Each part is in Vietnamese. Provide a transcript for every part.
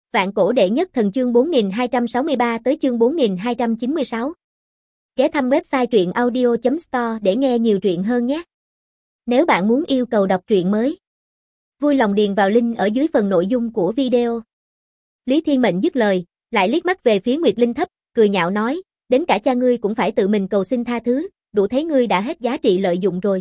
Vạn cổ đệ nhất thần chương 4263 tới chương 4296. Ghé thăm website truyện audio.store để nghe nhiều truyện hơn nhé. Nếu bạn muốn yêu cầu đọc truyện mới, vui lòng điền vào link ở dưới phần nội dung của video. Lý Thiên Mệnh dứt lời, lại liếc mắt về phía Nguyệt Linh Thấp, cười nhạo nói, đến cả cha ngươi cũng phải tự mình cầu xin tha thứ, đủ thấy ngươi đã hết giá trị lợi dụng rồi.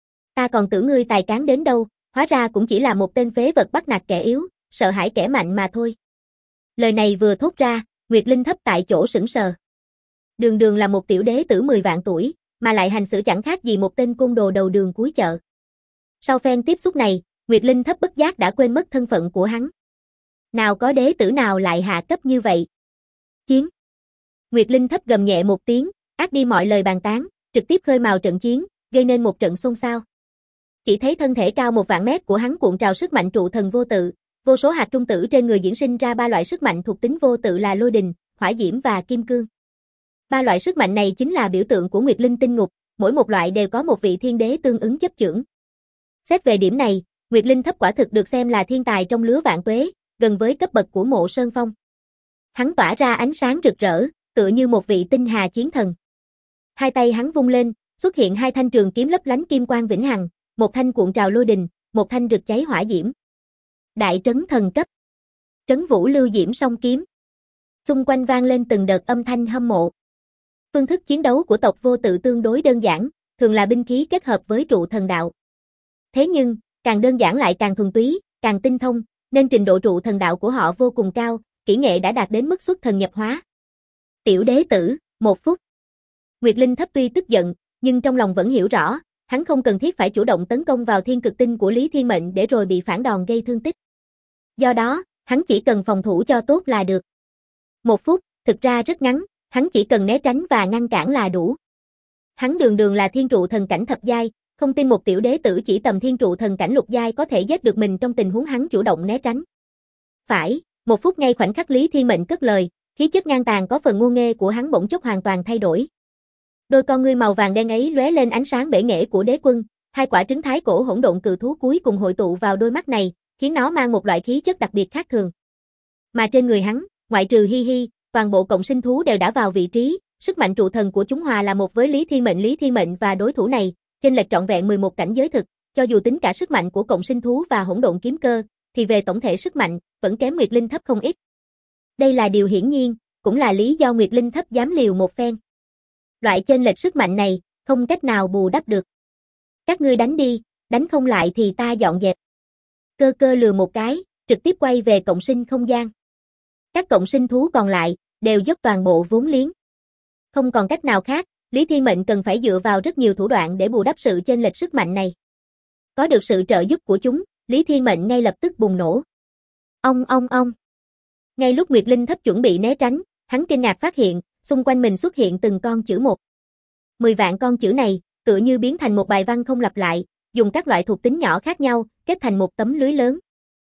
Ta còn tưởng ngươi tài cán đến đâu, hóa ra cũng chỉ là một tên phế vật bắt nạt kẻ yếu, sợ hãi kẻ mạnh mà thôi. Lời này vừa thốt ra, Nguyệt Linh Thấp tại chỗ sững sờ. Đường Đường là một tiểu đế tử 10 vạn tuổi, mà lại hành xử chẳng khác gì một tên côn đồ đầu đường cuối chợ. Sau phen tiếp xúc này, Nguyệt Linh Thấp bất giác đã quên mất thân phận của hắn. Nào có đế tử nào lại hạ cấp như vậy? Chiến! Nguyệt Linh Thấp gầm nhẹ một tiếng, át đi mọi lời bàn tán, trực tiếp khơi mào trận chiến, gây nên một trận xôn xao. Chỉ thấy thân thể cao 1 vạn mét của hắn cuộn trào sức mạnh trụ thần vô tự, vô số hạt trung tử trên người diễn sinh ra 3 loại sức mạnh thuộc tính vô tự là lôi đình, hỏa diễm và kim cương. 3 loại sức mạnh này chính là biểu tượng của Nguyệt Linh tinh ngục, mỗi một loại đều có một vị thiên đế tương ứng chấp chưởng. Xét về điểm này, Nguyệt Linh Thấp quả thực được xem là thiên tài trong lứa vạn tuế, gần với cấp bậc của Mộ Sơn Phong. Hắn tỏa ra ánh sáng rực rỡ, tựa như một vị tinh hà chiến thần. Hai tay hắn vung lên, xuất hiện 2 thanh trường kiếm lấp lánh kim quang vĩnh hằng, một thanh cuộn trào lôi đình, một thanh rực cháy hỏa diễm. Đại trấn thần cấp. Trấn vũ lưu diễm song kiếm. Xung quanh vang lên từng đợt âm thanh hâm mộ. Phương thức chiến đấu của tộc vô tự tương đối đơn giản, thường là binh khí kết hợp với trụ thần đạo. Thế nhưng, càng đơn giản lại càng thuần túy, càng tinh thông, nên trình độ trụ thần đạo của họ vô cùng cao, kỹ nghệ đã đạt đến mức xuất thần nhập hóa. Tiểu đế tử, 1 phút. Nguyệt Linh Thấp tuy tức giận, nhưng trong lòng vẫn hiểu rõ, hắn không cần thiết phải chủ động tấn công vào thiên cực tinh của Lý Thiên Mệnh để rồi bị phản đòn gây thương tích. Do đó, hắn chỉ cần phòng thủ cho tốt là được. 1 phút, thực ra rất ngắn, hắn chỉ cần né tránh và ngăn cản là đủ. Hắn Đường Đường là thiên trụ thần cảnh thập giai, không tin một tiểu đế tử chỉ tầm thiên trụ thần cảnh lục giai có thể giết được mình trong tình huống hắn chủ động né tránh. Phải, 1 phút ngay khoảnh khắc Lý Thiên Mệnh cất lời, khí chất ngang tàn có phần ngô nghê của hắn bỗng chốc hoàn toàn thay đổi. Đôi con ngươi màu vàng đen ấy lóe lên ánh sáng bể nghệ của đế quân, 2 quả trứng thái cổ hỗn độn cự thú cuối cùng hội tụ vào đôi mắt này, khiến nó mang một loại khí chất đặc biệt khác thường. Mà trên người hắn, ngoại trừ Hi Hi, toàn bộ cộng sinh thú đều đã vào vị trí, sức mạnh trụ thần của chúng hòa là một với Lý Thiên Mệnh và đối thủ này, chênh lệch trọn vẹn 11 cảnh giới thực, cho dù tính cả sức mạnh của cộng sinh thú và hỗn độn kiếm cơ, thì về tổng thể sức mạnh, vẫn kém Nguyệt Linh Thấp không ít. Đây là điều hiển nhiên, cũng là lý do Nguyệt Linh Thấp dám liều một phen. Loại chênh lệch sức mạnh này, không cách nào bù đắp được. Các ngươi đánh đi, đánh không lại thì ta dọn dẹp. Cơ cơ lừa một cái, trực tiếp quay về cộng sinh không gian. Các cộng sinh thú còn lại, đều dốc toàn bộ vốn liếng. Không còn cách nào khác, Lý Thiên Mệnh cần phải dựa vào rất nhiều thủ đoạn để bù đắp sự chênh lệch sức mạnh này. Có được sự trợ giúp của chúng, Lý Thiên Mệnh ngay lập tức bùng nổ. Ong. Ngay lúc Nguyệt Linh Thấp chuẩn bị né tránh, hắn kinh ngạc phát hiện, xung quanh mình xuất hiện từng con chữ một. 10 vạn con chữ này, tựa như biến thành một bài văn không lặp lại, dùng các loại thuộc tính nhỏ khác nhau, kết thành một tấm lưới lớn.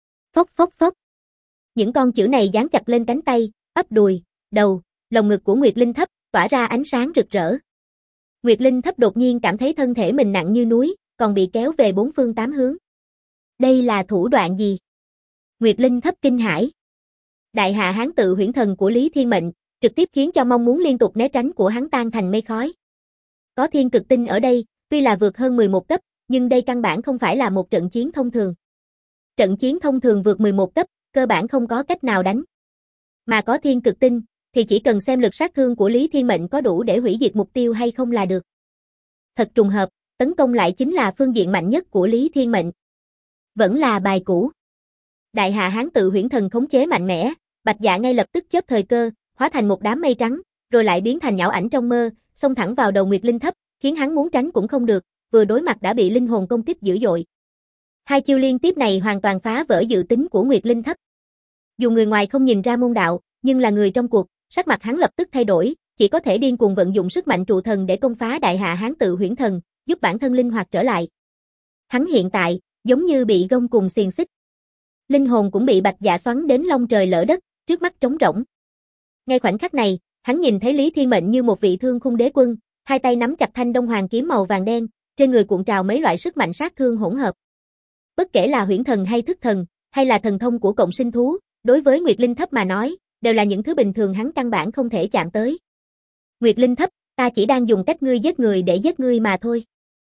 Phốc. Những con chữ này dán chặt lên cánh tay, ấp đùi, đầu, lồng ngực của Nguyệt Linh Thấp, tỏa ra ánh sáng rực rỡ. Nguyệt Linh Thấp đột nhiên cảm thấy thân thể mình nặng như núi, còn bị kéo về 4 phương 8 hướng. Đây là thủ đoạn gì? Nguyệt Linh Thấp kinh hãi. Đại hạ hán tự huyễn thần của Lý Thiên Mệnh, trực tiếp khiến cho mong muốn liên tục né tránh của hắn tan thành mây khói. Có thiên cực tinh ở đây, tuy là vượt hơn 11 cấp, nhưng đây căn bản không phải là một trận chiến thông thường. Trận chiến thông thường vượt 11 cấp, cơ bản không có cách nào đánh. Mà có thiên cực tinh, thì chỉ cần xem lực sát thương của Lý Thiên Mệnh có đủ để hủy diệt mục tiêu hay không là được. Thật trùng hợp, tấn công lại chính là phương diện mạnh nhất của Lý Thiên Mệnh. Vẫn là bài cũ. Đại hạ hán tự huyễn thần khống chế mạnh mẽ, Bạch Dạ ngay lập tức chớp thời cơ, hóa thành một đám mây trắng, rồi lại biến thành nhão ảnh trong mơ, xông thẳng vào đầu Nguyệt Linh Thấp, khiến hắn muốn tránh cũng không được, vừa đối mặt đã bị linh hồn công kích dữ dội. 2 chiêu liên tiếp này hoàn toàn phá vỡ dự tính của Nguyệt Linh Thấp. Dù người ngoài không nhìn ra môn đạo, nhưng là người trong cuộc, sắc mặt hắn lập tức thay đổi, chỉ có thể điên cuồng vận dụng sức mạnh trụ thần để công phá đại hạ hán tự huyễn thần, giúp bản thân linh hoạt trở lại. Hắn hiện tại, giống như bị gông cùng xiềng xích. Linh hồn cũng bị Bạch Dạ xoắn đến long trời lỡ đất, trước mắt trống rỗng. Ngay khoảnh khắc này, hắn nhìn thấy Lý Thiên Mệnh như một vị thương khung đế quân, 2 tay nắm chặt thanh đông hoàng kiếm màu vàng đen, trên người cuộn trào mấy loại sức mạnh sát thương hỗn hợp. Bất kể là huyễn thần hay thức thần, hay là thần thông của cộng sinh thú, đối với Nguyệt Linh Thấp mà nói, đều là những thứ bình thường hắn căn bản không thể chạm tới. Nguyệt Linh Thấp, ta chỉ đang dùng cách ngươi giết người để giết ngươi mà thôi.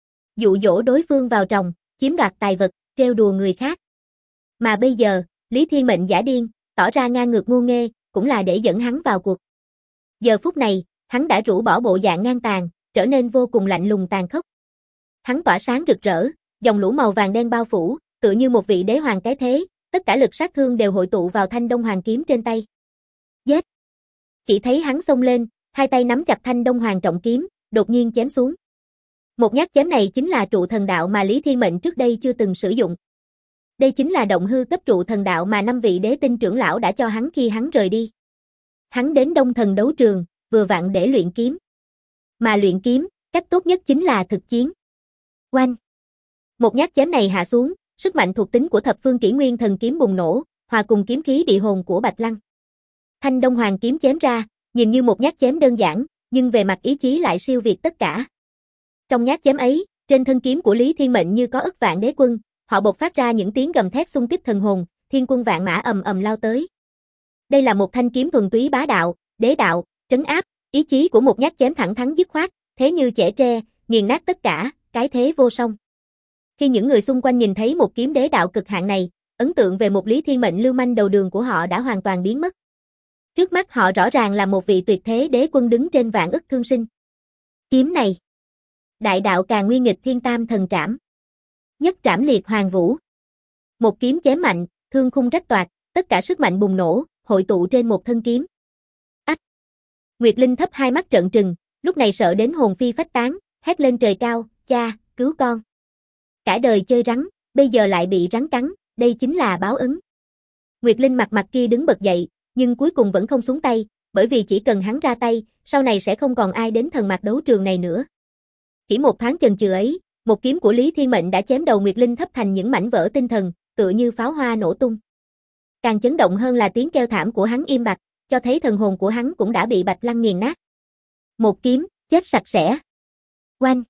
Dụ dỗ đối phương vào tròng, chiếm đoạt tài vật, trêu đùa người khác. Mà bây giờ, Lý Thiên Mệnh giả điên, tỏ ra ngang ngược ngô nghê, cũng là để dẫn hắn vào cuộc. Giờ phút này, hắn đã rũ bỏ bộ dạng ngang tàn, trở nên vô cùng lạnh lùng tàn khốc. Hắn tỏa sáng rực rỡ, dòng lũ màu vàng đen bao phủ, tựa như một vị đế hoàng cái thế, tất cả lực sát thương đều hội tụ vào thanh Đông Hoàng kiếm trên tay. Giết! Chỉ thấy hắn xông lên, hai tay nắm chặt thanh Đông Hoàng trọng kiếm, đột nhiên chém xuống. Một nhát chém này chính là trụ thần đạo mà Lý Thiên Mệnh trước đây chưa từng sử dụng. Đây chính là động hư cấp trụ thần đạo mà 5 vị đế tinh trưởng lão đã cho hắn khi hắn rời đi. Hắn đến Đông Thần đấu trường, vừa vặn để luyện kiếm. Mà luyện kiếm, cách tốt nhất chính là thực chiến. Oanh! Một nhát chém này hạ xuống, sức mạnh thuộc tính của thập phương kỷ nguyên thần kiếm bùng nổ, hòa cùng kiếm khí địa hồn của Bạch Lăng. Thanh Đông Hoàng kiếm chém ra, nhìn như một nhát chém đơn giản, nhưng về mặt ý chí lại siêu việt tất cả. Trong nhát chém ấy, trên thân kiếm của Lý Thiên Mệnh như có ức vạn đế quân, họ bộc phát ra những tiếng gầm thét xung kích thần hồn, thiên quân vạn mã ầm ầm lao tới. Đây là một thanh kiếm thuần túy bá đạo, đế đạo, trấn áp, ý chí của một nhát chém thẳng thắn dứt khoát, thế như chẻ tre, nghiền nát tất cả, cái thế vô song. Khi những người xung quanh nhìn thấy một kiếm đế đạo cực hạn này, ấn tượng về một Lý Thiên Mệnh lưu manh đầu đường của họ đã hoàn toàn biến mất. Trước mắt họ rõ ràng là một vị tuyệt thế đế quân đứng trên vạn ức thương sinh. Kiếm này, đại đạo càng nguyên nghịch thiên tam thần trảm. Nhất trảm liệt hoàng vũ. Một kiếm chém mạnh, thương khung rách toạc, tất cả sức mạnh bùng nổ, hội tụ trên một thân kiếm. Ách! Nguyệt Linh Thấp hai mắt trợn trừng, lúc này sợ đến hồn phi phách tán, hét lên trời cao, cha, cứu con. Cả đời chơi rắn, bây giờ lại bị rắn cắn, đây chính là báo ứng. Nguyệt Linh mặt kia đứng bật dậy, nhưng cuối cùng vẫn không xuống tay, bởi vì chỉ cần hắn ra tay, sau này sẽ không còn ai đến thần mạc đấu trường này nữa. Chỉ một thoáng chần chừ ấy, một kiếm của Lý Thiên Mệnh đã chém đầu Nguyệt Linh Thấp thành những mảnh vỡ tinh thần, tựa như pháo hoa nổ tung. Càng chấn động hơn là tiếng kêu thảm của hắn im bặt, cho thấy thần hồn của hắn cũng đã bị Bạch Lăng nghiền nát. Một kiếm, chết sạch sẽ. Oanh!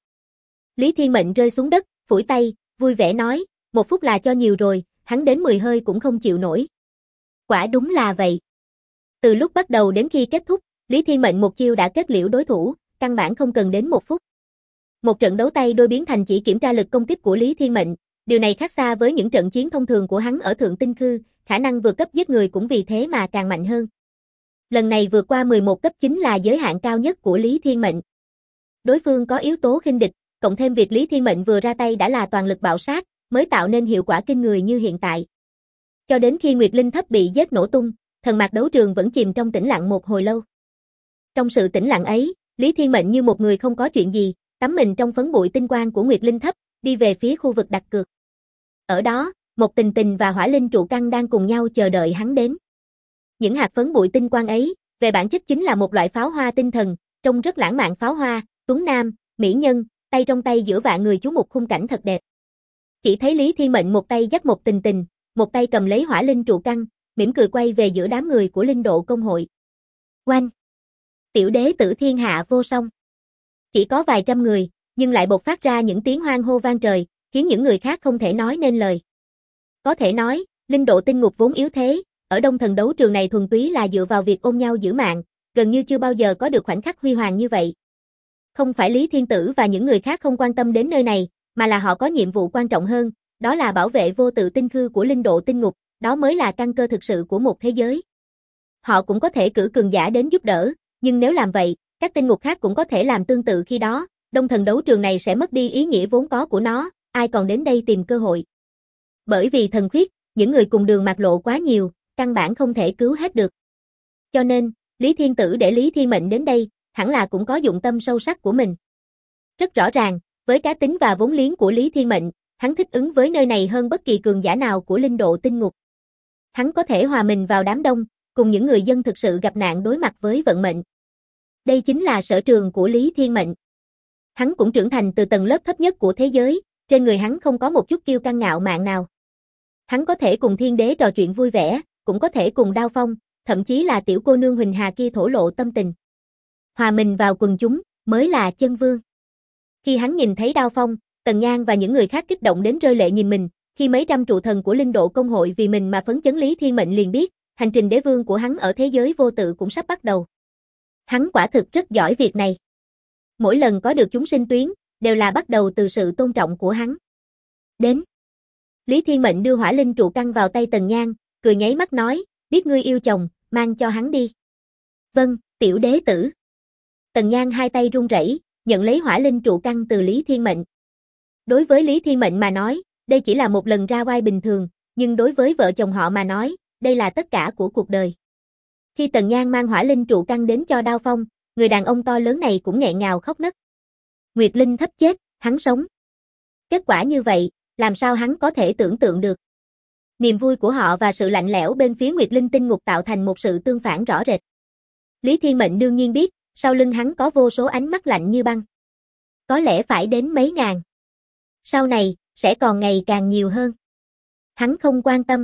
Lý Thiên Mệnh rơi xuống đất, phủi tay, vui vẻ nói, 1 phút là cho nhiều rồi, hắn đến 10 hơi cũng không chịu nổi. Quả đúng là vậy. Từ lúc bắt đầu đến khi kết thúc, Lý Thiên Mệnh một chiêu đã kết liễu đối thủ, căn bản không cần đến 1 phút. Một trận đấu tay đôi biến thành chỉ kiểm tra lực công kích của Lý Thiên Mệnh, điều này khác xa với những trận chiến thông thường của hắn ở Thượng Tinh Khư, khả năng vượt cấp giết người cũng vì thế mà càng mạnh hơn. Lần này vượt qua 11 cấp chính là giới hạn cao nhất của Lý Thiên Mệnh. Đối phương có yếu tố khinh địch, cộng thêm việc Lý Thiên Mệnh vừa ra tay đã là toàn lực bạo sát, mới tạo nên hiệu quả kinh người như hiện tại. Cho đến khi Nguyệt Linh Thấp bị giết nổ tung, thần mạc đấu trường vẫn chìm trong tĩnh lặng một hồi lâu. Trong sự tĩnh lặng ấy, Lý Thiên Mệnh như một người không có chuyện gì, tắm mình trong phấn bụi tinh quang của Nguyệt Linh Thấp, đi về phía khu vực đặt cược. Ở đó, Một Tình Tình và Hỏa Linh trụ căn đang cùng nhau chờ đợi hắn đến. Những hạt phấn bụi tinh quang ấy, về bản chất chính là một loại pháo hoa tinh thần, trông rất lãng mạn pháo hoa, tuấn nam, mỹ nhân, tay trong tay giữa vạn người chú một khung cảnh thật đẹp. Chỉ thấy Lý Thiên Mệnh một tay dắt Một Tình Tình, một tay cầm lấy Hỏa Linh trụ căn, mỉm cười quay về giữa đám người của Linh Độ công hội. Oanh! Tiểu đế tử thiên hạ vô song. Chỉ có vài trăm người, nhưng lại bộc phát ra những tiếng hoan hô vang trời, khiến những người khác không thể nói nên lời. Có thể nói, Linh Độ tinh ngục vốn yếu thế, ở Đông Thần đấu trường này thuần túy là dựa vào việc ôm nhau giữ mạng, gần như chưa bao giờ có được khoảnh khắc huy hoàng như vậy. Không phải Lý Thiên Tử và những người khác không quan tâm đến nơi này, mà là họ có nhiệm vụ quan trọng hơn, đó là bảo vệ vô tự tinh khư của Linh Độ tinh ngục, đó mới là căn cơ thực sự của một thế giới. Họ cũng có thể cử cường giả đến giúp đỡ, nhưng nếu làm vậy, các tinh ngục khác cũng có thể làm tương tự, khi đó, Đông Thần đấu trường này sẽ mất đi ý nghĩa vốn có của nó, ai còn đến đây tìm cơ hội. Bởi vì thần khuyết, những người cùng đường mạc lộ quá nhiều, căn bản không thể cứu hết được. Cho nên, Lý Thiên Tử để Lý Thiên Mệnh đến đây, hẳn là cũng có dụng tâm sâu sắc của mình. Rất rõ ràng, với cá tính và vốn liếng của Lý Thiên Mệnh, hắn thích ứng với nơi này hơn bất kỳ cường giả nào của Linh Độ tinh ngục. Hắn có thể hòa mình vào đám đông, cùng những người dân thực sự gặp nạn đối mặt với vận mệnh. Đây chính là sở trường của Lý Thiên Mệnh. Hắn cũng trưởng thành từ tầng lớp thấp nhất của thế giới, trên người hắn không có một chút kiêu căng ngạo mạn nào. Hắn có thể cùng thiên đế trò chuyện vui vẻ, cũng có thể cùng Đao Phong, thậm chí là tiểu cô nương Huỳnh Hà kia thổ lộ tâm tình. Hòa mình vào quần chúng, mới là chân vương. Khi hắn nhìn thấy Đao Phong, Tần Nhan và những người khác kích động đến rơi lệ nhìn mình, khi mấy trăm trụ thần của Linh Độ công hội vì mình mà phấn chấn, Lý Thiên Mệnh liền biết, hành trình đế vương của hắn ở thế giới vô tự cũng sắp bắt đầu. Hắn quả thực rất giỏi việc này. Mỗi lần có được chúng sinh tuyến, đều là bắt đầu từ sự tôn trọng của hắn. Đến. Lý Thiên Mệnh đưa hỏa linh trụ căn vào tay Tần Nhan, cười nháy mắt nói, biết ngươi yêu chồng, mang cho hắn đi. Vâng, tiểu đế tử. Tần Nhan hai tay run rẩy, nhận lấy hỏa linh trụ căn từ Lý Thiên Mệnh. Đối với Lý Thiên Mệnh mà nói, đây chỉ là một lần ra oai bình thường, nhưng đối với vợ chồng họ mà nói, đây là tất cả của cuộc đời. Khi Tần Nhan mang hỏa linh trụ căn đến cho Đao Phong, người đàn ông to lớn này cũng nghẹn ngào khóc nấc. Nguyệt Linh thấp chết, hắn sống. Kết quả như vậy, làm sao hắn có thể tưởng tượng được. Niềm vui của họ và sự lạnh lẽo bên phía Nguyệt Linh tinh ngục tạo thành một sự tương phản rõ rệt. Lý Thiên Mệnh đương nhiên biết, sau lưng hắn có vô số ánh mắt lạnh như băng. Có lẽ phải đến mấy ngàn. Sau này, sẽ còn ngày càng nhiều hơn. Hắn không quan tâm.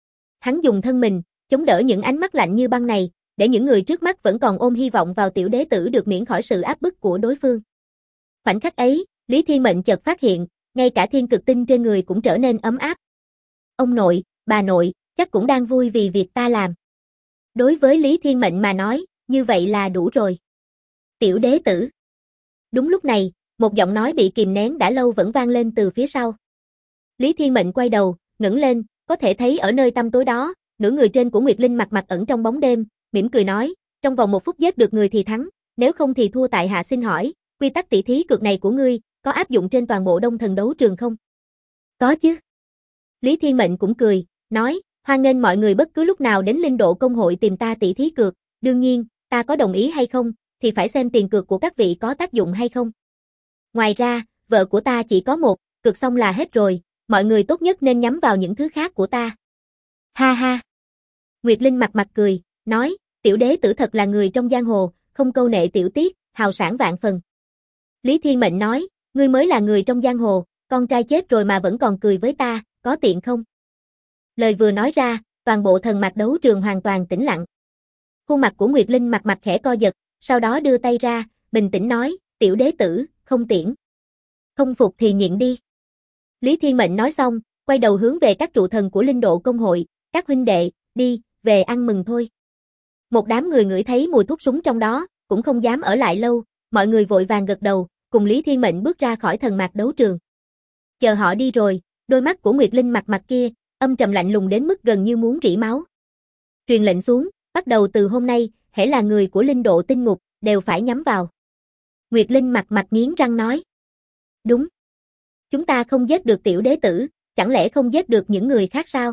Hắn dùng thân mình, chống đỡ những ánh mắt lạnh như băng này, để những người trước mắt vẫn còn ôm hy vọng vào tiểu đế tử được miễn khỏi sự áp bức của đối phương. Khoảnh khắc ấy, Lý Thiên Mệnh chợt phát hiện, ngay cả thiên cực tinh trên người cũng trở nên ấm áp. Ông nội, bà nội, chắc cũng đang vui vì việc ta làm. Đối với Lý Thiên Mệnh mà nói, như vậy là đủ rồi. Tiểu đế tử. Đúng lúc này, một giọng nói bị kìm nén đã lâu vẫn vang lên từ phía sau. Lý Thiên Mệnh quay đầu, ngẩng lên, có thể thấy ở nơi tăm tối đó, nửa người trên của Nguyệt Linh mặt ẩn trong bóng đêm, mỉm cười nói, trong vòng 1 phút giết được người thì thắng, nếu không thì thua. Tại hạ xin hỏi, quy tắc tỷ thí cược này của ngươi, có áp dụng trên toàn bộ Đông Thần đấu trường không? Có chứ. Lý Thiên Mệnh cũng cười, nói, hoan nghênh mọi người bất cứ lúc nào đến Linh Độ Công hội tìm ta tỷ thí cược, đương nhiên, ta có đồng ý hay không, thì phải xem tiền cược của các vị có tác dụng hay không. Ngoài ra, vợ của ta chỉ có một, cược xong là hết rồi, mọi người tốt nhất nên nhắm vào những thứ khác của ta. Ha ha. Nguyệt Linh mặt cười, nói, tiểu đế tử thật là người trong giang hồ, không câu nệ tiểu tiết, hào sảng vạn phần. Lý Thiên Mệnh nói, ngươi mới là người trong giang hồ, con trai chết rồi mà vẫn còn cười với ta, có tiện không? Lời vừa nói ra, toàn bộ thần mạc đấu trường hoàn toàn tĩnh lặng. Khuôn mặt của Nguyệt Linh mặt khẽ co giật, sau đó đưa tay ra, bình tĩnh nói, tiểu đế tử, không tiễn. Không phục thì nhịn đi. Lý Thiên Mệnh nói xong, quay đầu hướng về các trụ thần của Linh Độ Công hội, các huynh đệ, đi, về ăn mừng thôi. Một đám người ngửi thấy mùi thuốc súng trong đó, cũng không dám ở lại lâu, mọi người vội vàng gật đầu, cùng Lý Thiên Mệnh bước ra khỏi thần mạc đấu trường. Chờ họ đi rồi, đôi mắt của Nguyệt Linh mặt kia, âm trầm lạnh lùng đến mức gần như muốn rỉ máu. Truyền lệnh xuống, bắt đầu từ hôm nay, hễ là người của Linh Độ tinh ngục, đều phải nhắm vào. Nguyệt Linh mặt nghiến răng nói. Đúng. Chúng ta không giết được tiểu đế tử, chẳng lẽ không giết được những người khác sao?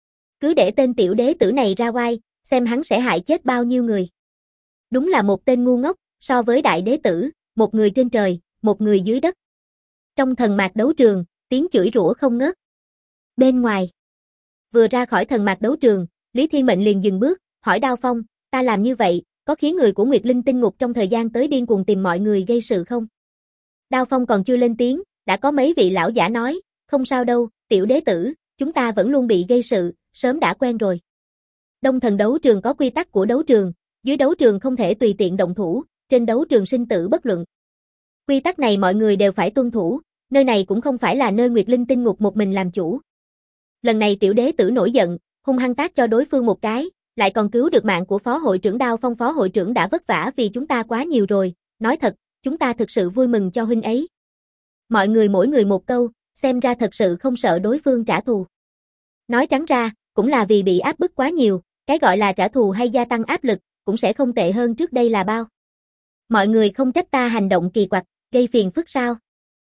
Cứ để tên tiểu đế tử này ra oai, xem hắn sẽ hại chết bao nhiêu người. Đúng là một tên ngu ngốc, so với đại đế tử, một người trên trời, một người dưới đất. Trong thần mạc đấu trường, tiếng chửi rủa không ngớt. Bên ngoài, vừa ra khỏi thần mạc đấu trường, Lý Thiên Mệnh liền dừng bước, hỏi Đao Phong, ta làm như vậy, có khiến người của Nguyệt Linh tinh ngục trong thời gian tới điên cuồng tìm mọi người gây sự không? Đao Phong còn chưa lên tiếng, đã có mấy vị lão giả nói, không sao đâu, tiểu đế tử, chúng ta vẫn luôn bị gây sự, sớm đã quen rồi. Đông thần đấu trường có quy tắc của đấu trường, dưới đấu trường không thể tùy tiện động thủ, trên đấu trường sinh tử bất luận. Quy tắc này mọi người đều phải tuân thủ, nơi này cũng không phải là nơi Nguyệt Linh tinh ngục một mình làm chủ. Lần này tiểu đế tử nổi giận, hung hăng tát cho đối phương một cái, lại còn cứu được mạng của phó hội trưởng Đao Phong. Phó hội trưởng đã vất vả vì chúng ta quá nhiều rồi, nói thật, chúng ta thực sự vui mừng cho huynh ấy. Mọi người mỗi người một câu, xem ra thật sự không sợ đối phương trả thù. Nói trắng ra, cũng là vì bị áp bức quá nhiều, cái gọi là trả thù hay gia tăng áp lực, cũng sẽ không tệ hơn trước đây là bao. Mọi người không trách ta hành động kỳ quặc, gây phiền phức sao?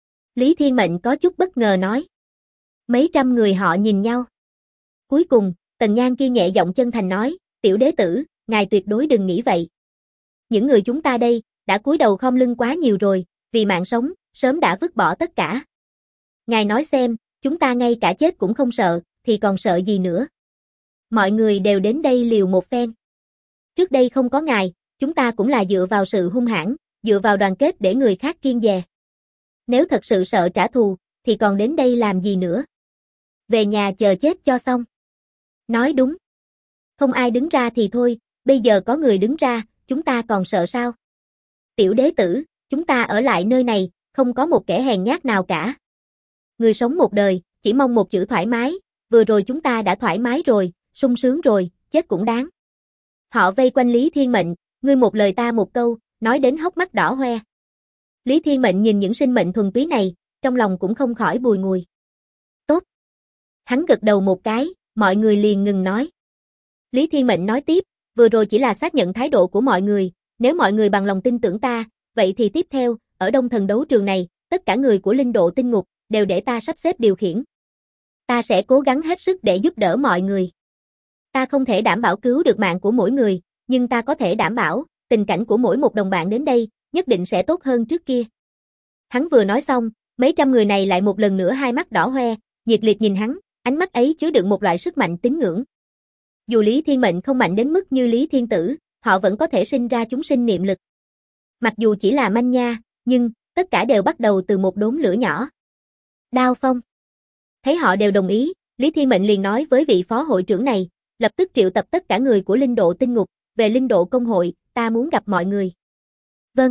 Lý Thiên Mệnh có chút bất ngờ nói. Mấy trăm người họ nhìn nhau. Cuối cùng, Tần Nhan kia nhẹ giọng chân thành nói, tiểu đế tử, ngài tuyệt đối đừng nghĩ vậy. Những người chúng ta đây, đã cúi đầu khom lưng quá nhiều rồi, vì mạng sống, sớm đã vứt bỏ tất cả. Ngài nói xem, chúng ta ngay cả chết cũng không sợ, thì còn sợ gì nữa. Mọi người đều đến đây liều một phen. Trước đây không có ngài, chúng ta cũng là dựa vào sự hung hãn, dựa vào đoàn kết để người khác kiêng dè. Nếu thật sự sợ trả thù, thì còn đến đây làm gì nữa? Về nhà chờ chết cho xong. Nói đúng. Không ai đứng ra thì thôi, bây giờ có người đứng ra, chúng ta còn sợ sao? Tiểu đế tử, chúng ta ở lại nơi này, không có một kẻ hèn nhát nào cả. Người sống một đời, chỉ mong một chữ thoải mái, vừa rồi chúng ta đã thoải mái rồi, sung sướng rồi, chết cũng đáng. Họ vây quanh Lý Thiên Mệnh, ngươi một lời ta một câu, nói đến hốc mắt đỏ hoe. Lý Thiên Mệnh nhìn những sinh mệnh thuần túy này, trong lòng cũng không khỏi bùi ngùi. Tốt. Hắn gật đầu một cái, mọi người liền ngừng nói. Lý Thiên Mệnh nói tiếp, vừa rồi chỉ là xác nhận thái độ của mọi người, nếu mọi người bằng lòng tin tưởng ta, vậy thì tiếp theo, ở Đông Thần đấu trường này, tất cả người của linh độ tinh ngục, đều để ta sắp xếp điều khiển. Ta sẽ cố gắng hết sức để giúp đỡ mọi người. Ta không thể đảm bảo cứu được mạng của mỗi người, nhưng ta có thể đảm bảo, tình cảnh của mỗi một đồng bạn đến đây, nhất định sẽ tốt hơn trước kia. Hắn vừa nói xong, mấy trăm người này lại một lần nữa hai mắt đỏ hoe, nhiệt liệt nhìn hắn, ánh mắt ấy chứa đựng một loại sức mạnh tín ngưỡng. Dù Lý Thiên Mệnh không mạnh đến mức như Lý Thiên Tử, họ vẫn có thể sinh ra chúng sinh niệm lực. Mặc dù chỉ là manh nha, nhưng tất cả đều bắt đầu từ một đốm lửa nhỏ. Đao Phong. Thấy họ đều đồng ý, Lý Thiên Mệnh liền nói với vị phó hội trưởng này, lập tức triệu tập tất cả người của linh độ tinh ngục, về linh độ công hội, ta muốn gặp mọi người. Vâng.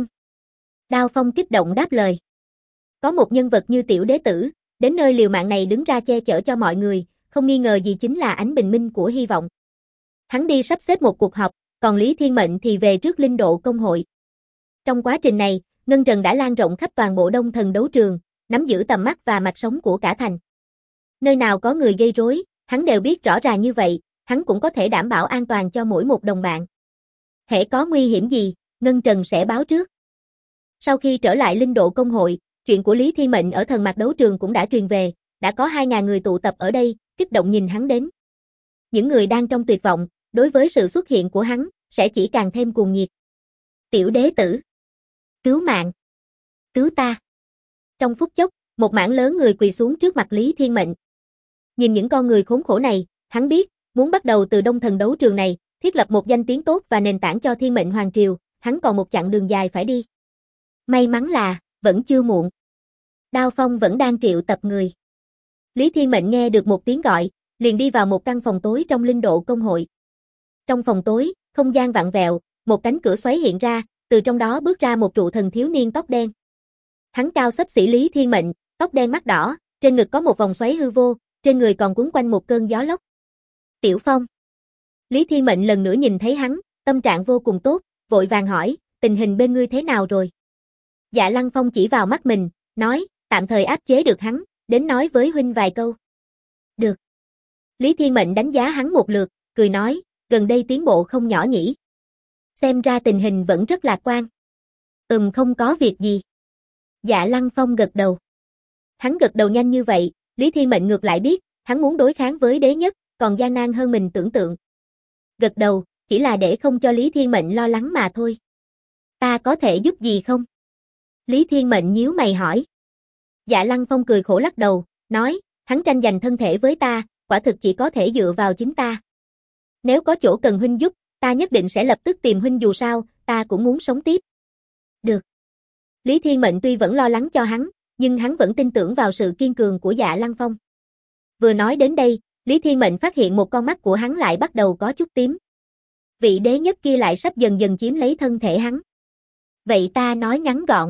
Đao Phong kích động đáp lời. Có một nhân vật như Tiểu Đế Tử, đến nơi liều mạng này đứng ra che chở cho mọi người, không nghi ngờ gì chính là ánh bình minh của hy vọng. Hắn đi sắp xếp một cuộc họp, còn Lý Thiên Mệnh thì về trước linh độ công hội. Trong quá trình này, Ngân Trần đã lan rộng khắp toàn bộ Đông Thần đấu trường, nắm giữ tầm mắt và mạch sống của cả thành. Nơi nào có người gây rối, hắn đều biết rõ ràng như vậy, hắn cũng có thể đảm bảo an toàn cho mỗi một đồng bạn. Hễ có nguy hiểm gì, Ngân Trần sẽ báo trước. Sau khi trở lại linh độ công hội, chuyện của Lý Thiên Mệnh ở thần mạc đấu trường cũng đã truyền về, đã có 2.000 người tụ tập ở đây, kích động nhìn hắn đến. Những người đang trong tuyệt vọng, đối với sự xuất hiện của hắn, sẽ chỉ càng thêm cuồng nhiệt. Tiểu Đế Tử. Cứu mạng. Cứu ta. Trong phút chốc, một mảng lớn người quỳ xuống trước mặt Lý Thiên Mệnh. Nhìn những con người khốn khổ này, hắn biết, muốn bắt đầu từ Đông Thần đấu trường này, thiết lập một danh tiếng tốt và nền tảng cho Thiên Mệnh Hoàng Triều, hắn còn một chặng đường dài phải đi. May mắn là, vẫn chưa muộn. Đao Phong vẫn đang triệu tập người. Lý Thiên Mệnh nghe được một tiếng gọi, liền đi vào một căn phòng tối trong linh độ công hội. Trong phòng tối, không gian vặn vẹo, một cánh cửa xoáy hiện ra, từ trong đó bước ra một trụ thần thiếu niên tóc đen. Hắn cao xấp xỉ Lý Thiên Mệnh, tóc đen mắt đỏ, trên ngực có một vòng xoáy hư vô, trên người còn quấn quanh một cơn gió lốc. Tiểu Phong. Lý Thiên Mệnh lần nữa nhìn thấy hắn, tâm trạng vô cùng tốt, vội vàng hỏi, tình hình bên ngươi thế nào rồi? Dạ Lăng Phong chỉ vào mắt mình, nói, tạm thời áp chế được hắn, đến nói với huynh vài câu. Được. Lý Thiên Mệnh đánh giá hắn một lượt, cười nói, gần đây tiến bộ không nhỏ nhỉ. Xem ra tình hình vẫn rất lạc quan. Không có việc gì. Dạ Lăng Phong gật đầu. Hắn gật đầu nhanh như vậy, Lý Thiên Mệnh ngược lại biết, hắn muốn đối kháng với đế nhất, còn gian nan hơn mình tưởng tượng. Gật đầu, chỉ là để không cho Lý Thiên Mệnh lo lắng mà thôi. Ta có thể giúp gì không? Lý Thiên Mệnh nhíu mày hỏi. Dạ Lăng Phong cười khổ lắc đầu, nói, hắn tranh giành thân thể với ta, quả thực chỉ có thể dựa vào chính ta. Nếu có chỗ cần huynh giúp, ta nhất định sẽ lập tức tìm huynh dù sao, ta cũng muốn sống tiếp. Được. Lý Thiên Mệnh tuy vẫn lo lắng cho hắn, nhưng hắn vẫn tin tưởng vào sự kiên cường của Dạ Lăng Phong. Vừa nói đến đây, Lý Thiên Mệnh phát hiện một con mắt của hắn lại bắt đầu có chút tím. Vị đế nhất kia lại sắp dần dần chiếm lấy thân thể hắn. Vậy ta nói ngắn gọn.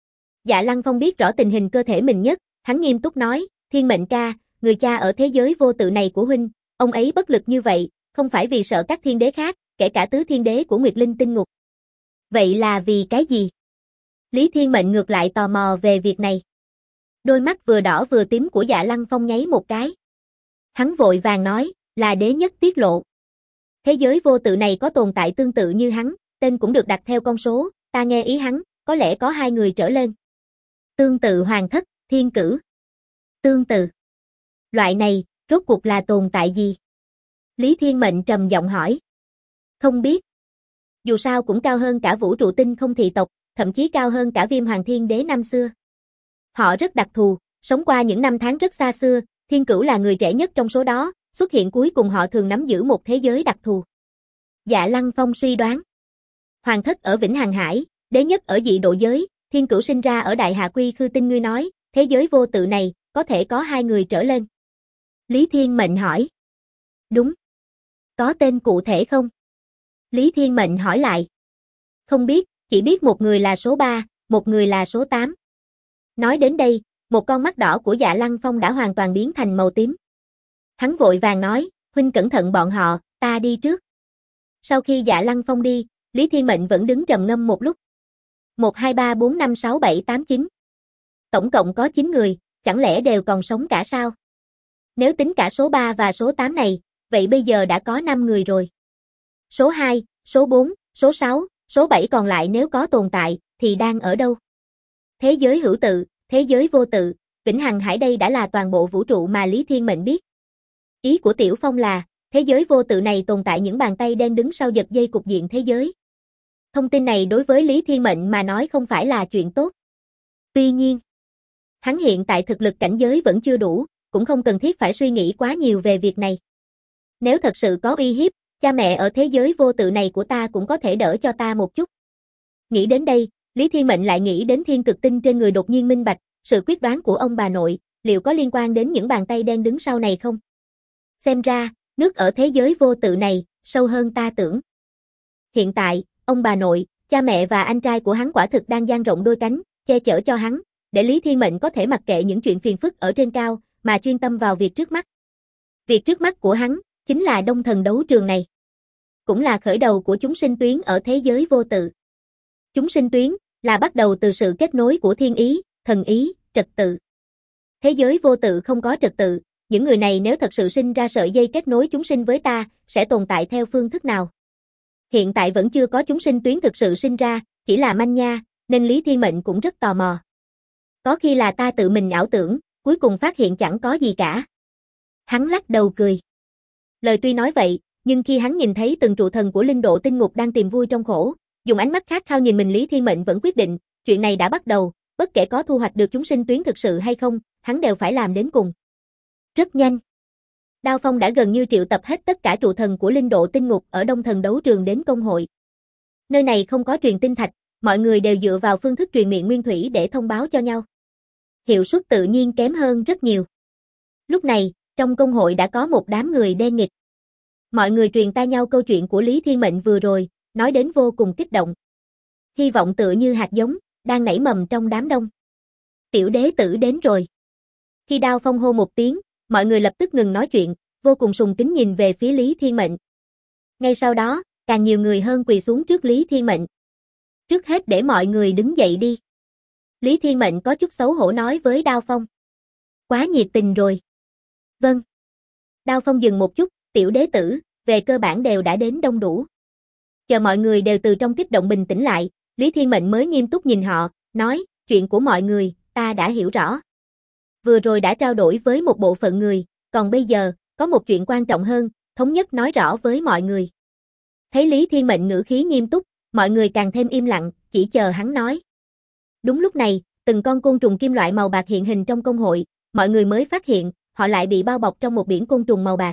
Dạ Lăng Phong biết rõ tình hình cơ thể mình nhất, hắn nghiêm túc nói, Thiên Mệnh ca, người cha ở thế giới vô tự này của huynh, ông ấy bất lực như vậy, không phải vì sợ các thiên đế khác, kể cả tứ thiên đế của Nguyệt Linh tinh ngục. Vậy là vì cái gì? Lý Thiên Mệnh ngược lại tò mò về việc này. Đôi mắt vừa đỏ vừa tím của Dạ Lăng Phong nháy một cái. Hắn vội vàng nói, là đế nhất tiết lộ. Thế giới vô tự này có tồn tại tương tự như hắn, tên cũng được đặt theo con số, ta nghe ý hắn, có lẽ có 2 người trở lên. Tương tự hoàng thất, thiên cử. Tương tự. Loại này, rốt cuộc là tồn tại gì? Lý Thiên Mệnh trầm giọng hỏi. Không biết. Dù sao cũng cao hơn cả vũ trụ tinh không thị tộc, thậm chí cao hơn cả Viêm Hoàng Thiên Đế năm xưa. Họ rất đặc thù, sống qua những năm tháng rất xa xưa, Thiên Cửu là người trẻ nhất trong số đó, xuất hiện cuối cùng họ thường nắm giữ một thế giới đặc thù. Dạ Lăng Phong suy đoán. Hoàng thất ở Vĩnh Hằng Hải, đế nhất ở dị độ giới, Thiên Cửu sinh ra ở Đại Hà Quy Khư Tinh ngươi nói, thế giới vô tự này, có thể có 2 người trở lên. Lý Thiên Mệnh hỏi. Đúng. Có tên cụ thể không? Lý Thiên Mệnh hỏi lại. Không biết, chỉ biết một người là số 3, một người là số 8. Nói đến đây, một con mắt đỏ của Dạ Lăng Phong đã hoàn toàn biến thành màu tím. Hắn vội vàng nói, huynh cẩn thận bọn họ, ta đi trước. Sau khi Dạ Lăng Phong đi, Lý Thiên Mệnh vẫn đứng trầm ngâm một lúc. 1, 2, 3, 4, 5, 6, 7, 8, 9. Tổng cộng có 9 người, chẳng lẽ đều còn sống cả sao? Nếu tính cả số 3 và số 8 này, vậy bây giờ đã có 5 người rồi. Số 2, số 4, số 6, số 7 còn lại nếu có tồn tại, thì đang ở đâu? Thế giới hữu tự, thế giới vô tự, vĩnh hằng hải đây đã là toàn bộ vũ trụ mà Lý Thiên Mệnh biết. Ý của Tiểu Phong là, thế giới vô tự này tồn tại những bàn tay đen đứng sau giật dây cục diện thế giới. Thông tin này đối với Lý Thiên Mệnh mà nói không phải là chuyện tốt. Tuy nhiên, hắn hiện tại thực lực cảnh giới vẫn chưa đủ, cũng không cần thiết phải suy nghĩ quá nhiều về việc này. Nếu thật sự có uy hiếp, cha mẹ ở thế giới vô tự này của ta cũng có thể đỡ cho ta một chút. Nghĩ đến đây, Lý Thiên Mệnh lại nghĩ đến thiên cực tinh trên người đột nhiên minh bạch, sự quyết đoán của ông bà nội, liệu có liên quan đến những bàn tay đen đứng sau này không? Xem ra, nước ở thế giới vô tự này, sâu hơn ta tưởng. Hiện tại, ông bà nội, cha mẹ và anh trai của hắn quả thực đang dang rộng đôi cánh, che chở cho hắn, để Lý Thiên Mệnh có thể mặc kệ những chuyện phiền phức ở trên cao, mà chuyên tâm vào việc trước mắt. Việc trước mắt của hắn, chính là Đông Thần đấu trường này. Cũng là khởi đầu của chúng sinh tuyến ở thế giới vô tự. Chúng sinh tuyến, là bắt đầu từ sự kết nối của thiên ý, thần ý, trật tự. Thế giới vô tự không có trật tự, những người này nếu thật sự sinh ra sợi dây kết nối chúng sinh với ta, sẽ tồn tại theo phương thức nào? Hiện tại vẫn chưa có chúng sinh tuyến thực sự sinh ra, chỉ là manh nha, nên Lý Thiên Mệnh cũng rất tò mò. Có khi là ta tự mình ảo tưởng, cuối cùng phát hiện chẳng có gì cả. Hắn lắc đầu cười. Lời tuy nói vậy, nhưng khi hắn nhìn thấy từng trụ thần của linh độ tinh ngục đang tìm vui trong khổ, dùng ánh mắt khát khao nhìn mình, Lý Thiên Mệnh vẫn quyết định, chuyện này đã bắt đầu, bất kể có thu hoạch được chúng sinh tuyến thực sự hay không, hắn đều phải làm đến cùng. Rất nhanh. Đao Phong đã gần như triệu tập hết tất cả trụ thần của linh độ tinh ngục ở Đông Thần đấu trường đến công hội. Nơi này không có truyền tinh thạch, mọi người đều dựa vào phương thức truyền miệng nguyên thủy để thông báo cho nhau. Hiệu suất tự nhiên kém hơn rất nhiều. Lúc này, trong công hội đã có một đám người đen nghịch. Mọi người truyền tai nhau câu chuyện của Lý Thiên Mệnh vừa rồi, nói đến vô cùng kích động. Hy vọng tựa như hạt giống, đang nảy mầm trong đám đông. Tiểu đế tử đến rồi. Khi Đao Phong hô một tiếng, mọi người lập tức ngừng nói chuyện, vô cùng sùng kính nhìn về phía Lý Thiên Mệnh. Ngay sau đó, càng nhiều người hơn quỳ xuống trước Lý Thiên Mệnh. Trước hết để mọi người đứng dậy đi. Lý Thiên Mệnh có chút xấu hổ nói với Đao Phong. Quá nhiệt tình rồi. Vâng. Đao Phong dừng một chút, tiểu đế tử, về cơ bản đều đã đến đông đủ. Chờ mọi người đều từ trong kích động bình tĩnh lại, Lý Thiên Mệnh mới nghiêm túc nhìn họ, nói, chuyện của mọi người, ta đã hiểu rõ. Vừa rồi đã trao đổi với một bộ phận người, còn bây giờ, có một chuyện quan trọng hơn, thống nhất nói rõ với mọi người. Thấy Lý Thiên Mệnh ngữ khí nghiêm túc, mọi người càng thêm im lặng, chỉ chờ hắn nói. Đúng lúc này, từng con côn trùng kim loại màu bạc hiện hình trong công hội, mọi người mới phát hiện, họ lại bị bao bọc trong một biển côn trùng màu bạc.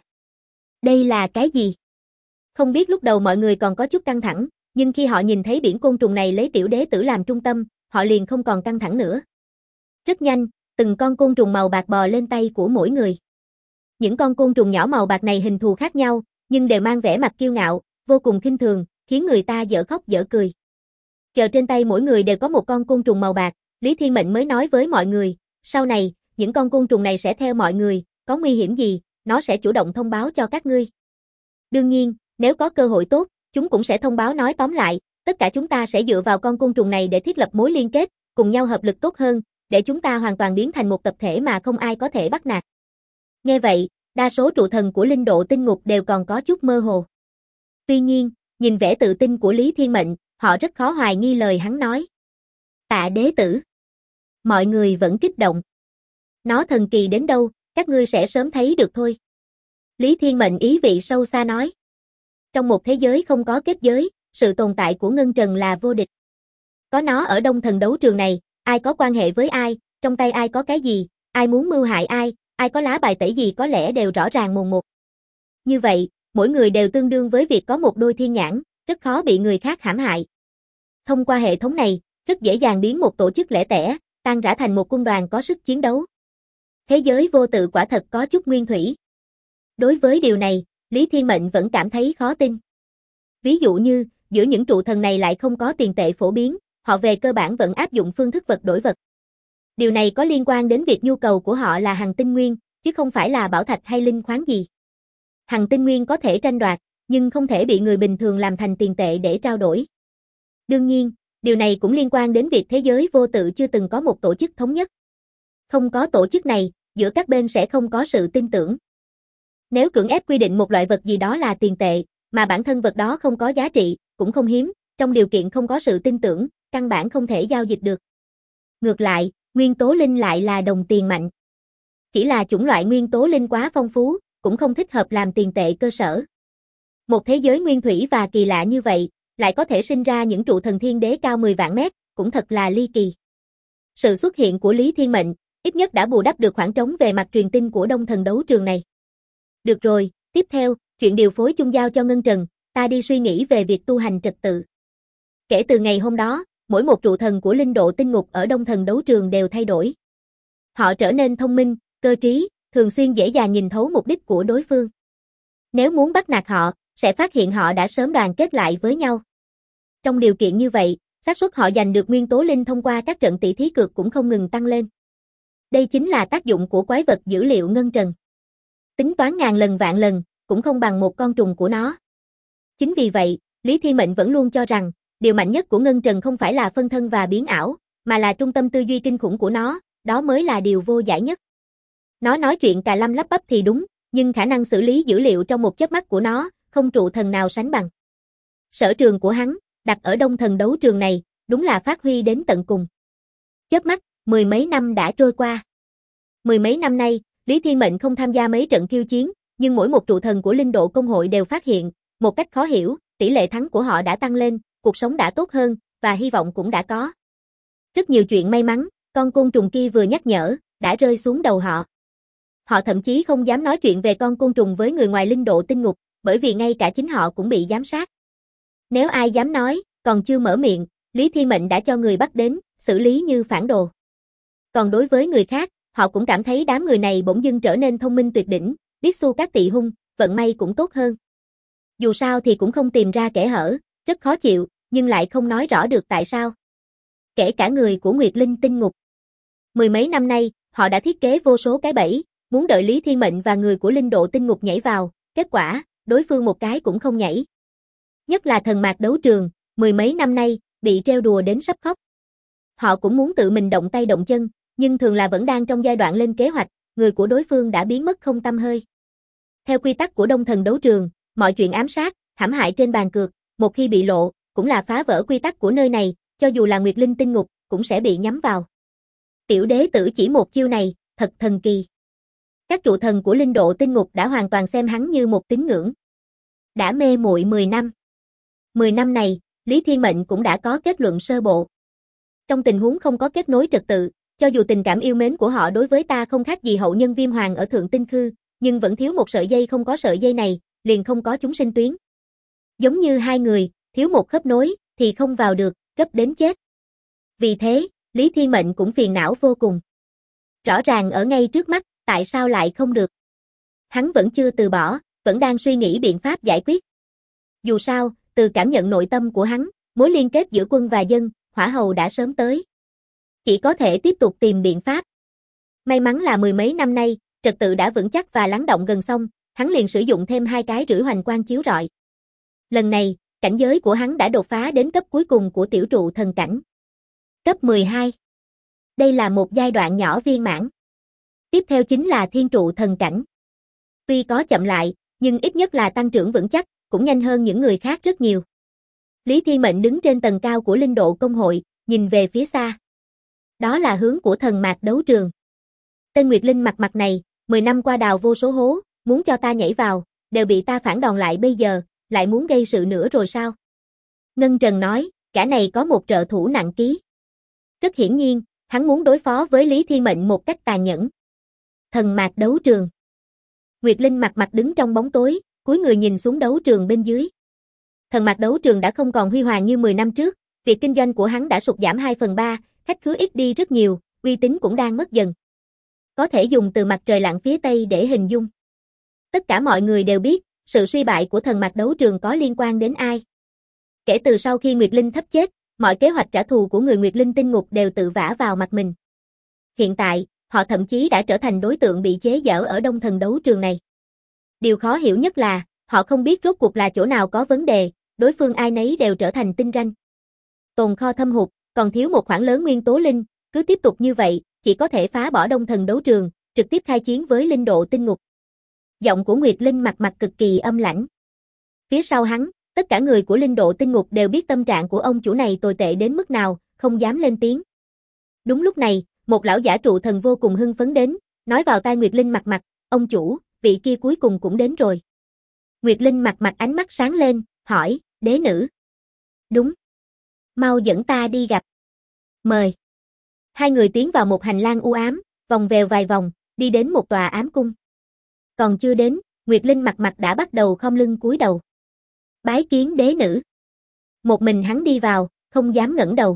Đây là cái gì? Không biết lúc đầu mọi người còn có chút căng thẳng, nhưng khi họ nhìn thấy biển côn trùng này lấy tiểu đế tử làm trung tâm, họ liền không còn căng thẳng nữa. Rất nhanh, từng con côn trùng màu bạc bò lên tay của mỗi người. Những con côn trùng nhỏ màu bạc này hình thù khác nhau, nhưng đều mang vẻ mặt kiêu ngạo, vô cùng khinh thường, khiến người ta dở khóc dở cười. Chờ trên tay mỗi người đều có một con côn trùng màu bạc, Lý Thiên Mệnh mới nói với mọi người, sau này, những con côn trùng này sẽ theo mọi người, có nguy hiểm gì, nó sẽ chủ động thông báo cho các ngươi. Đương nhiên, nếu có cơ hội tốt, chúng cũng sẽ thông báo. Nói tóm lại, tất cả chúng ta sẽ dựa vào con côn trùng này để thiết lập mối liên kết, cùng nhau hợp lực tốt hơn, để chúng ta hoàn toàn biến thành một tập thể mà không ai có thể bắt nạt. Nghe vậy, đa số trụ thần của linh độ tinh ngục đều còn có chút mơ hồ. Tuy nhiên, nhìn vẻ tự tin của Lý Thiên Mệnh, họ rất khó hoài nghi lời hắn nói. Tạ đế tử. Mọi người vẫn kích động. Nó thần kỳ đến đâu, các ngươi sẽ sớm thấy được thôi. Lý Thiên Mệnh ý vị sâu xa nói. Trong một thế giới không có kết giới, sự tồn tại của Ngân Trần là vô địch. Có nó ở Đông Thần đấu trường này, ai có quan hệ với ai, trong tay ai có cái gì, ai muốn mưu hại ai có lá bài tẩy gì có lẽ đều rõ ràng mồn một. Như vậy, mỗi người đều tương đương với việc có một đôi thiên nhãn, rất khó bị người khác hãm hại. Thông qua hệ thống này, rất dễ dàng biến một tổ chức lẻ tẻ, tan rã thành một quân đoàn có sức chiến đấu. Thế giới vô tự quả thật có chút nguyên thủy. Đối với điều này, Lý Thiên Mệnh vẫn cảm thấy khó tin. Ví dụ như, giữa những trụ thần này lại không có tiền tệ phổ biến, họ về cơ bản vẫn áp dụng phương thức vật đổi vật. Điều này có liên quan đến việc nhu cầu của họ là hằng tinh nguyên, chứ không phải là bảo thạch hay linh khoáng gì. Hằng tinh nguyên có thể tranh đoạt, nhưng không thể bị người bình thường làm thành tiền tệ để trao đổi. Đương nhiên, điều này cũng liên quan đến việc thế giới vô tự chưa từng có một tổ chức thống nhất. Không có tổ chức này, giữa các bên sẽ không có sự tin tưởng. Nếu cưỡng ép quy định một loại vật gì đó là tiền tệ, mà bản thân vật đó không có giá trị, cũng không hiếm, trong điều kiện không có sự tin tưởng, căn bản không thể giao dịch được. Ngược lại, nguyên tố linh lại là đồng tiền mạnh. Chỉ là chủng loại nguyên tố linh quá phong phú, cũng không thích hợp làm tiền tệ cơ sở. Một thế giới nguyên thủy và kỳ lạ như vậy, lại có thể sinh ra những trụ thần thiên đế cao 10 vạn mét, cũng thật là ly kỳ. Sự xuất hiện của Lý Thiên Mệnh, ít nhất đã bù đắp được khoảng trống về mặt truyền tin của Đông Thần đấu trường này. Được rồi, tiếp theo, chuyện điều phối chung giao cho Ngân Trần, ta đi suy nghĩ về việc tu hành trật tự. Kể từ ngày hôm đó, mỗi một trụ thần của linh độ tinh ngục ở Đông Thần đấu trường đều thay đổi. Họ trở nên thông minh, cơ trí, thường xuyên dễ dàng nhìn thấu mục đích của đối phương. Nếu muốn bắt nạt họ, sẽ phát hiện họ đã sớm đoàn kết lại với nhau. Trong điều kiện như vậy, xác suất họ giành được nguyên tố linh thông qua các trận tỷ thí cược cũng không ngừng tăng lên. Đây chính là tác dụng của quái vật dữ liệu Ngân Trần. Tính toán ngàn lần vạn lần, cũng không bằng một con trùng của nó. Chính vì vậy, Lý Thiên Mệnh vẫn luôn cho rằng, điều mạnh nhất của Ngân Trần không phải là phân thân và biến ảo, mà là trung tâm tư duy kinh khủng của nó, đó mới là điều vô giải nhất. Nó nói chuyện cà lăm lắp bắp thì đúng, nhưng khả năng xử lý dữ liệu trong một chớp mắt của nó, không trụ thần nào sánh bằng. Sở trường của hắn, đặt ở Đông Thần đấu trường này, đúng là phát huy đến tận cùng. Chớp mắt, 10 mấy năm đã trôi qua. 10 mấy năm nay, Lý Thiên Mệnh không tham gia mấy trận khiêu chiến, nhưng mỗi một trụ thần của linh độ công hội đều phát hiện, một cách khó hiểu, tỷ lệ thắng của họ đã tăng lên, cuộc sống đã tốt hơn, và hy vọng cũng đã có. Rất nhiều chuyện may mắn, con côn trùng kia vừa nhắc nhở, đã rơi xuống đầu họ. Họ thậm chí không dám nói chuyện về con côn trùng với người ngoài linh độ tinh ngục, bởi vì ngay cả chính họ cũng bị giám sát. Nếu ai dám nói, còn chưa mở miệng, Lý Thiên Mệnh đã cho người bắt đến, xử lý như phản đồ. Còn đối với người khác, họ cũng cảm thấy đám người này bỗng dưng trở nên thông minh tuyệt đỉnh, biết xu các tị hung, vận may cũng tốt hơn. Dù sao thì cũng không tìm ra kẽ hở, rất khó chịu, nhưng lại không nói rõ được tại sao. Kể cả người của Nguyệt Linh tinh ngục. 10 mấy năm nay, họ đã thiết kế vô số cái bẫy, muốn đợi Lý Thiên Mệnh và người của linh độ tinh ngục nhảy vào, kết quả, đối phương một cái cũng không nhảy. Nhất là thần mạc đấu trường, 10 mấy năm nay, bị trêu đùa đến sắp khóc. Họ cũng muốn tự mình động tay động chân, nhưng thường là vẫn đang trong giai đoạn lên kế hoạch, người của đối phương đã biến mất không tăm hơi. Theo quy tắc của Đông Thần đấu trường, mọi chuyện ám sát, hãm hại trên bàn cược, một khi bị lộ, cũng là phá vỡ quy tắc của nơi này, cho dù là Nguyệt Linh tinh ngục, cũng sẽ bị nhắm vào. Tiểu đế tử chỉ một chiêu này, thật thần kỳ. Các trụ thần của linh độ tinh ngục đã hoàn toàn xem hắn như một tín ngưỡng. Đã mê muội 10 năm. 10 năm này, Lý Thiên Mệnh cũng đã có kết luận sơ bộ. Trong tình huống không có kết nối trật tự, cho dù tình cảm yêu mến của họ đối với ta không khác gì hậu nhân Viêm Hoàng ở Thượng Tinh Khư, nhưng vẫn thiếu một sợi dây, không có sợi dây này, liền không có chúng sinh tuyến. Giống như hai người, thiếu một khớp nối, thì không vào được, gấp đến chết. Vì thế, Lý Thiên Mệnh cũng phiền não vô cùng. Rõ ràng ở ngay trước mắt, tại sao lại không được? Hắn vẫn chưa từ bỏ, vẫn đang suy nghĩ biện pháp giải quyết. Dù sao, từ cảm nhận nội tâm của hắn, mối liên kết giữa quân và dân, hỏa hầu đã sớm tới. Chỉ có thể tiếp tục tìm biện pháp. May mắn là 10 mấy năm nay, trật tự đã vững chắc và lắng động gần xong, hắn liền sử dụng thêm 2 cái rưỡi hoành quang chiếu rọi. Lần này, cảnh giới của hắn đã đột phá đến cấp cuối cùng của tiểu trụ thần cảnh. Cấp 12. Đây là một giai đoạn nhỏ viên mãn. Tiếp theo chính là thiên trụ thần cảnh. Tuy có chậm lại, nhưng ít nhất là tăng trưởng vững chắc, cũng nhanh hơn những người khác rất nhiều. Lý Thiên Mệnh đứng trên tầng cao của linh độ công hội, nhìn về phía xa. Đó là hướng của thần mạc đấu trường. Tên Nguyệt Linh mặt mặt này, 10 năm qua đào vô số hố, muốn cho ta nhảy vào, đều bị ta phản đòn lại, bây giờ, lại muốn gây sự nữa rồi sao? Ngân Trần nói, cả này có một trợ thủ nặng ký. Rất hiển nhiên, hắn muốn đối phó với Lý Thiên Mệnh một cách tàn nhẫn. Thần mạc đấu trường. Nguyệt Linh mặt mặt đứng trong bóng tối, cúi người nhìn xuống đấu trường bên dưới. Thần mạc đấu trường đã không còn huy hoàng như 10 năm trước, việc kinh doanh của hắn đã sụt giảm 2/3, khách khứa ít đi rất nhiều, uy tín cũng đang mất dần. Có thể dùng từ mặt trời lặn phía tây để hình dung. Tất cả mọi người đều biết, sự suy bại của thần mạc đấu trường có liên quan đến ai. Kể từ sau khi Nguyệt Linh thấp chết, mọi kế hoạch trả thù của người Nguyệt Linh tinh ngục đều tự vả vào mặt mình. Hiện tại, họ thậm chí đã trở thành đối tượng bị chế giễu ở Đông Thần đấu trường này. Điều khó hiểu nhất là, Họ không biết rốt cuộc là chỗ nào có vấn đề, đối phương ai nấy đều trở thành tinh ranh. Tồn kho thâm hụt, còn thiếu một khoản lớn nguyên tố linh, cứ tiếp tục như vậy, chỉ có thể phá bỏ Đông Thần đấu trường, trực tiếp khai chiến với linh độ tinh ngục. Giọng của Nguyệt Linh mặt cực kỳ âm lãnh. Phía sau hắn, tất cả người của linh độ tinh ngục đều biết tâm trạng của ông chủ này tồi tệ đến mức nào, không dám lên tiếng. Đúng lúc này, một lão giả trụ thần vô cùng hưng phấn đến, nói vào tai Nguyệt Linh mặt, ông chủ, vị kia cuối cùng cũng đến rồi. Nguyệt Linh mặt ánh mắt sáng lên, hỏi, đế nữ. Đúng. Mau dẫn ta đi gặp. Mời. Hai người tiến vào một hành lang u ám, vòng vèo vài vòng, đi đến một tòa ám cung. Còn chưa đến, Nguyệt Linh mặt đã bắt đầu khom lưng cúi đầu. Bái kiến đế nữ. Một mình hắn đi vào, không dám ngẩng đầu.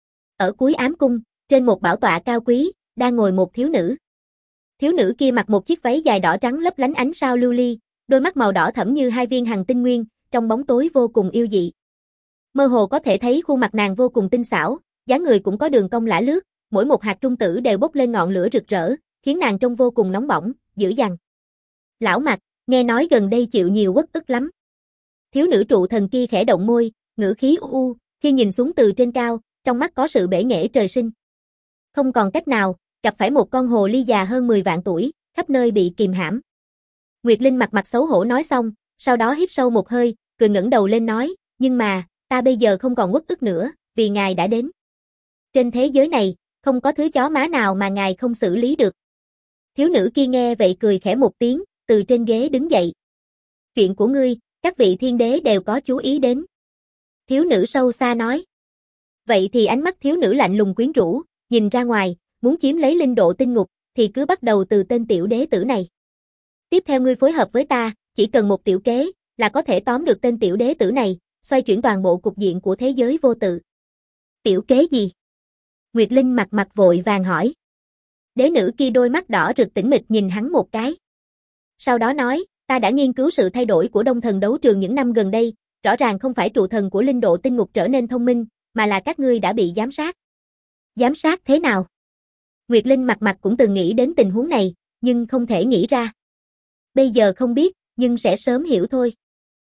Ở cuối ám cung, trên một bảo tọa cao quý, đang ngồi một thiếu nữ. Thiếu nữ kia mặc một chiếc váy dài đỏ trắng lấp lánh ánh sao lưu ly, đôi mắt màu đỏ thẫm như hai viên hằng tinh nguyên, trong bóng tối vô cùng yêu dị. Mơ hồ có thể thấy khuôn mặt nàng vô cùng tinh xảo, dáng người cũng có đường cong lả lướt, mỗi một hạt trung tử đều bốc lên ngọn lửa rực rỡ, khiến nàng trông vô cùng nóng bỏng, dữ dằn. Lão Mạc, nghe nói gần đây chịu nhiều uất ức lắm. Thiếu nữ trụ thần kia khẽ động môi, ngữ khí u, khi nhìn xuống từ trên cao, trong mắt có sự bể nghệ trời sinh. Không còn cách nào, gặp phải một con hồ ly già hơn 10 vạn tuổi, khắp nơi bị kìm hãm. Nguyệt Linh mặt xấu hổ nói xong, sau đó hít sâu một hơi, cười ngẩng đầu lên nói, nhưng mà, ta bây giờ không còn uất ức nữa, vì ngài đã đến. Trên thế giới này, không có thứ chó má nào mà ngài không xử lý được. Thiếu nữ kia nghe vậy cười khẽ một tiếng, từ trên ghế đứng dậy. Chuyện của ngươi, các vị thiên đế đều có chú ý đến. Thiếu nữ sâu xa nói. Vậy thì ánh mắt thiếu nữ lạnh lùng quyến rũ, nhìn ra ngoài, muốn chiếm lấy linh độ tinh ngục, thì cứ bắt đầu từ tên tiểu đế tử này. Tiếp theo ngươi phối hợp với ta, chỉ cần một tiểu kế, là có thể tóm được tên tiểu đế tử này, xoay chuyển toàn bộ cục diện của thế giới vô tự. Tiểu kế gì? Nguyệt Linh mặt vội vàng hỏi. Đế nữ kia đôi mắt đỏ rực tĩnh mịch nhìn hắn một cái. Sau đó nói, ta đã nghiên cứu sự thay đổi của Đông Thần đấu trường những năm gần đây, rõ ràng không phải trụ thần của linh độ tinh ngục trở nên thông minh, mà là các ngươi đã bị giám sát. Giám sát thế nào? Nguyệt Linh mặt cũng từng nghĩ đến tình huống này, nhưng không thể nghĩ ra. Bây giờ không biết, nhưng sẽ sớm hiểu thôi.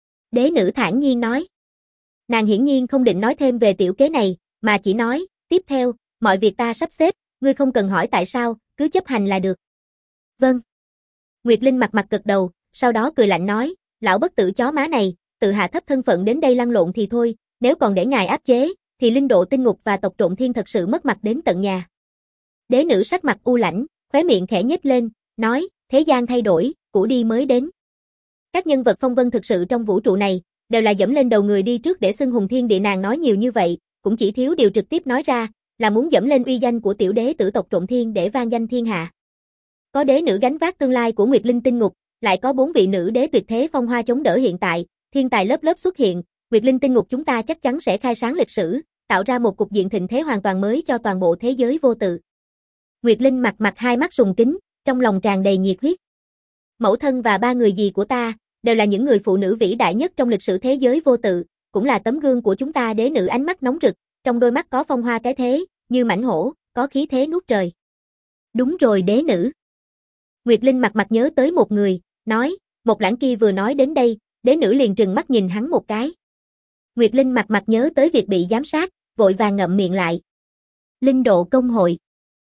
Đế nữ thản nhiên nói. Nàng hiển nhiên không định nói thêm về tiểu kế này, mà chỉ nói, tiếp theo, mọi việc ta sắp xếp, ngươi không cần hỏi tại sao, cứ chấp hành là được. Vâng. Nguyệt Linh mặt gật đầu, sau đó cười lạnh nói, lão bất tử chó má này, tự hạ thấp thân phận đến đây lăn lộn thì thôi, nếu còn để ngài áp chế, thì linh độ tinh ngục và tộc trộm thiên thật sự mất mặt đến tận nhà. Đế nữ sắc mặt u lãnh, khóe miệng khẽ nhếch lên, nói, thế gian thay đổi, cũ đi mới đến. Các nhân vật phong vân thực sự trong vũ trụ này, đều là dẫm lên đầu người đi trước để xưng hùng thiên địa. Nàng nói nhiều như vậy, cũng chỉ thiếu điều trực tiếp nói ra, là muốn dẫm lên uy danh của tiểu đế tử tộc trộm thiên để vang danh thiên hạ. Có đế nữ gánh vác tương lai của Nguyệt Linh tinh ngục, lại có 4 vị nữ đế tuyệt thế phong hoa chống đỡ hiện tại, thiên tài lớp lớp xuất hiện, Nguyệt Linh tinh ngục chúng ta chắc chắn sẽ khai sáng lịch sử, tạo ra một cục diện thịnh thế hoàn toàn mới cho toàn bộ thế giới vô tự. Nguyệt Linh mặt hai mắt sùng kính, trong lòng tràn đầy nhiệt huyết. Mẫu thân và 3 người dì của ta, đều là những người phụ nữ vĩ đại nhất trong lịch sử thế giới vô tự, cũng là tấm gương của chúng ta. Đế nữ ánh mắt nóng rực, trong đôi mắt có phong hoa cái thế, như mãnh hổ, có khí thế nuốt trời. Đúng rồi đế nữ. Nguyệt Linh mặt nhớ tới một người, nói, một lãng kia vừa nói đến đây, đế nữ liền trừng mắt nhìn hắn một cái. Nguyệt Linh mặt nhớ tới việc bị giám sát, vội vàng ngậm miệng lại. Linh độ công hội.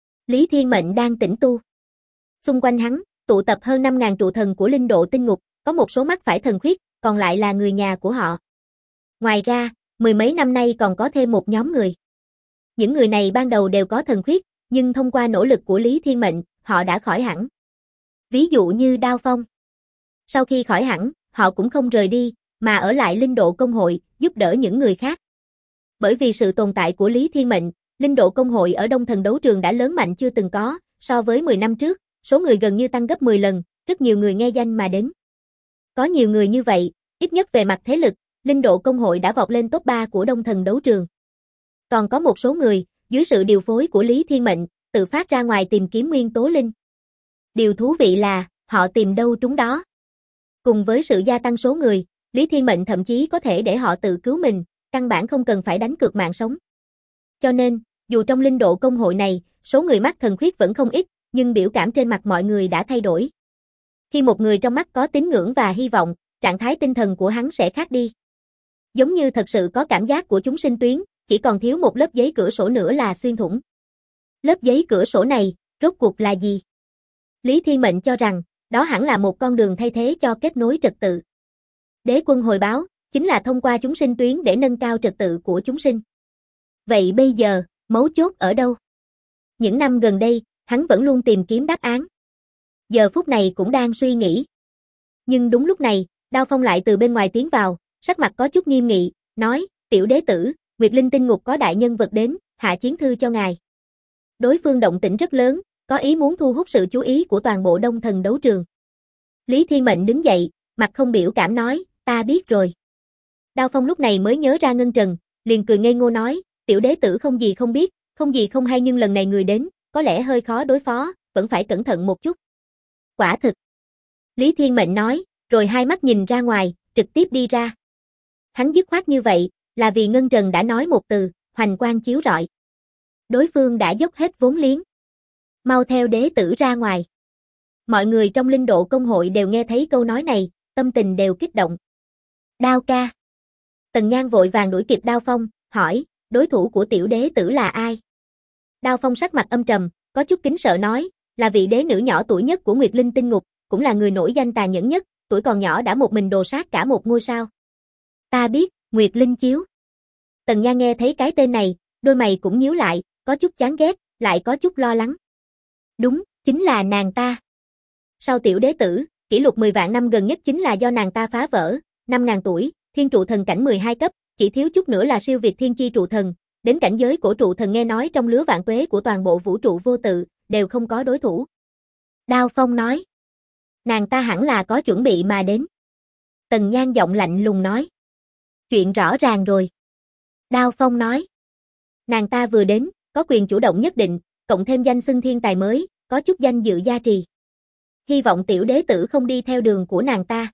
Lý Thiên Mệnh đang tĩnh tu. Xung quanh hắn, tụ tập hơn 5.000 trụ thần của linh độ tinh ngục, có một số mắc phải thần khuyết, còn lại là người nhà của họ. Ngoài ra, 10 mấy năm nay còn có thêm một nhóm người. Những người này ban đầu đều có thần khuyết, nhưng thông qua nỗ lực của Lý Thiên Mệnh, họ đã khỏi hẳn. Ví dụ như Đao Phong. Sau khi khỏi hẳn, họ cũng không rời đi, mà ở lại linh độ công hội, giúp đỡ những người khác. Bởi vì sự tồn tại của Lý Thiên Mệnh, linh độ công hội ở Đông Thần đấu trường đã lớn mạnh chưa từng có, so với 10 năm trước, số người gần như tăng gấp 10 lần, rất nhiều người nghe danh mà đến. Có nhiều người như vậy, ít nhất về mặt thế lực, linh độ công hội đã vọt lên top 3 của Đông Thần đấu trường. Còn có một số người, dưới sự điều phối của Lý Thiên Mệnh, tự phát ra ngoài tìm kiếm nguyên tố linh. Điều thú vị là, họ tìm đâu trúng đó. Cùng với sự gia tăng số người, Lý Thiên Mệnh thậm chí có thể để họ tự cứu mình, căn bản không cần phải đánh cược mạng sống. Cho nên, dù trong linh độ công hội này, số người mắc thần khuyết vẫn không ít, nhưng biểu cảm trên mặt mọi người đã thay đổi. Khi một người trong mắt có tín ngưỡng và hy vọng, trạng thái tinh thần của hắn sẽ khác đi. Giống như thật sự có cảm giác của chúng sinh tuyến, chỉ còn thiếu một lớp giấy cửa sổ nữa là xuyên thủng. Lớp giấy cửa sổ này, rốt cuộc là gì? Lý Thiên Mệnh cho rằng, đó hẳn là một con đường thay thế cho kết nối trật tự. Đế quân hồi báo, chính là thông qua chúng sinh tuyến để nâng cao trật tự của chúng sinh. Vậy bây giờ, mấu chốt ở đâu? Những năm gần đây, hắn vẫn luôn tìm kiếm đáp án. Giờ phút này cũng đang suy nghĩ. Nhưng đúng lúc này, Đao Phong lại từ bên ngoài tiến vào, sắc mặt có chút nghiêm nghị, nói, tiểu đế tử, Nguyệt Linh tinh ngục có đại nhân vật đến, hạ chiến thư cho ngài. Đối phương động tĩnh rất lớn, có ý muốn thu hút sự chú ý của toàn bộ Đông Thần đấu trường. Lý Thiên Mệnh đứng dậy, mặt không biểu cảm nói, ta biết rồi. Đao Phong lúc này mới nhớ ra Ngân Trần, liền cười ngây ngô nói, tiểu đế tử không gì không biết, không gì không hay nhưng lần này người đến, có lẽ hơi khó đối phó, vẫn phải cẩn thận một chút. Quả thực. Lý Thiên Mệnh nói, rồi hai mắt nhìn ra ngoài, trực tiếp đi ra. Hắn dứt khoát như vậy, là vì Ngân Trần đã nói một từ, hoành quang chiếu rọi. Đối phương đã dốc hết vốn liếng. Mau theo đế tử ra ngoài. Mọi người trong Linh Độ Công hội đều nghe thấy câu nói này, tâm tình đều kích động. Đao ca. Tần Nhan vội vàng đuổi kịp Đao Phong, hỏi, đối thủ của tiểu đế tử là ai? Đao Phong sắc mặt âm trầm, có chút kính sợ nói, là vị đế nữ nhỏ tuổi nhất của Nguyệt Linh tinh ngục, cũng là người nổi danh tàn nhẫn nhất, tuổi còn nhỏ đã một mình đồ sát cả một ngôi sao. Ta biết, Nguyệt Linh chiếu. Tần Nhan nghe thấy cái tên này, đôi mày cũng nhíu lại, có chút chán ghét, lại có chút lo lắng. Đúng, chính là nàng ta. Sau tiểu đế tử, kỷ lục 10 vạn năm gần nhất chính là do nàng ta phá vỡ, 5.000 tuổi, thiên trụ thần cảnh 12 cấp, chỉ thiếu chút nữa là siêu việt thiên chi trụ thần, đến cảnh giới cổ trụ thần nghe nói trong lứa vạn tuế của toàn bộ vũ trụ vô tự, đều không có đối thủ. Đao Phong nói. Nàng ta hẳn là có chuẩn bị mà đến. Tần Nhan giọng lạnh lùng nói. Chuyện rõ ràng rồi. Đao Phong nói. Nàng ta vừa đến, có quyền chủ động nhất định, cộng thêm danh xưng thiên tài mới, có chút danh dự gia trì. Hy vọng tiểu đế tử không đi theo đường của nàng ta.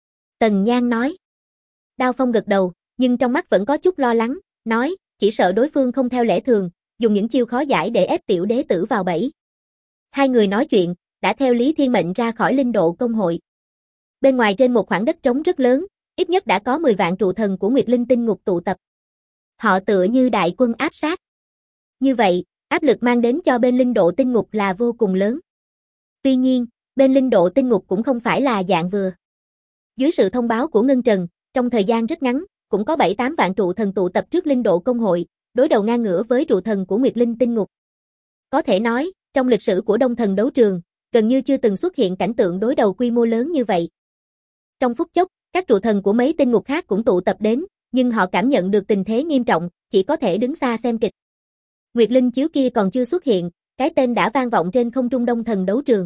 Tần Nhan nói. Đao Phong gật đầu, nhưng trong mắt vẫn có chút lo lắng, nói, chỉ sợ đối phương không theo lẽ thường, dùng những chiêu khó giải để ép tiểu đế tử vào bẫy. Hai người nói chuyện, đã theo Lý Thiên Mệnh ra khỏi Linh Độ Công hội. Bên ngoài trên một khoảng đất trống rất lớn, ít nhất đã có 10 vạn trụ thần của Nguyệt Linh tinh ngục tụ tập. Họ tựa như đại quân áp sát. Như vậy, áp lực mang đến cho bên Linh Độ tinh ngục là vô cùng lớn. Tuy nhiên, bên Linh Độ tinh ngục cũng không phải là dạng vừa. Dưới sự thông báo của Ngân Trần, trong thời gian rất ngắn, cũng có 7-8 vạn trụ thần tụ tập trước Linh Độ Công hội, đối đầu ngang ngửa với trụ thần của Nguyệt Linh tinh ngục. Có thể nói, trong lịch sử của Đông Thần đấu trường, gần như chưa từng xuất hiện cảnh tượng đối đầu quy mô lớn như vậy. Trong phút chốc, các trụ thần của mấy tinh ngục khác cũng tụ tập đến, nhưng họ cảm nhận được tình thế nghiêm trọng, chỉ có thể đứng xa xem kịch. Nguyệt Linh chiếu kia còn chưa xuất hiện, cái tên đã vang vọng trên không trung Đông Thần đấu trường.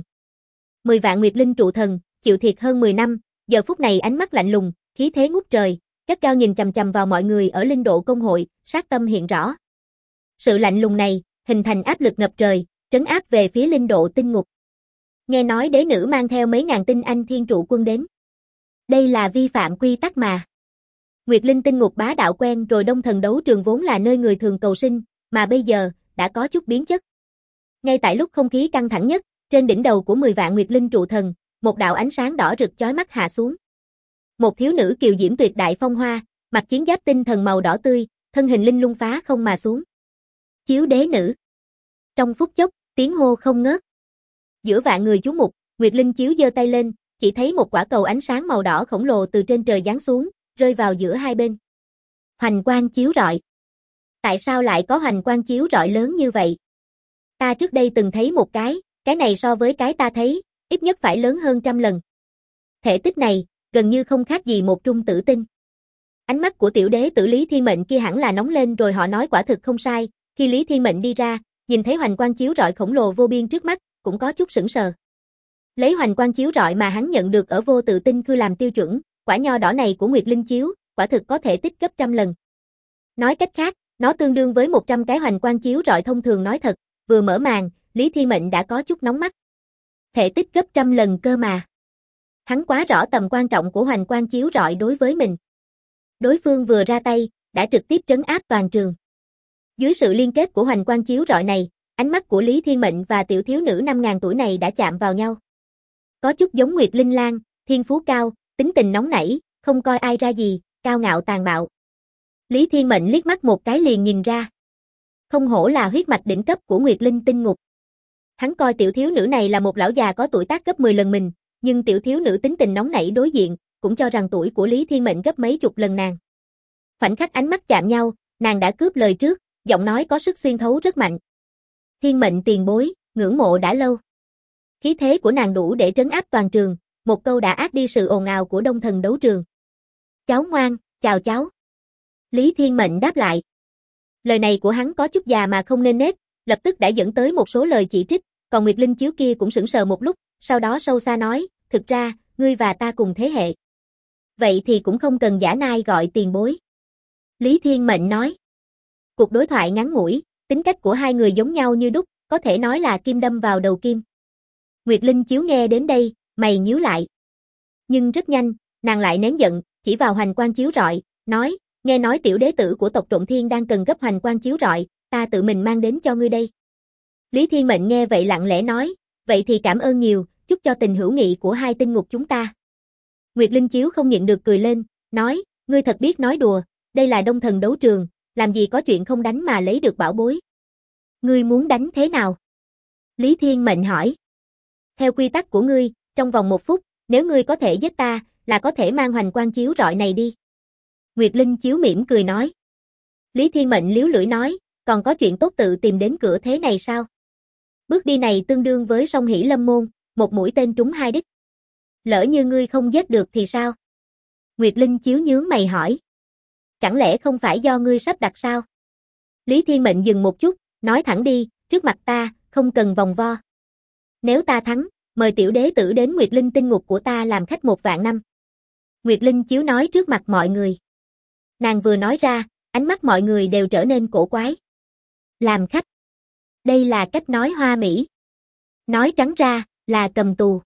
10 vạn Nguyệt Linh trụ thần, chịu thiệt hơn 10 năm, giờ phút này ánh mắt lạnh lùng, khí thế ngút trời, gắt gao nhìn chằm chằm vào mọi người ở Linh Độ Công hội, sát tâm hiện rõ. Sự lạnh lùng này, hình thành áp lực ngập trời, trấn áp về phía Linh Độ tinh ngục. Nghe nói đế nữ mang theo mấy ngàn tinh anh thiên trụ quân đến. Đây là vi phạm quy tắc mà. Nguyệt Linh tinh ngục bá đạo quen rồi Đông Thần đấu trường vốn là nơi người thường cầu sinh, mà bây giờ, đã có chút biến chất. Ngay tại lúc không khí căng thẳng nhất, trên đỉnh đầu của 10 vạn Nguyệt Linh trụ thần, một đạo ánh sáng đỏ rực chói mắt hạ xuống. Một thiếu nữ kiều diễm tuyệt đại phong hoa, mặc chiến giáp tinh thần màu đỏ tươi, thân hình linh lung phá không mà xuống. Chiếu đế nữ. Trong phút chốc, tiếng hô không ngớt. Giữa vạn người chú mục, Nguyệt Linh chiếu giơ tay lên, chỉ thấy một quả cầu ánh sáng màu đỏ khổng lồ từ trên trời giáng xuống, rơi vào giữa hai bên. Hoành quang chiếu rọi. Tại sao lại có hoành quang chiếu rọi lớn như vậy? Ta trước đây từng thấy một cái này so với cái ta thấy, ít nhất phải lớn hơn 100 lần. Thể tích này, gần như không khác gì một trung tử tinh. Ánh mắt của tiểu đế tử Lý Thiên Mệnh kia hẳn là nóng lên rồi họ nói quả thực không sai, khi Lý Thiên Mệnh đi ra, nhìn thấy hoành quang chiếu rọi khổng lồ vô biên trước mắt, cũng có chút sững sờ. Lấy hoành quang chiếu rọi mà hắn nhận được ở vô tự tinh cư làm tiêu chuẩn, quả nho đỏ này của Nguyệt Linh chiếu, quả thực có thể tích gấp 100 lần. Nói cách khác, nó tương đương với 100 cái hoành quang chiếu rọi thông thường nói thật, vừa mở màn, Lý Thiên Mệnh đã có chút nóng mắt. Thể tích gấp 100 lần cơ mà. Hắn quá rõ tầm quan trọng của hoành quang chiếu rọi đối với mình. Đối phương vừa ra tay, đã trực tiếp trấn áp toàn trường. Dưới sự liên kết của hoành quang chiếu rọi này, ánh mắt của Lý Thiên Mệnh và tiểu thiếu nữ 5.000 tuổi này đã chạm vào nhau. Có chút giống Nguyệt Linh Lan, thiên phú cao, tính tình nóng nảy, không coi ai ra gì, cao ngạo tàn bạo. Lý Thiên Mệnh liếc mắt một cái liền nhìn ra. Không hổ là huyết mạch đỉnh cấp của Nguyệt Linh tinh ngục. Hắn coi tiểu thiếu nữ này là một lão già có tuổi tác gấp 10 lần mình, nhưng tiểu thiếu nữ tính tình nóng nảy đối diện, cũng cho rằng tuổi của Lý Thiên Mệnh gấp mấy chục lần nàng. Khoảnh khắc ánh mắt chạm nhau, nàng đã cướp lời trước, giọng nói có sức xuyên thấu rất mạnh. Thiên Mệnh tiền bối, ngưỡng mộ đã lâu. Khí thế của nàng đủ để trấn áp toàn trường, một câu đã át đi sự ồn ào của đông thần đấu trường. Cháu ngoan, chào cháu. Lý Thiên Mệnh đáp lại. Lời này của hắn có chút già mà không nên nết, lập tức đã dẫn tới một số lời chỉ trích, còn Nguyệt Linh Chiếu kia cũng sững sờ một lúc, sau đó sâu xa nói, thực ra, ngươi và ta cùng thế hệ. Vậy thì cũng không cần giả nai gọi tiền bối. Lý Thiên Mệnh nói. Cuộc đối thoại ngắn ngủi, tính cách của hai người giống nhau như đúc, có thể nói là kim đâm vào đầu kim. Nguyệt Linh Chiếu nghe đến đây, mày nhíu lại. Nhưng rất nhanh, nàng lại nén giận, chỉ vào hoành quang chiếu rọi, nói, nghe nói tiểu đế tử của tộc Trộm Thiên đang cần gấp hoành quang chiếu rọi, ta tự mình mang đến cho ngươi đây. Lý Thiên Mệnh nghe vậy lặng lẽ nói, vậy thì cảm ơn nhiều, chúc cho tình hữu nghị của hai tinh ngục chúng ta. Nguyệt Linh Chiếu không nhịn được cười lên, nói, ngươi thật biết nói đùa, đây là đông thần đấu trường, làm gì có chuyện không đánh mà lấy được bảo bối. Ngươi muốn đánh thế nào? Lý Thiên Mệnh hỏi. Theo quy tắc của ngươi, trong vòng 1 phút, nếu ngươi có thể giết ta, là có thể mang hoành quang chiếu rọi này đi. Nguyệt Linh Chiếu mỉm cười nói. Lý Thiên Mệnh liếu lưỡi nói, còn có chuyện tốt tự tìm đến cửa thế này sao? Bước đi này tương đương với song hỷ lâm môn, một mũi tên trúng hai đích. Lỡ như ngươi không giết được thì sao? Nguyệt Linh Chiếu nhướng mày hỏi. Chẳng lẽ không phải do ngươi sắp đặt sao? Lý Thiên Mệnh dừng một chút, nói thẳng đi, trước mặt ta, không cần vòng vo. Nếu ta thắng, mời tiểu đế tử đến Nguyệt Linh tinh ngục của ta làm khách 1 vạn năm. Nguyệt Linh Chiếu nói trước mặt mọi người. Nàng vừa nói ra, ánh mắt mọi người đều trở nên cổ quái. Làm khách. Đây là cách nói hoa mỹ. Nói trắng ra, là cầm tù.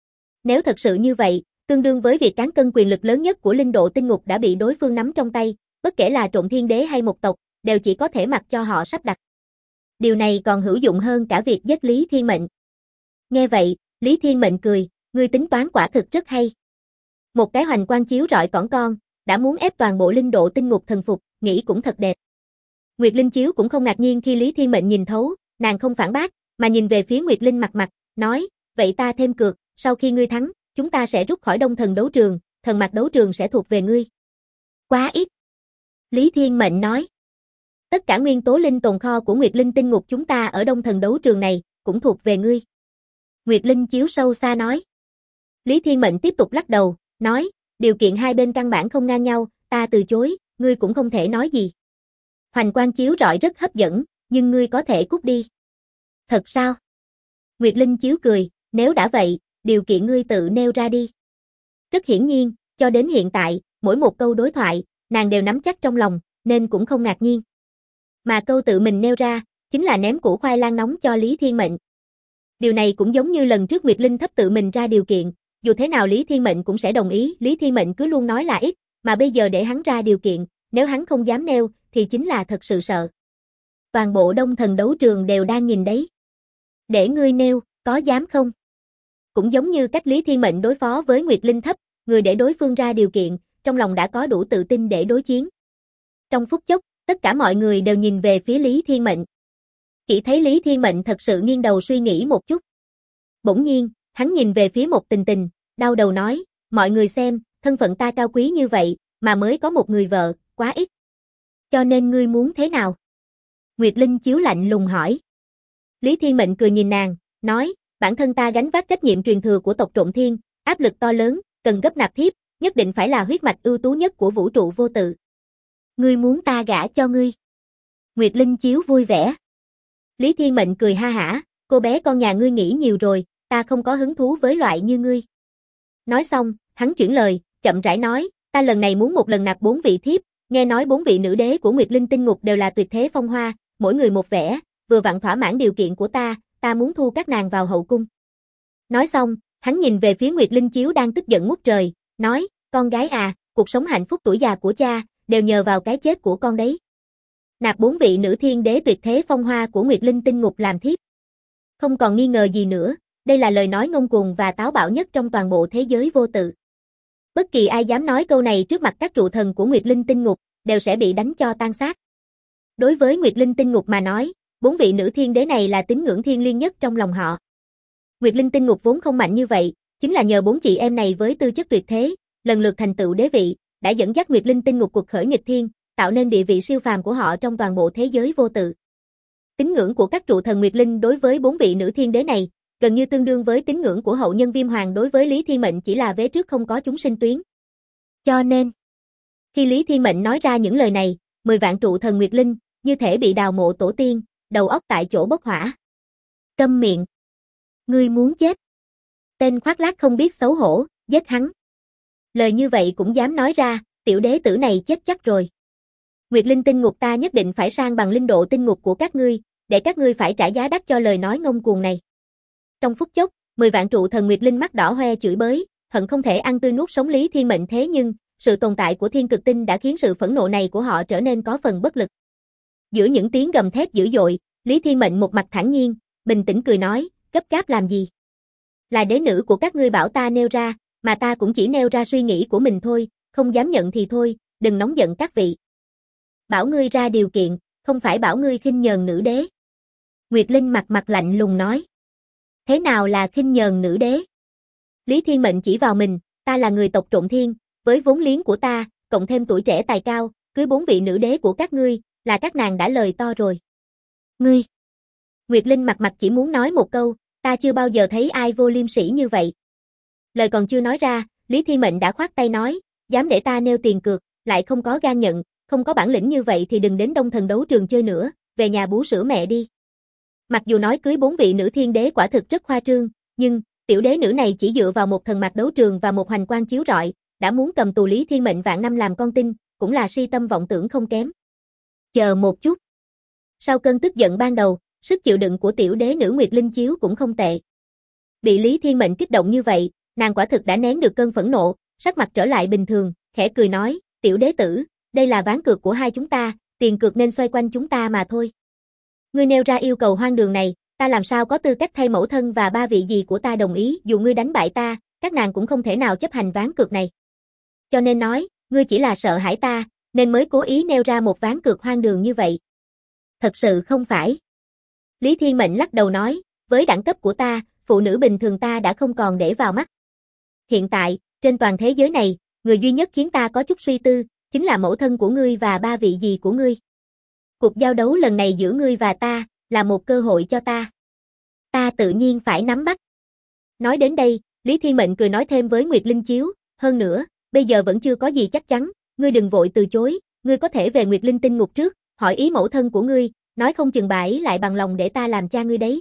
Nếu thật sự như vậy, tương đương với việc cán cân quyền lực lớn nhất của linh độ tinh ngục đã bị đối phương nắm trong tay, bất kể là Trộm Thiên Đế hay một tộc, đều chỉ có thể mặc cho họ sắp đặt. Điều này còn hữu dụng hơn cả việc giết Lý Thiên Mệnh. Nghe vậy, Lý Thiên Mệnh cười, ngươi tính toán quả thực rất hay. Một cái hoành quang chiếu rọi cỏn con, đã muốn ép toàn bộ linh độ tinh ngục thần phục, nghĩ cũng thật đẹp. Nguyệt Linh Chiếu cũng không ngạc nhiên khi Lý Thiên Mệnh nhìn thấu, nàng không phản bác, mà nhìn về phía Nguyệt Linh mặt mặt, nói, vậy ta thêm cược, sau khi ngươi thắng, chúng ta sẽ rút khỏi đông thần đấu trường, thần mạc đấu trường sẽ thuộc về ngươi. Quá ít. Lý Thiên Mệnh nói. Tất cả nguyên tố linh tồn kho của Nguyệt Linh tinh ngục chúng ta ở đông thần đấu trường này, cũng thuộc về ngươi. Nguyệt Linh Chiếu sâu xa nói. Lý Thiên Mệnh tiếp tục lắc đầu, nói, điều kiện hai bên căn bản không ngang nhau, ta từ chối, ngươi cũng không thể nói gì. Hoành quang chiếu rọi rất hấp dẫn, nhưng ngươi có thể cút đi. Thật sao? Nguyệt Linh Chiếu cười, nếu đã vậy, điều kiện ngươi tự nêu ra đi. Rất hiển nhiên, cho đến hiện tại, mỗi một câu đối thoại, nàng đều nắm chắc trong lòng, nên cũng không ngạc nhiên. Mà câu tự mình nêu ra, chính là ném củ khoai lang nóng cho Lý Thiên Mệnh. Điều này cũng giống như lần trước Nguyệt Linh thấp tự mình ra điều kiện, dù thế nào Lý Thiên Mệnh cũng sẽ đồng ý, Lý Thiên Mệnh cứ luôn nói là ít, mà bây giờ để hắn ra điều kiện, nếu hắn không dám nêu, thì chính là thật sự sợ. Toàn bộ đông thần đấu trường đều đang nhìn đấy. Để ngươi nêu, có dám không? Cũng giống như cách Lý Thiên Mệnh đối phó với Nguyệt Linh thấp, người để đối phương ra điều kiện, trong lòng đã có đủ tự tin để đối chiến. Trong phút chốc, tất cả mọi người đều nhìn về phía Lý Thiên Mệnh. Chỉ thấy Lý Thiên Mệnh thật sự nghiêng đầu suy nghĩ một chút. Bỗng nhiên, hắn nhìn về phía một Tình Tình, đau đầu nói, mọi người xem, thân phận ta cao quý như vậy, mà mới có một người vợ, quá ít. Cho nên ngươi muốn thế nào? Nguyệt Linh Chiếu lạnh lùng hỏi. Lý Thiên Mệnh cười nhìn nàng, nói, bản thân ta gánh vác trách nhiệm truyền thừa của tộc Trộm Thiên, áp lực to lớn, cần gấp nạp thiếp, nhất định phải là huyết mạch ưu tú nhất của vũ trụ vô tự. Ngươi muốn ta gả cho ngươi? Nguyệt Linh Chiếu vui vẻ. Lý Thiên Mệnh cười ha hả, cô bé con nhà ngươi nghĩ nhiều rồi, ta không có hứng thú với loại như ngươi. Nói xong, hắn chuyển lời, chậm rãi nói, ta lần này muốn một lần nạp 4 vị thiếp, nghe nói 4 vị nữ đế của Nguyệt Linh tinh ngục đều là tuyệt thế phong hoa, mỗi người một vẻ, vừa vặn thỏa mãn điều kiện của ta muốn thu các nàng vào hậu cung. Nói xong, hắn nhìn về phía Nguyệt Linh Chiếu đang tức giận ngút trời, nói, con gái à, cuộc sống hạnh phúc tuổi già của cha, đều nhờ vào cái chết của con đấy. Nạp 4 vị nữ thiên đế tuyệt thế phong hoa của Nguyệt Linh tinh ngục làm thiếp. Không còn nghi ngờ gì nữa, đây là lời nói ngông cuồng và táo bạo nhất trong toàn bộ thế giới vô tự. Bất kỳ ai dám nói câu này trước mặt các trụ thần của Nguyệt Linh Tinh Ngục, đều sẽ bị đánh cho tan xác. Đối với Nguyệt Linh Tinh Ngục mà nói, 4 vị nữ thiên đế này là tín ngưỡng thiêng liêng nhất trong lòng họ. Nguyệt Linh Tinh Ngục vốn không mạnh như vậy, chính là nhờ 4 chị em này với tư chất tuyệt thế, lần lượt thành tựu đế vị, đã dẫn dắt Nguyệt Linh Tinh Ngục cuộc khởi nghịch thiên, tạo nên địa vị siêu phàm của họ trong toàn bộ thế giới vô tự. Tín ngưỡng của các trụ thần Nguyệt Linh đối với 4 vị nữ thiên đế này, gần như tương đương với tín ngưỡng của hậu nhân Viêm Hoàng đối với Lý Thiên Mệnh chỉ là vế trước không có chúng sinh tuyến. Cho nên, khi Lý Thiên Mệnh nói ra những lời này, 10 vạn trụ thần Nguyệt Linh, như thể bị đào mộ tổ tiên, đầu óc tại chỗ bốc hỏa. Câm miệng. Ngươi muốn chết. Tên khoác lác không biết xấu hổ, giết hắn. Lời như vậy cũng dám nói ra, tiểu đế tử này chết chắc rồi. Nguyệt Linh Tinh Ngục ta nhất định phải sang bằng linh độ tinh ngục của các ngươi, để các ngươi phải trả giá đắt cho lời nói ngông cuồng này. Trong phút chốc, 10 vạn trụ thần Nguyệt Linh mắt đỏ hoe chửi bới, hận không thể ăn tươi nuốt sống Lý Thiên Mệnh, thế nhưng, sự tồn tại của Thiên Cực Tinh đã khiến sự phẫn nộ này của họ trở nên có phần bất lực. Giữa những tiếng gầm thét dữ dội, Lý Thiên Mệnh một mặt thản nhiên, bình tĩnh cười nói, gấp gáp làm gì? Là đế nữ của các ngươi bảo ta nêu ra, mà ta cũng chỉ nêu ra suy nghĩ của mình thôi, không dám nhận thì thôi, đừng nóng giận các vị. Bảo ngươi ra điều kiện, không phải bảo ngươi khinh nhờn nữ đế. Nguyệt Linh mặt lạnh lùng nói. Thế nào là khinh nhờn nữ đế? Lý Thiên Mệnh chỉ vào mình, ta là người tộc Trộn Thiên, với vốn liếng của ta, cộng thêm tuổi trẻ tài cao, cưới 4 vị nữ đế của các ngươi, là các nàng đã lời to rồi. Ngươi! Nguyệt Linh mặt chỉ muốn nói một câu, ta chưa bao giờ thấy ai vô liêm sỉ như vậy. Lời còn chưa nói ra, Lý Thiên Mệnh đã khoát tay nói, dám để ta nêu tiền cược, lại không có gan nhận, không có bản lĩnh như vậy thì đừng đến Đông Thần đấu trường chơi nữa, về nhà bú sữa mẹ đi. Mặc dù nói cưới 4 vị nữ thiên đế quả thực rất khoa trương, nhưng, tiểu đế nữ này chỉ dựa vào một thần mạc đấu trường và một hoành quang chiếu rọi, đã muốn cầm tù Lý Thiên Mệnh vạn năm làm con tin, cũng là si tâm vọng tưởng không kém. Chờ một chút. Sau cơn tức giận ban đầu, sức chịu đựng của tiểu đế nữ Nguyệt Linh Chiếu cũng không tệ. Bị Lý Thiên Mệnh kích động như vậy, nàng quả thực đã nén được cơn phẫn nộ, sắc mặt trở lại bình thường, khẽ cười nói, tiểu đế tử, đây là ván cược của hai chúng ta, tiền cược nên xoay quanh chúng ta mà thôi. Ngươi nêu ra yêu cầu hoang đường này, ta làm sao có tư cách thay mẫu thân và 3 vị dì của ta đồng ý, dù ngươi đánh bại ta, các nàng cũng không thể nào chấp hành ván cược này. Cho nên nói, ngươi chỉ là sợ hãi ta, nên mới cố ý nêu ra một ván cược hoang đường như vậy. Thật sự không phải. Lý Thiên Mệnh lắc đầu nói, với đẳng cấp của ta, phụ nữ bình thường ta đã không còn để vào mắt. Hiện tại, trên toàn thế giới này, người duy nhất khiến ta có chút suy tư, chính là mẫu thân của ngươi và 3 vị dì của ngươi. Cuộc giao đấu lần này giữa ngươi và ta, là một cơ hội cho ta. Ta tự nhiên phải nắm bắt. Nói đến đây, Lý Thiên Mệnh cười nói thêm với Nguyệt Linh Chiếu, hơn nữa, bây giờ vẫn chưa có gì chắc chắn, ngươi đừng vội từ chối, ngươi có thể về Nguyệt Linh Tinh Ngục trước, hỏi ý mẫu thân của ngươi, nói không chừng bà ấy lại bằng lòng để ta làm cha ngươi đấy.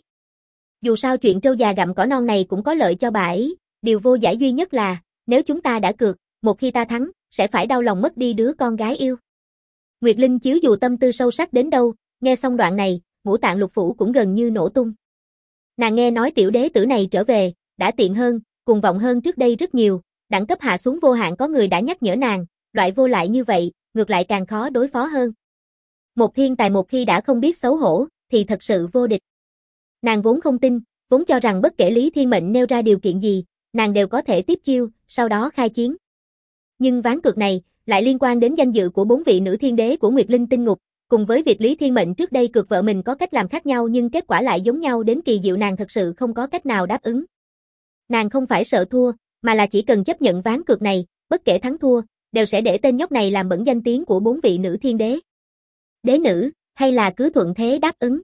Dù sao chuyện trâu già gặm cỏ non này cũng có lợi cho bà ấy, điều vô giải duy nhất là, nếu chúng ta đã cược, một khi ta thắng, sẽ phải đau lòng mất đi đứa con gái yêu. Nguyệt Linh Chiếu dù tâm tư sâu sắc đến đâu, nghe xong đoạn này, ngũ tạng lục phủ cũng gần như nổ tung. Nàng nghe nói tiểu đế tử này trở về, đã tiện hơn, cuồng vọng hơn trước đây rất nhiều, đẳng cấp hạ xuống vô hạn có người đã nhắc nhở nàng, loại vô lại như vậy, ngược lại càng khó đối phó hơn. Một thiên tài một khi đã không biết xấu hổ, thì thật sự vô địch. Nàng vốn không tin, vốn cho rằng bất kể Lý Thiên Mệnh nêu ra điều kiện gì, nàng đều có thể tiếp chiêu, sau đó khai chiến. Nhưng ván cược này, lại liên quan đến danh dự của 4 vị nữ thiên đế của Nguyệt Linh Tinh Ngục, cùng với việc Lý Thiên Mệnh trước đây cược vợ mình có cách làm khác nhau nhưng kết quả lại giống nhau đến kỳ diệu, nàng thật sự không có cách nào đáp ứng. Nàng không phải sợ thua, mà là chỉ cần chấp nhận ván cược này, bất kể thắng thua, đều sẽ để tên nhóc này làm bẩn danh tiếng của 4 vị nữ thiên đế. Đế nữ, hay là cứ thuận thế đáp ứng?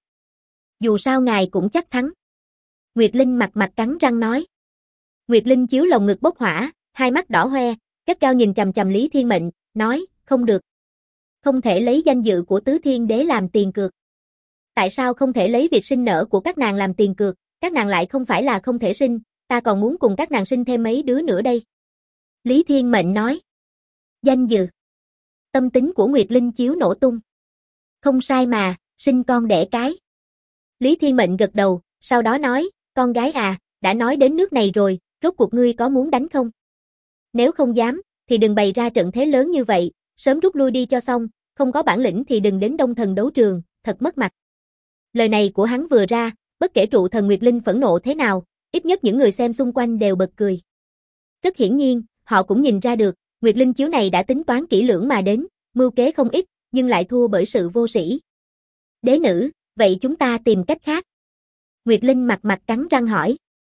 Dù sao ngài cũng chắc thắng. Nguyệt Linh mặt cắn răng nói. Nguyệt Linh Chiếu lồng ngực bốc hỏa, hai mắt đỏ hoe, gắt gao nhìn chằm chằm Lý Thiên Mệnh, nói, không được. Không thể lấy danh dự của tứ thiên đế làm tiền cược. Tại sao không thể lấy việc sinh nở của các nàng làm tiền cược, các nàng lại không phải là không thể sinh, ta còn muốn cùng các nàng sinh thêm mấy đứa nữa đây. Lý Thiên Mệnh nói. Danh dự. Tâm tính của Nguyệt Linh Chiếu nổ tung. Không sai mà, sinh con đẻ cái. Lý Thiên Mệnh gật đầu, sau đó nói, con gái à, đã nói đến nước này rồi, rốt cuộc ngươi có muốn đánh không? Nếu không dám, thì đừng bày ra trận thế lớn như vậy, sớm rút lui đi cho xong, không có bản lĩnh thì đừng đến Đông Thần đấu trường, thật mất mặt. Lời này của hắn vừa ra, bất kể trụ thần Nguyệt Linh phẫn nộ thế nào, ít nhất những người xem xung quanh đều bật cười. Rất hiển nhiên, họ cũng nhìn ra được, Nguyệt Linh chiếu này đã tính toán kỹ lưỡng mà đến, mưu kế không ít, nhưng lại thua bởi sự vô sĩ. Đế nữ, vậy chúng ta tìm cách khác. Nguyệt Linh mặt cắn răng hỏi.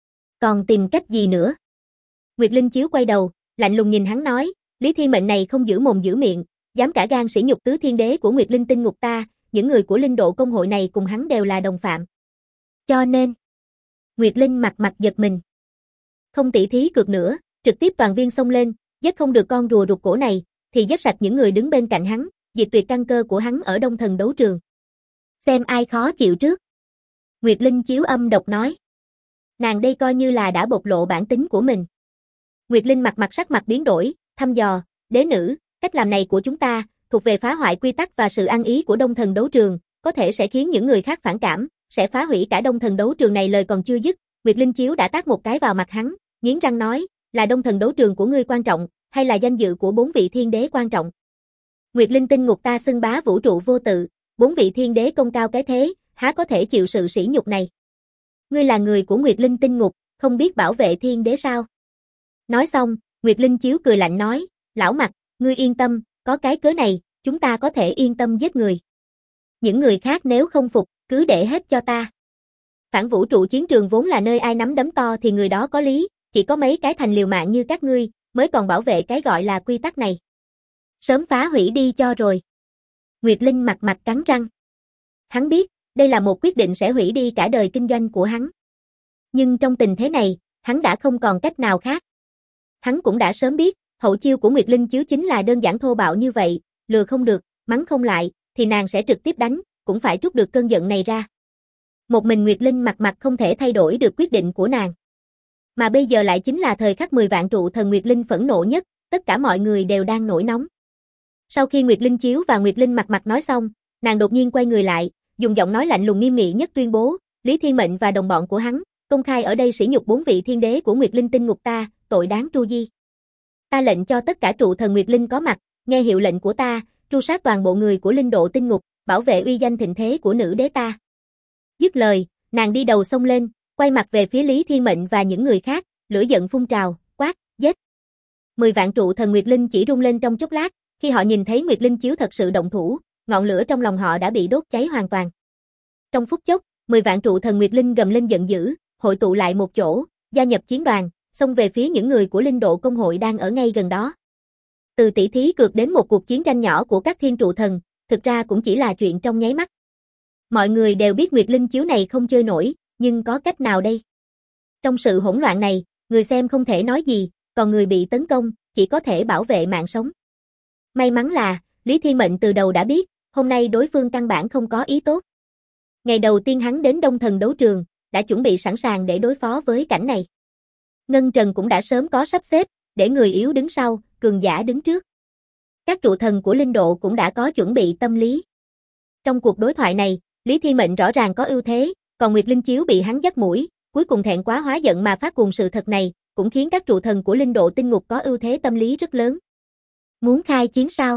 Còn tìm cách gì nữa? Nguyệt Linh chiếu quay đầu, lạnh lùng nhìn hắn nói, Lý Thiên Mệnh này không giữ mồm giữ miệng, dám cả gan sỉ nhục tứ thiên đế của Nguyệt Linh tinh ngục ta, những người của linh độ công hội này cùng hắn đều là đồng phạm. Cho nên, Nguyệt Linh mặt giật mình. Không tỉ thí cược nữa, trực tiếp toàn viên xông lên, giết không được con rùa rụt cổ này, thì giết sạch những người đứng bên cạnh hắn, diệt tuyệt căn cơ của hắn ở Đông Thần đấu trường. Xem ai khó chịu trước. Nguyệt Linh chiếu âm độc nói. Nàng đây coi như là đã bộc lộ bản tính của mình. Nguyệt Linh sắc mặt biến đổi, thăm dò, đế nữ, cách làm này của chúng ta, thuộc về phá hoại quy tắc và sự ăn ý của Đông Thần đấu trường, có thể sẽ khiến những người khác phản cảm, sẽ phá hủy cả Đông Thần đấu trường này. Lời còn chưa dứt, Nguyệt Linh chiếu đã tát một cái vào mặt hắn, nghiến răng nói, là Đông Thần đấu trường của ngươi quan trọng, hay là danh dự của 4 vị thiên đế quan trọng? Nguyệt Linh tinh ngục ta xưng bá vũ trụ vô tự, 4 vị thiên đế công cao cái thế, há có thể chịu sự sỉ nhục này? Ngươi là người của Nguyệt Linh tinh ngục, không biết bảo vệ thiên đế sao? Nói xong, Nguyệt Linh chiếu cười lạnh nói, lão Mặc, ngươi yên tâm, có cái cớ này, chúng ta có thể yên tâm giết người. Những người khác nếu không phục, cứ để hết cho ta. Phản vũ trụ chiến trường vốn là nơi ai nắm đấm to thì người đó có lý, chỉ có mấy cái thành liều mạng như các ngươi, mới còn bảo vệ cái gọi là quy tắc này. Sớm phá hủy đi cho rồi. Nguyệt Linh mặt cắn răng. Hắn biết, đây là một quyết định sẽ hủy đi cả đời kinh doanh của hắn. Nhưng trong tình thế này, hắn đã không còn cách nào khác. Hắn cũng đã sớm biết, hậu chiêu của Nguyệt Linh chiếu chính là đơn giản thô bạo như vậy, lừa không được, mắng không lại, thì nàng sẽ trực tiếp đánh, cũng phải trút được cơn giận này ra. Một mình Nguyệt Linh mặt không thể thay đổi được quyết định của nàng. Mà bây giờ lại chính là thời khắc 10 vạn trụ thần Nguyệt Linh phẫn nộ nhất, tất cả mọi người đều đang nổi nóng. Sau khi Nguyệt Linh chiếu và Nguyệt Linh mặt nói xong, nàng đột nhiên quay người lại, dùng giọng nói lạnh lùng nghiêm nghị nhất tuyên bố, Lý Thiên Mệnh và đồng bọn của hắn, công khai ở đây sỉ nhục 4 vị thiên đế của Nguyệt Linh tinh ngục ta, tội đáng tru di. Ta lệnh cho tất cả trụ thần Nguyệt Linh có mặt, nghe hiệu lệnh của ta, tru sát toàn bộ người của linh độ tinh ngục, bảo vệ uy danh thịnh thế của nữ đế ta. Dứt lời, nàng đi đầu xông lên, quay mặt về phía Lý Thiên Mệnh và những người khác, lửa giận phun trào, quát, giết. 10 vạn trụ thần Nguyệt Linh chỉ rung lên trong chốc lát, khi họ nhìn thấy Nguyệt Linh chiếu thật sự động thủ, ngọn lửa trong lòng họ đã bị đốt cháy hoàn toàn. Trong phút chốc, 10 vạn trụ thần Nguyệt Linh gầm lên giận dữ, hội tụ lại một chỗ, gia nhập chiến đoàn, xông về phía những người của linh độ công hội đang ở ngay gần đó. Từ tỷ thí cược đến một cuộc chiến tranh nhỏ của các thiên trụ thần, thực ra cũng chỉ là chuyện trong nháy mắt. Mọi người đều biết Nguyệt Linh chiếu này không chơi nổi, nhưng có cách nào đây? Trong sự hỗn loạn này, người xem không thể nói gì, còn người bị tấn công, chỉ có thể bảo vệ mạng sống. May mắn là, Lý Thiên Mệnh từ đầu đã biết, hôm nay đối phương căn bản không có ý tốt. Ngày đầu tiên hắn đến Đông Thần đấu trường, đã chuẩn bị sẵn sàng để đối phó với cảnh này. Ngân Trần cũng đã sớm có sắp xếp, để người yếu đứng sau, cường giả đứng trước. Các trụ thần của linh độ cũng đã có chuẩn bị tâm lý. Trong cuộc đối thoại này, Lý Thiên Mệnh rõ ràng có ưu thế, còn Nguyệt Linh chiếu bị hắn dắt mũi, cuối cùng thẹn quá hóa giận mà phát cuồng. Sự thật này, cũng khiến các trụ thần của linh độ tinh ngục có ưu thế tâm lý rất lớn. Muốn khai chiến sao?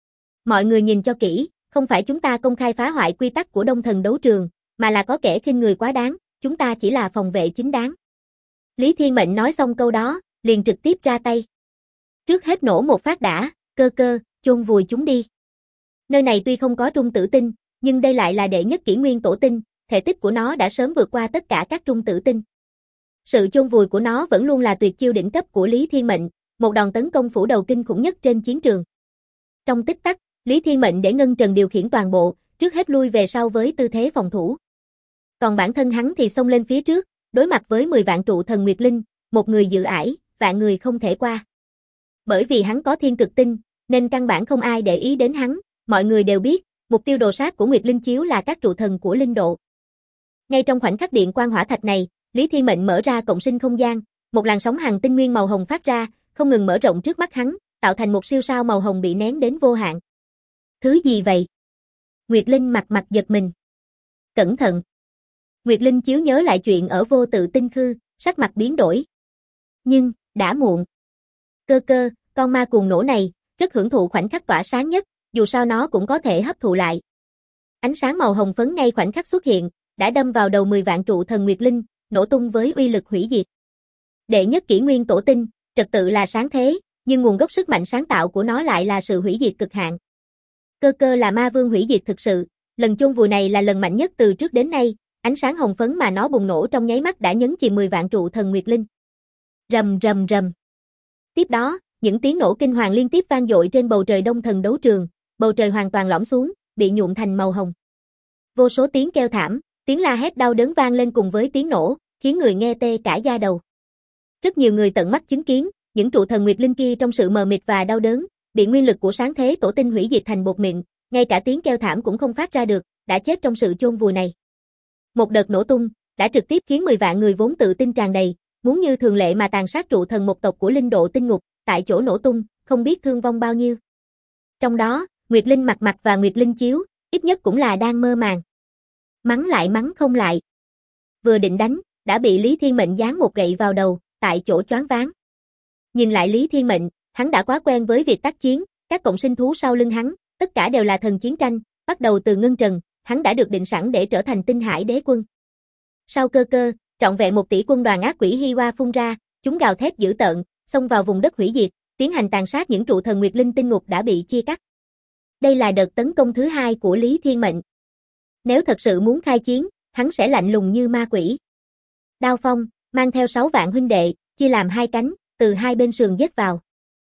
Mọi người nhìn cho kỹ, không phải chúng ta công khai phá hoại quy tắc của Đông Thần đấu trường, mà là có kẻ khinh người quá đáng, chúng ta chỉ là phòng vệ chính đáng. Lý Thiên Mệnh nói xong câu đó, liền trực tiếp ra tay. Trước hết nổ một phát đã, cơ, chôn vùi chúng đi. Nơi này tuy không có trung tử tinh, nhưng đây lại là đệ nhất kỷ nguyên tổ tinh, thể tích của nó đã sớm vượt qua tất cả các trung tử tinh. Sự chôn vùi của nó vẫn luôn là tuyệt chiêu đỉnh cấp của Lý Thiên Mệnh, một đòn tấn công phủ đầu kinh khủng nhất trên chiến trường. Trong tích tắc, Lý Thiên Mệnh để Ngân Trần điều khiển toàn bộ, trước hết lui về sau với tư thế phòng thủ. Còn bản thân hắn thì xông lên phía trước, đối mặt với 10 vạn trụ thần Nguyệt Linh, một người dự ải, vạn người không thể qua. Bởi vì hắn có thiên cực tinh, nên căn bản không ai để ý đến hắn, mọi người đều biết, mục tiêu đồ sát của Nguyệt Linh chiếu là các trụ thần của linh độ. Ngay trong khoảnh khắc điện quang hỏa thạch này, Lý Thiên Mệnh mở ra cộng sinh không gian, một làn sóng hàn tinh nguyên màu hồng phát ra, không ngừng mở rộng trước mắt hắn, tạo thành một siêu sao màu hồng bị nén đến vô hạn. Thứ gì vậy? Nguyệt Linh mặt giật mình. Cẩn thận. Nguyệt Linh chiếu nhớ lại chuyện ở vô tự tinh khư, sắc mặt biến đổi. Nhưng, đã muộn. Cơ, con ma cuồng nổ này, rất hưởng thụ khoảnh khắc tỏa sáng nhất, dù sao nó cũng có thể hấp thụ lại. Ánh sáng màu hồng phấn ngay khoảnh khắc xuất hiện, đã đâm vào đầu 10 vạn trụ thần Nguyệt Linh, nổ tung với uy lực hủy diệt. Đệ nhất kỷ nguyên tổ tinh, Trật tự là sáng thế, nhưng nguồn gốc sức mạnh sáng tạo của nó lại là sự hủy diệt cực hạn. Cơ cơ là ma vương hủy diệt thực sự, lần chôn vùi này là lần mạnh nhất từ trước đến nay, ánh sáng hồng phấn mà nó bùng nổ trong nháy mắt đã nhấn chìm 10 vạn trụ thần Nguyệt Linh. Rầm rầm rầm. Tiếp đó, những tiếng nổ kinh hoàng liên tiếp vang dội trên bầu trời Đông Thần đấu trường, bầu trời hoàn toàn lõm xuống, bị nhuộm thành màu hồng. Vô số tiếng kêu thảm, tiếng la hét đau đớn vang lên cùng với tiếng nổ, khiến người nghe tê cả da đầu. Rất nhiều người tận mắt chứng kiến, những trụ thần Nguyệt Linh kia trong sự mờ mịt và đau đớn, bị nguyên lực của sáng thế tổ tinh hủy diệt thành bột mịn, ngay cả tiếng kêu thảm cũng không phát ra được, đã chết trong sự chôn vùi này. Một đợt nổ tung, đã trực tiếp khiến 10 vạn người vốn tự tin tràn đầy, muốn như thường lệ mà tàn sát trụ thần một tộc của linh độ tinh ngục, tại chỗ nổ tung, không biết thương vong bao nhiêu. Trong đó, Nguyệt Linh Mặt Mặt và Nguyệt Linh Chiếu, ít nhất cũng là đang mơ màng. Mắng lại mắng không lại. Vừa định đánh, đã bị Lý Thiên Mệnh giáng một gậy vào đầu, tại chỗ choáng váng. Nhìn lại Lý Thiên Mệnh, hắn đã quá quen với việc tác chiến, các cộng sinh thú sau lưng hắn, tất cả đều là thần chiến tranh, bắt đầu từ Ngân Trần, hắn đã được định sẵn để trở thành Tinh Hải Đế Quân. Sau Cơ Cơ, trọn vẹn 1 tỷ quân đoàn ác quỷ Hi Hoa phun ra, chúng gào thét dữ tợn, xông vào vùng đất hủy diệt, tiến hành tàn sát những trụ thần Nguyệt Linh tinh ngục đã bị chia cắt. Đây là đợt tấn công thứ 2 của Lý Thiên Mệnh. Nếu thật sự muốn khai chiến, hắn sẽ lạnh lùng như ma quỷ. Đao Phong, mang theo 6 vạn huynh đệ, chia làm 2 cánh, từ hai bên sườn giết vào.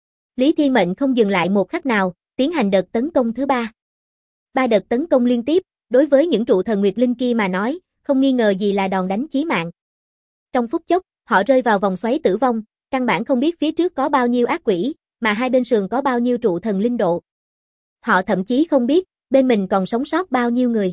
Lý Thiên Mệnh không dừng lại một khắc nào, tiến hành đợt tấn công thứ 3. 3 đợt tấn công liên tiếp, đối với những trụ thần Nguyệt Linh kia mà nói, không nghi ngờ gì là đòn đánh chí mạng. Trong phút chốc, họ rơi vào vòng xoáy tử vong, căn bản không biết phía trước có bao nhiêu ác quỷ, mà hai bên sườn có bao nhiêu trụ thần linh độ. Họ thậm chí không biết, bên mình còn sống sót bao nhiêu người.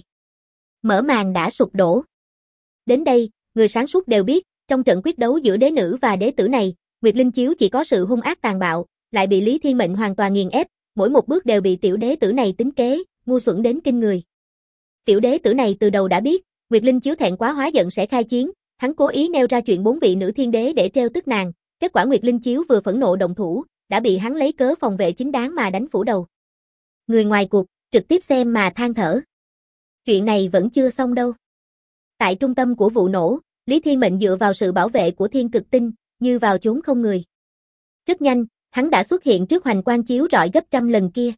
Mở màn đã sụp đổ. Đến đây, người sáng suốt đều biết, trong trận quyết đấu giữa đế nữ và đế tử này, Nguyệt Linh Chiếu chỉ có sự hung ác tàn bạo, lại bị Lý Thiên Mệnh hoàn toàn nghiền ép, mỗi một bước đều bị tiểu đế tử này tính kế, ngu xuẩn đến kinh người. Tiểu đế tử này từ đầu đã biết, Nguyệt Linh Chiếu thẹn quá hóa giận sẽ khai chiến, hắn cố ý nêu ra chuyện 4 vị nữ thiên đế để treo tức nàng, kết quả Nguyệt Linh Chiếu vừa phẫn nộ động thủ, đã bị hắn lấy cớ phòng vệ chính đáng mà đánh phủ đầu. Người ngoài cuộc, trực tiếp xem mà than thở. Chuyện này vẫn chưa xong đâu. Tại trung tâm của vụ nổ, Lý Thiên Mệnh dựa vào sự bảo vệ của thiên cực tinh, như vào chốn không người. Rất nhanh, hắn đã xuất hiện trước hoành quang chiếu rọi gấp trăm lần kia.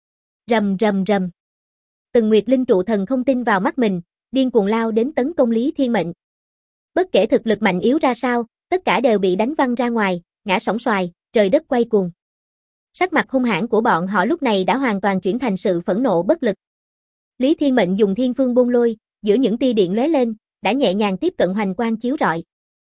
Rầm rầm rầm. Từng Nguyệt Linh trụ thần không tin vào mắt mình, điên cuồng lao đến tấn công Lý Thiên Mệnh. Bất kể thực lực mạnh yếu ra sao, tất cả đều bị đánh văng ra ngoài, ngã sóng xoài, trời đất quay cuồng. Sắc mặt hung hãn của bọn họ lúc này đã hoàn toàn chuyển thành sự phẫn nộ bất lực. Lý Thiên Mệnh dùng thiên phương bôn lôi, giữa những tia điện lóe lên, đã nhẹ nhàng tiếp cận hoành quang chiếu rọi.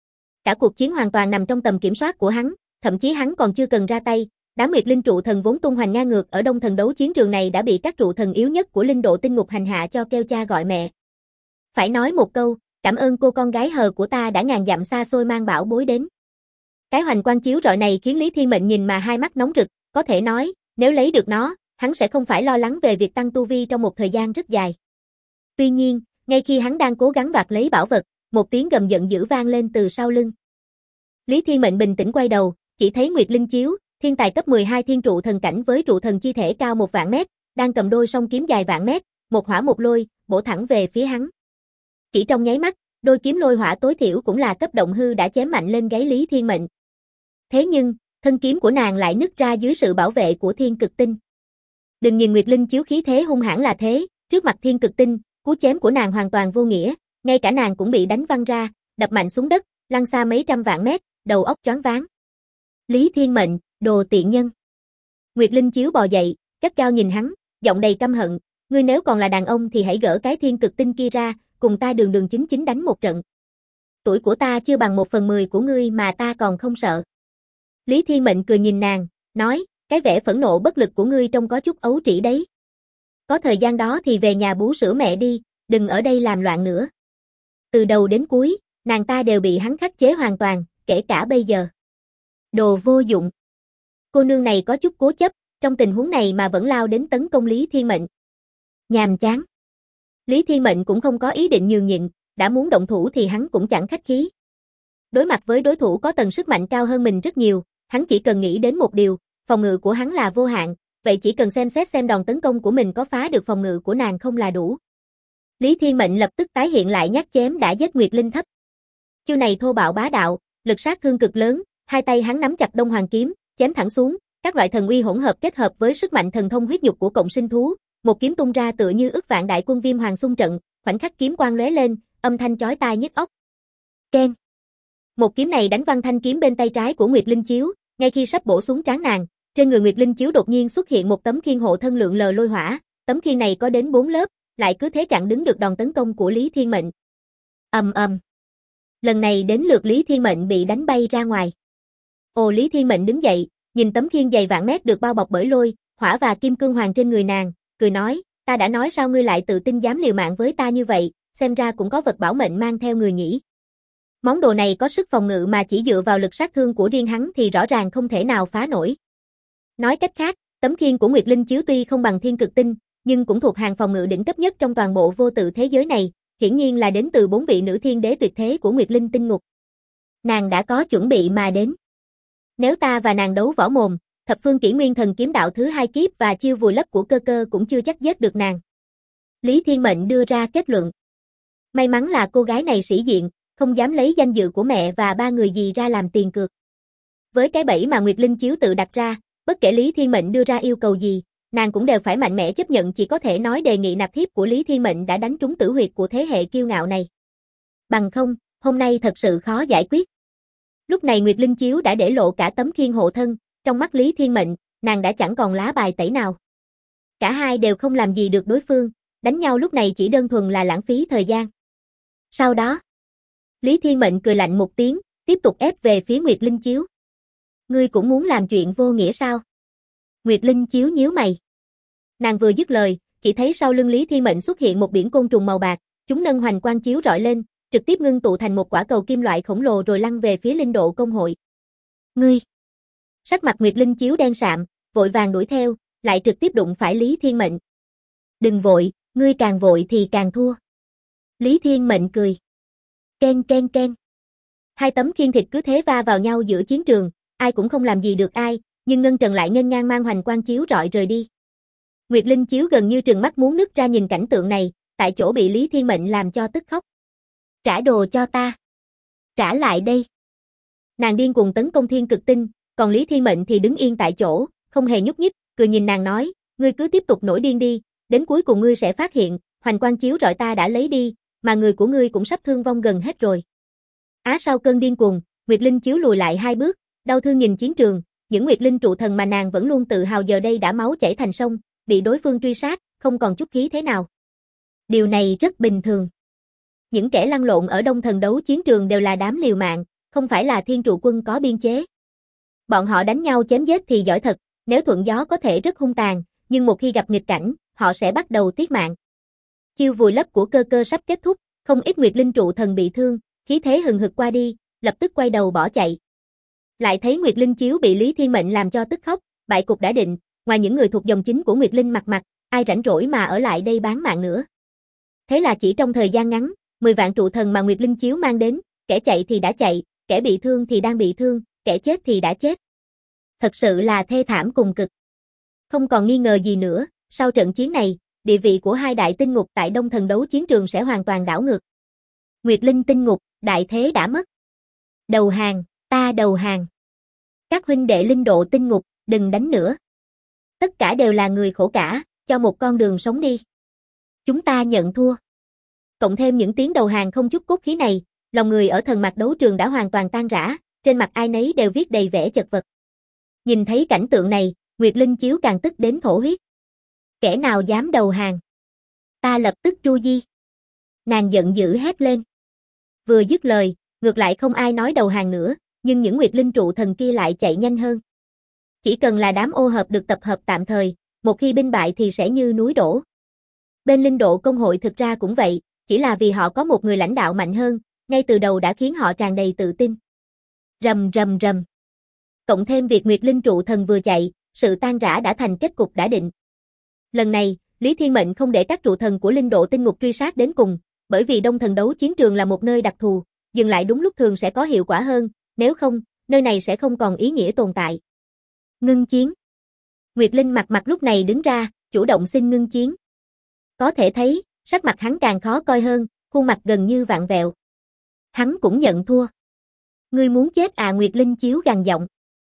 Cả cuộc chiến hoàn toàn nằm trong tầm kiểm soát của hắn, thậm chí hắn còn chưa cần ra tay, đám Nguyệt Linh trụ thần vốn tung hoành ngang ngược ở Đông Thần đấu chiến trường này đã bị các trụ thần yếu nhất của linh độ tinh ngục hành hạ cho kêu cha gọi mẹ. Phải nói một câu, cảm ơn cô con gái hờ của ta đã ngàn dặm xa xôi mang bảo bối đến. Cái hoành quang chiếu rọi này khiến Lý Thiên Mệnh nhìn mà hai mắt nóng rực, có thể nói, nếu lấy được nó, hắn sẽ không phải lo lắng về việc tăng tu vi trong một thời gian rất dài. Tuy nhiên, ngay khi hắn đang cố gắng đoạt lấy bảo vật, một tiếng gầm giận dữ vang lên từ sau lưng. Lý Thiên Mệnh bình tĩnh quay đầu, chỉ thấy Nguyệt Linh Chiếu, thiên tài cấp 12 thiên trụ thần cảnh với trụ thần chi thể cao 1 vạn mét, đang cầm đôi song kiếm dài vạn mét, một hỏa một lôi, bổ thẳng về phía hắn. Chỉ trong nháy mắt, đôi kiếm lôi hỏa tối thiểu cũng là cấp động hư đã chém mạnh lên gáy Lý Thiên Mệnh. Thế nhưng, thân kiếm của nàng lại nứt ra dưới sự bảo vệ của thiên cực tinh. Đừng nhìn Nguyệt Linh Chiếu khí thế hung hãn là thế, trước mặt thiên cực tinh, cú chém của nàng hoàn toàn vô nghĩa, ngay cả nàng cũng bị đánh văng ra, đập mạnh xuống đất, lăn xa mấy trăm vạn mét, đầu óc choáng váng. Lý Thiên Mệnh, đồ tiện nhân. Nguyệt Linh Chiếu bò dậy, gắt gao nhìn hắn, giọng đầy căm hận, ngươi nếu còn là đàn ông thì hãy gỡ cái thiên cực tinh kia ra, cùng ta đường đường chính chính đánh một trận. Tuổi của ta chưa bằng 1/10 của ngươi mà ta còn không sợ. Lý Thiên Mệnh cười nhìn nàng, nói, cái vẻ phẫn nộ bất lực của ngươi trông có chút ấu trĩ đấy. Có thời gian đó thì về nhà bú sữa mẹ đi, đừng ở đây làm loạn nữa. Từ đầu đến cuối, nàng ta đều bị hắn khắc chế hoàn toàn, kể cả bây giờ. Đồ vô dụng. Cô nương này có chút cố chấp, trong tình huống này mà vẫn lao đến tấn công Lý Thiên Mệnh. Nhàm chán. Lý Thiên Mệnh cũng không có ý định nhường nhịn, đã muốn động thủ thì hắn cũng chẳng khách khí. Đối mặt với đối thủ có tầng sức mạnh cao hơn mình rất nhiều, hắn chỉ cần nghĩ đến một điều, phòng ngự của hắn là vô hạn, vậy chỉ cần xem xét xem đòn tấn công của mình có phá được phòng ngự của nàng không là đủ. Lý Thiên Mệnh lập tức tái hiện lại nhát chém đã giết Nguyệt Linh thấp. Chiêu này thô bạo bá đạo, lực sát thương cực lớn, hai tay hắn nắm chặt Đông Hoàng kiếm, chém thẳng xuống, các loại thần uy hỗn hợp kết hợp với sức mạnh thần thông huyết nhục của cộng sinh thú, một kiếm tung ra tựa như ức vạn đại quân Viêm Hoàng xung trận, khoảnh khắc kiếm quang lóe lên, âm thanh chói tai nhức óc. Keng. Một kiếm này đánh văng thanh kiếm bên tay trái của Nguyệt Linh Chiếu, ngay khi sắp bổ xuống trán nàng, trên người Nguyệt Linh Chiếu đột nhiên xuất hiện một tấm khiên hộ thân lượn lờ lôi hỏa, tấm khiên này có đến 4 lớp, lại cứ thế chặn đứng được đòn tấn công của Lý Thiên Mệnh. Ầm ầm. Lần này đến lượt Lý Thiên Mệnh bị đánh bay ra ngoài. Ồ, Lý Thiên Mệnh đứng dậy, nhìn tấm khiên dày vạn mét được bao bọc bởi lôi, hỏa và kim cương hoàng trên người nàng, cười nói, ta đã nói sao ngươi lại tự tin dám liều mạng với ta như vậy, xem ra cũng có vật bảo mệnh mang theo người nhỉ. Món đồ này có sức phòng ngự mà chỉ dựa vào lực sát thương của riêng hắn thì rõ ràng không thể nào phá nổi. Nói cách khác, tấm khiên của Nguyệt Linh Chiếu tuy không bằng thiên cực tinh, nhưng cũng thuộc hàng phòng ngự đỉnh cấp nhất trong toàn bộ vô tự thế giới này, hiển nhiên là đến từ 4 vị nữ thiên đế tuyệt thế của Nguyệt Linh tinh ngục. Nàng đã có chuẩn bị mà đến. Nếu ta và nàng đấu võ mồm, thập phương kỷ nguyên thần kiếm đạo thứ 2 kiếp và chiêu vùi lấp của cơ cơ cũng chưa chắc giết được nàng. Lý Thiên Mệnh đưa ra kết luận. May mắn là cô gái này sĩ diện, không dám lấy danh dự của mẹ và 3 người dì ra làm tiền cược. Với cái bẫy mà Nguyệt Linh Chiếu tự đặt ra, bất kể Lý Thiên Mệnh đưa ra yêu cầu gì, nàng cũng đều phải mạnh mẽ chấp nhận, chỉ có thể nói đề nghị nạp thiếp của Lý Thiên Mệnh đã đánh trúng tử huyệt của thế hệ kiêu ngạo này. Bằng không, hôm nay thật sự khó giải quyết. Lúc này Nguyệt Linh Chiếu đã để lộ cả tấm khiên hộ thân, trong mắt Lý Thiên Mệnh, nàng đã chẳng còn lá bài tẩy nào. Cả hai đều không làm gì được đối phương, đánh nhau lúc này chỉ đơn thuần là lãng phí thời gian. Sau đó, Lý Thiên Mệnh cười lạnh một tiếng, tiếp tục ép về phía Nguyệt Linh Chiếu. Ngươi cũng muốn làm chuyện vô nghĩa sao? Nguyệt Linh Chiếu nhíu mày. Nàng vừa dứt lời, chỉ thấy sau lưng Lý Thiên Mệnh xuất hiện một biển côn trùng màu bạc, chúng nâng hoành quang chiếu rọi lên, trực tiếp ngưng tụ thành một quả cầu kim loại khổng lồ rồi lăn về phía Linh Độ công hội. Ngươi! Sắc mặt Nguyệt Linh Chiếu đen sạm, vội vàng đuổi theo, lại trực tiếp đụng phải Lý Thiên Mệnh. Đừng vội, ngươi càng vội thì càng thua. Lý Thiên Mệnh cười. Ken ken ken. Hai tấm khiên thịt cứ thế va vào nhau giữa chiến trường, ai cũng không làm gì được ai, nhưng Ngân Trần lại nghênh ngang mang hoành quang chiếu rọi rời đi. Nguyệt Linh Chiếu gần như trừng mắt muốn nứt ra nhìn cảnh tượng này, tại chỗ bị Lý Thiên Mệnh làm cho tức khóc. Trả đồ cho ta. Trả lại đây. Nàng điên cuồng tấn công thiên cực tinh, còn Lý Thiên Mệnh thì đứng yên tại chỗ, không hề nhúc nhích, cười nhìn nàng nói, ngươi cứ tiếp tục nổi điên đi, đến cuối cùng ngươi sẽ phát hiện, hoành quang chiếu rọi ta đã lấy đi, mà người của ngươi cũng sắp thương vong gần hết rồi. Sau cơn điên cuồng, Nguyệt Linh Chiếu lùi lại 2 bước, đau thương nhìn chiến trường, những Nguyệt Linh trụ thần mà nàng vẫn luôn tự hào giờ đây đã máu chảy thành sông, bị đối phương truy sát, không còn chút khí thế nào. Điều này rất bình thường. Những kẻ lăn lộn ở Đông Thần đấu chiến trường đều là đám liều mạng, không phải là thiên trụ quân có biên chế. Bọn họ đánh nhau chém giết thì giỏi thật, nếu thuận gió có thể rất hung tàn, nhưng một khi gặp nghịch cảnh, họ sẽ bắt đầu tiếc mạng. Chiêu vùi lấp của cơ cơ sắp kết thúc, không ít Nguyệt Linh trụ thần bị thương, khí thế hừng hực qua đi, lập tức quay đầu bỏ chạy. Lại thấy Nguyệt Linh Chiếu bị Lý Thiên Mệnh làm cho tức khóc, bại cục đã định, ngoài những người thuộc dòng chính của Nguyệt Linh mặt, ai rảnh rỗi mà ở lại đây bán mạng nữa. Thế là chỉ trong thời gian ngắn, 10 vạn trụ thần mà Nguyệt Linh Chiếu mang đến, kẻ chạy thì đã chạy, kẻ bị thương thì đang bị thương, kẻ chết thì đã chết. Thật sự là thê thảm cùng cực. Không còn nghi ngờ gì nữa, sau trận chiến này, địa vị của hai đại tinh ngục tại Đông Thần đấu chiến trường sẽ hoàn toàn đảo ngược. Nguyệt Linh tinh ngục, đại thế đã mất. Đầu hàng, ta đầu hàng. Các huynh đệ Linh Độ tinh ngục, đừng đánh nữa. Tất cả đều là người khổ cả, cho một con đường sống đi. Chúng ta nhận thua. Cộng thêm những tiếng đầu hàng không chút cốt khí này, lòng người ở thần mạc đấu trường đã hoàn toàn tan rã, trên mặt ai nấy đều viết đầy vẻ chật vật. Nhìn thấy cảnh tượng này, Nguyệt Linh Chiếu càng tức đến thổ huyết. Kẻ nào dám đầu hàng? Ta lập tức tru di. Nàng giận dữ hét lên. Vừa dứt lời, ngược lại không ai nói đầu hàng nữa, nhưng những Nguyệt Linh trụ thần kia lại chạy nhanh hơn. Chỉ cần là đám ô hợp được tập hợp tạm thời, một khi binh bại thì sẽ như núi đổ. Bên Linh Độ công hội thực ra cũng vậy, chỉ là vì họ có một người lãnh đạo mạnh hơn, ngay từ đầu đã khiến họ tràn đầy tự tin. Rầm rầm rầm. Cộng thêm việc Nguyệt Linh trụ thần vừa chạy, sự tan rã đã thành kết cục đã định. Lần này, Lý Thiên Mệnh không để các trụ thần của Linh Độ tinh ngục truy sát đến cùng, bởi vì Đông Thần đấu chiến trường là một nơi đặc thù, dừng lại đúng lúc thường sẽ có hiệu quả hơn, nếu không, nơi này sẽ không còn ý nghĩa tồn tại. Ngưng chiến. Nguyệt Linh mặt lúc này đứng ra, chủ động xin ngưng chiến. Có thể thấy, sắc mặt hắn càng khó coi hơn, khuôn mặt gần như vặn vẹo. Hắn cũng nhận thua. Ngươi muốn chết à? Nguyệt Linh Chiếu gằn giọng.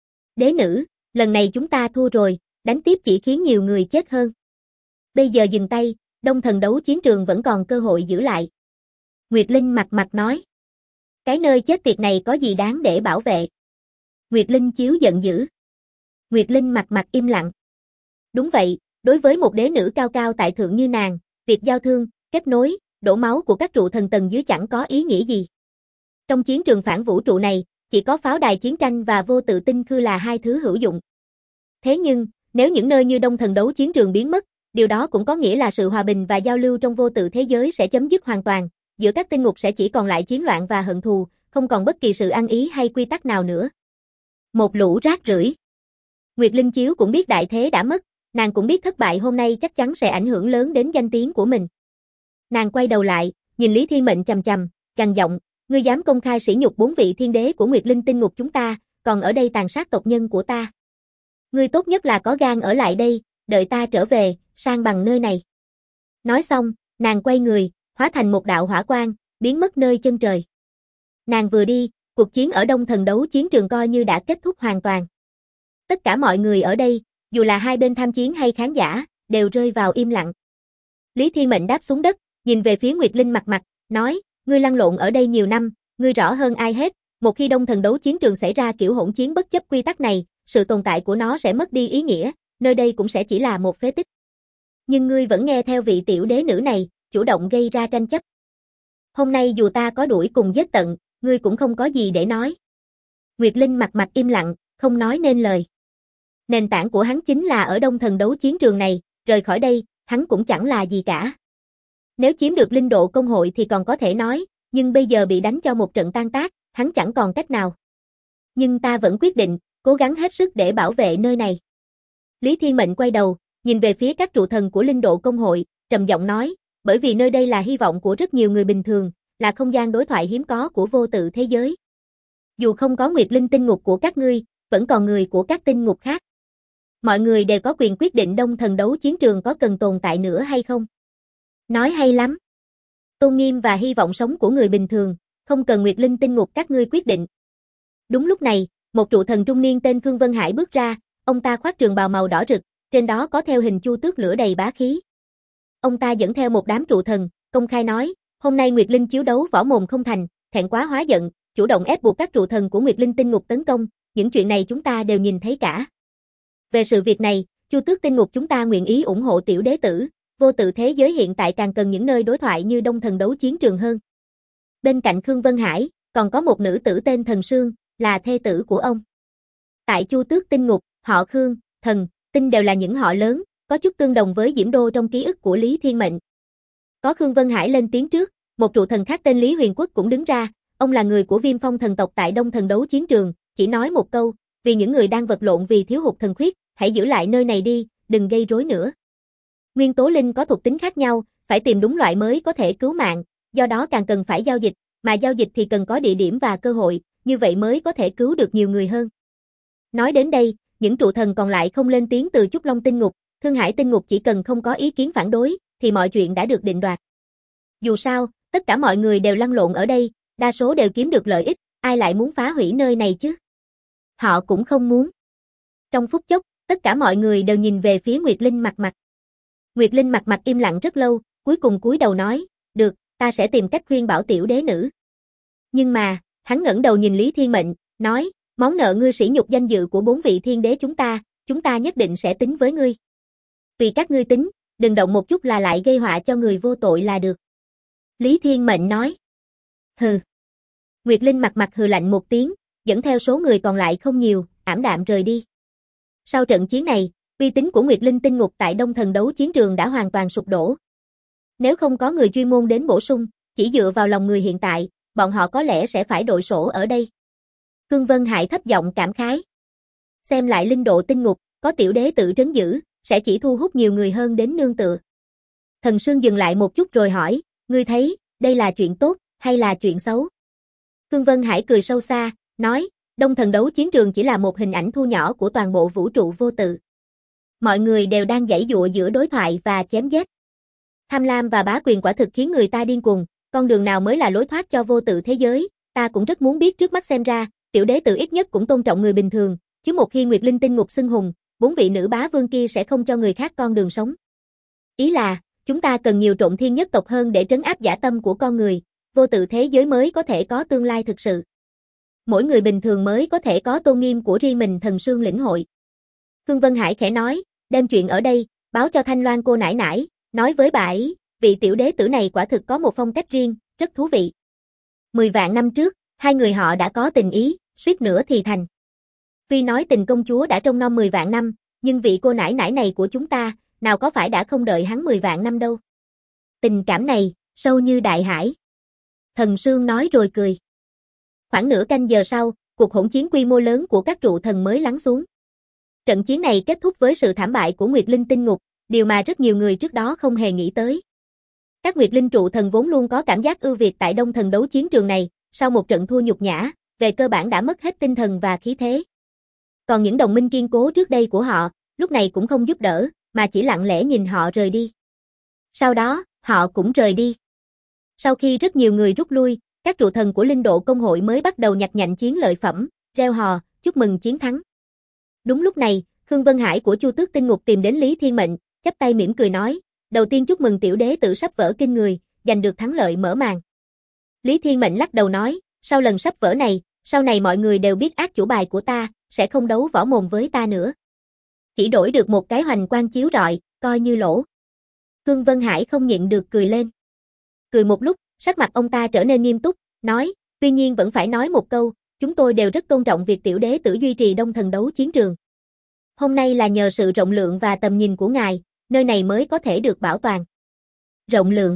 Đế nữ, lần này chúng ta thua rồi, đánh tiếp chỉ khiến nhiều người chết hơn. Bây giờ dừng tay, Đông Thần đấu chiến trường vẫn còn cơ hội giữ lại. Nguyệt Linh mặt mặt nói. Cái nơi chết tiệt này có gì đáng để bảo vệ? Nguyệt Linh Chiếu giận dữ. Nguyệt Linh mặt mặt im lặng. Đúng vậy, đối với một đế nữ cao cao tại thượng như nàng, việc giao thương, kết nối, đổ máu của các trụ thần tầng dưới chẳng có ý nghĩa gì. Trong chiến trường phản vũ trụ này, chỉ có pháo đài chiến tranh và vô tự tinh khư là hai thứ hữu dụng. Thế nhưng, nếu những nơi như Đông Thần đấu chiến trường biến mất, điều đó cũng có nghĩa là sự hòa bình và giao lưu trong vô tự thế giới sẽ chấm dứt hoàn toàn, giữa các tinh ngục sẽ chỉ còn lại chiến loạn và hận thù, không còn bất kỳ sự ăn ý hay quy tắc nào nữa. Một lũ rác rưởi. Nguyệt Linh Chiếu cũng biết đại thế đã mất, nàng cũng biết thất bại hôm nay chắc chắn sẽ ảnh hưởng lớn đến danh tiếng của mình. Nàng quay đầu lại, nhìn Lý Thiên Mệnh chằm chằm, gằn giọng, ngươi dám công khai sỉ nhục 4 vị thiên đế của Nguyệt Linh tinh ngục chúng ta, còn ở đây tàn sát tộc nhân của ta. Ngươi tốt nhất là có gan ở lại đây, đợi ta trở về, san bằng nơi này. Nói xong, nàng quay người, hóa thành một đạo hỏa quang, biến mất nơi chân trời. Nàng vừa đi, cuộc chiến ở Đông Thần đấu chiến trường coi như đã kết thúc hoàn toàn. Tất cả mọi người ở đây, dù là hai bên tham chiến hay khán giả, đều rơi vào im lặng. Lý Thiên Mệnh đáp xuống đất, nhìn về phía Nguyệt Linh mặt mặt, nói, ngươi lăn lộn ở đây nhiều năm, ngươi rõ hơn ai hết, một khi Đông Thần đấu chiến trường xảy ra kiểu hỗn chiến bất chấp quy tắc này, sự tồn tại của nó sẽ mất đi ý nghĩa, nơi đây cũng sẽ chỉ là một phế tích. Nhưng ngươi vẫn nghe theo vị tiểu đế nữ này, chủ động gây ra tranh chấp. Hôm nay dù ta có đuổi cùng giết tận, ngươi cũng không có gì để nói. Nguyệt Linh mặt mặt im lặng, không nói nên lời. Nền tảng của hắn chính là ở Đông Thần đấu chiến trường này, rời khỏi đây, hắn cũng chẳng là gì cả. Nếu chiếm được linh độ công hội thì còn có thể nói, nhưng bây giờ bị đánh cho một trận tan tác, hắn chẳng còn cách nào. Nhưng ta vẫn quyết định, cố gắng hết sức để bảo vệ nơi này. Lý Thiên Mệnh quay đầu, nhìn về phía các trụ thần của linh độ công hội, trầm giọng nói, bởi vì nơi đây là hy vọng của rất nhiều người bình thường, là không gian đối thoại hiếm có của vô tự thế giới. Dù không có Nguyệt Linh tinh ngục của các ngươi, vẫn còn người của các tinh ngục khác. Mọi người đều có quyền quyết định Đông Thần đấu chiến trường có cần tồn tại nữa hay không. Nói hay lắm. Tôn nghiêm và hy vọng sống của người bình thường, không cần Nguyệt Linh tinh ngục các ngươi quyết định. Đúng lúc này, một trụ thần trung niên tên Khương Vân Hải bước ra, ông ta khoác trường bào màu đỏ rực, trên đó có theo hình chu tước lửa đầy bá khí. Ông ta dẫn theo một đám trụ thần, công khai nói, hôm nay Nguyệt Linh chiếu đấu võ mồm không thành, thẹn quá hóa giận, chủ động ép buộc các trụ thần của Nguyệt Linh tinh ngục tấn công, những chuyện này chúng ta đều nhìn thấy cả. Về sự việc này, Chu Tước tinh ngục chúng ta nguyện ý ủng hộ tiểu đế tử, vô tự thế giới hiện tại càng cần những nơi đối thoại như Đông Thần đấu chiến trường hơn. Bên cạnh Khương Vân Hải, còn có một nữ tử tên Thần Sương, là thê tử của ông. Tại Chu Tước tinh ngục, họ Khương, Thần, Tinh đều là những họ lớn, có chút tương đồng với Diễm Đô trong ký ức của Lý Thiên Mệnh. Có Khương Vân Hải lên tiếng trước, một trụ thần khác tên Lý Huyền Quốc cũng đứng ra, ông là người của Viêm Phong thần tộc tại Đông Thần đấu chiến trường, chỉ nói một câu, vì những người đang vật lộn vì thiếu hụt thần khuyết, hãy giữ lại nơi này đi, đừng gây rối nữa. Nguyên tố linh có thuộc tính khác nhau, phải tìm đúng loại mới có thể cứu mạng, do đó càng cần phải giao dịch, mà giao dịch thì cần có địa điểm và cơ hội, như vậy mới có thể cứu được nhiều người hơn. Nói đến đây, những trụ thần còn lại không lên tiếng từ Trúc Long tinh ngục, Thương Hải tinh ngục chỉ cần không có ý kiến phản đối, thì mọi chuyện đã được định đoạt. Dù sao, tất cả mọi người đều lăn lộn ở đây, đa số đều kiếm được lợi ích, ai lại muốn phá hủy nơi này chứ? Họ cũng không muốn. Trong phút chốc, tất cả mọi người đều nhìn về phía Nguyệt Linh mặt mặt. Nguyệt Linh mặt mặt im lặng rất lâu, cuối cùng cúi đầu nói, được, ta sẽ tìm cách khuyên bảo tiểu đế nữ. Nhưng mà, hắn ngẩng đầu nhìn Lý Thiên Mệnh, nói, món nợ ngươi sỉ nhục danh dự của 4 vị thiên đế chúng ta nhất định sẽ tính với ngươi. Tùy các ngươi tính, đừng động một chút là lại gây họa cho người vô tội là được. Lý Thiên Mệnh nói. Hừ. Nguyệt Linh mặt mặt hừ lạnh một tiếng, dẫn theo số người còn lại không nhiều, ảm đạm rời đi. Sau trận chiến này, uy tín của Nguyệt Linh tinh ngục tại Đông Thần đấu chiến trường đã hoàn toàn sụp đổ. Nếu không có người chuyên môn đến bổ sung, chỉ dựa vào lòng người hiện tại, bọn họ có lẽ sẽ phải đội sổ ở đây. Khương Vân Hải thấp giọng cảm khái. Xem lại linh độ tinh ngục, có tiểu đế tự trấn giữ, sẽ chỉ thu hút nhiều người hơn đến nương tựa. Thần Sương dừng lại một chút rồi hỏi, ngươi thấy, đây là chuyện tốt, hay là chuyện xấu? Khương Vân Hải cười sâu xa, nói, Đông Thần đấu chiến trường chỉ là một hình ảnh thu nhỏ của toàn bộ vũ trụ vô tự. Mọi người đều đang giãy giụa giữa đối thoại và chém giết. Tham lam và bá quyền quả thực khiến người ta điên cuồng, con đường nào mới là lối thoát cho vô tự thế giới, ta cũng rất muốn biết trước mắt xem ra, tiểu đế tử ít nhất cũng tôn trọng người bình thường, chứ một khi Nguyệt Linh Tinh Ngục xưng hùng, 4 vị nữ bá vương kia sẽ không cho người khác con đường sống. Ý là, chúng ta cần nhiều Trộn Thiên nhất tộc hơn để trấn áp dã tâm của con người, vô tự thế giới mới có thể có tương lai thực sự. Mỗi người bình thường mới có thể có tôn nghiêm của riêng mình, Thần Sương lĩnh hội. Khương Vân Hải khẽ nói, đem chuyện ở đây, báo cho Thanh Loan cô nãi nãi, nói với bà ấy, vị tiểu đế tử này quả thực có một phong cách riêng, rất thú vị. 10 vạn năm trước, hai người họ đã có tình ý, suýt nữa thì thành. Tuy nói tình công chúa đã trông nom 10 vạn năm, nhưng vị cô nãi nãi này của chúng ta, nào có phải đã không đợi hắn 10 vạn năm đâu. Tình cảm này, sâu như đại hải. Thần Sương nói rồi cười. Khoảng nửa canh giờ sau, cuộc hỗn chiến quy mô lớn của các trụ thần mới lắng xuống. Trận chiến này kết thúc với sự thảm bại của Nguyệt Linh Tinh Ngục, điều mà rất nhiều người trước đó không hề nghĩ tới. Các Nguyệt Linh trụ thần vốn luôn có cảm giác ưu việt tại Đông Thần đấu chiến trường này, sau một trận thua nhục nhã, về cơ bản đã mất hết tinh thần và khí thế. Còn những đồng minh kiên cố trước đây của họ, lúc này cũng không giúp đỡ, mà chỉ lặng lẽ nhìn họ rời đi. Sau đó, họ cũng rời đi. Sau khi rất nhiều người rút lui, các trụ thần của Linh Độ Công hội mới bắt đầu nhặt nhạnh chiến lợi phẩm, reo hò, chúc mừng chiến thắng. Đúng lúc này, Khương Vân Hải của Chu Tước Tinh Ngục tìm đến Lý Thiên Mệnh, chắp tay mỉm cười nói, đầu tiên chúc mừng tiểu đế tử sắp vỡ kinh người, giành được thắng lợi mở màn. Lý Thiên Mệnh lắc đầu nói, sau lần sắp vỡ này, sau này mọi người đều biết át chủ bài của ta, sẽ không đấu võ mồm với ta nữa. Chỉ đổi được một cái hoành quang chiếu rọi, coi như lỗ. Khương Vân Hải không nhịn được cười lên. Cười một lúc, sắc mặt ông ta trở nên nghiêm túc, nói, tuy nhiên vẫn phải nói một câu, chúng tôi đều rất tôn trọng việc tiểu đế tử duy trì Đông Thần đấu chiến trường. Hôm nay là nhờ sự rộng lượng và tầm nhìn của ngài, nơi này mới có thể được bảo toàn. Rộng lượng.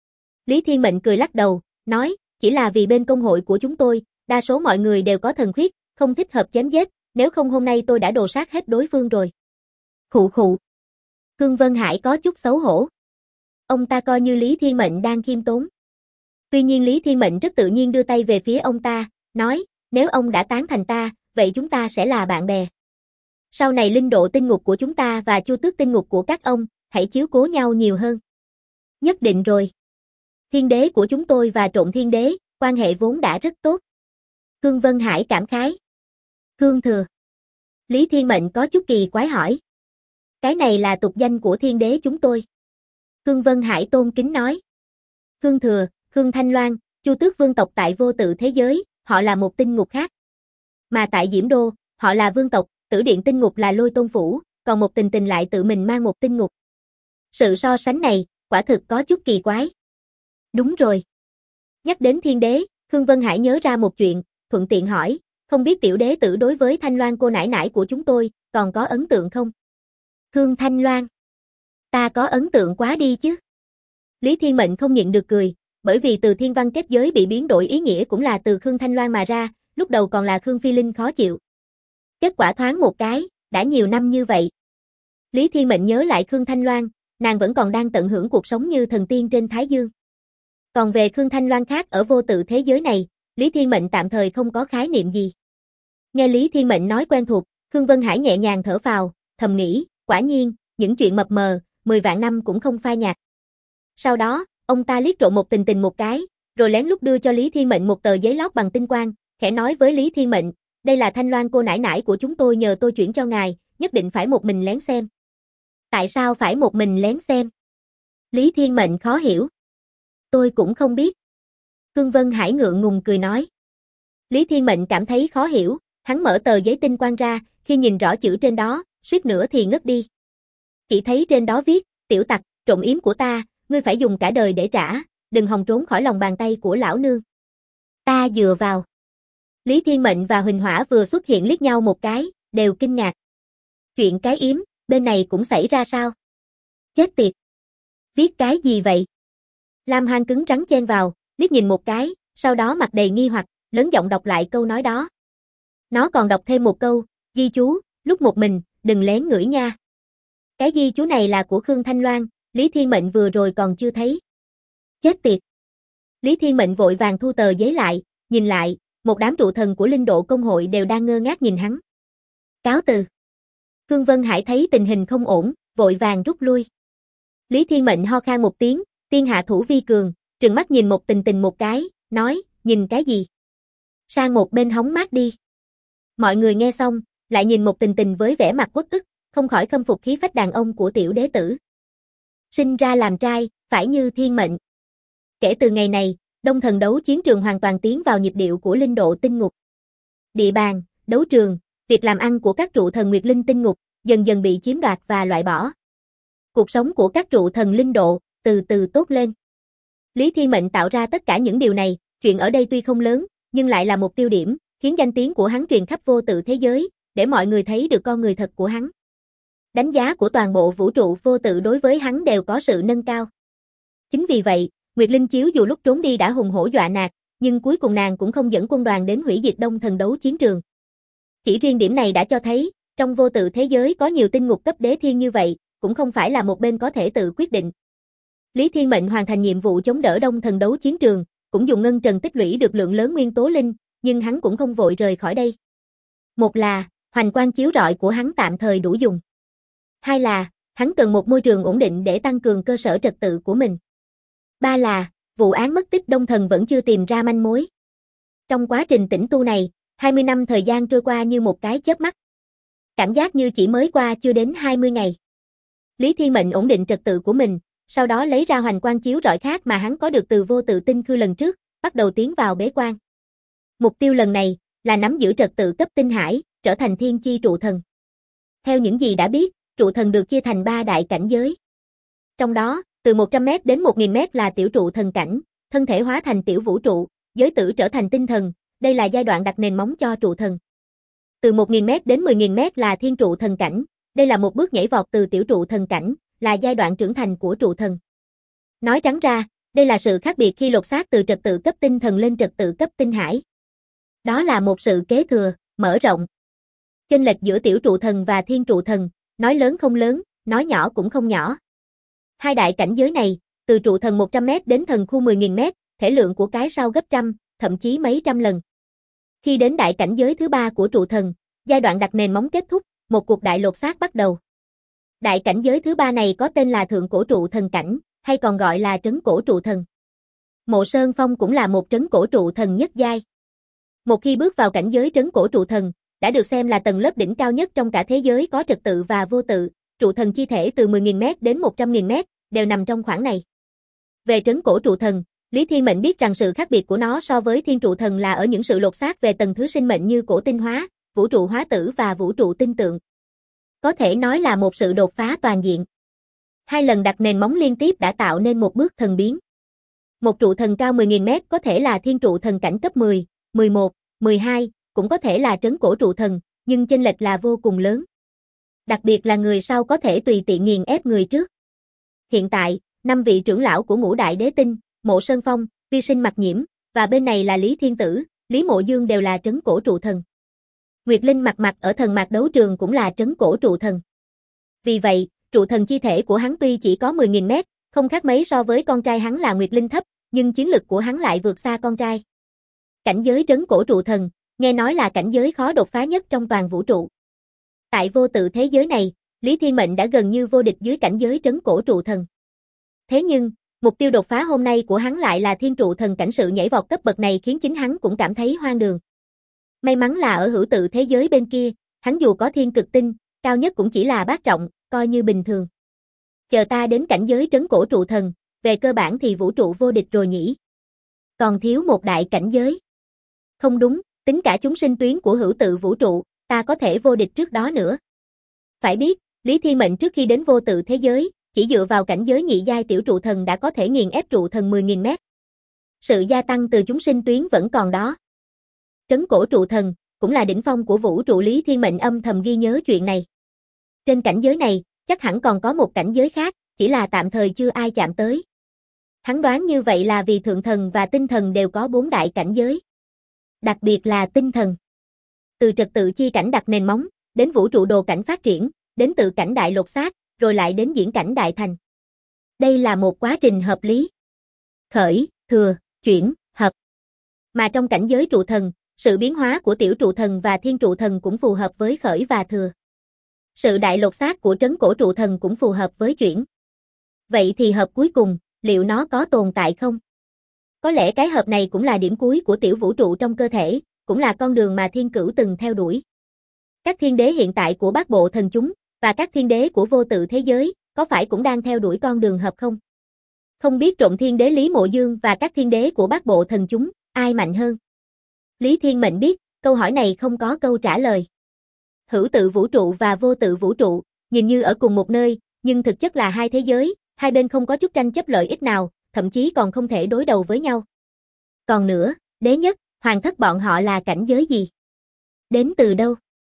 Lý Thiên Mệnh cười lắc đầu, nói, chỉ là vì bên công hội của chúng tôi, đa số mọi người đều có thần khuyết, không thích hợp chém giết, nếu không hôm nay tôi đã đồ sát hết đối phương rồi. Khụ khụ. Khương Vân Hải có chút xấu hổ. Ông ta coi như Lý Thiên Mệnh đang khiêm tốn. Tuy nhiên Lý Thiên Mệnh rất tự nhiên đưa tay về phía ông ta, nói, nếu ông đã tán thành ta, vậy chúng ta sẽ là bạn bè. Sau này Linh Độ Tinh Ngục của chúng ta và Chu Tước Tinh Ngục của các ông, hãy chiếu cố nhau nhiều hơn. Nhất định rồi. Thiên đế của chúng tôi và Trộn Thiên đế, quan hệ vốn đã rất tốt. Khương Vân Hải cảm khái. Khương thừa. Lý Thiên Mệnh có chút kỳ quái hỏi. Cái này là tục danh của thiên đế chúng tôi. Khương Vân Hải tôn kính nói. Khương thừa, Khương Thanh Loan, Chu Tước vương tộc tại vô tự thế giới, họ là một tinh ngục khác. Mà tại Diễm Đô, họ là vương tộc, Tử Điện Tinh Ngục là Lôi Tôn Phủ, còn một Tình Tình lại tự mình mang một tinh ngục. Sự so sánh này, quả thực có chút kỳ quái. Đúng rồi. Nhắc đến thiên đế, Khương Vân Hải nhớ ra một chuyện, thuận tiện hỏi, không biết tiểu đế tử đối với Thanh Loan cô nãi nãi của chúng tôi, còn có ấn tượng không? Khương Thanh Loan. Ta có ấn tượng quá đi chứ. Lý Thiên Mệnh không nhịn được cười, bởi vì từ thiên văn kết giới bị biến đổi ý nghĩa cũng là từ Khương Thanh Loan mà ra, lúc đầu còn là Khương Phi Linh khó chịu. Kết quả thoáng một cái, đã nhiều năm như vậy. Lý Thiên Mệnh nhớ lại Khương Thanh Loan, nàng vẫn còn đang tận hưởng cuộc sống như thần tiên trên Thái Dương. Còn về Khương Thanh Loan khác ở vô tự thế giới này, Lý Thiên Mệnh tạm thời không có khái niệm gì. Nghe Lý Thiên Mệnh nói quen thuộc, Khương Vân Hải nhẹ nhàng thở phào, thầm nghĩ, quả nhiên, những chuyện mập mờ, 10 vạn năm cũng không phai nhạt. Sau đó, ông ta liếc trộm một Tình Tình một cái, rồi lén lút đưa cho Lý Thiên Mệnh một tờ giấy lót bằng tinh quang, khẽ nói với Lý Thiên Mệnh, đây là Thanh Loan cô nãi nãi của chúng tôi nhờ tôi chuyển cho ngài, nhất định phải một mình lén xem. Tại sao phải một mình lén xem? Lý Thiên Mệnh khó hiểu. Tôi cũng không biết. Khương Vân Hải ngượng ngùng cười nói. Lý Thiên Mệnh cảm thấy khó hiểu, hắn mở tờ giấy tinh quang ra, khi nhìn rõ chữ trên đó, suýt nữa thì ngất đi. Chỉ thấy trên đó viết, tiểu tặc, trộm yếm của ta, ngươi phải dùng cả đời để trả, đừng hòng trốn khỏi lòng bàn tay của lão nương. Ta dựa vào. Lý Thiên Mệnh và Huỳnh Hỏa vừa xuất hiện liếc nhau một cái, đều kinh ngạc. Chuyện cái yếm, bên này cũng xảy ra sao? Chết tiệt. Viết cái gì vậy? Lam Hoang cứng rắn chen vào, liếc nhìn một cái, sau đó mặt đầy nghi hoặc, lớn giọng đọc lại câu nói đó. Nó còn đọc thêm một câu, ghi chú, lúc một mình, đừng lén ngửi nha. Cái ghi chú này là của Khương Thanh Loan, Lý Thiên Mệnh vừa rồi còn chưa thấy. Chết tiệt. Lý Thiên Mệnh vội vàng thu tờ giấy lại, nhìn lại, một đám trụ thần của Linh Độ Công hội đều đang ngơ ngác nhìn hắn. Cáo từ. Khương Vân Hải thấy tình hình không ổn, vội vàng rút lui. Lý Thiên Mệnh ho khan một tiếng, tiên hạ thủ vi cường, trừng mắt nhìn một Tình Tình một cái, nói, nhìn cái gì? Sang một bên hóng mát đi. Mọi người nghe xong, lại nhìn một Tình Tình với vẻ mặt uất ức, không khỏi khâm phục khí phách đàn ông của tiểu đế tử. Sinh ra làm trai, phải như thiên mệnh. Kể từ ngày này, Đông Thần đấu chiến trường hoàn toàn tiến vào nhịp điệu của linh độ tinh ngục. Địa bàn, đấu trường, việc làm ăn của các trụ thần Nguyệt Linh tinh ngục dần dần bị chiếm đoạt và loại bỏ. Cuộc sống của các trụ thần linh độ từ từ tốt lên. Lý Thiên Mệnh tạo ra tất cả những điều này, chuyện ở đây tuy không lớn, nhưng lại là một tiêu điểm, khiến danh tiếng của hắn truyền khắp vô tự thế giới, để mọi người thấy được con người thật của hắn. Đánh giá của toàn bộ vũ trụ vô tự đối với hắn đều có sự nâng cao. Chính vì vậy, Nguyệt Linh Chiếu dù lúc trốn đi đã hùng hổ dọa nạt, nhưng cuối cùng nàng cũng không dẫn quân đoàn đến hủy diệt Đông Thần đấu chiến trường. Chỉ riêng điểm này đã cho thấy, trong vô tự thế giới có nhiều tinh ngục cấp đế thiên như vậy, cũng không phải là một bên có thể tự quyết định. Lý Thiên Mệnh hoàn thành nhiệm vụ chống đỡ Đông Thần đấu chiến trường, cũng dùng ngân trần tích lũy được lượng lớn nguyên tố linh, nhưng hắn cũng không vội rời khỏi đây. Một là, hoành quang chiếu rọi của hắn tạm thời đủ dùng. Hai là, hắn cần một môi trường ổn định để tăng cường cơ sở trật tự của mình. Ba là, vụ án mất tích Đông Thần vẫn chưa tìm ra manh mối. Trong quá trình tĩnh tu này, 20 năm thời gian trôi qua như một cái chớp mắt. Cảm giác như chỉ mới qua chưa đến 20 ngày. Lý Thiên Mệnh ổn định trật tự của mình, sau đó lấy ra hoành quang chiếu rọi khác mà hắn có được từ vô tự tinh khư lần trước, bắt đầu tiến vào bế quan. Mục tiêu lần này là nắm giữ trật tự cấp tinh hải, trở thành thiên chi trụ thần. Theo những gì đã biết, trụ thần được chia thành 3 đại cảnh giới. Trong đó, từ 100m đến 1000m là tiểu trụ thần cảnh, thân thể hóa thành tiểu vũ trụ, giới tử trở thành tinh thần, đây là giai đoạn đặt nền móng cho trụ thần. Từ 1000m đến 10000m là thiên trụ thần cảnh, đây là một bước nhảy vọt từ tiểu trụ thần cảnh, là giai đoạn trưởng thành của trụ thần. Nói trắng ra, đây là sự khác biệt khi lột xác từ trật tự cấp tinh thần lên trật tự cấp tinh hải. Đó là một sự kế thừa, mở rộng. Chênh lệch giữa tiểu trụ thần và thiên trụ thần, nói lớn không lớn, nói nhỏ cũng không nhỏ. Hai đại cảnh giới này, từ trụ thần 100m đến thần khu 10.000m, thể lượng của cái sau gấp trăm, thậm chí mấy trăm lần. Khi đến đại cảnh giới thứ 3 của trụ thần, giai đoạn đặt nền móng kết thúc, một cuộc đại lột xác bắt đầu. Đại cảnh giới thứ 3 này có tên là thượng cổ trụ thần cảnh, hay còn gọi là trấn cổ trụ thần. Mộ Sơn Phong cũng là một trấn cổ trụ thần nhất giai. Một khi bước vào cảnh giới trấn cổ trụ thần, đã được xem là tầng lớp đỉnh cao nhất trong cả thế giới có trật tự và vô tự, trụ thần chi thể từ 10.000m đến 100.000m, đều nằm trong khoảng này. Về trấn cổ trụ thần, Lý Thiên Mệnh biết rằng sự khác biệt của nó so với thiên trụ thần là ở những sự lột xác về tầng thứ sinh mệnh như cổ tinh hóa, vũ trụ hóa tử và vũ trụ tinh tượng. Có thể nói là một sự đột phá toàn diện. 2 lần đặt nền móng liên tiếp đã tạo nên một bước thần biến. Một trụ thần cao 10.000m có thể là thiên trụ thần cảnh cấp 10, 11, 12, cũng có thể là trấn cổ trụ thần, nhưng chênh lệch là vô cùng lớn. Đặc biệt là người sau có thể tùy tiện nghiền ép người trước. Hiện tại, 5 vị trưởng lão của ngũ đại đế tinh, Mộ Sơn Phong, Vi Sinh Mặc Nhiễm, và bên này là Lý Thiên Tử, Lý Mộ Dương đều là trấn cổ trụ thần. Nguyệt Linh Mặc Mặc ở thần mạc đấu trường cũng là trấn cổ trụ thần. Vì vậy, trụ thần chi thể của hắn tuy chỉ có 10.000m, không khác mấy so với con trai hắn là Nguyệt Linh thấp, nhưng chiến lực của hắn lại vượt xa con trai. Cảnh giới trấn cổ trụ thần, nghe nói là cảnh giới khó đột phá nhất trong toàn vũ trụ. Tại vô tự thế giới này, Lý Thiên Mệnh đã gần như vô địch dưới cảnh giới trấn cổ trụ thần. Thế nhưng, mục tiêu đột phá hôm nay của hắn lại là thiên trụ thần cảnh, sự nhảy vọt cấp bậc này khiến chính hắn cũng cảm thấy hoang đường. May mắn là ở hữu tự thế giới bên kia, hắn dù có thiên cực tinh, cao nhất cũng chỉ là bát trọng, coi như bình thường. Chờ ta đến cảnh giới trấn cổ trụ thần, về cơ bản thì vũ trụ vô địch rồi nhỉ. Còn thiếu một đại cảnh giới. Không đúng, tính cả chúng sinh tuyến của hữu tự vũ trụ, ta có thể vô địch trước đó nữa. Phải biết, Lý Thiên Mệnh trước khi đến vô tự thế giới, chỉ dựa vào cảnh giới nhị giai tiểu trụ thần đã có thể nghiền ép trụ thần 10.000m. Sự gia tăng từ chúng sinh tuyến vẫn còn đó. Trấn cổ trụ thần, cũng là đỉnh phong của vũ trụ. Lý Thiên Mệnh âm thầm ghi nhớ chuyện này. Trên cảnh giới này, chắc hẳn còn có một cảnh giới khác, chỉ là tạm thời chưa ai chạm tới. Hắn đoán như vậy là vì thượng thần và tinh thần đều có 4 đại cảnh giới. Đặc biệt là tinh thần. Từ trật tự chi cảnh đặt nền móng, đến vũ trụ đồ cảnh phát triển, đến tự cảnh đại lột xác, rồi lại đến diễn cảnh đại thành. Đây là một quá trình hợp lý. Khởi, thừa, chuyển, hợp. Mà trong cảnh giới trụ thần, sự biến hóa của tiểu trụ thần và thiên trụ thần cũng phù hợp với khởi và thừa. Sự đại lột xác của trấn cổ trụ thần cũng phù hợp với chuyển. Vậy thì hợp cuối cùng, liệu nó có tồn tại không? Có lẽ cái hợp này cũng là điểm cuối của tiểu vũ trụ trong cơ thể, cũng là con đường mà Thiên Cửu từng theo đuổi. Các thiên đế hiện tại của Bát Bộ Thần chúng, và các thiên đế của vô tự thế giới, có phải cũng đang theo đuổi con đường hợp không? Không biết trộm thiên đế Lý Mộ Dương và các thiên đế của Bát Bộ Thần chúng, ai mạnh hơn? Lý Thiên Mệnh biết, câu hỏi này không có câu trả lời. Hữu tự vũ trụ và vô tự vũ trụ, nhìn như ở cùng một nơi, nhưng thực chất là hai thế giới, hai bên không có chút tranh chấp lợi ích nào, thậm chí còn không thể đối đầu với nhau. Còn nữa, đế nhất, hoàng thất bọn họ là cảnh giới gì? Đến từ đâu?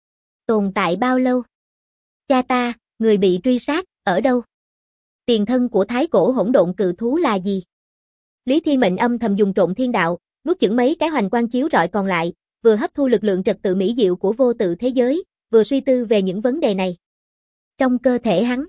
Tồn tại bao lâu? Cha ta, người bị truy sát, ở đâu? Tiền thân của thái cổ hỗn độn cự thú là gì? Lý Thiên Mệnh âm thầm dùng trộn thiên đạo, nuốt chửng mấy cái hoành quang chiếu rọi còn lại, vừa hấp thu lực lượng trật tự mỹ diệu của vô tự thế giới, vừa suy tư về những vấn đề này. Trong cơ thể hắn,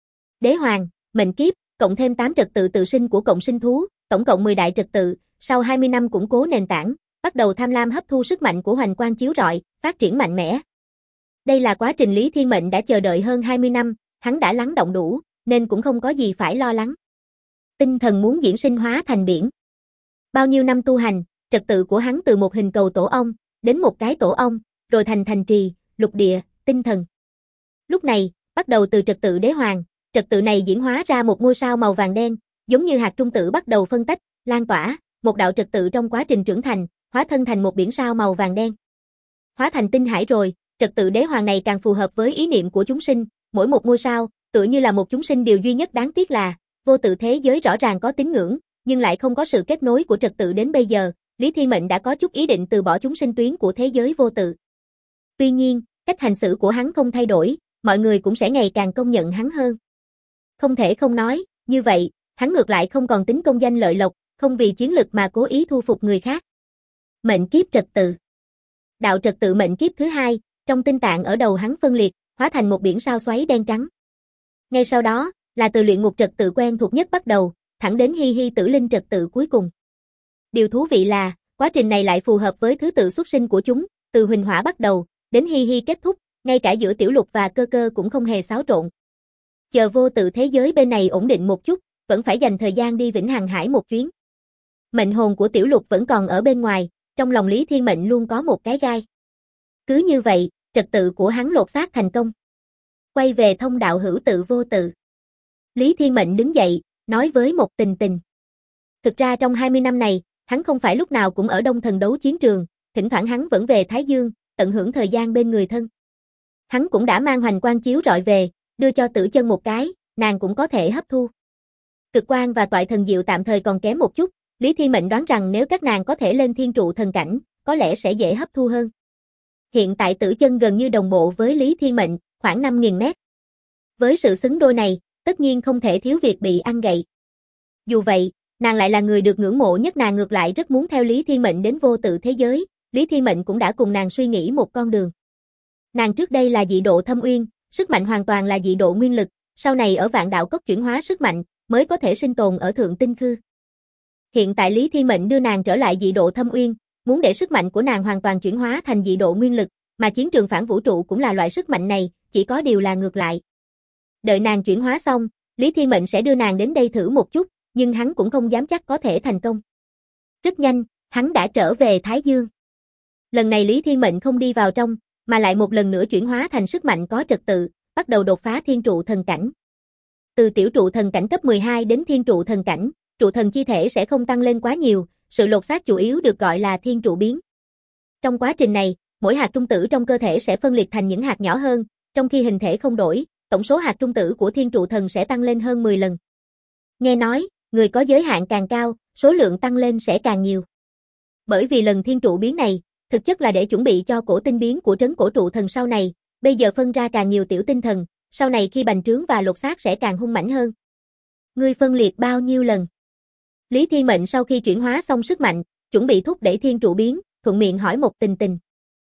đế hoàng, mệnh kiếp, cộng thêm 8 trật tự tự sinh của cộng sinh thú, tổng cộng 10 đại trật tự, sau 20 năm củng cố nền tảng, bắt đầu tham lam hấp thu sức mạnh của hoành quang chiếu rọi, phát triển mạnh mẽ. Đây là quá trình Lý Thiên Mệnh đã chờ đợi hơn 20 năm, hắn đã lắng động đủ, nên cũng không có gì phải lo lắng. Tinh thần muốn diễn sinh hóa thành biển. Bao nhiêu năm tu hành, trật tự của hắn từ một hình cầu tổ ong, đến một cái tổ ong, rồi thành thành trì, lục địa, tinh thần. Lúc này, bắt đầu từ trật tự đế hoàng, trật tự này diễn hóa ra một ngôi sao màu vàng đen, giống như hạt trung tử bắt đầu phân tách, lan tỏa, một đạo trật tự trong quá trình trưởng thành, hóa thân thành một biển sao màu vàng đen. Hóa thành tinh hải rồi, trật tự đế hoàng này càng phù hợp với ý niệm của chúng sinh, mỗi một ngôi sao, tựa như là một chúng sinh, điều duy nhất đáng tiếc là, vô tự thế giới rõ ràng có tín ngưỡng, nhưng lại không có sự kết nối của trật tự đến bây giờ, Lý Thiên Mệnh đã có chút ý định từ bỏ chúng sinh tuyến của thế giới vô tự. Tuy nhiên, cách hành xử của hắn không thay đổi, mọi người cũng sẽ ngày càng công nhận hắn hơn. Không thể không nói, như vậy, hắn ngược lại không còn tính công danh lợi lộc, không vì chiến lực mà cố ý thu phục người khác. Mệnh kiếp trật tự. Đạo trật tự mệnh kiếp thứ hai, trong tinh tạng ở đầu hắn phân liệt, hóa thành một biển sao xoáy đen trắng. Ngay sau đó, là từ luyện ngục trật tự quen thuộc nhất bắt đầu, thẳng đến hi hi tử linh trật tự cuối cùng. Điều thú vị là, quá trình này lại phù hợp với thứ tự xuất sinh của chúng, từ huỳnh hỏa bắt đầu, đến hi hi kết thúc, ngay cả giữa tiểu lục và cơ cơ cũng không hề xáo trộn. Chờ vô tự thế giới bên này ổn định một chút, vẫn phải dành thời gian đi Vĩnh Hằng Hải một chuyến. Mệnh hồn của tiểu lục vẫn còn ở bên ngoài, trong lòng Lý Thiên Mệnh luôn có một cái gai. Cứ như vậy, trật tự của hắn lột xác thành công. Quay về thông đạo hữu tự vô tự. Lý Thiên Mệnh đứng dậy, nói với Mộc Tình Tình. Thực ra trong 20 năm này, hắn không phải lúc nào cũng ở Đông Thần đấu chiến trường, thỉnh thoảng hắn vẫn về Thái Dương, tận hưởng thời gian bên người thân. Hắn cũng đã mang hoành quang chiếu rọi về, đưa cho Tử Chân một cái, nàng cũng có thể hấp thu. Cực quang và toại thần diệu tạm thời còn kém một chút, Lý Thiên Mệnh đoán rằng nếu các nàng có thể lên thiên trụ thần cảnh, có lẽ sẽ dễ hấp thu hơn. Hiện tại Tử Chân gần như đồng bộ với Lý Thiên Mệnh, khoảng 5.000 mét. Với sự xứng đôi này, tất nhiên không thể thiếu việc bị ăn gậy. Dù vậy, nàng lại là người được ngưỡng mộ nhất, nàng ngược lại rất muốn theo Lý Thiên Mệnh đến vô tự thế giới, Lý Thiên Mệnh cũng đã cùng nàng suy nghĩ một con đường. Nàng trước đây là dị độ thâm uyên, sức mạnh hoàn toàn là dị độ nguyên lực, sau này ở Vạn Đạo Cốc chuyển hóa sức mạnh, mới có thể sinh tồn ở Thượng Tinh Khư. Hiện tại Lý Thiên Mệnh đưa nàng trở lại dị độ thâm uyên, muốn để sức mạnh của nàng hoàn toàn chuyển hóa thành dị độ nguyên lực, mà chiến trường phản vũ trụ cũng là loại sức mạnh này, chỉ có điều là ngược lại. Đợi nàng chuyển hóa xong, Lý Thiên Mệnh sẽ đưa nàng đến đây thử một chút, nhưng hắn cũng không dám chắc có thể thành công. Rất nhanh, hắn đã trở về Thái Dương. Lần này Lý Thiên Mệnh không đi vào trong, mà lại một lần nữa chuyển hóa thành sức mạnh có trật tự, bắt đầu đột phá thiên trụ thần cảnh. Từ tiểu trụ thần cảnh cấp 12 đến thiên trụ thần cảnh, trụ thần chi thể sẽ không tăng lên quá nhiều, sự lột xác chủ yếu được gọi là thiên trụ biến. Trong quá trình này, mỗi hạt trung tử trong cơ thể sẽ phân liệt thành những hạt nhỏ hơn, trong khi hình thể không đổi, tổng số hạt trung tử của thiên trụ thần sẽ tăng lên hơn 10 lần. Nghe nói, người có giới hạn càng cao, số lượng tăng lên sẽ càng nhiều. Bởi vì lần thiên trụ biến này, thực chất là để chuẩn bị cho cổ tinh biến của trấn cổ trụ thần sau này, bây giờ phân ra càng nhiều tiểu tinh thần, sau này khi bành trướng và lột xác sẽ càng hung mãnh hơn. Ngươi phân liệt bao nhiêu lần? Lý Thiên Mệnh sau khi chuyển hóa xong sức mạnh, chuẩn bị thúc đẩy thiên trụ biến, thuận miệng hỏi Mộc Tình Tình.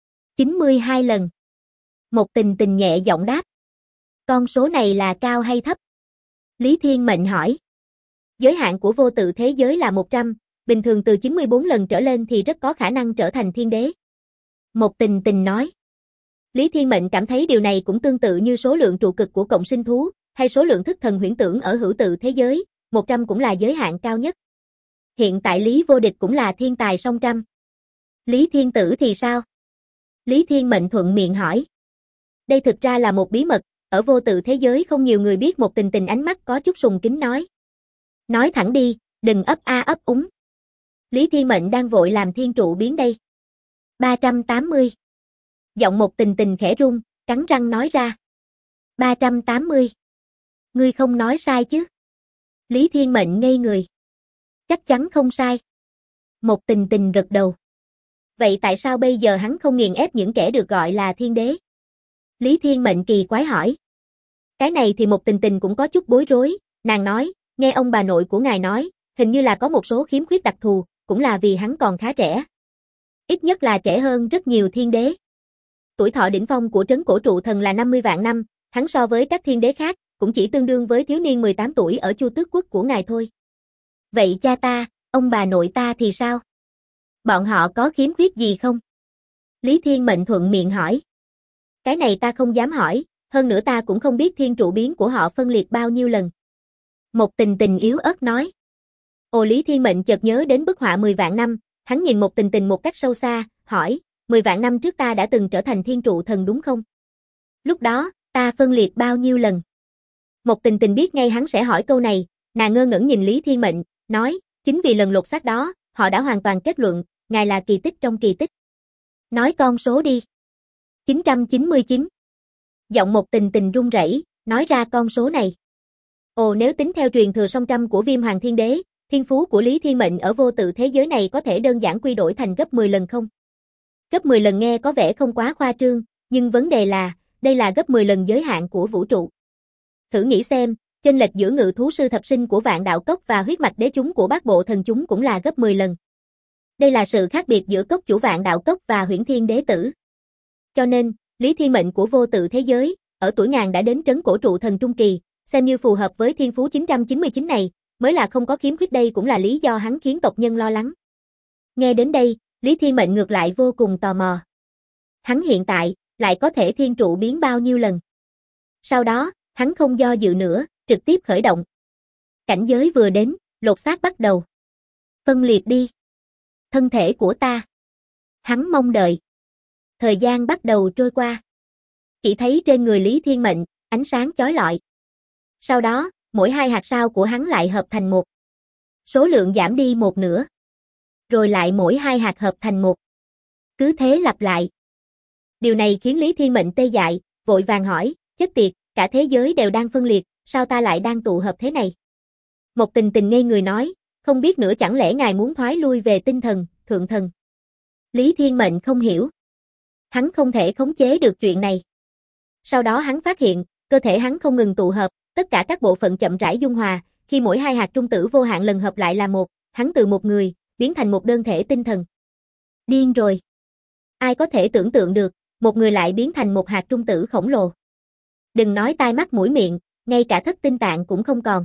92 lần. Mộc Tình Tình nhẹ giọng đáp. Con số này là cao hay thấp? Lý Thiên Mệnh hỏi. Giới hạn của vô tự thế giới là 100, bình thường từ 94 lần trở lên thì rất có khả năng trở thành thiên đế. Mộc Tình Tình nói. Lý Thiên Mệnh cảm thấy điều này cũng tương tự như số lượng trụ cực của cộng sinh thú, hay số lượng thức thần huyễn tưởng ở hữu tự thế giới, 100 cũng là giới hạn cao nhất. Hiện tại Lý Vô Địch cũng là thiên tài song trăm. Lý Thiên Tử thì sao? Lý Thiên Mệnh thuận miệng hỏi. Đây thực ra là một bí mật, ở vô tự thế giới không nhiều người biết. Một Tình Tình ánh mắt có chút sùng kính nói. Nói thẳng đi, đừng ấp a ấp úng. Lý Thiên Mệnh đang vội làm thiên trụ biến đây. 380. Giọng Một Tình Tình khẽ run, cắn răng nói ra. 380. Ngươi không nói sai chứ? Lý Thiên Mệnh ngây người. Chắc chắn không sai. Một Tình Tình gật đầu. Vậy tại sao bây giờ hắn không nghiền ép những kẻ được gọi là thiên đế? Lý Thiên Mệnh kỳ quái hỏi. Cái này thì Một Tình Tình cũng có chút bối rối, nàng nói, nghe ông bà nội của ngài nói, hình như là có một số khiếm khuyết đặc thù, cũng là vì hắn còn khá trẻ. Ít nhất là trẻ hơn rất nhiều thiên đế. Tuổi thọ đỉnh phong của trấn cổ trụ thần là 50 vạn năm, hắn so với các thiên đế khác, cũng chỉ tương đương với thiếu niên 18 tuổi ở Chu Tước quốc của ngài thôi. Vậy cha ta, ông bà nội ta thì sao? Bọn họ có khiếm khuyết gì không? Lý Thiên Mệnh thuận miệng hỏi. Cái này ta không dám hỏi, hơn nữa ta cũng không biết thiên trụ biến của họ phân liệt bao nhiêu lần. Một Tình Tình yếu ớt nói. Ồ, Lý Thiên Mệnh chợt nhớ đến bức họa 10 vạn năm, hắn nhìn Một Tình Tình một cách sâu xa, hỏi, 10 vạn năm trước ta đã từng trở thành thiên trụ thần đúng không? Lúc đó, ta phân liệt bao nhiêu lần? Một Tình Tình biết ngay hắn sẽ hỏi câu này, nàng ngơ ngẩn nhìn Lý Thiên Mệnh, nói, chính vì lần lột xác đó, họ đã hoàn toàn kết luận, ngài là kỳ tích trong kỳ tích. Nói con số đi. 999. Giọng Một Tình Tình run rẩy, nói ra con số này. Ồ, nếu tính theo truyền thừa song trăm của Viêm Hoàng Thiên Đế, thiên phú của Lý Thiên Mệnh ở vô tự thế giới này có thể đơn giản quy đổi thành gấp 10 lần không? Gấp 10 lần nghe có vẻ không quá khoa trương, nhưng vấn đề là, đây là gấp 10 lần giới hạn của vũ trụ. Thử nghĩ xem, chênh lệch giữa ngự thú sư thập sinh của Vạn Đạo Cốc và huyết mạch đế chúng của Bát Bộ Thần chúng cũng là gấp 10 lần. Đây là sự khác biệt giữa cốc chủ Vạn Đạo Cốc và Huyễn Thiên Đế tử. Cho nên, Lý Thiên Mệnh của vô tự thế giới, ở tuổi ngàn đã đến trấn cổ trụ thần trung kỳ, xem như phù hợp với thiên phú 999 này, mới là không có khiếm khuyết. Đây cũng là lý do hắn khiến tộc nhân lo lắng. Nghe đến đây, Lý Thiên Mệnh ngược lại vô cùng tò mò. Hắn hiện tại, lại có thể thiên trụ biến bao nhiêu lần? Sau đó, hắn không do dự nữa, trực tiếp khởi động. Cảnh giới vừa đến, lột xác bắt đầu. Phân liệt đi. Thân thể của ta. Hắn mong đợi. Thời gian bắt đầu trôi qua. Chỉ thấy trên người Lý Thiên Mệnh, ánh sáng chói lọi. Sau đó, mỗi hai hạt sao của hắn lại hợp thành một. Số lượng giảm đi một nửa. Rồi lại mỗi hai hạt hợp thành một. Cứ thế lặp lại. Điều này khiến Lý Thiên Mệnh tê dại, vội vàng hỏi, chết tiệt, cả thế giới đều đang phân liệt, sao ta lại đang tụ hợp thế này? Một Tình Tình ngây người nói, không biết nữa, chẳng lẽ ngài muốn thoái lui về tinh thần, thượng thần? Lý Thiên Mệnh không hiểu. Hắn không thể khống chế được chuyện này. Sau đó hắn phát hiện, cơ thể hắn không ngừng tụ hợp, tất cả các bộ phận chậm rãi dung hòa, khi mỗi hai hạt trung tử vô hạn lần hợp lại là một, hắn từ một người, biến thành một đơn thể tinh thần. Điên rồi. Ai có thể tưởng tượng được, một người lại biến thành một hạt trung tử khổng lồ. Đừng nói tai mắt mũi miệng, ngay cả thất tinh tạng cũng không còn.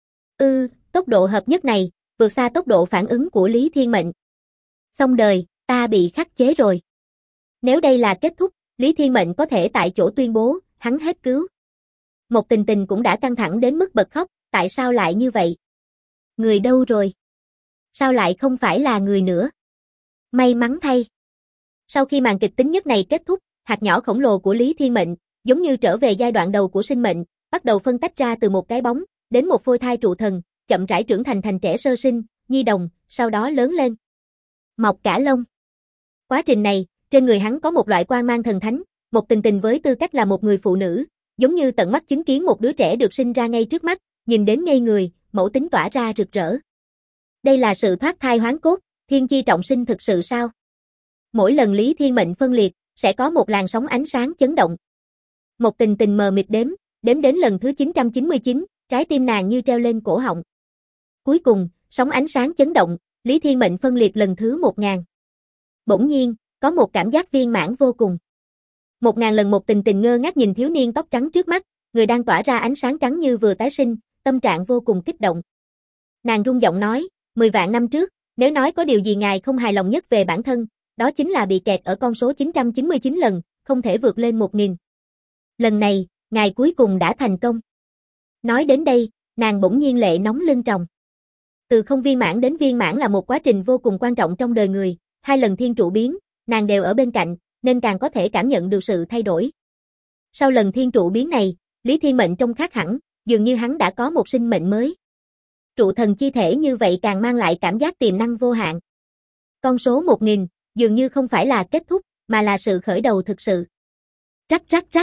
Tốc độ hợp nhất này, vượt xa tốc độ phản ứng của Lý Thiên Mệnh. Xong đời, ta bị khắc chế rồi. Nếu đây là kết thúc, Lý Thiên Mệnh có thể tại chỗ tuyên bố, hắn hết cứu. Một Tình Tình cũng đã căng thẳng đến mức bật khóc, tại sao lại như vậy? Người đâu rồi? Sao lại không phải là người nữa? May mắn thay. Sau khi màn kịch tính nhất này kết thúc, hạt nhỏ khổng lồ của Lý Thiên Mệnh, giống như trở về giai đoạn đầu của sinh mệnh, bắt đầu phân tách ra từ một cái bóng, đến một phôi thai trụ thần, chậm rãi trưởng thành trẻ sơ sinh, nhi đồng, sau đó lớn lên. Mọc cả lông. Quá trình này, trên người hắn có một loại quang mang thần thánh, Một Tình Tình với tư cách là một người phụ nữ, giống như tận mắt chứng kiến một đứa trẻ được sinh ra ngay trước mắt, nhìn đến ngây người, mẫu tính tỏa ra rực rỡ. Đây là sự thoát thai hoán cốt, thiên chi trọng sinh thực sự sao? Mỗi lần Lý Thiên Mệnh phân liệt, sẽ có một làn sóng ánh sáng chấn động. Một Tình Tình mờ mịt đếm đến lần thứ 999, trái tim nàng như treo lên cổ họng. Cuối cùng, sóng ánh sáng chấn động, Lý Thiên Mệnh phân liệt lần thứ 1000. Bỗng nhiên, có một cảm giác viên mãn vô cùng. 1000 lần Một Tình Tình ngơ ngác nhìn thiếu niên tóc trắng trước mắt, người đang tỏa ra ánh sáng trắng như vừa tái sinh, tâm trạng vô cùng kích động. Nàng run giọng nói, 10 vạn năm trước, nếu nói có điều gì ngài không hài lòng nhất về bản thân, đó chính là bị kẹt ở con số 999 lần, không thể vượt lên 1000. Lần này, ngài cuối cùng đã thành công. Nói đến đây, nàng bỗng nhiên lệ nóng lưng tròng. Từ không viên mãn đến viên mãn là một quá trình vô cùng quan trọng trong đời người, 2 lần thiên trụ biến, nàng đều ở bên cạnh, nên càng có thể cảm nhận được sự thay đổi. Sau lần thiên trụ biến này, Lý Thiên Mệnh trông khác hẳn, dường như hắn đã có một sinh mệnh mới. Trụ thần chi thể như vậy càng mang lại cảm giác tiềm năng vô hạn. Con số 1000, dường như không phải là kết thúc, mà là sự khởi đầu thực sự. Rắc rắc rắc.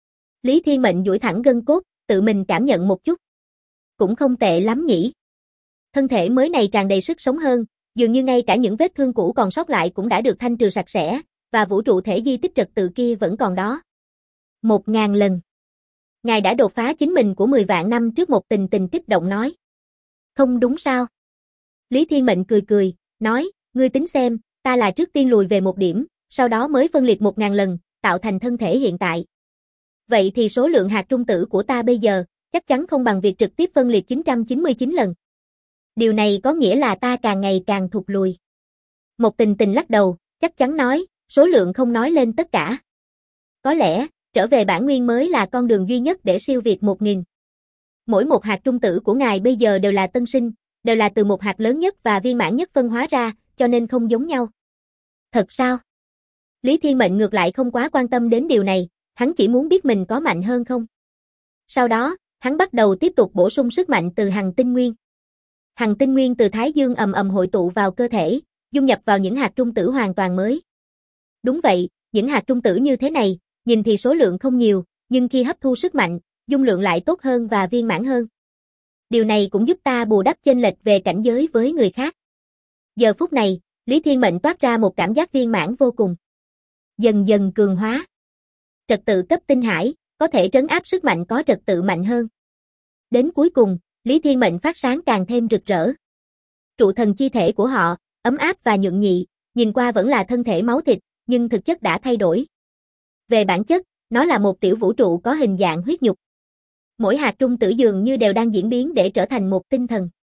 Lý Thiên Mệnh duỗi thẳng gân cốt, tự mình cảm nhận một chút. Cũng không tệ lắm nhỉ. Thân thể mới này tràn đầy sức sống hơn, dường như ngay cả những vết thương cũ còn sót lại cũng đã được thanh trừ sạch sẽ, và vũ trụ thể di tích trật tự kia vẫn còn đó. 1000 lần. Ngài đã đột phá chính mình của 10 vạn năm trước, một tình tình kích động nói. Không đúng sao? Lý Thiên Mệnh cười cười, nói, ngươi tính xem, ta là trước tiên lùi về một điểm, sau đó mới phân liệt 1000 lần, tạo thành thân thể hiện tại. Vậy thì số lượng hạt trung tử của ta bây giờ, chắc chắn không bằng việc trực tiếp phân liệt 999 lần. Điều này có nghĩa là ta càng ngày càng thụt lùi. Một tình tình lắc đầu, chắc chắn nói, số lượng không nói lên tất cả. Có lẽ, trở về bản nguyên mới là con đường duy nhất để siêu việt 1000. Mỗi một hạt trung tử của ngài bây giờ đều là tân sinh, đều là từ một hạt lớn nhất và viên mãn nhất phân hóa ra, cho nên không giống nhau. Thật sao? Lý Thiên Mệnh ngược lại không quá quan tâm đến điều này, hắn chỉ muốn biết mình có mạnh hơn không. Sau đó, hắn bắt đầu tiếp tục bổ sung sức mạnh từ hằng tinh nguyên. Hằng tinh nguyên từ Thái Dương ầm ầm hội tụ vào cơ thể, dung nhập vào những hạt trung tử hoàn toàn mới. Đúng vậy, những hạt trung tử như thế này, nhìn thì số lượng không nhiều, nhưng khi hấp thu sức mạnh, dung lượng lại tốt hơn và viên mãn hơn. Điều này cũng giúp ta bù đắp chênh lệch về cảnh giới với người khác. Giờ phút này, Lý Thiên Mệnh toát ra một cảm giác viên mãn vô cùng. Dần dần cường hóa. Trật tự cấp tinh hải, có thể trấn áp sức mạnh có trật tự mạnh hơn. Đến cuối cùng, Lý Thiên Mệnh phát sáng càng thêm rực rỡ. Trụ thần chi thể của họ, ấm áp và nhượng nhị, nhìn qua vẫn là thân thể máu thịt, nhưng thực chất đã thay đổi. Về bản chất, nó là một tiểu vũ trụ có hình dạng huyết nhục. Mỗi hạt trung tử dường như đều đang diễn biến để trở thành một tinh thần.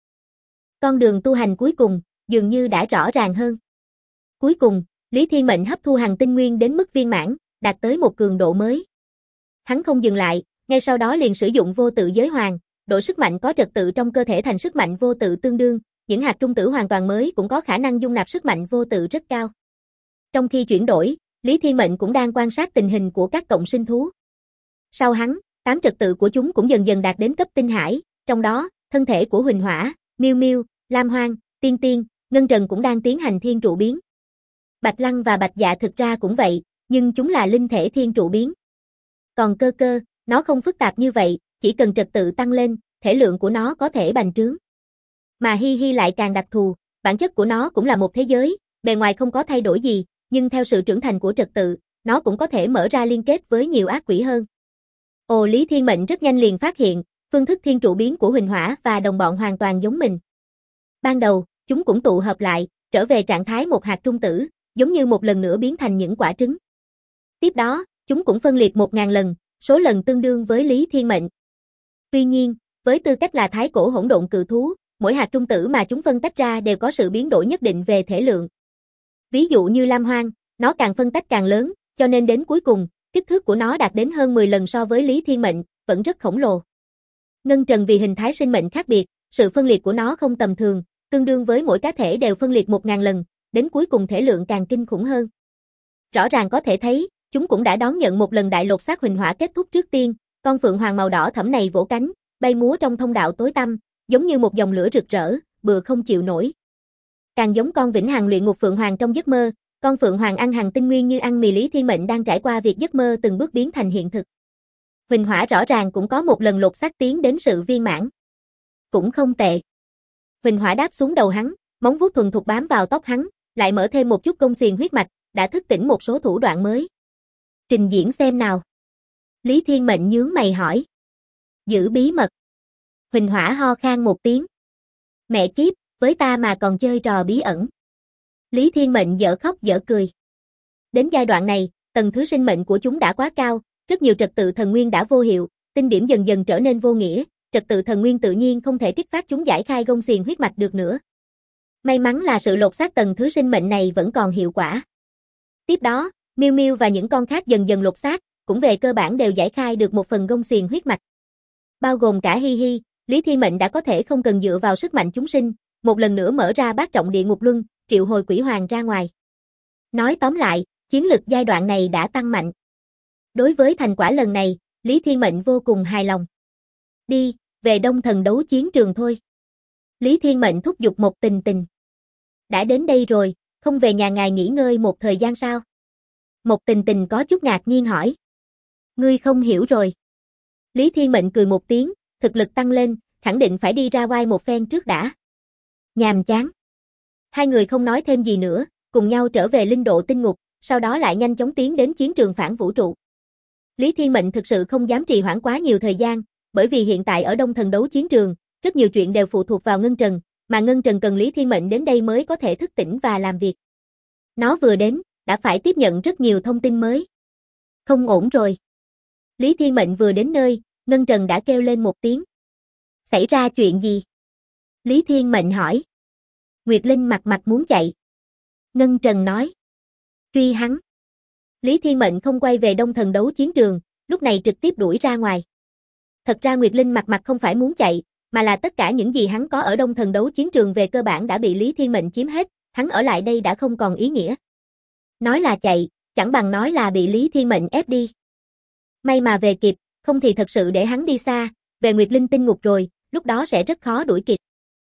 Con đường tu hành cuối cùng, dường như đã rõ ràng hơn. Cuối cùng, Lý Thiên Mệnh hấp thu hằng tinh nguyên đến mức viên mãn, đạt tới một cường độ mới. Hắn không dừng lại, ngay sau đó liền sử dụng vô tự giới hoàng, độ sức mạnh có trật tự trong cơ thể thành sức mạnh vô tự tương đương, những hạt trung tử hoàn toàn mới cũng có khả năng dung nạp sức mạnh vô tự rất cao. Trong khi chuyển đổi, Lý Thiên Mệnh cũng đang quan sát tình hình của các cộng sinh thú. Sau hắn, 8 trật tự của chúng cũng dần dần đạt đến cấp tinh hải, trong đó, thân thể của Huỳnh Hỏa, Miêu Miêu, Lam Hoang, Tiên Tiên, Ngân Trần cũng đang tiến hành thiên trụ biến. Bạch Lăng và Bạch Dạ thực ra cũng vậy, nhưng chúng là linh thể thiên trụ biến. Còn Cơ Cơ, nó không phức tạp như vậy, chỉ cần trật tự tăng lên, thể lượng của nó có thể bành trướng. Mà Hi Hi lại càng đặc thù, bản chất của nó cũng là một thế giới, bề ngoài không có thay đổi gì, nhưng theo sự trưởng thành của trật tự, nó cũng có thể mở ra liên kết với nhiều ác quỷ hơn. Ồ, Lý Thiên Mệnh rất nhanh liền phát hiện, phương thức thiên trụ biến của Huỳnh Hỏa và đồng bọn hoàn toàn giống mình. Ban đầu, chúng cũng tụ hợp lại, trở về trạng thái một hạt trung tử, giống như một lần nữa biến thành những quả trứng. Tiếp đó, chúng cũng phân liệt 1000 lần, số lần tương đương với Lý Thiên Mệnh. Tuy nhiên, với tư cách là thái cổ hỗn độn cự thú, mỗi hạt trung tử mà chúng phân tách ra đều có sự biến đổi nhất định về thể lượng. Ví dụ như Lam Hoang, nó càng phân tách càng lớn, cho nên đến cuối cùng, kích thước của nó đạt đến hơn 10 lần so với Lý Thiên Mệnh, vẫn rất khổng lồ. Ngân Trần vì hình thái sinh mệnh khác biệt, sự phân liệt của nó không tầm thường, tương đương với mỗi cá thể đều phân liệt 1000 lần, đến cuối cùng thể lượng càng kinh khủng hơn. Rõ ràng có thể thấy, chúng cũng đã đón nhận một lần đại lột xác Huỳnh Hỏa kết thúc trước tiên, con phượng hoàng màu đỏ thẫm này vỗ cánh, bay múa trong thông đạo tối tăm, giống như một dòng lửa rực rỡ, bừa không chịu nổi. Càng giống con vĩnh hằng luyện ngục phượng hoàng trong giấc mơ, con phượng hoàng ăn hằng tinh nguyên như ăn mì. Lý Thiên Mệnh đang trải qua việc giấc mơ từng bước biến thành hiện thực. Huỳnh Hỏa rõ ràng cũng có một lần lột xác tiến đến sự viên mãn. Cũng không tệ. Huỳnh Hỏa đáp xuống đầu hắn, móng vuốt thuần thục bám vào tóc hắn, lại mở thêm một chút công xiềng huyết mạch, đã thức tỉnh một số thủ đoạn mới. Trình diễn xem nào. Lý Thiên Mệnh nhướng mày hỏi. Giữ bí mật. Huỳnh Hỏa ho khan một tiếng. Mẹ kiếp, với ta mà còn chơi trò bí ẩn. Lý Thiên Mệnh dở khóc dở cười. Đến giai đoạn này, tầng thứ sinh mệnh của chúng đã quá cao, rất nhiều trật tự thần nguyên đã vô hiệu, tinh điểm dần dần trở nên vô nghĩa, trật tự thần nguyên tự nhiên không thể kích phát chúng giải khai gông xiềng huyết mạch được nữa. May mắn là sự lột xác tầng thứ sinh mệnh này vẫn còn hiệu quả. Tiếp đó, Miêu Miêu và những con khác dần dần lột xác, cũng về cơ bản đều giải khai được một phần gông xiềng huyết mạch. Bao gồm cả Hi Hi, Lý Thiên Mệnh đã có thể không cần dựa vào sức mạnh chúng sinh, một lần nữa mở ra bát trọng địa ngục luân, triệu hồi quỷ hoàng ra ngoài. Nói tóm lại, chiến lực giai đoạn này đã tăng mạnh. Đối với thành quả lần này, Lý Thiên Mệnh vô cùng hài lòng. Đi, về Đông Thần đấu chiến trường thôi. Lý Thiên Mệnh thúc giục Một Tình Tình. Đã đến đây rồi, không về nhà ngài nghỉ ngơi một thời gian sao? Một Tình Tình có chút ngạc nhiên hỏi. Ngươi không hiểu rồi. Lý Thiên Mệnh cười một tiếng, thực lực tăng lên, khẳng định phải đi ra oai một phen trước đã. Nhàm chán. Hai người không nói thêm gì nữa, cùng nhau trở về linh độ tinh ngục, sau đó lại nhanh chóng tiến đến chiến trường phản vũ trụ. Lý Thiên Mệnh thực sự không dám trì hoãn quá nhiều thời gian, bởi vì hiện tại ở Đông Thần đấu chiến trường, rất nhiều chuyện đều phụ thuộc vào Ngân Trần, mà Ngân Trần cần Lý Thiên Mệnh đến đây mới có thể thức tỉnh và làm việc. Nó vừa đến, đã phải tiếp nhận rất nhiều thông tin mới. Không ổn rồi. Lý Thiên Mệnh vừa đến nơi, Ngân Trần đã kêu lên một tiếng. Xảy ra chuyện gì? Lý Thiên Mệnh hỏi. Nguyệt Linh mặt muốn chạy. Ngân Trần nói. Truy hắn. Lý Thiên Mệnh không quay về Đông Thần đấu chiến trường, lúc này trực tiếp đuổi ra ngoài. Thật ra Nguyệt Linh mặt không phải muốn chạy, mà là tất cả những gì hắn có ở Đông Thần đấu chiến trường về cơ bản đã bị Lý Thiên Mệnh chiếm hết, hắn ở lại đây đã không còn ý nghĩa. Nói là chạy, chẳng bằng nói là bị Lý Thiên Mệnh ép đi. May mà về kịp, không thì thật sự để hắn đi xa, về Nguyệt Linh tinh ngục rồi, lúc đó sẽ rất khó đuổi kịp.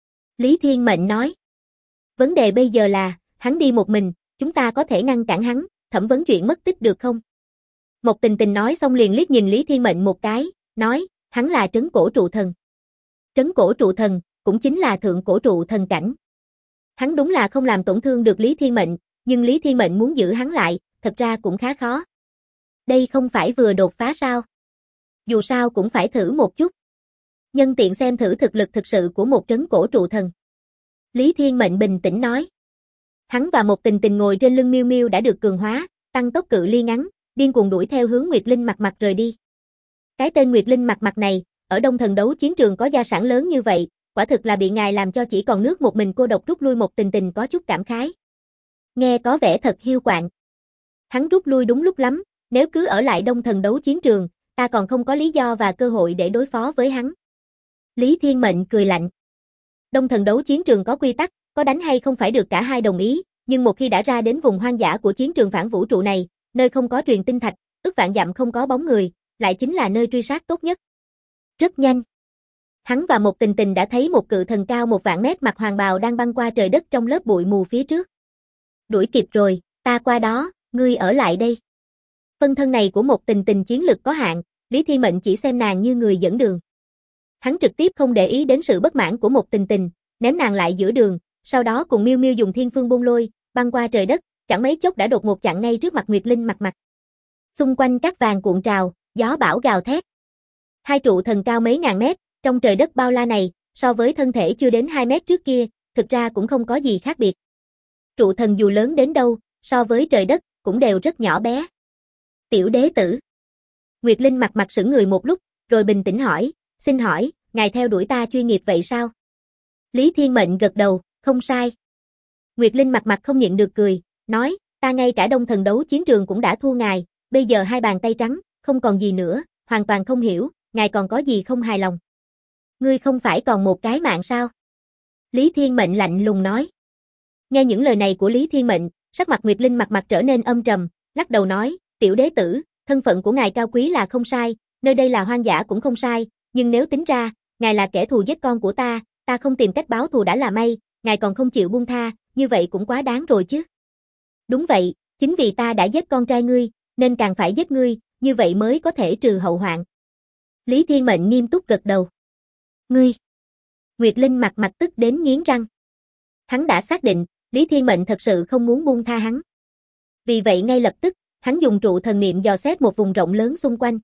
Lý Thiên Mệnh nói. Vấn đề bây giờ là, hắn đi một mình, chúng ta có thể ngăn cản hắn, thẩm vấn chuyện mất tích được không? Một Tình Tình nói xong liền liếc nhìn Lý Thiên Mệnh một cái, nói, hắn là trấn cổ trụ thần. Trấn cổ trụ thần, cũng chính là thượng cổ trụ thần cảnh. Hắn đúng là không làm tổn thương được Lý Thiên Mệnh, nhưng Lý Thiên Mệnh muốn giữ hắn lại, thật ra cũng khá khó. Đây không phải vừa đột phá sao? Dù sao cũng phải thử một chút. Nhân tiện xem thử thực lực thực sự của một trấn cổ trụ thần. Lý Thiên Mệnh bình tĩnh nói. Hắn và Một Tình Tình ngồi trên lưng Miêu Miêu đã được cường hóa, tăng tốc cự ly ngắn, điên cuồng đuổi theo hướng Nguyệt Linh mặt rời đi. Cái tên Nguyệt Linh mặt này, ở Đông Thần đấu chiến trường có gia sản lớn như vậy, quả thực là bị ngài làm cho chỉ còn nước một mình cô độc rút lui. Một Tình Tình có chút cảm khái. Nghe có vẻ thật hiu quạnh. Hắn rút lui đúng lúc lắm, nếu cứ ở lại Đông Thần đấu chiến trường, ta còn không có lý do và cơ hội để đối phó với hắn. Lý Thiên Mệnh cười lạnh. Đông Thần đấu chiến trường có quy tắc, có đánh hay không phải được cả hai đồng ý, nhưng một khi đã ra đến vùng hoang dã của chiến trường phản vũ trụ này, nơi không có truyền tinh thạch, ức vạn dặm không có bóng người, lại chính là nơi truy sát tốt nhất. Rất nhanh. Hắn và Một Tình Tình đã thấy một cự thần cao 1.000 mét mặc hoàng bào đang băng qua trời đất trong lớp bụi mù phía trước. Đuổi kịp rồi, ta qua đó, ngươi ở lại đây. Phân thân này của Một Tình Tình chiến lực có hạn, Lý Thiên Mệnh chỉ xem nàng như người dẫn đường. Hắn trực tiếp không để ý đến sự bất mãn của Một Tình Tình, ném nàng lại giữa đường, sau đó cùng Miêu Miêu dùng Thiên Phương Bôn Lôi, băng qua trời đất, chẳng mấy chốc đã đột ngột chặn ngay trước mặt Nguyệt Linh mặt. Xung quanh cát vàng cuộn trào, gió bão gào thét. Hai trụ thần cao mấy ngàn mét, trong trời đất bao la này, so với thân thể chưa đến 2 mét trước kia, thực ra cũng không có gì khác biệt. Trụ thần dù lớn đến đâu, so với trời đất, cũng đều rất nhỏ bé. Tiểu đế tử. Nguyệt Linh mặt sững người một lúc, rồi bình tĩnh hỏi, xin hỏi, ngài theo đuổi ta chuyên nghiệp vậy sao? Lý Thiên Mệnh gật đầu, không sai. Nguyệt Linh mặt không nhịn được cười, nói, ta ngay cả Đông Thần đấu chiến trường cũng đã thua ngài, bây giờ hai bàn tay trắng, không còn gì nữa, hoàn toàn không hiểu, ngài còn có gì không hài lòng. Ngươi không phải còn một cái mạng sao? Lý Thiên Mệnh lạnh lùng nói. Nghe những lời này của Lý Thiên Mệnh, sắc mặt Nguyệt Linh mặt trở nên âm trầm, lắc đầu nói, tiểu đế tử, thân phận của ngài cao quý là không sai, nơi đây là hoang dã cũng không sai, nhưng nếu tính ra, ngài là kẻ thù giết con của ta không tìm cách báo thù đã là may, ngài còn không chịu buông tha, như vậy cũng quá đáng rồi chứ. Đúng vậy, chính vì ta đã giết con trai ngươi, nên càng phải giết ngươi, như vậy mới có thể trừ hậu hoạn. Lý Thiên Mệnh nghiêm túc gật đầu. Ngươi. Nguyệt Linh mặt tức đến nghiến răng. Hắn đã xác định, Lý Thiên Mệnh thật sự không muốn buông tha hắn. Vì vậy ngay lập tức, hắn dùng trụ thần niệm dò xét một vùng rộng lớn xung quanh.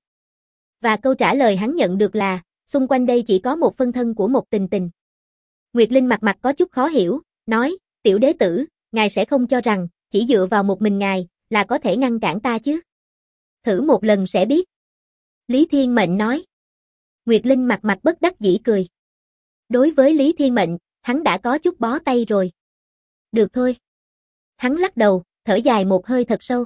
Và câu trả lời hắn nhận được là, xung quanh đây chỉ có một phân thân của Một Tình Tình. Nguyệt Linh mặt có chút khó hiểu, nói, tiểu đế tử, ngài sẽ không cho rằng, chỉ dựa vào một mình ngài, là có thể ngăn cản ta chứ. Thử một lần sẽ biết. Lý Thiên Mệnh nói. Nguyệt Linh mặt bất đắc dĩ cười. Đối với Lý Thiên Mệnh, hắn đã có chút bó tay rồi. Được thôi. Hắn lắc đầu, thở dài một hơi thật sâu.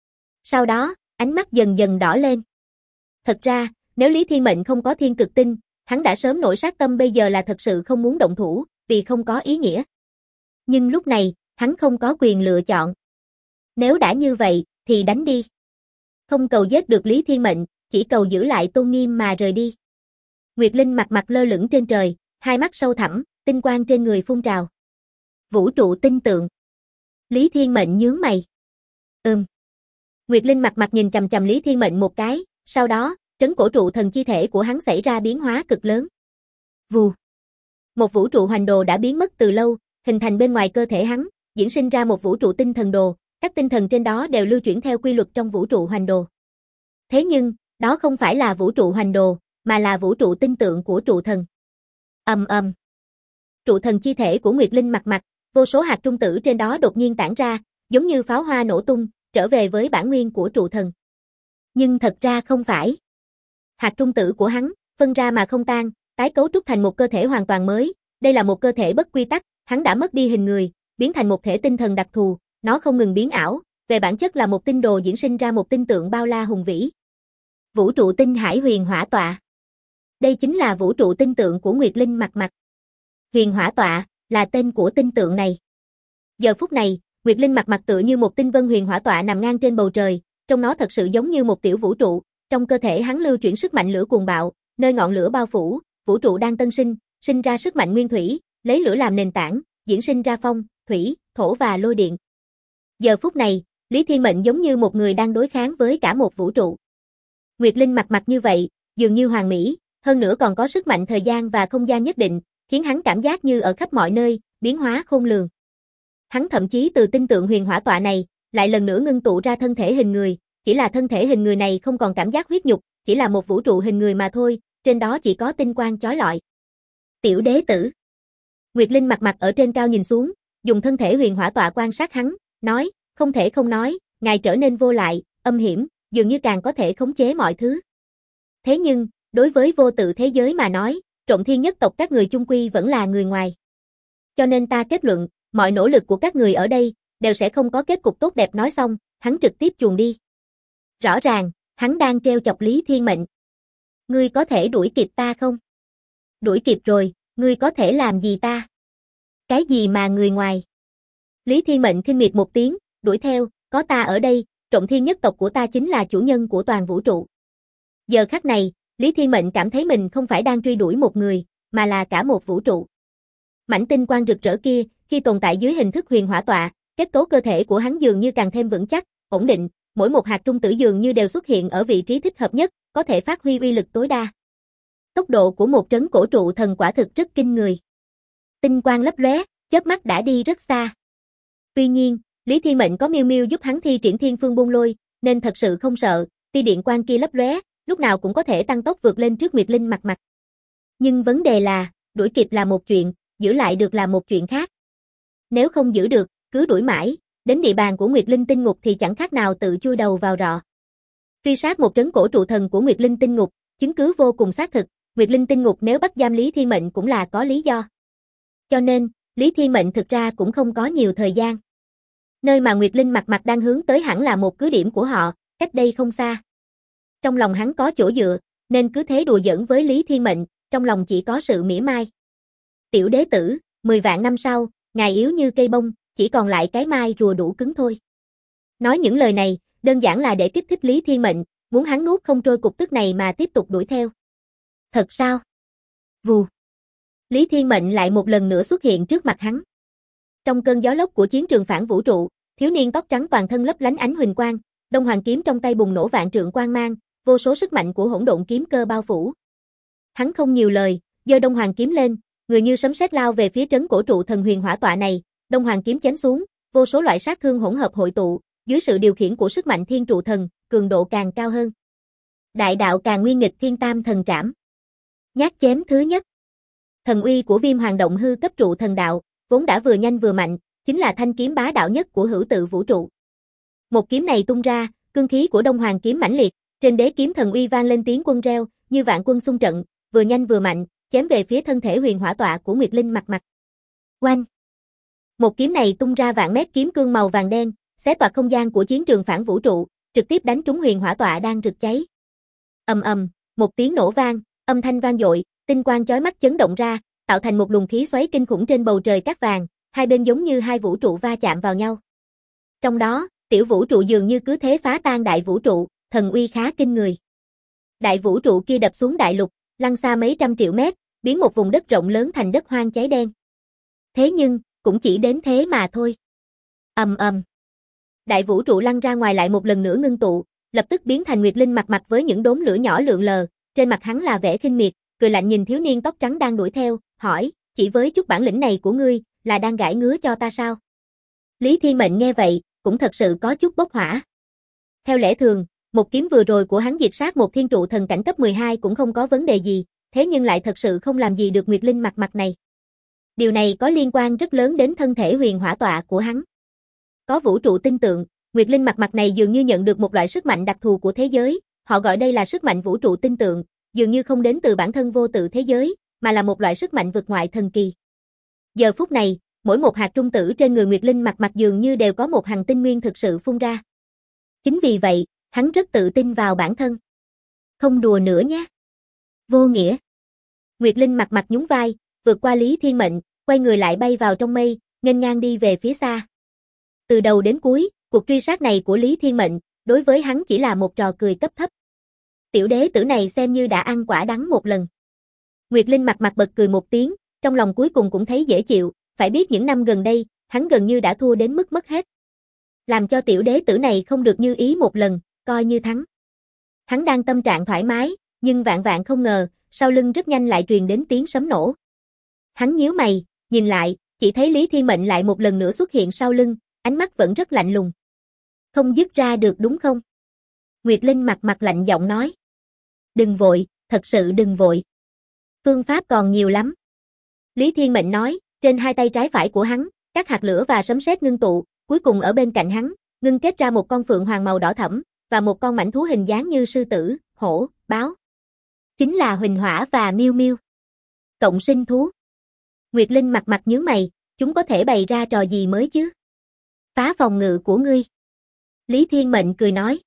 Sau đó, ánh mắt dần dần đỏ lên. Thật ra, nếu Lý Thiên Mệnh không có thiên cực tinh, hắn đã sớm nổi sát tâm, bây giờ là thật sự không muốn động thủ, vì không có ý nghĩa. Nhưng lúc này, hắn không có quyền lựa chọn. Nếu đã như vậy, thì đánh đi. Không cầu giết được Lý Thiên Mệnh, chỉ cầu giữ lại tôn nghiêm mà rời đi. Nguyệt Linh mặt mặt lơ lửng trên trời, hai mắt sâu thẳm, tinh quang trên người phun trào. Vũ trụ tinh tượng. Lý Thiên Mệnh nhướng mày. Nguyệt Linh mặt mặt nhìn chằm chằm Lý Thiên Mệnh một cái, sau đó, trấn cổ trụ thần chi thể của hắn xảy ra biến hóa cực lớn. Vù. Một vũ trụ hoành đồ đã biến mất từ lâu, hình thành bên ngoài cơ thể hắn, diễn sinh ra một vũ trụ tinh thần đồ, các tinh thần trên đó đều lưu chuyển theo quy luật trong vũ trụ hoành đồ. Thế nhưng, đó không phải là vũ trụ hoành đồ, mà là vũ trụ tinh tượng của trụ thần. Trụ thần chi thể của Nguyệt Linh mặt mặt, vô số hạt trung tử trên đó đột nhiên tản ra, giống như pháo hoa nổ tung, trở về với bản nguyên của trụ thần. Nhưng thật ra không phải. Hạt trung tử của hắn, phân ra mà không tan, tái cấu trúc thành một cơ thể hoàn toàn mới, đây là một cơ thể bất quy tắc, hắn đã mất đi hình người, biến thành một thể tinh thần đặc thù, nó không ngừng biến ảo, về bản chất là một tinh đồ diễn sinh ra một tinh tượng bao la hùng vĩ. Vũ trụ tinh hải huyền hỏa tọa. Đây chính là vũ trụ tinh tượng của Nguyệt Linh mặt mặt. Huyền hỏa tọa, là tên của tinh tượng này. Giờ phút này, Nguyệt Linh mặt mặt tựa như một tinh vân huyền hỏa tọa nằm ngang trên bầu trời, trong nó thật sự giống như một tiểu vũ trụ, trong cơ thể hắn lưu chuyển sức mạnh lửa cuồng bạo, nơi ngọn lửa bao phủ, vũ trụ đang tân sinh, sinh ra sức mạnh nguyên thủy, lấy lửa làm nền tảng, diễn sinh ra phong, thủy, thổ và lôi điện. Giờ phút này, Lý Thiên Mệnh giống như một người đang đối kháng với cả một vũ trụ. Nguyệt Linh mặt mặt như vậy, dường như hoàn mỹ, hơn nữa còn có sức mạnh thời gian và không gian nhất định, khiến hắn cảm giác như ở khắp mọi nơi, biến hóa khôn lường. Hắn thậm chí từ tinh tượng huyền hỏa tọa này, lại lần nữa ngưng tụ ra thân thể hình người, chỉ là thân thể hình người này không còn cảm giác huyết nhục, chỉ là một vũ trụ hình người mà thôi, trên đó chỉ có tinh quang chói lọi. Tiểu đế tử. Nguyệt Linh mặt mặt ở trên cao nhìn xuống, dùng thân thể huyền hỏa tọa quan sát hắn, nói, không thể không nói, ngài trở nên vô lại, âm hiểm, dường như càng có thể khống chế mọi thứ. Thế nhưng, đối với vô tự thế giới mà nói, Trộm Thiên nhất tộc các người chung quy vẫn là người ngoài. Cho nên ta kết luận, mọi nỗ lực của các người ở đây, đều sẽ không có kết cục tốt đẹp. Nói xong, hắn trực tiếp chuồn đi. Rõ ràng, hắn đang trêu chọc Lý Thiên Mệnh. Ngươi có thể đuổi kịp ta không? Đuổi kịp rồi, ngươi có thể làm gì ta? Cái gì mà người ngoài? Lý Thiên Mệnh khinh miệt một tiếng, đuổi theo, có ta ở đây, Trộm Thiên nhất tộc của ta chính là chủ nhân của toàn vũ trụ. Giờ khắc này, Lý Thiên Mệnh cảm thấy mình không phải đang truy đuổi một người, mà là cả một vũ trụ. Mảnh tinh quang rực rỡ kia, khi tồn tại dưới hình thức huyền hỏa tọa, kết cấu cơ thể của hắn dường như càng thêm vững chắc, ổn định, mỗi một hạt trung tử dường như đều xuất hiện ở vị trí thích hợp nhất, có thể phát huy uy lực tối đa. Tốc độ của một trấn cổ trụ thần quả thực rất kinh người. Tinh quang lấp lóe, chớp mắt đã đi rất xa. Tuy nhiên, Lý Thiên Mệnh có Miêu Miêu giúp hắn thi triển Thiên Phương Bôn Lôi, nên thật sự không sợ, tia điện quang kia lấp lóe, lúc nào cũng có thể tăng tốc vượt lên trước Nguyệt Linh mặt mặt. Nhưng vấn đề là, đuổi kịp là một chuyện, giữ lại được là một chuyện khác. Nếu không giữ được, cứ đuổi mãi, đến địa bàn của Nguyệt Linh tinh ngục thì chẳng khác nào tự chui đầu vào rọ. Truy sát một trấn cổ trụ thần của Nguyệt Linh tinh ngục, chứng cứ vô cùng xác thực, Nguyệt Linh tinh ngục nếu bắt giam Lý Thiên Mệnh cũng là có lý do. Cho nên, Lý Thiên Mệnh thực ra cũng không có nhiều thời gian. Nơi mà Nguyệt Linh mặt mặt đang hướng tới hẳn là một cứ điểm của họ, cách đây không xa. Trong lòng hắn có chỗ dựa, nên cứ thế đùa giỡn với Lý Thiên Mệnh, trong lòng chỉ có sự mỉa mai. Tiểu đế tử, 10 vạn năm sau, ngài yếu như cây bông, chỉ còn lại cái mai rùa đủ cứng thôi. Nói những lời này, đơn giản là để kích thích Lý Thiên Mệnh, muốn hắn nuốt không trôi cục tức này mà tiếp tục đuổi theo. Thật sao? Vù. Lý Thiên Mệnh lại một lần nữa xuất hiện trước mặt hắn. Trong cơn gió lốc của chiến trường phản vũ trụ, thiếu niên tóc trắng toàn thân lấp lánh ánh huỳnh quang, Đông Hoàng kiếm trong tay bùng nổ vạn trượng quang mang, vô số sức mạnh của hỗn độn kiếm cơ bao phủ. Hắn không nhiều lời, giơ Đông Hoàng kiếm lên, người như sấm sét lao về phía trấn cổ trụ thần huyền hỏa tọa này, Đông Hoàng kiếm chém xuống, vô số loại sát thương hỗn hợp hội tụ, dưới sự điều khiển của sức mạnh thiên trụ thần, cường độ càng cao hơn. Đại đạo càng nguyên nghịch thiên tam thần trảm. Nhát chém thứ nhất. Thần uy của Viêm Hoàng động hư cấp trụ thần đạo, vốn đã vừa nhanh vừa mạnh, chính là thanh kiếm bá đạo nhất của hữu tự vũ trụ. Một kiếm này tung ra, cương khí của Đông Hoàng kiếm mãnh liệt, trên đế kiếm thần uy vang lên tiếng quân reo, như vạn quân xung trận, vừa nhanh vừa mạnh, chém về phía thân thể huyền hỏa tọa của Nguyệt Linh mặt mặt. Oanh! Một kiếm này tung ra vạn mét kiếm cương màu vàng đen, xé toạc không gian của chiến trường phản vũ trụ, trực tiếp đánh trúng huyền hỏa tọa đang rực cháy. Ầm ầm, một tiếng nổ vang, âm thanh vang dội, tinh quang chói mắt chấn động ra, tạo thành một luồng khí xoáy kinh khủng trên bầu trời cát vàng, hai bên giống như hai vũ trụ va chạm vào nhau. Trong đó, Tiểu vũ trụ dường như cứ thế phá tan đại vũ trụ, thần uy khá kinh người. Đại vũ trụ kia đập xuống đại lục, lăn xa mấy trăm triệu mét, biến một vùng đất rộng lớn thành đất hoang cháy đen. Thế nhưng, cũng chỉ đến thế mà thôi. Ầm ầm. Đại vũ trụ lăn ra ngoài lại một lần nữa ngưng tụ, lập tức biến thành Nguyệt Linh mặt với những đốm lửa nhỏ lượn lờ, trên mặt hắn là vẻ khinh miệt, cười lạnh nhìn thiếu niên tóc trắng đang đuổi theo, hỏi, chỉ với chút bản lĩnh này của ngươi, là đang gãi ngứa cho ta sao? Lý Thiên Mệnh nghe vậy, cũng thật sự có chút bốc hỏa. Theo lẽ thường, một kiếm vừa rồi của hắn diệt sát một thiên trụ thần cảnh cấp 12 cũng không có vấn đề gì, thế nhưng lại thật sự không làm gì được Nguyệt Linh mặt này. Điều này có liên quan rất lớn đến thân thể huyền hỏa tọa của hắn. Có vũ trụ tinh tượng, Nguyệt Linh mặt này dường như nhận được một loại sức mạnh đặc thù của thế giới, họ gọi đây là sức mạnh vũ trụ tinh tượng, dường như không đến từ bản thân vô tự thế giới, mà là một loại sức mạnh vượt ngoại thần kỳ. Giờ phút này, mỗi một hạt trung tử trên người Nguyệt Linh mặt dường như đều có một hằng tinh nguyên thực sự phun ra. Chính vì vậy, hắn rất tự tin vào bản thân. Không đùa nữa nhé. Vô nghĩa. Nguyệt Linh mặt nhún vai, vượt qua Lý Thiên Mệnh, quay người lại bay vào trong mây, nghênh ngang đi về phía xa. Từ đầu đến cuối, cuộc truy sát này của Lý Thiên Mệnh, đối với hắn chỉ là một trò cười cấp thấp. Tiểu đế tử này xem như đã ăn quả đắng một lần. Nguyệt Linh mặt bật cười một tiếng, trong lòng cuối cùng cũng thấy dễ chịu, phải biết những năm gần đây, hắn gần như đã thua đến mức mất hết. Làm cho tiểu đế tử này không được như ý một lần, coi như thắng. Hắn đang tâm trạng thoải mái, nhưng vạn không ngờ, sau lưng rất nhanh lại truyền đến tiếng sấm nổ. Hắn nhíu mày, nhìn lại, chỉ thấy Lý Thiên Mệnh lại một lần nữa xuất hiện sau lưng, ánh mắt vẫn rất lạnh lùng. Không dứt ra được đúng không? Nguyệt Linh mặt lạnh giọng nói. Đừng vội, thật sự đừng vội. Phương pháp còn nhiều lắm. Lý Thiên Mệnh nói, trên hai tay trái phải của hắn, các hạt lửa và sấm sét ngưng tụ, cuối cùng ở bên cạnh hắn, ngưng kết ra một con phượng hoàng màu đỏ thẫm, và một con mãnh thú hình dáng như sư tử, hổ, báo. Chính là Huỳnh Hỏa và Miêu Miêu. Cộng sinh thú. Nguyệt Linh mặt nhướng mày, chúng có thể bày ra trò gì mới chứ? Phá phòng ngự của ngươi. Lý Thiên Mệnh cười nói.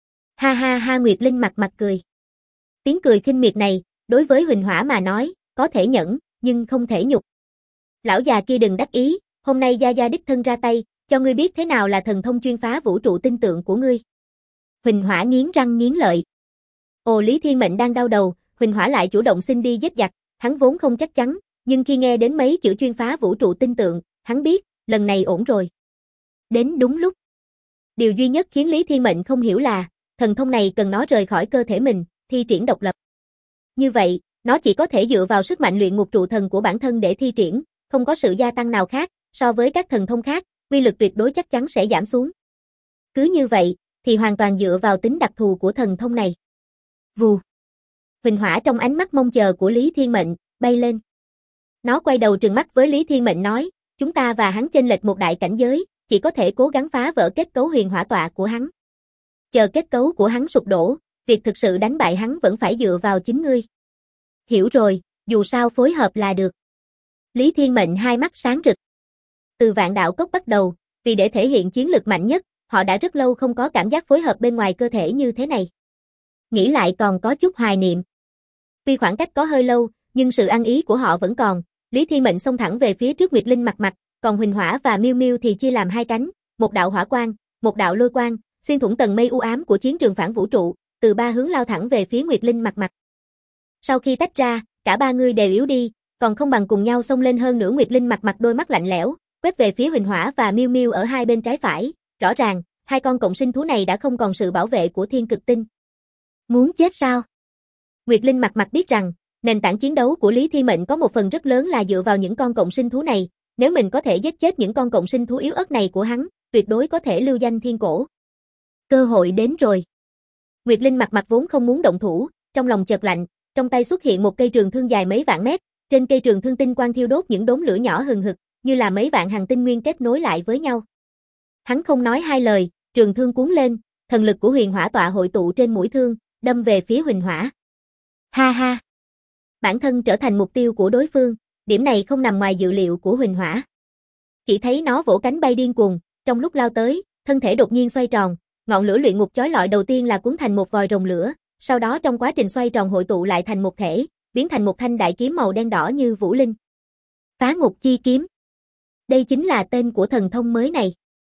Ha ha ha, Nguyệt Linh mặt cười. Tiếng cười khinh miệt này, đối với Huỳnh Hỏa mà nói, có thể nhẫn, nhưng không thể nhục. Lão già kia đừng đắc ý, hôm nay Gia Gia đích thân ra tay, cho ngươi biết thế nào là thần thông chuyên phá vũ trụ tinh tượng của ngươi. Huỳnh Hỏa nghiến răng nghiến lợi. Ồ, Lý Thiên Mệnh đang đau đầu, Huỳnh Hỏa lại chủ động xin đi giết giặc, hắn vốn không chắc chắn, nhưng khi nghe đến mấy chữ chuyên phá vũ trụ tinh tượng, hắn biết, lần này ổn rồi. Đến đúng lúc. Điều duy nhất khiến Lý Thiên Mệnh không hiểu là, thần thông này cần nó rời khỏi cơ thể mình, thi triển độc lập. Như vậy, nó chỉ có thể dựa vào sức mạnh luyện ngục trụ thần của bản thân để thi triển, không có sự gia tăng nào khác, so với các thần thông khác, uy lực tuyệt đối chắc chắn sẽ giảm xuống. Cứ như vậy, thì hoàn toàn dựa vào tính đặc thù của thần thông này. Vù. Huỳnh Hỏa trong ánh mắt mong chờ của Lý Thiên Mệnh, bay lên. Nó quay đầu trừng mắt với Lý Thiên Mệnh nói, chúng ta và hắn chênh lệch một đại cảnh giới, chỉ có thể cố gắng phá vỡ kết cấu huyền hỏa tọa của hắn. Chờ kết cấu của hắn sụp đổ, việc thực sự đánh bại hắn vẫn phải dựa vào chính ngươi. Hiểu rồi, dù sao phối hợp là được. Lý Thiên Mệnh hai mắt sáng rực. Từ Vạn Đạo Cốc bắt đầu, vì để thể hiện chiến lực mạnh nhất, họ đã rất lâu không có cảm giác phối hợp bên ngoài cơ thể như thế này. Nghĩ lại còn có chút hoài niệm. Tuy khoảng cách có hơi lâu, nhưng sự ăn ý của họ vẫn còn. Lý Thiên Mệnh xông thẳng về phía trước Nguyệt Linh mặt, còn Huỳnh Hỏa và Miêu Miêu thì chia làm hai cánh, một đạo hỏa quang, một đạo lôi quang, xuyên thủng tầng mây u ám của chiến trường phản vũ trụ, từ ba hướng lao thẳng về phía Nguyệt Linh mặt. Sau khi tách ra, cả ba người đều yếu đi, còn không bằng cùng nhau xông lên hơn nữa. Nguyệt Linh mặt đôi mắt lạnh lẽo, quét về phía Huỳnh Hỏa và Miêu Miêu ở hai bên trái phải, rõ ràng, hai con cộng sinh thú này đã không còn sự bảo vệ của thiên cực tinh. Muốn chết sao? Nguyệt Linh mặt biết rằng, nền tảng chiến đấu của Lý Thiên Mệnh có một phần rất lớn là dựa vào những con cộng sinh thú này, nếu mình có thể giết chết những con cộng sinh thú yếu ớt này của hắn, tuyệt đối có thể lưu danh thiên cổ. Cơ hội đến rồi. Nguyệt Linh mặt vốn không muốn động thủ, trong lòng chợt lạnh, trong tay xuất hiện một cây trường thương dài mấy vạn mét, trên cây trường thương tinh quang thiêu đốt những đốm lửa nhỏ hừng hực, như là mấy vạn hành tinh nguyên kết nối lại với nhau. Hắn không nói hai lời, trường thương cuốn lên, thần lực của huyền hỏa tọa hội tụ trên mũi thương, đâm về phía Huỳnh Hỏa. Ha ha! Bản thân trở thành mục tiêu của đối phương, điểm này không nằm ngoài dự liệu của Huỳnh Hỏa. Chỉ thấy nó vỗ cánh bay điên cuồng, trong lúc lao tới, thân thể đột nhiên xoay tròn, ngọn lửa luyện ngục chói lọi đầu tiên là cuốn thành một vòi rồng lửa, sau đó trong quá trình xoay tròn hội tụ lại thành một thể, biến thành một thanh đại kiếm màu đen đỏ như vũ linh. Phá ngục chi kiếm. Đây chính là tên của thần thông mới này.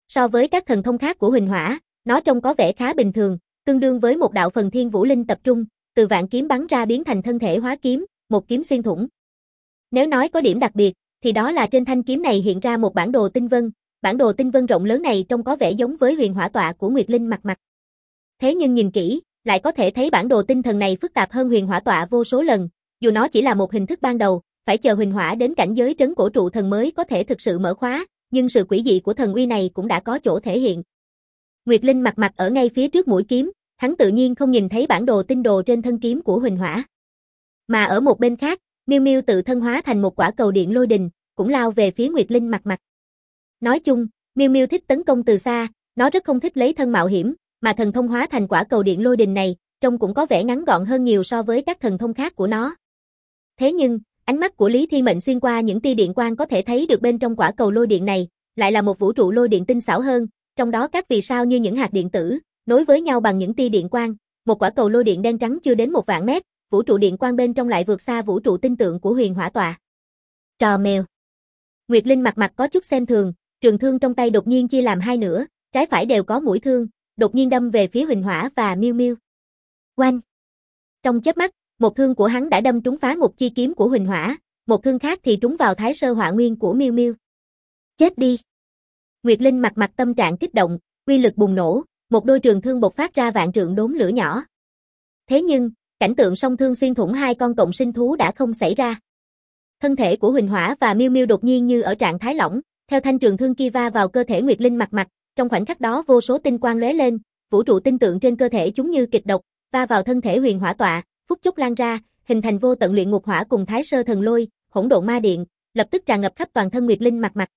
So với các thần thông khác của Huỳnh Hỏa, nó trông có vẻ khá bình thường, tương đương với một đạo phần thiên vũ linh tập trung, từ vạn kiếm bắn ra biến thành thân thể hóa kiếm, một kiếm xuyên thủng. Nếu nói có điểm đặc biệt, thì đó là trên thanh kiếm này hiện ra một bản đồ tinh vân, bản đồ tinh vân rộng lớn này trông có vẻ giống với huyền hỏa tọa của Nguyệt Linh Mặc Mặc. Thế nhưng nhìn kỹ, lại có thể thấy bản đồ tinh thần này phức tạp hơn huyền hỏa tọa vô số lần, dù nó chỉ là một hình thức ban đầu, phải chờ Huỳnh Hỏa đến cảnh giới trấn cổ trụ thần mới có thể thực sự mở khóa, nhưng sự quỷ dị của thần uy này cũng đã có chỗ thể hiện. Nguyệt Linh Mặc Mặc ở ngay phía trước mũi kiếm, hắn tự nhiên không nhìn thấy bản đồ tinh đồ trên thân kiếm của Huỳnh Hỏa. Mà ở một bên khác, Miêu Miêu tự thân hóa thành một quả cầu điện lôi đình, cũng lao về phía Nguyệt Linh Mặc Mặc. Nói chung, Miêu Miêu thích tấn công từ xa, nó rất không thích lấy thân mạo hiểm, mà thần thông hóa thành quả cầu điện lôi đình này, trông cũng có vẻ ngắn gọn hơn nhiều so với các thần thông khác của nó. Thế nhưng, ánh mắt của Lý Thiên Mệnh xuyên qua những tia điện quang có thể thấy được bên trong quả cầu lôi điện này, lại là một vũ trụ lôi điện tinh xảo hơn, trong đó các vì sao như những hạt điện tử, nối với nhau bằng những tia điện quang, một quả cầu lôi điện đen trắng chưa đến 1.000 mét, vũ trụ điện quang bên trong lại vượt xa vũ trụ tinh tượng của huyền hỏa tọa. Trò mèo. Nguyệt Linh Mặc Mặc có chút xem thường, trường thương trong tay đột nhiên chia làm hai nửa, trái phải đều có mũi thương, đột nhiên đâm về phía Huỳnh Hỏa và Miêu Miêu. Oanh! Trong chớp mắt, một thương của hắn đã đâm trúng phá ngục chi kiếm của Huỳnh Hỏa, một thương khác thì trúng vào thái sơ hỏa nguyên của Miêu Miêu. Chết đi! Nguyệt Linh Mặc Mặc tâm trạng kích động, uy lực bùng nổ, một đôi trường thương bộc phát ra vạn trượng đốm lửa nhỏ. Thế nhưng, cảnh tượng song thương xuyên thủng hai con cộng sinh thú đã không xảy ra. Thân thể của Huỳnh Hỏa và Miêu Miêu đột nhiên như ở trạng thái lỏng, theo thanh trường thương kia va vào cơ thể Nguyệt Linh Mặc Mặc, trong khoảnh khắc đó vô số tinh quang lóe lên, vũ trụ tinh tượng trên cơ thể chúng như kịch độc, va vào thân thể huyền hỏa tọa, phút chốc lan ra, hình thành vô tận luyện ngục hỏa cùng thái sơ thần lôi, hỗn độn ma điện, lập tức tràn ngập khắp toàn thân Nguyệt Linh Mặc Mặc.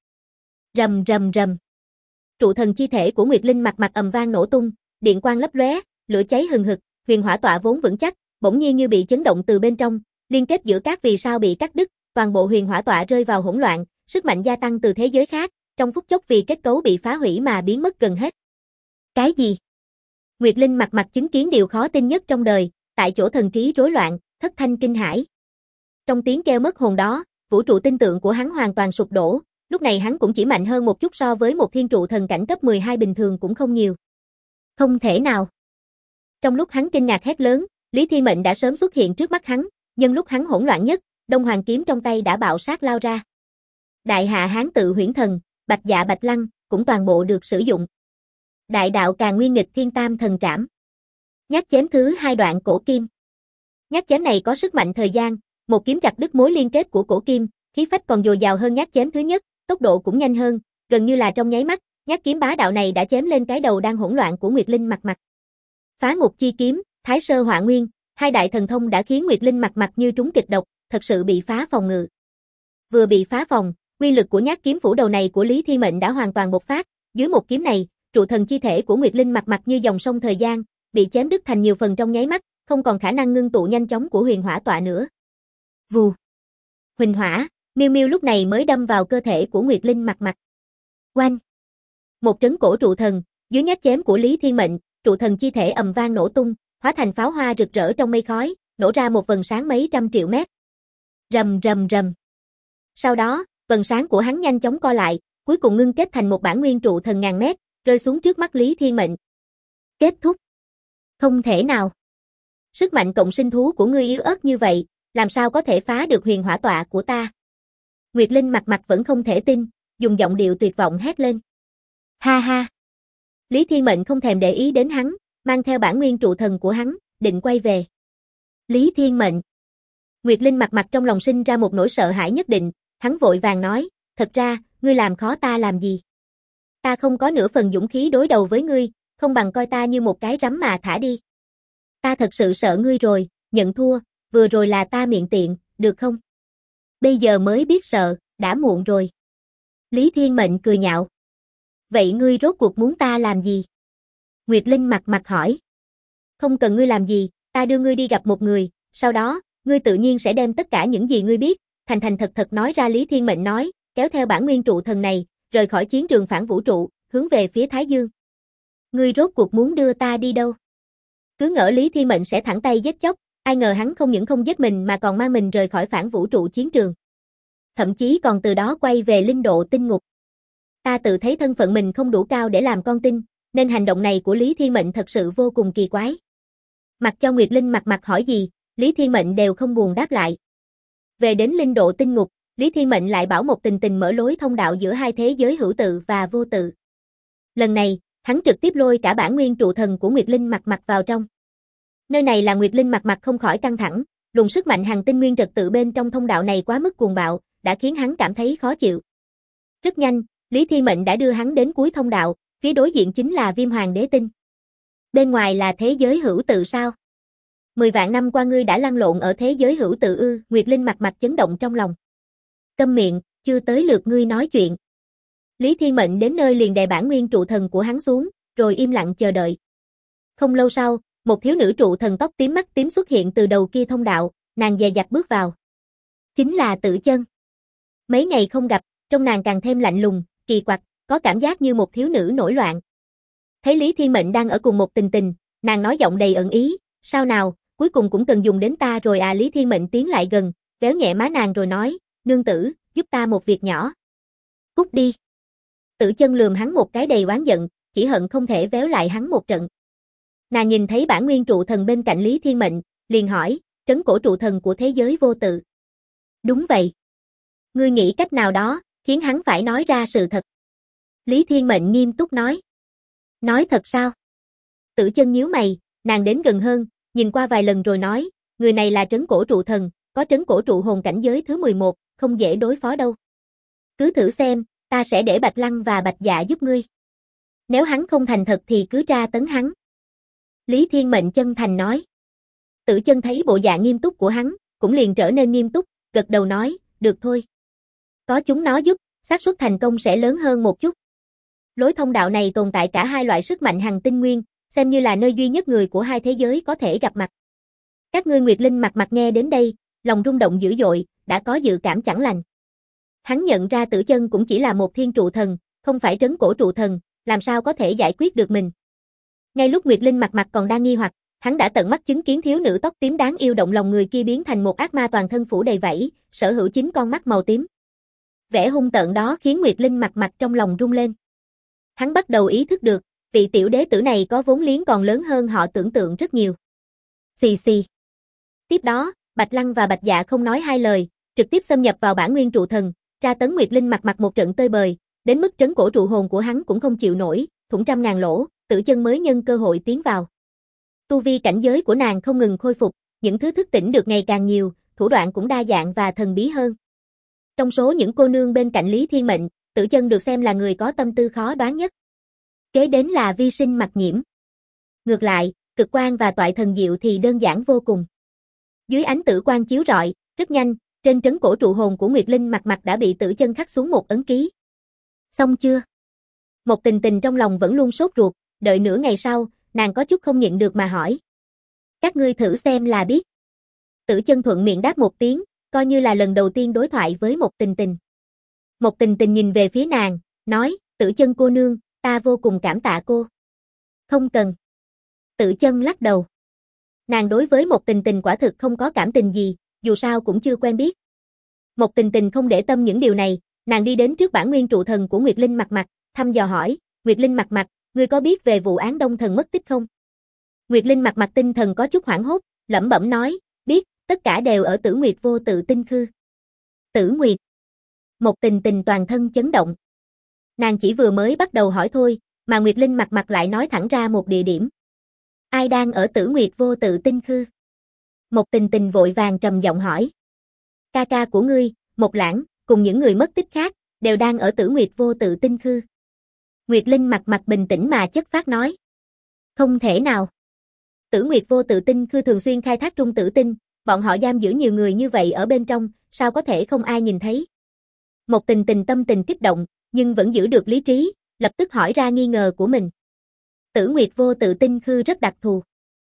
Rầm rầm rầm. Trụ thần chi thể của Nguyệt Linh Mặc Mặc ầm vang nổ tung, điện quang lấp lóe, lửa cháy hừng hực, huyền hỏa tọa vốn vững chắc, bỗng nhiên như bị chấn động từ bên trong, liên kết giữa các vì sao bị cắt đứt, toàn bộ huyền hỏa tọa rơi vào hỗn loạn, sức mạnh gia tăng từ thế giới khác, trong phút chốc vì kết cấu bị phá hủy mà biến mất gần hết. Cái gì? Nguyệt Linh Mặc Mặc chứng kiến điều khó tin nhất trong đời, tại chỗ thần trí rối loạn, thất thanh kinh hãi. Trong tiếng kêu mất hồn đó, vũ trụ tinh tượng của hắn hoàn toàn sụp đổ, lúc này hắn cũng chỉ mạnh hơn một chút so với một thiên trụ thần cảnh cấp 12 bình thường cũng không nhiều. Không thể nào. Trong lúc hắn kinh ngạc hét lớn, Lý Thiên Mệnh đã sớm xuất hiện trước mắt hắn, nhân lúc hắn hỗn loạn nhất, Đông Hoàng kiếm trong tay đã bạo sát lao ra. Đại hạ hán tự huyễn thần, bạch dạ bạch lăng, cũng toàn bộ được sử dụng. Đại đạo Càn Nguyên Nghịch Thiên Tam Thần Trảm. Nhát chém thứ hai đoạn cổ kim. Nhát chém này có sức mạnh thời gian, một kiếm chặt đứt mối liên kết của cổ kim, khí phách còn dồi dào hơn nhát chém thứ nhất, tốc độ cũng nhanh hơn, gần như là trong nháy mắt, nhát kiếm bá đạo này đã chém lên cái đầu đang hỗn loạn của Nguyệt Linh Mặc Mặc. Phá ngục chi kiếm, thái sơ hỏa nguyên, hai đại thần thông đã khiến Nguyệt Linh Mặc Mặc như trúng kịch độc, thật sự bị phá phòng ngự. Vừa bị phá phòng, uy lực của nhát kiếm phủ đầu này của Lý Thiên Mệnh đã hoàn toàn bộc phát, dưới một kiếm này, trụ thần chi thể của Nguyệt Linh Mặc Mặc như dòng sông thời gian, bị chém đứt thành nhiều phần trong nháy mắt, không còn khả năng ngưng tụ nhanh chóng của huyền hỏa tọa nữa. Vù. Huỳnh Hỏa, Miêu Miêu lúc này mới đâm vào cơ thể của Nguyệt Linh Mặc Mặc. Oanh. Một trấn cổ trụ thần, dưới nhát chém của Lý Thiên Mệnh, trụ thần chi thể ầm vang nổ tung, hóa thành pháo hoa rực rỡ trong mây khói, nổ ra một vầng sáng mấy trăm triệu mét. Rầm rầm rầm. Sau đó, vầng sáng của hắn nhanh chóng co lại, cuối cùng ngưng kết thành một bản nguyên trụ thần ngàn mét, rơi xuống trước mắt Lý Thiên Mệnh. Kết thúc. Không thể nào. Sức mạnh cộng sinh thú của ngươi yếu ớt như vậy, làm sao có thể phá được huyền hỏa tọa của ta? Nguyệt Linh Mặc Mặc vẫn không thể tin, dùng giọng điệu tuyệt vọng hét lên. Ha ha. Lý Thiên Mệnh không thèm để ý đến hắn, mang theo bản nguyên trụ thần của hắn, định quay về. Lý Thiên Mệnh. Nguyệt Linh Mặc Mặc trong lòng sinh ra một nỗi sợ hãi nhất định, hắn vội vàng nói, thật ra, ngươi làm khó ta làm gì? Ta không có nửa phần dũng khí đối đầu với ngươi, không bằng coi ta như một cái rắm mà thả đi. Ta thật sự sợ ngươi rồi, nhận thua, vừa rồi là ta miệng tiện, được không? Bây giờ mới biết sợ, đã muộn rồi. Lý Thiên Mệnh cười nhạo. Vậy ngươi rốt cuộc muốn ta làm gì? Nguyệt Linh Mặc Mặc hỏi. Không cần ngươi làm gì, ta đưa ngươi đi gặp một người, sau đó, ngươi tự nhiên sẽ đem tất cả những gì ngươi biết, thành thành thật thật nói ra. Lý Thiên Mệnh nói, kéo theo bản nguyên trụ thần này, rời khỏi chiến trường phản vũ trụ, hướng về phía Thái Dương. Ngươi rốt cuộc muốn đưa ta đi đâu? Cứ ngỡ Lý Thiên Mệnh sẽ thẳng tay giết chóc, ai ngờ hắn không những không giết mình mà còn mang mình rời khỏi phản vũ trụ chiến trường. Thậm chí còn từ đó quay về linh độ tinh ngục. Ta tự thấy thân phận mình không đủ cao để làm con tin, nên hành động này của Lý Thiên Mệnh thật sự vô cùng kỳ quái. Mặc cho Nguyệt Linh mặt mặt hỏi gì, Lý Thiên Mệnh đều không buồn đáp lại. Về đến linh độ tinh ngục, Lý Thiên Mệnh lại bảo Một Tình Tình mở lối thông đạo giữa hai thế giới hữu tự và vô tự. Lần này, hắn trực tiếp lôi cả bản nguyên trụ thần của Nguyệt Linh mặt mặt vào trong. Nơi này là Nguyệt Linh mặt mặt không khỏi căng thẳng, luồng sức mạnh hành tinh nguyên trật tự bên trong thông đạo này quá mức cuồng bạo, đã khiến hắn cảm thấy khó chịu. Rất nhanh, Lý Thiên Mệnh đã đưa hắn đến cuối thông đạo, phía đối diện chính là Viêm Hoàng Đế Tinh. Bên ngoài là thế giới hữu tự sao? 10 vạn năm qua ngươi đã lăn lộn ở thế giới hữu tự ư? Nguyệt Linh mặt mặt chấn động trong lòng. Câm miệng, chưa tới lượt ngươi nói chuyện. Lý Thiên Mệnh đến nơi liền đè bản nguyên trụ thần của hắn xuống, rồi im lặng chờ đợi. Không lâu sau, một thiếu nữ trụ thần tóc tím mắt tím xuất hiện từ đầu kia thông đạo, nàng dè dặt bước vào. Chính là Tử Chân. Mấy ngày không gặp, trông nàng càng thêm lạnh lùng, kỳ quặc, có cảm giác như một thiếu nữ nổi loạn. Thấy Lý Thiên Mệnh đang ở cùng Một Tình Tình, nàng nói giọng đầy ẩn ý, sao nào, cuối cùng cũng cần dùng đến ta rồi à? Lý Thiên Mệnh tiến lại gần, véo nhẹ má nàng rồi nói, nương tử, giúp ta một việc nhỏ. Cút đi. Tử Chân lườm hắn một cái đầy oán giận, chỉ hận không thể véo lại hắn một trận. Nàng nhìn thấy bản nguyên trụ thần bên cạnh Lý Thiên Mệnh, liền hỏi, trấn cổ trụ thần của thế giới vô tự. Đúng vậy. Ngươi nghĩ cách nào đó, khiến hắn phải nói ra sự thật. Lý Thiên Mệnh nghiêm túc nói. Nói thật sao? Tử Chân nhíu mày, nàng đến gần hơn, nhìn qua vài lần rồi nói, người này là trấn cổ trụ thần, có trấn cổ trụ hồn cảnh giới thứ 11, không dễ đối phó đâu. Cứ thử xem, ta sẽ để Bạch Lăng và Bạch Dạ giúp ngươi. Nếu hắn không thành thật thì cứ tra tấn hắn. Lý Thiên Mệnh chân thành nói. Tử Chân thấy bộ dạng nghiêm túc của hắn, cũng liền trở nên nghiêm túc, gật đầu nói, được thôi. Có chúng nó giúp, xác suất thành công sẽ lớn hơn một chút. Lối thông đạo này tồn tại cả hai loại sức mạnh hành tinh nguyên, xem như là nơi duy nhất người của hai thế giới có thể gặp mặt. Các ngươi Nguyệt Linh mặt mặt nghe đến đây, lòng rung động dữ dội, đã có dự cảm chẳng lành. Hắn nhận ra Tử Chân cũng chỉ là một thiên trụ thần, không phải trấn cổ trụ thần, làm sao có thể giải quyết được mình. Ngay lúc Nguyệt Linh mặt mặt còn đang nghi hoặc, hắn đã tận mắt chứng kiến thiếu nữ tóc tím đáng yêu động lòng người kia biến thành một ác ma toàn thân phủ đầy vảy, sở hữu 9 con mắt màu tím. Vẻ hung tợn đó khiến Nguyệt Linh mặt mặt trong lòng rung lên. Hắn bắt đầu ý thức được, vị tiểu đế tử này có vốn liếng còn lớn hơn họ tưởng tượng rất nhiều. Xì xì. Tiếp đó, Bạch Lăng và Bạch Dạ không nói hai lời, trực tiếp xâm nhập vào bản nguyên trụ thần, tra tấn Nguyệt Linh mặt mặt một trận tơi bời, đến mức trấn cổ trụ hồn của hắn cũng không chịu nổi, thủng trăm ngàn lỗ, Tử Chân mới nhân cơ hội tiến vào. Tu vi cảnh giới của nàng không ngừng khôi phục, những thứ thức tỉnh được ngày càng nhiều, thủ đoạn cũng đa dạng và thần bí hơn. Trong số những cô nương bên cạnh Lý Thiên Mệnh, Tử Chân được xem là người có tâm tư khó đoán nhất. Kế đến là Vi Sinh Mặc Nhiễm. Ngược lại, Cực Quang và Toại Thần Diệu thì đơn giản vô cùng. Dưới ánh tử quang chiếu rọi, rất nhanh, trên trấn cổ trụ hồn của Nguyệt Linh mặt mặt đã bị Tử Chân khắc xuống một ấn ký. Xong chưa? Một Tình Tình trong lòng vẫn luôn sốt ruột, đợi nửa ngày sau, nàng có chút không nhịn được mà hỏi. Các ngươi thử xem là biết. Tử Chân thuận miệng đáp một tiếng, coi như là lần đầu tiên đối thoại với Một Tình Tình. Một Tình Tình nhìn về phía nàng, nói, Tử Chân cô nương, ta vô cùng cảm tạ cô. Không cần. Tử Chân lắc đầu. Nàng đối với Một Tình Tình quả thực không có cảm tình gì, dù sao cũng chưa quen biết. Một Tình Tình không để tâm những điều này, nàng đi đến trước bản nguyên trụ thần của Nguyệt Linh mặt mặt, thăm dò hỏi, Nguyệt Linh mặt mặt, ngươi có biết về vụ án Đông Thần mất tích không? Nguyệt Linh mặt mặt tinh thần có chút hoảng hốt, lẩm bẩm nói, biết, tất cả đều ở Tử Nguyệt vô tự tinh khư. Tử Nguyệt. Một Tình Tình toàn thân chấn động. Nàng chỉ vừa mới bắt đầu hỏi thôi, mà Nguyệt Linh mặt mặt lại nói thẳng ra một địa điểm. Ai đang ở Tử Nguyệt vô tự tinh khư? Một Tình Tình vội vàng trầm giọng hỏi. Ca ca của ngươi, Một Lãng, cùng những người mất tích khác, đều đang ở Tử Nguyệt vô tự tinh khư. Nguyệt Linh mặt mặt bình tĩnh mà chất phác nói. Không thể nào. Tử Nguyệt vô tự tinh khư thường xuyên khai thác trung tử tinh, bọn họ giam giữ nhiều người như vậy ở bên trong, sao có thể không ai nhìn thấy. Một Tình Tình tâm tình kích động, nhưng vẫn giữ được lý trí, lập tức hỏi ra nghi ngờ của mình. Tử Nguyệt vô tự tinh khư rất đặc thù.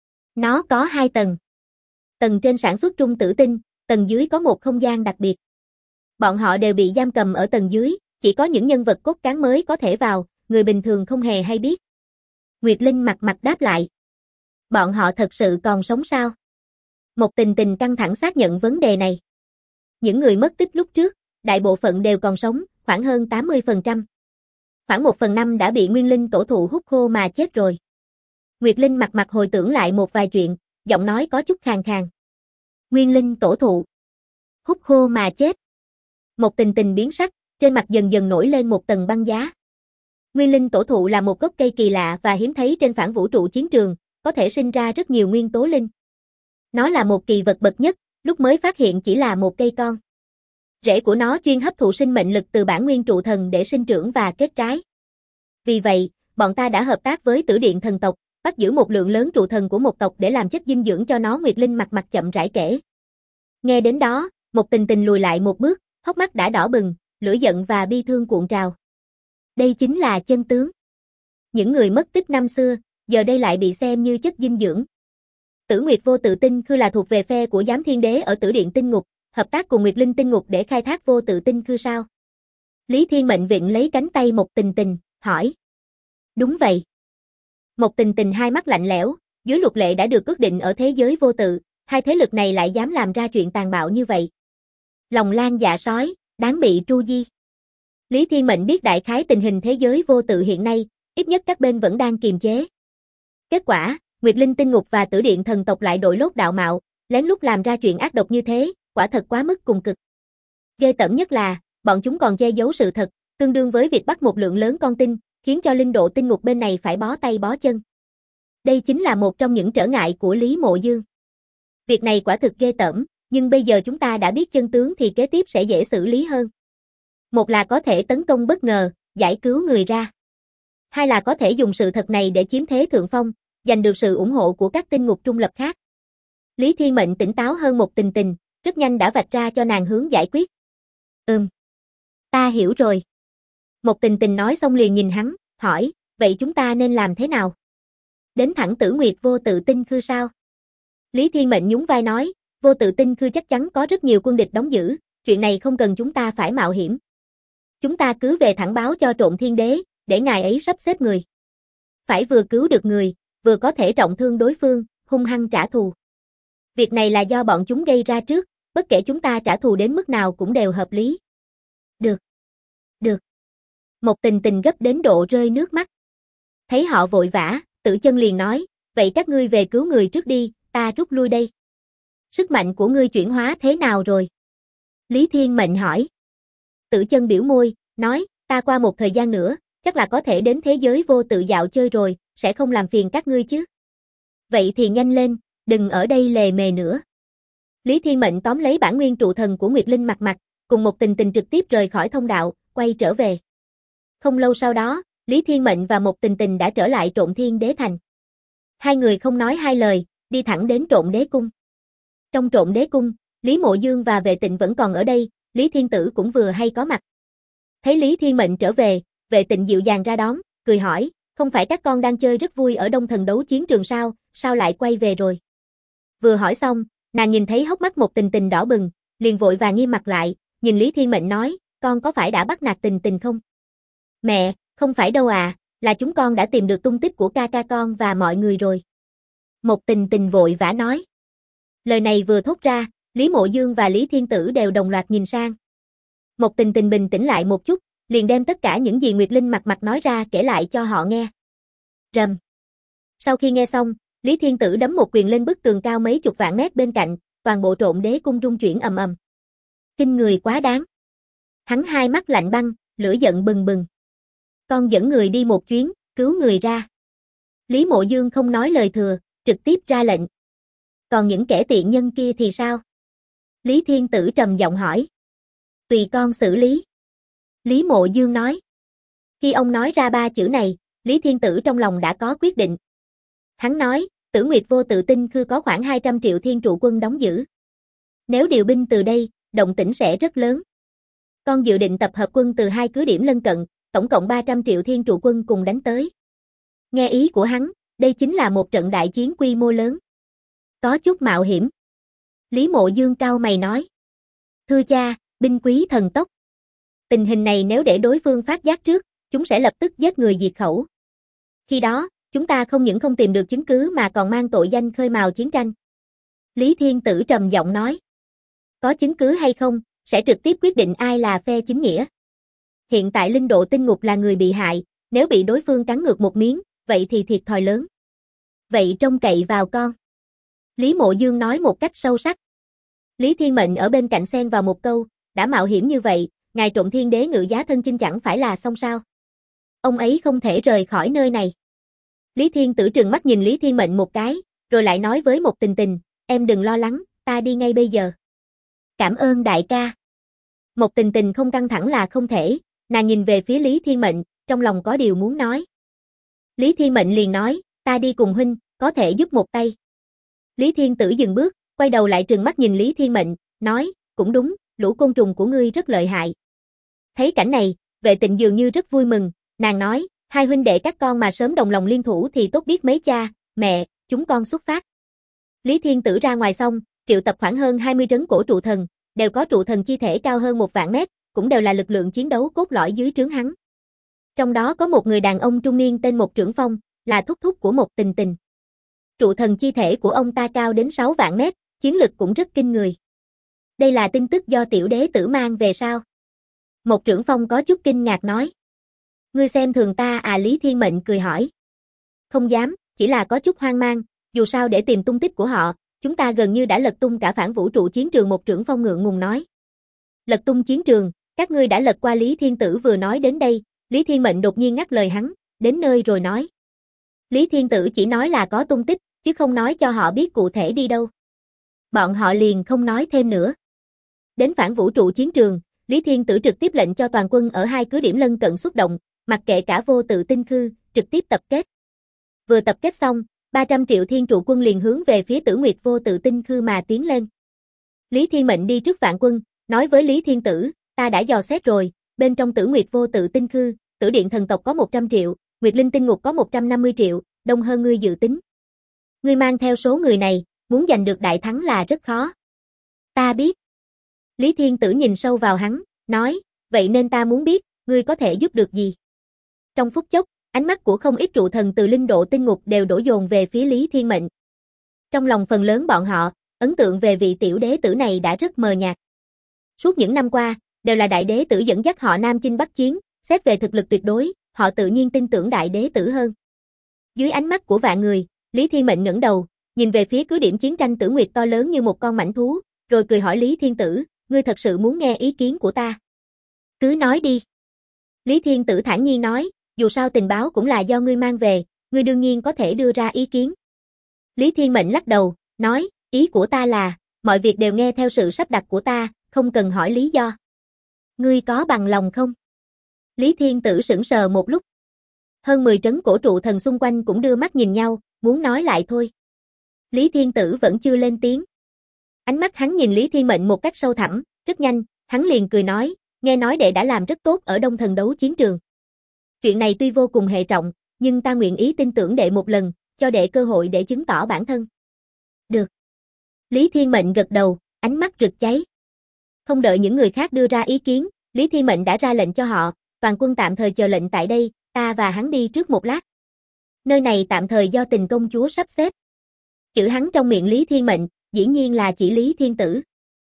Nó có 2 tầng. Tầng trên sản xuất trung tử tinh, tầng dưới có một không gian đặc biệt. Bọn họ đều bị giam cầm ở tầng dưới, chỉ có những nhân vật cốt cán mới có thể vào, người bình thường không hề hay biết. Nguyệt Linh mặt mặt đáp lại. Bọn họ thật sự còn sống sao? Một Tình Tình căng thẳng xác nhận vấn đề này. Những người mất tích lúc trước, đại bộ phận đều còn sống, khoảng hơn 80%. khoảng 1/5 đã bị Nguyên Linh tổ thụ hút khô mà chết rồi. Nguyệt Linh mặt mặt hồi tưởng lại một vài chuyện, giọng nói có chút khàn khàn. Nguyên Linh tổ thụ hút khô mà chết. Một Tình Tình biến sắc, trên mặt dần dần nổi lên một tầng băng giá. Nguyên Linh tổ thụ là một gốc cây kỳ lạ và hiếm thấy trên phản vũ trụ chiến trường, có thể sinh ra rất nhiều nguyên tố linh. Nó là một kỳ vật bậc nhất, lúc mới phát hiện chỉ là một cây con. Rễ của nó chuyên hấp thụ sinh mệnh lực từ bản nguyên trụ thần để sinh trưởng và kết trái. Vì vậy, bọn ta đã hợp tác với Tử Điện thần tộc, bắt giữ một lượng lớn trụ thần của một tộc để làm chất dinh dưỡng cho nó. Nguyệt Linh mặt mặt chậm rãi kể. Nghe đến đó, một Tình Tình lùi lại một bước, hốc mắt đã đỏ bừng, lửa giận và bi thương cuộn trào. Đây chính là chân tướng. Những người mất tích năm xưa, giờ đây lại bị xem như chất dinh dưỡng. Tử Nguyệt Vô Tự Tinh Khư là thuộc về phe của Giám Thiên Đế ở Tử Điện Tinh Ngục, hợp tác cùng Nguyệt Linh Tinh Ngục để khai thác Vô Tự Tinh Khư sao? Lý Thiên Mệnh vịn lấy cánh tay một Tình Tình, hỏi. Đúng vậy. Một Tình Tình hai mắt lạnh lẽo, dưới luật lệ đã được ước định ở thế giới vô tự, hai thế lực này lại dám làm ra chuyện tàn bạo như vậy. Lòng lan dạ sói, đáng bị tru di. Lý Thiên Mệnh biết đại khái tình hình thế giới vô tự hiện nay, ít nhất các bên vẫn đang kiềm chế. Kết quả, Nguyệt Linh Tinh Ngục và Tử Điện thần tộc lại đội lốt đạo mạo, lén lút làm ra chuyện ác độc như thế, quả thật quá mức cùng cực. Ghê tởm nhất là, bọn chúng còn che giấu sự thật, tương đương với việc bắt một lượng lớn con tin, khiến cho linh độ tinh ngục bên này phải bó tay bó chân. Đây chính là một trong những trở ngại của Lý Mộ Dương. Việc này quả thực ghê tởm, nhưng bây giờ chúng ta đã biết chân tướng thì kế tiếp sẽ dễ xử lý hơn. Một là có thể tấn công bất ngờ, giải cứu người ra. Hai là có thể dùng sự thật này để chiếm thế thượng phong, giành được sự ủng hộ của các tinh ngục trung lập khác. Lý Thiên Mệnh tỉnh táo hơn một Tình Tình, rất nhanh đã vạch ra cho nàng hướng giải quyết. Ta hiểu rồi. Một Tình Tình nói xong liền nhìn hắn, hỏi, vậy chúng ta nên làm thế nào? Đến thẳng Tử Nguyệt Vô Tự Tinh Khư sao? Lý Thiên Mệnh nhún vai nói, Vô Tự Tinh Khư chắc chắn có rất nhiều quân địch đóng giữ, chuyện này không cần chúng ta phải mạo hiểm. Chúng ta cứ về thẳng báo cho Trộm Thiên Đế, để ngài ấy sắp xếp người. Phải vừa cứu được người, vừa có thể trọng thương đối phương, hung hăng trả thù. Việc này là do bọn chúng gây ra trước, bất kể chúng ta trả thù đến mức nào cũng đều hợp lý. Được. Một Tình Tình gấp đến độ rơi nước mắt. Thấy họ vội vã, Tử Chân liền nói, vậy các ngươi về cứu người trước đi, ta rút lui đây. Sức mạnh của ngươi chuyển hóa thế nào rồi? Lý Thiên Mệnh hỏi. Tử Chân biểu môi, nói, ta qua một thời gian nữa, chắc là có thể đến thế giới vô tự dạo chơi rồi, sẽ không làm phiền các ngươi chứ. Vậy thì nhanh lên, đừng ở đây lề mề nữa. Lý Thiên Mệnh tóm lấy bản nguyên trụ thần của Nguyệt Linh mặt mặt, cùng một Tình Tình trực tiếp rời khỏi thông đạo, quay trở về. Không lâu sau đó, Lý Thiên Mệnh và một Tình Tình đã trở lại Trộm Thiên Đế Thành. Hai người không nói hai lời, đi thẳng đến Trộm Đế Cung. Trong Trộm Đế Cung, Lý Mộ Dương và Vệ Tịnh vẫn còn ở đây, Lý Thiên Tử cũng vừa hay có mặt. Thấy Lý Thiên Mệnh trở về, Vệ Tịnh dịu dàng ra đón, cười hỏi, không phải các con đang chơi rất vui ở Đông Thần đấu chiến trường sao, sao lại quay về rồi? Vừa hỏi xong, nàng nhìn thấy hốc mắt một Tình Tình đỏ bừng, liền vội vàng nghiêm mặt lại, nhìn Lý Thiên Mệnh nói, con có phải đã bắt nạt Tình Tình không? Mẹ, không phải đâu à, là chúng con đã tìm được tung tích của ca ca con và mọi người rồi. Một Tình Tình vội vã nói. Lời này vừa thốt ra, Lý Mộ Dương và Lý Thiên Tử đều đồng loạt nhìn sang. Một Tình Tình bình tĩnh lại một chút, liền đem tất cả những gì Nguyệt Linh mặt mặt nói ra kể lại cho họ nghe. Rầm. Sau khi nghe xong, Lý Thiên Tử đấm một quyền lên bức tường cao mấy chục vạn mét bên cạnh, toàn bộ Trộm Đế Cung rung chuyển ầm ầm. Kinh người quá đáng. Hắn hai mắt lạnh băng, lửa giận bừng bừng. Con dẫn người đi một chuyến, cứu người ra. Lý Mộ Dương không nói lời thừa, trực tiếp ra lệnh. Còn những kẻ tiện nhân kia thì sao? Lý Thiên Tử trầm giọng hỏi. Tùy con xử lý. Lý Mộ Dương nói. Khi ông nói ra ba chữ này, Lý Thiên Tử trong lòng đã có quyết định. Hắn nói, Tử Nguyệt Vô Tự Tinh Khư có khoảng 200 triệu thiên trụ quân đóng giữ. Nếu điều binh từ đây, động tĩnh sẽ rất lớn. Con dự định tập hợp quân từ hai cứ điểm lân cận, tổng cộng 300 triệu thiên trụ quân cùng đánh tới. Nghe ý của hắn, đây chính là một trận đại chiến quy mô lớn. Có chút mạo hiểm. Lý Mộ Dương cau mày nói. Thưa cha, binh quý thần tốc. Tình hình này nếu để đối phương phát giác trước, chúng sẽ lập tức giết người diệt khẩu. Khi đó, chúng ta không những không tìm được chứng cứ mà còn mang tội danh khơi mào chiến tranh. Lý Thiên Tử trầm giọng nói. Có chứng cứ hay không, sẽ trực tiếp quyết định ai là phe chính nghĩa. Hiện tại Linh Độ Tinh Ngục là người bị hại, nếu bị đối phương cắn ngược một miếng, vậy thì thiệt thòi lớn. Vậy trông cậy vào con. Lý Mộ Dương nói một cách sâu sắc. Lý Thiên Mệnh ở bên cạnh xen vào một câu, đã mạo hiểm như vậy, ngài trộm thiên đế ngự giá thân chinh chẳng phải là xong sao? Ông ấy không thể rời khỏi nơi này. Lý Thiên Tử trừng mắt nhìn Lý Thiên Mệnh một cái, rồi lại nói với Một Tình Tình, em đừng lo lắng, ta đi ngay bây giờ. Cảm ơn đại ca. Một Tình Tình không căng thẳng là không thể, nàng nhìn về phía Lý Thiên Mệnh, trong lòng có điều muốn nói. Lý Thiên Mệnh liền nói, ta đi cùng huynh, có thể giúp một tay. Lý Thiên Tử dừng bước, quay đầu lại trừng mắt nhìn Lý Thiên Mệnh, nói, cũng đúng, lũ côn trùng của ngươi rất lợi hại. Thấy cảnh này, Vệ Tịnh dường như rất vui mừng, nàng nói, hai huynh đệ các con mà sớm đồng lòng liên thủ thì tốt biết mấy cha, mẹ, chúng con xuất phát. Lý Thiên Tử ra ngoài xong, triệu tập khoảng hơn 20 trấn cổ trụ thần, đều có trụ thần chi thể cao hơn 1.000 mét, cũng đều là lực lượng chiến đấu cốt lõi dưới trướng hắn. Trong đó có một người đàn ông trung niên tên Một Trưởng Phong, là thúc thúc của Một Tình Tình. Trụ thần chi thể của ông ta cao đến 6 vạn mét, chiến lực cũng rất kinh người. Đây là tin tức do tiểu đế tử mang về sao? Một Trưởng Phong có chút kinh ngạc nói. Ngươi xem thường ta à? Lý Thiên Mệnh cười hỏi. Không dám, chỉ là có chút hoang mang, dù sao để tìm tung tích của họ, chúng ta gần như đã lật tung cả phản vũ trụ chiến trường. Một Trưởng Phong ngượng ngùng nói. Lật tung chiến trường, các ngươi đã lật qua? Lý Thiên Tử vừa nói đến đây, Lý Thiên Mệnh đột nhiên ngắt lời hắn, đến nơi rồi nói. Lý Thiên Tử chỉ nói là có tung tích, chứ không nói cho họ biết cụ thể đi đâu. Bọn họ liền không nói thêm nữa. Đến phản vũ trụ chiến trường, Lý Thiên Tử trực tiếp lệnh cho toàn quân ở hai cứ điểm lân cận xuất động, mặc kệ cả vô tự tinh khư, trực tiếp tập kết. Vừa tập kết xong, 300 triệu thiên trụ quân liền hướng về phía Tử Nguyệt vô tự tinh khư mà tiến lên. Lý Thiên Mệnh đi trước vạn quân, nói với Lý Thiên Tử, ta đã dò xét rồi, bên trong Tử Nguyệt vô tự tinh khư, Tử Điện thần tộc có 100 triệu, Nguyệt Linh tinh ngục có 150 triệu, đông hơn ngươi dự tính. Ngươi mang theo số người này, muốn giành được đại thắng là rất khó. Ta biết. Lý Thiên Tử nhìn sâu vào hắn, nói, vậy nên ta muốn biết, ngươi có thể giúp được gì? Trong phút chốc, ánh mắt của không ít trụ thần từ Linh Độ Tinh Ngục đều đổ dồn về phía Lý Thiên Mệnh. Trong lòng phần lớn bọn họ, ấn tượng về vị tiểu đế tử này đã rất mờ nhạt. Suốt những năm qua, đều là đại đế tử dẫn dắt họ Nam chinh Bắc chiến, xét về thực lực tuyệt đối, họ tự nhiên tin tưởng đại đế tử hơn. Dưới ánh mắt của vạn người, Lý Thiên Mệnh ngẩng đầu, nhìn về phía cứ điểm chiến tranh Tử Nguyệt to lớn như một con mãnh thú, rồi cười hỏi Lý Thiên Tử, ngươi thật sự muốn nghe ý kiến của ta? Cứ nói đi. Lý Thiên Tử thản nhiên nói, dù sao tình báo cũng là do ngươi mang về, ngươi đương nhiên có thể đưa ra ý kiến. Lý Thiên Mệnh lắc đầu, nói, ý của ta là, mọi việc đều nghe theo sự sắp đặt của ta, không cần hỏi lý do. Ngươi có bằng lòng không? Lý Thiên Tử sững sờ một lúc. Hơn 10 trấn cổ trụ thần xung quanh cũng đưa mắt nhìn nhau, muốn nói lại thôi. Lý Thiên Tử vẫn chưa lên tiếng. Ánh mắt hắn nhìn Lý Thiên Mệnh một cách sâu thẳm, rất nhanh, hắn liền cười nói, nghe nói đệ đã làm rất tốt ở Đông Thần đấu chiến trường. Chuyện này tuy vô cùng hệ trọng, nhưng ta nguyện ý tin tưởng đệ một lần, cho đệ cơ hội để chứng tỏ bản thân. Được. Lý Thiên Mệnh gật đầu, ánh mắt rực cháy. Không đợi những người khác đưa ra ý kiến, Lý Thiên Mệnh đã ra lệnh cho họ, toàn quân tạm thời chờ lệnh tại đây, ta và hắn đi trước một lát. Nơi này tạm thời do Tình công chúa sắp xếp. Chữ hắn trong miệng Lý Thiên Mệnh, dĩ nhiên là chỉ Lý Thiên Tử.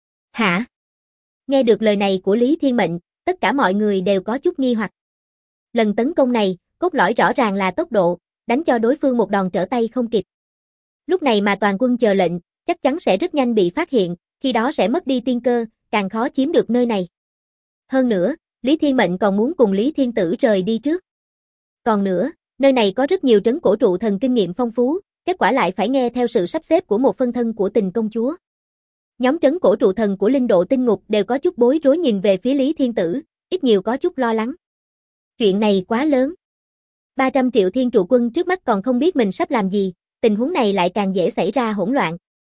Hả? Nghe được lời này của Lý Thiên Mệnh, tất cả mọi người đều có chút nghi hoặc. Lần tấn công này, cốt lõi rõ ràng là tốc độ, đánh cho đối phương một đòn trở tay không kịp. Lúc này mà toàn quân chờ lệnh, chắc chắn sẽ rất nhanh bị phát hiện, khi đó sẽ mất đi tiên cơ, càng khó chiếm được nơi này. Hơn nữa, Lý Thiên Mệnh còn muốn cùng Lý Thiên Tử rời đi trước. Còn nữa, nơi này có rất nhiều trấn cổ trụ thần kinh nghiệm phong phú, kết quả lại phải nghe theo sự sắp xếp của một phân thân của Tình công chúa. Nhóm trấn cổ trụ thần của Linh Độ Tinh Ngục đều có chút bối rối nhìn về phía Lý Thiên Tử, ít nhiều có chút lo lắng. Chuyện này quá lớn. 300 triệu thiên trụ quân trước mắt còn không biết mình sắp làm gì, tình huống này lại càng dễ xảy ra hỗn loạn.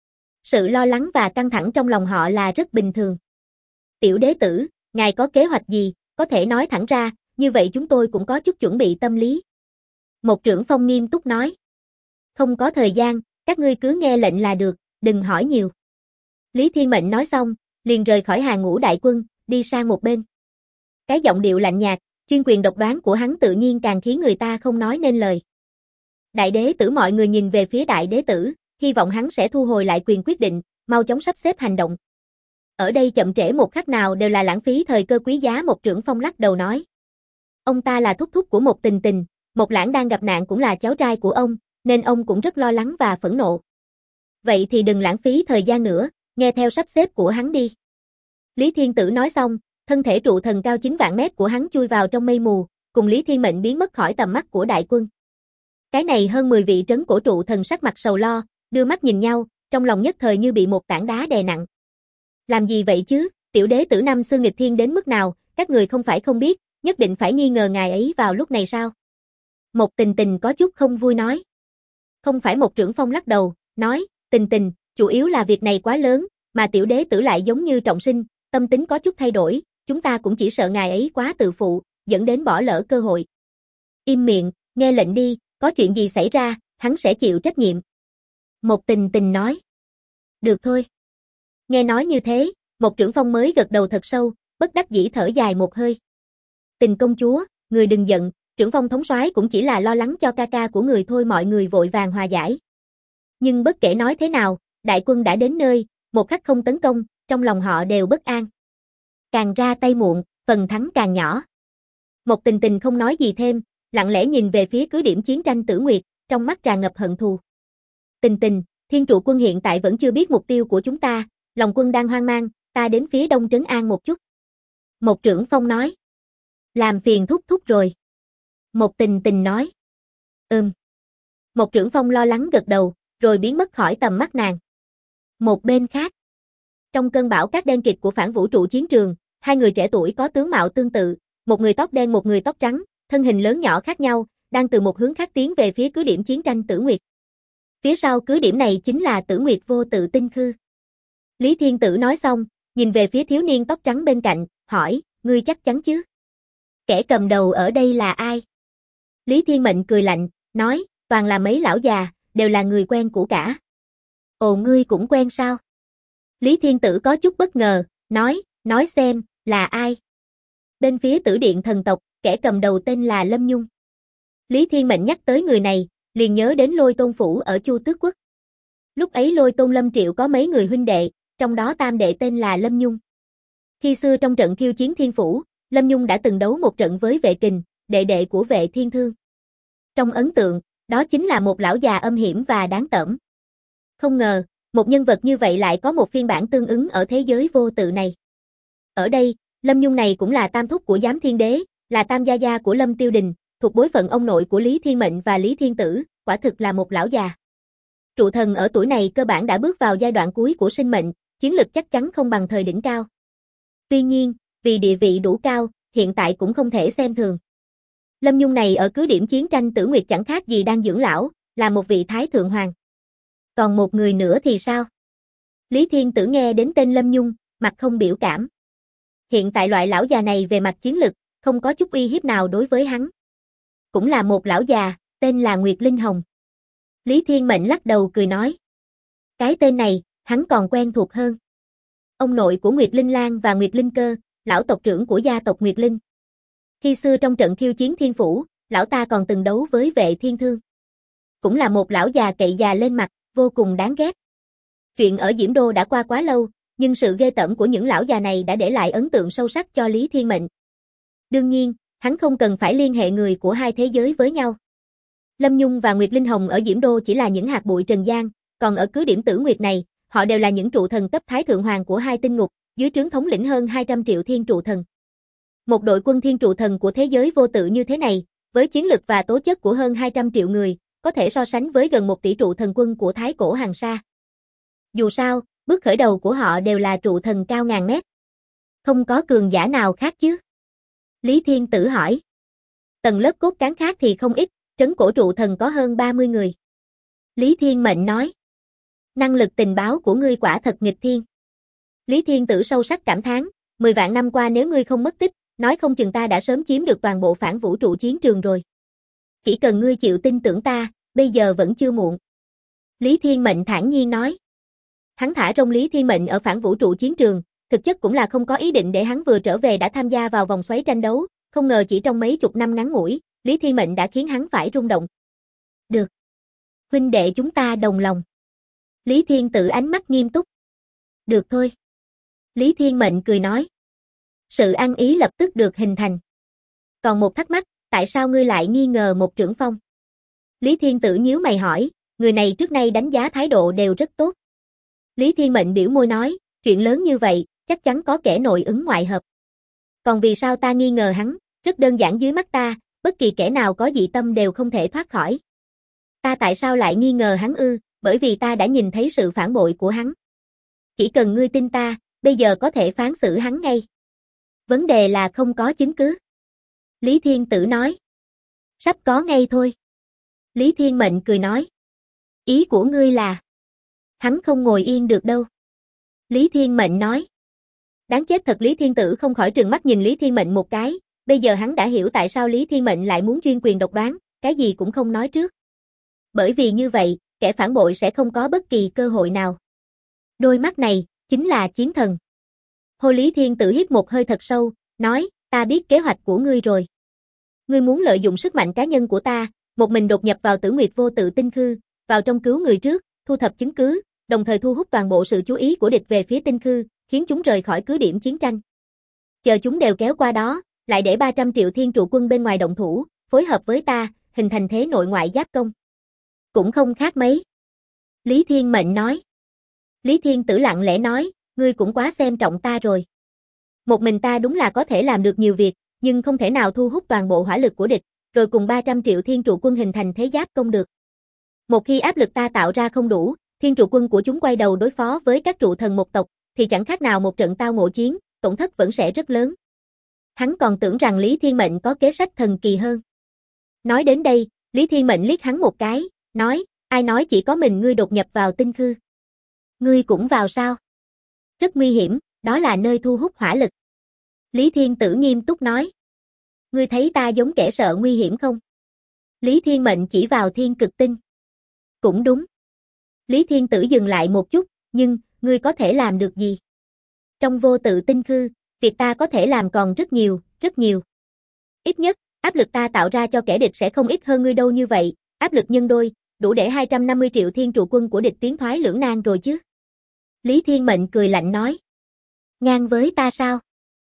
Sự lo lắng và căng thẳng trong lòng họ là rất bình thường. Tiểu đế tử, ngài có kế hoạch gì, có thể nói thẳng ra, như vậy chúng tôi cũng có chút chuẩn bị tâm lý. Một trưởng phong nghiêm túc nói. Không có thời gian, các ngươi cứ nghe lệnh là được, đừng hỏi nhiều. Lý Thiên Mệnh nói xong, liền rời khỏi hàng ngũ đại quân, đi sang một bên. Cái giọng điệu lạnh nhạt, chuyên quyền độc đoán của hắn tự nhiên càng khiến người ta không nói nên lời. Đại đế tử, mọi người nhìn về phía đại đế tử, hy vọng hắn sẽ thu hồi lại quyền quyết định, mau chóng sắp xếp hành động. Ở đây chậm trễ một khắc nào đều là lãng phí thời cơ quý giá. Một trưởng phong lắc đầu nói. Ông ta là thúc thúc của Một Tình Tình, Một Lãng đang gặp nạn cũng là cháu trai của ông, nên ông cũng rất lo lắng và phẫn nộ. Vậy thì đừng lãng phí thời gian nữa, nghe theo sắp xếp của hắn đi. Lý Thiên Tử nói xong, thân thể trụ thần cao 9 vạn mét của hắn chui vào trong mây mù, cùng Lý Thiên Mệnh biến mất khỏi tầm mắt của đại quân. Cái này hơn 10 vị trấn cổ trụ thần sắc mặt sầu lo, đưa mắt nhìn nhau, trong lòng nhất thời như bị một tảng đá đè nặng. Làm gì vậy chứ, tiểu đế tử năm xưa nghịch thiên đến mức nào, các người không phải không biết, nhất định phải nghi ngờ ngài ấy vào lúc này sao? Một Tình Tình có chút không vui nói. Không phải. Một Trưởng Phong lắc đầu, nói, Tình Tình, chủ yếu là việc này quá lớn, mà tiểu đế tử lại giống như trọng sinh, tâm tính có chút thay đổi, chúng ta cũng chỉ sợ ngài ấy quá tự phụ, dẫn đến bỏ lỡ cơ hội. Im miệng, nghe lệnh đi, có chuyện gì xảy ra, hắn sẽ chịu trách nhiệm. Một Tình Tình nói. Được thôi. Nghe nói như thế, Một Trưởng Phong mới gật đầu thật sâu, bất đắc dĩ thở dài một hơi. Tình công chúa, người đừng giận, Trưởng Phong thống soái cũng chỉ là lo lắng cho ca ca của người thôi, mọi người vội vàng hòa giải. Nhưng bất kể nói thế nào, đại quân đã đến nơi, một khắc không tấn công, trong lòng họ đều bất an. Càng ra tay muộn, phần thắng càng nhỏ. Một Tình Tình không nói gì thêm, lặng lẽ nhìn về phía cứ điểm chiến tranh Tử Nguyệt, trong mắt tràn ngập hận thù. Tình Tình, Thiên Trụ quân hiện tại vẫn chưa biết mục tiêu của chúng ta, lòng quân đang hoang mang, ta đến phía đông trấn an một chút. Một Trưởng Phong nói. Làm phiền thúc thúc rồi. Một Tình Tình nói. Một Trưởng Phong lo lắng gật đầu, rồi biến mất khỏi tầm mắt nàng. Một bên khác. Trong cơn bão cát đen kịt của phản vũ trụ chiến trường, hai người trẻ tuổi có tướng mạo tương tự, một người tóc đen một người tóc trắng, thân hình lớn nhỏ khác nhau, đang từ một hướng khác tiến về phía cứ điểm chiến tranh Tử Nguyệt. Phía sau cứ điểm này chính là Tử Nguyệt Vô Tự Tinh Khư. Lý Thiên Tử nói xong, nhìn về phía thiếu niên tóc trắng bên cạnh, hỏi, ngươi chắc chắn chứ? Kẻ cầm đầu ở đây là ai? Lý Thiên Mệnh cười lạnh, nói, toàn là mấy lão già, đều là người quen cũ cả. Ồ, ngươi cũng quen sao? Lý Thiên Tử có chút bất ngờ, nói xem, là ai? Bên phía Tử Điện thần tộc, kẻ cầm đầu tên là Lâm Nhung. Lý Thiên Mệnh nhắc tới người này, liền nhớ đến Lôi Tôn phủ ở Chu Tước Quốc. Lúc ấy Lôi Tôn Lâm Triệu có mấy người huynh đệ, trong đó tam đệ tên là Lâm Nhung. Khi xưa trong trận khiêu chiến Thiên Phủ, Lâm Nhung đã từng đấu một trận với Vệ Kình, đệ đệ của Vệ Thiên Thương. Trong ấn tượng, đó chính là một lão già âm hiểm và đáng tởm. Không ngờ, một nhân vật như vậy lại có một phiên bản tương ứng ở thế giới vô tự này. Ở đây, Lâm Nhung này cũng là tam thúc của Giám Thiên Đế, là tam gia gia của Lâm Tiêu Đình, thuộc bối phận ông nội của Lý Thiên Mệnh và Lý Thiên Tử, quả thực là một lão già. Trụ thần ở tuổi này cơ bản đã bước vào giai đoạn cuối của sinh mệnh, chiến lực chắc chắn không bằng thời đỉnh cao. Tuy nhiên, vì địa vị đủ cao, hiện tại cũng không thể xem thường. Lâm Nhung này ở cứ điểm chiến tranh Tử Nguyệt chẳng khác gì đang dưỡng lão, là một vị thái thượng hoàng. Còn một người nữa thì sao? Lý Thiên Tử nghe đến tên Lâm Nhung, mặt không biểu cảm. Hiện tại loại lão già này về mặt chiến lực, không có chút uy hiếp nào đối với hắn. Cũng là một lão già, tên là Nguyệt Linh Hồng. Lý Thiên Mệnh lắc đầu cười nói. Cái tên này, hắn còn quen thuộc hơn. Ông nội của Nguyệt Linh Lan và Nguyệt Linh Cơ, lão tộc trưởng của gia tộc Nguyệt Linh. Khi xưa trong trận khiêu chiến Thiên Phủ, lão ta còn từng đấu với Vệ Thiên Thương. Cũng là một lão già cậy già lên mặt, vô cùng đáng ghét. Chuyện ở Diễm Đô đã qua quá lâu, nhưng sự ghê tởm của những lão già này đã để lại ấn tượng sâu sắc cho Lý Thiên Mệnh. Đương nhiên, hắn không cần phải liên hệ người của hai thế giới với nhau. Lâm Nhung và Nguyệt Linh Hồng ở Diễm Đô chỉ là những hạt bụi trần gian, còn ở cứ điểm Tử Nguyệt này, họ đều là những trụ thần cấp thái thượng hoàng của hai tinh ngục, dưới trướng thống lĩnh hơn 200 triệu thiên trụ thần. Một đội quân thiên trụ thần của thế giới vô tự như thế này, với chiến lực và tố chất của hơn 200 triệu người, có thể so sánh với gần 1 tỷ trụ thần quân của Thái Cổ Hàng Sa. Dù sao, bước khởi đầu của họ đều là trụ thần cao ngàn mét. Không có cường giả nào khác chứ? Lý Thiên Tử hỏi. Tầng lớp cốt cán khác thì không ít, trấn cổ trụ thần có hơn 30 người. Lý Thiên Mệnh nói. Năng lực tình báo của ngươi quả thật nghịch thiên. Lý Thiên Tử sâu sắc cảm thán, 10 vạn năm qua nếu ngươi không mất tích, nói không chừng ta đã sớm chiếm được toàn bộ phản vũ trụ chiến trường rồi. Chỉ cần ngươi chịu tin tưởng ta, bây giờ vẫn chưa muộn. Lý Thiên Mệnh thản nhiên nói. Hắn thả rông Lý Thiên Mệnh ở phản vũ trụ chiến trường, thực chất cũng là không có ý định để hắn vừa trở về đã tham gia vào vòng xoáy tranh đấu, không ngờ chỉ trong mấy chục năm ngắn ngủi, Lý Thiên Mệnh đã khiến hắn phải rung động. Được. Huynh đệ chúng ta đồng lòng. Lý Thiên Tử ánh mắt nghiêm túc. Được thôi. Lý Thiên Mệnh cười nói. Sự ăn ý lập tức được hình thành. Còn một thắc mắc, tại sao ngươi lại nghi ngờ một trưởng phong? Lý Thiên Tử nhíu mày hỏi, người này trước nay đánh giá thái độ đều rất tốt. Lý Thiên Mệnh biểu môi nói, chuyện lớn như vậy, chắc chắn có kẻ nội ứng ngoại hợp. Còn vì sao ta nghi ngờ hắn, rất đơn giản dưới mắt ta, bất kỳ kẻ nào có dị tâm đều không thể thoát khỏi. Ta tại sao lại nghi ngờ hắn ư, bởi vì ta đã nhìn thấy sự phản bội của hắn. Chỉ cần ngươi tin ta, bây giờ có thể phán xử hắn ngay. Vấn đề là không có chứng cứ. Lý Thiên Tử nói. Sắp có ngay thôi. Lý Thiên Mệnh cười nói. Ý của ngươi là, hắn không ngồi yên được đâu. Lý Thiên Mệnh nói. Đáng chết thật, Lý Thiên Tử không khỏi trừng mắt nhìn Lý Thiên Mệnh một cái, bây giờ hắn đã hiểu tại sao Lý Thiên Mệnh lại muốn chuyên quyền độc đoán, cái gì cũng không nói trước. Bởi vì như vậy, kẻ phản bội sẽ không có bất kỳ cơ hội nào. Đôi mắt này, chính là chiến thần. Hồ Lý Thiên Tử hít một hơi thật sâu, nói, ta biết kế hoạch của ngươi rồi. Ngươi muốn lợi dụng sức mạnh cá nhân của ta, một mình đột nhập vào Tử Nguyệt Vô Tự Tinh Khư, vào trong cứu người trước, thu thập chứng cứ, đồng thời thu hút toàn bộ sự chú ý của địch về phía Tinh Khư, khiến chúng rời khỏi cứ điểm chiến tranh. Chờ chúng đều kéo qua đó, lại để 300 triệu thiên trụ quân bên ngoài động thủ, phối hợp với ta, hình thành thế nội ngoại giáp công. Cũng không khác mấy. Lý Thiên Mệnh nói. Lý Thiên Tử lặng lẽ nói, ngươi cũng quá xem trọng ta rồi. Một mình ta đúng là có thể làm được nhiều việc, nhưng không thể nào thu hút toàn bộ hỏa lực của địch, rồi cùng 300 triệu thiên trụ quân hình thành thế giáp công được. Một khi áp lực ta tạo ra không đủ, thiên trụ quân của chúng quay đầu đối phó với các trụ thần một tộc, thì chẳng khác nào một trận tao ngộ chiến, tổn thất vẫn sẽ rất lớn. Hắn còn tưởng rằng Lý Thiên Mệnh có kế sách thần kỳ hơn. Nói đến đây, Lý Thiên Mệnh liếc hắn một cái, nói, ai nói chỉ có mình ngươi đột nhập vào Tinh Khư? Ngươi cũng vào sao? Rất nguy hiểm, đó là nơi thu hút hỏa lực. Lý Thiên Tử nghiêm túc nói. Ngươi thấy ta giống kẻ sợ nguy hiểm không? Lý Thiên Mệnh chỉ vào thiên cực tinh. Cũng đúng. Lý Thiên Tử dừng lại một chút, nhưng, ngươi có thể làm được gì? Trong vô tự tinh khư, việc ta có thể làm còn rất nhiều, rất nhiều. Ít nhất, áp lực ta tạo ra cho kẻ địch sẽ không ít hơn ngươi đâu, như vậy, áp lực nhân đôi, đủ để 250 triệu thiên trụ quân của địch tiến thoái lưỡng nan rồi chứ. Lý Thiên Mệnh cười lạnh nói. Ngang với ta sao?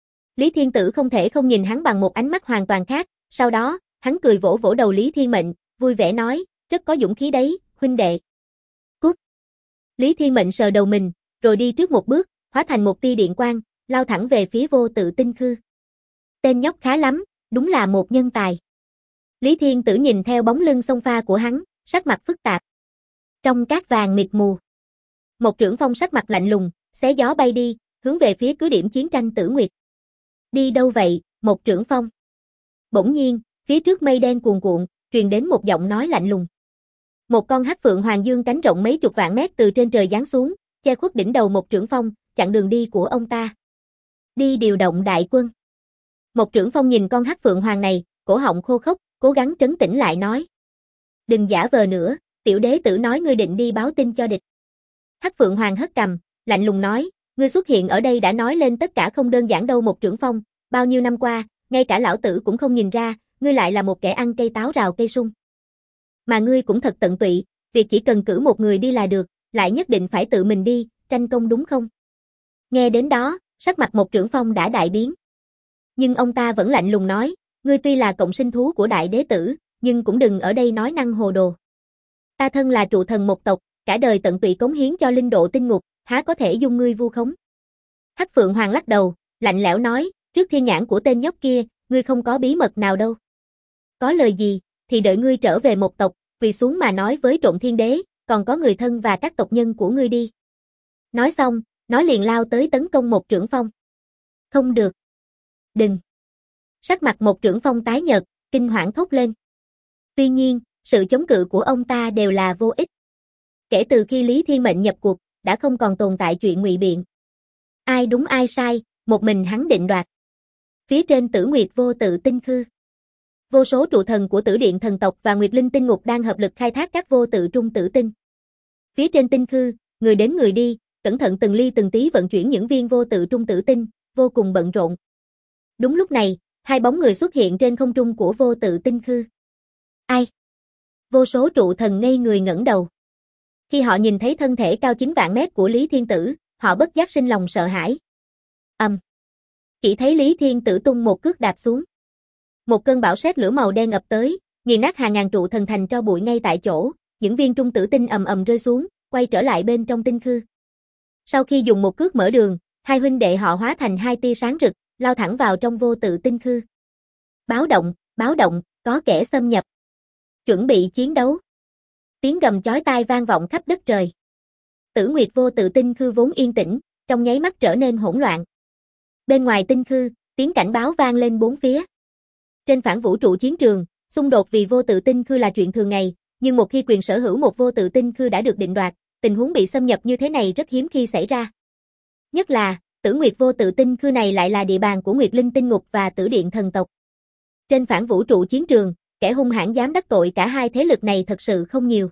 Lý Thiên Tử không thể không nhìn hắn bằng một ánh mắt hoàn toàn khác, sau đó, hắn cười vỗ vỗ đầu Lý Thiên Mệnh, vui vẻ nói, rất có dũng khí đấy, huynh đệ. Cút. Lý Thiên Mệnh sờ đầu mình, rồi đi trước một bước, hóa thành một tia điện quang, lao thẳng về phía vô tự tinh khư. Tên nhóc khá lắm, đúng là một nhân tài. Lý Thiên Tử nhìn theo bóng lưng xông pha của hắn, sắc mặt phức tạp. Trong cát vàng mịt mù, một trưởng phong sắc mặt lạnh lùng, xé gió bay đi, hướng về phía cứ điểm chiến tranh Tử Nguyệt. Đi đâu vậy, một trưởng phong? Bỗng nhiên, phía trước mây đen cuồn cuộn, truyền đến một giọng nói lạnh lùng. Một con hắc phượng hoàng dương cánh rộng mấy chục vạn mét từ trên trời giáng xuống, che khuất đỉnh đầu một trưởng phong, chặn đường đi của ông ta. Đi điều động đại quân. Một trưởng phong nhìn con hắc phượng hoàng này, cổ họng khô khốc, cố gắng trấn tĩnh lại nói. Đừng giả vờ nữa, tiểu đế tử nói ngươi định đi báo tin cho địch. Hắc phượng hoàng hất cằm, lạnh lùng nói, ngươi xuất hiện ở đây đã nói lên tất cả không đơn giản đâu một trưởng phong, bao nhiêu năm qua, ngay cả lão tử cũng không nhìn ra, ngươi lại là một kẻ ăn cây táo rào cây sung. Mà ngươi cũng thật tận tụy, việc chỉ cần cử một người đi là được, lại nhất định phải tự mình đi, tranh công đúng không? Nghe đến đó, sắc mặt một trưởng phong đã đại biến. Nhưng ông ta vẫn lạnh lùng nói, ngươi tuy là cộng sinh thú của đại đế tử, nhưng cũng đừng ở đây nói năng hồ đồ. Ta thân là trụ thần một tộc, cả đời tận tụy cống hiến cho linh độ tinh ngục, há có thể dung ngươi vu khống. Hắc Phượng Hoàng lắc đầu, lạnh lẽo nói, trước thiên nhãn của tên nhóc kia, ngươi không có bí mật nào đâu. Có lời gì, thì đợi ngươi trở về một tộc, quỳ xuống mà nói với Trộn Thiên Đế, còn có người thân và các tộc nhân của ngươi đi. Nói xong, nó liền lao tới tấn công một trưởng phong. Không được. Đừng. Sắc mặt một trưởng phong tái nhợt, kinh hoảng thốt lên. Tuy nhiên, sự chống cự của ông ta đều là vô ích. Kể từ khi Lý Thiên Mệnh nhập cuộc, đã không còn tồn tại chuyện ngụy biện. Ai đúng ai sai, một mình hắn định đoạt. Phía trên Tử Nguyệt vô tự tinh khư, vô số trụ thần của Tử Điện thần tộc và Nguyệt Linh tinh ngục đang hợp lực khai thác các vô tự trung tử tinh. Phía trên tinh khư, người đến người đi, cẩn thận từng ly từng tí vận chuyển những viên vô tự trung tử tinh, vô cùng bận rộn. Đúng lúc này, hai bóng người xuất hiện trên không trung của vô tự tinh khư. Ai? Vô số trụ thần ngây người ngẩng đầu. Khi họ nhìn thấy thân thể cao 9 vạn mét của Lý Thiên Tử, họ bất giác sinh lòng sợ hãi. Chỉ thấy Lý Thiên Tử tung một cước đạp xuống. Một cơn bão sét lửa màu đen ập tới, nghiền nát hàng ngàn trụ thần thành tro bụi ngay tại chỗ, những viên trung tử tinh ầm ầm rơi xuống, quay trở lại bên trong tinh khư. Sau khi dùng một cước mở đường, hai huynh đệ họ hóa thành hai tia sáng rực, lao thẳng vào trong vô tự tinh khư. Báo động, có kẻ xâm nhập. Chuẩn bị chiến đấu. Tiếng gầm chói tai vang vọng khắp đất trời. Tử Nguyệt vô tự tinh khư vốn yên tĩnh, trong nháy mắt trở nên hỗn loạn. Bên ngoài tinh khư, tiếng cảnh báo vang lên bốn phía. Trên phản vũ trụ chiến trường, xung đột vì vô tự tinh khư là chuyện thường ngày, nhưng một khi quyền sở hữu một vô tự tinh khư đã được định đoạt, tình huống bị xâm nhập như thế này rất hiếm khi xảy ra. Nhất là, Tử Nguyệt vô tự tinh khư này lại là địa bàn của Nguyệt Linh tinh ngục và Tử Điện thần tộc. Trên phản vũ trụ chiến trường, kẻ hung hãn dám đắc tội cả hai thế lực này thật sự không nhiều.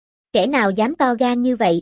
Kẻ nào dám to gan như vậy?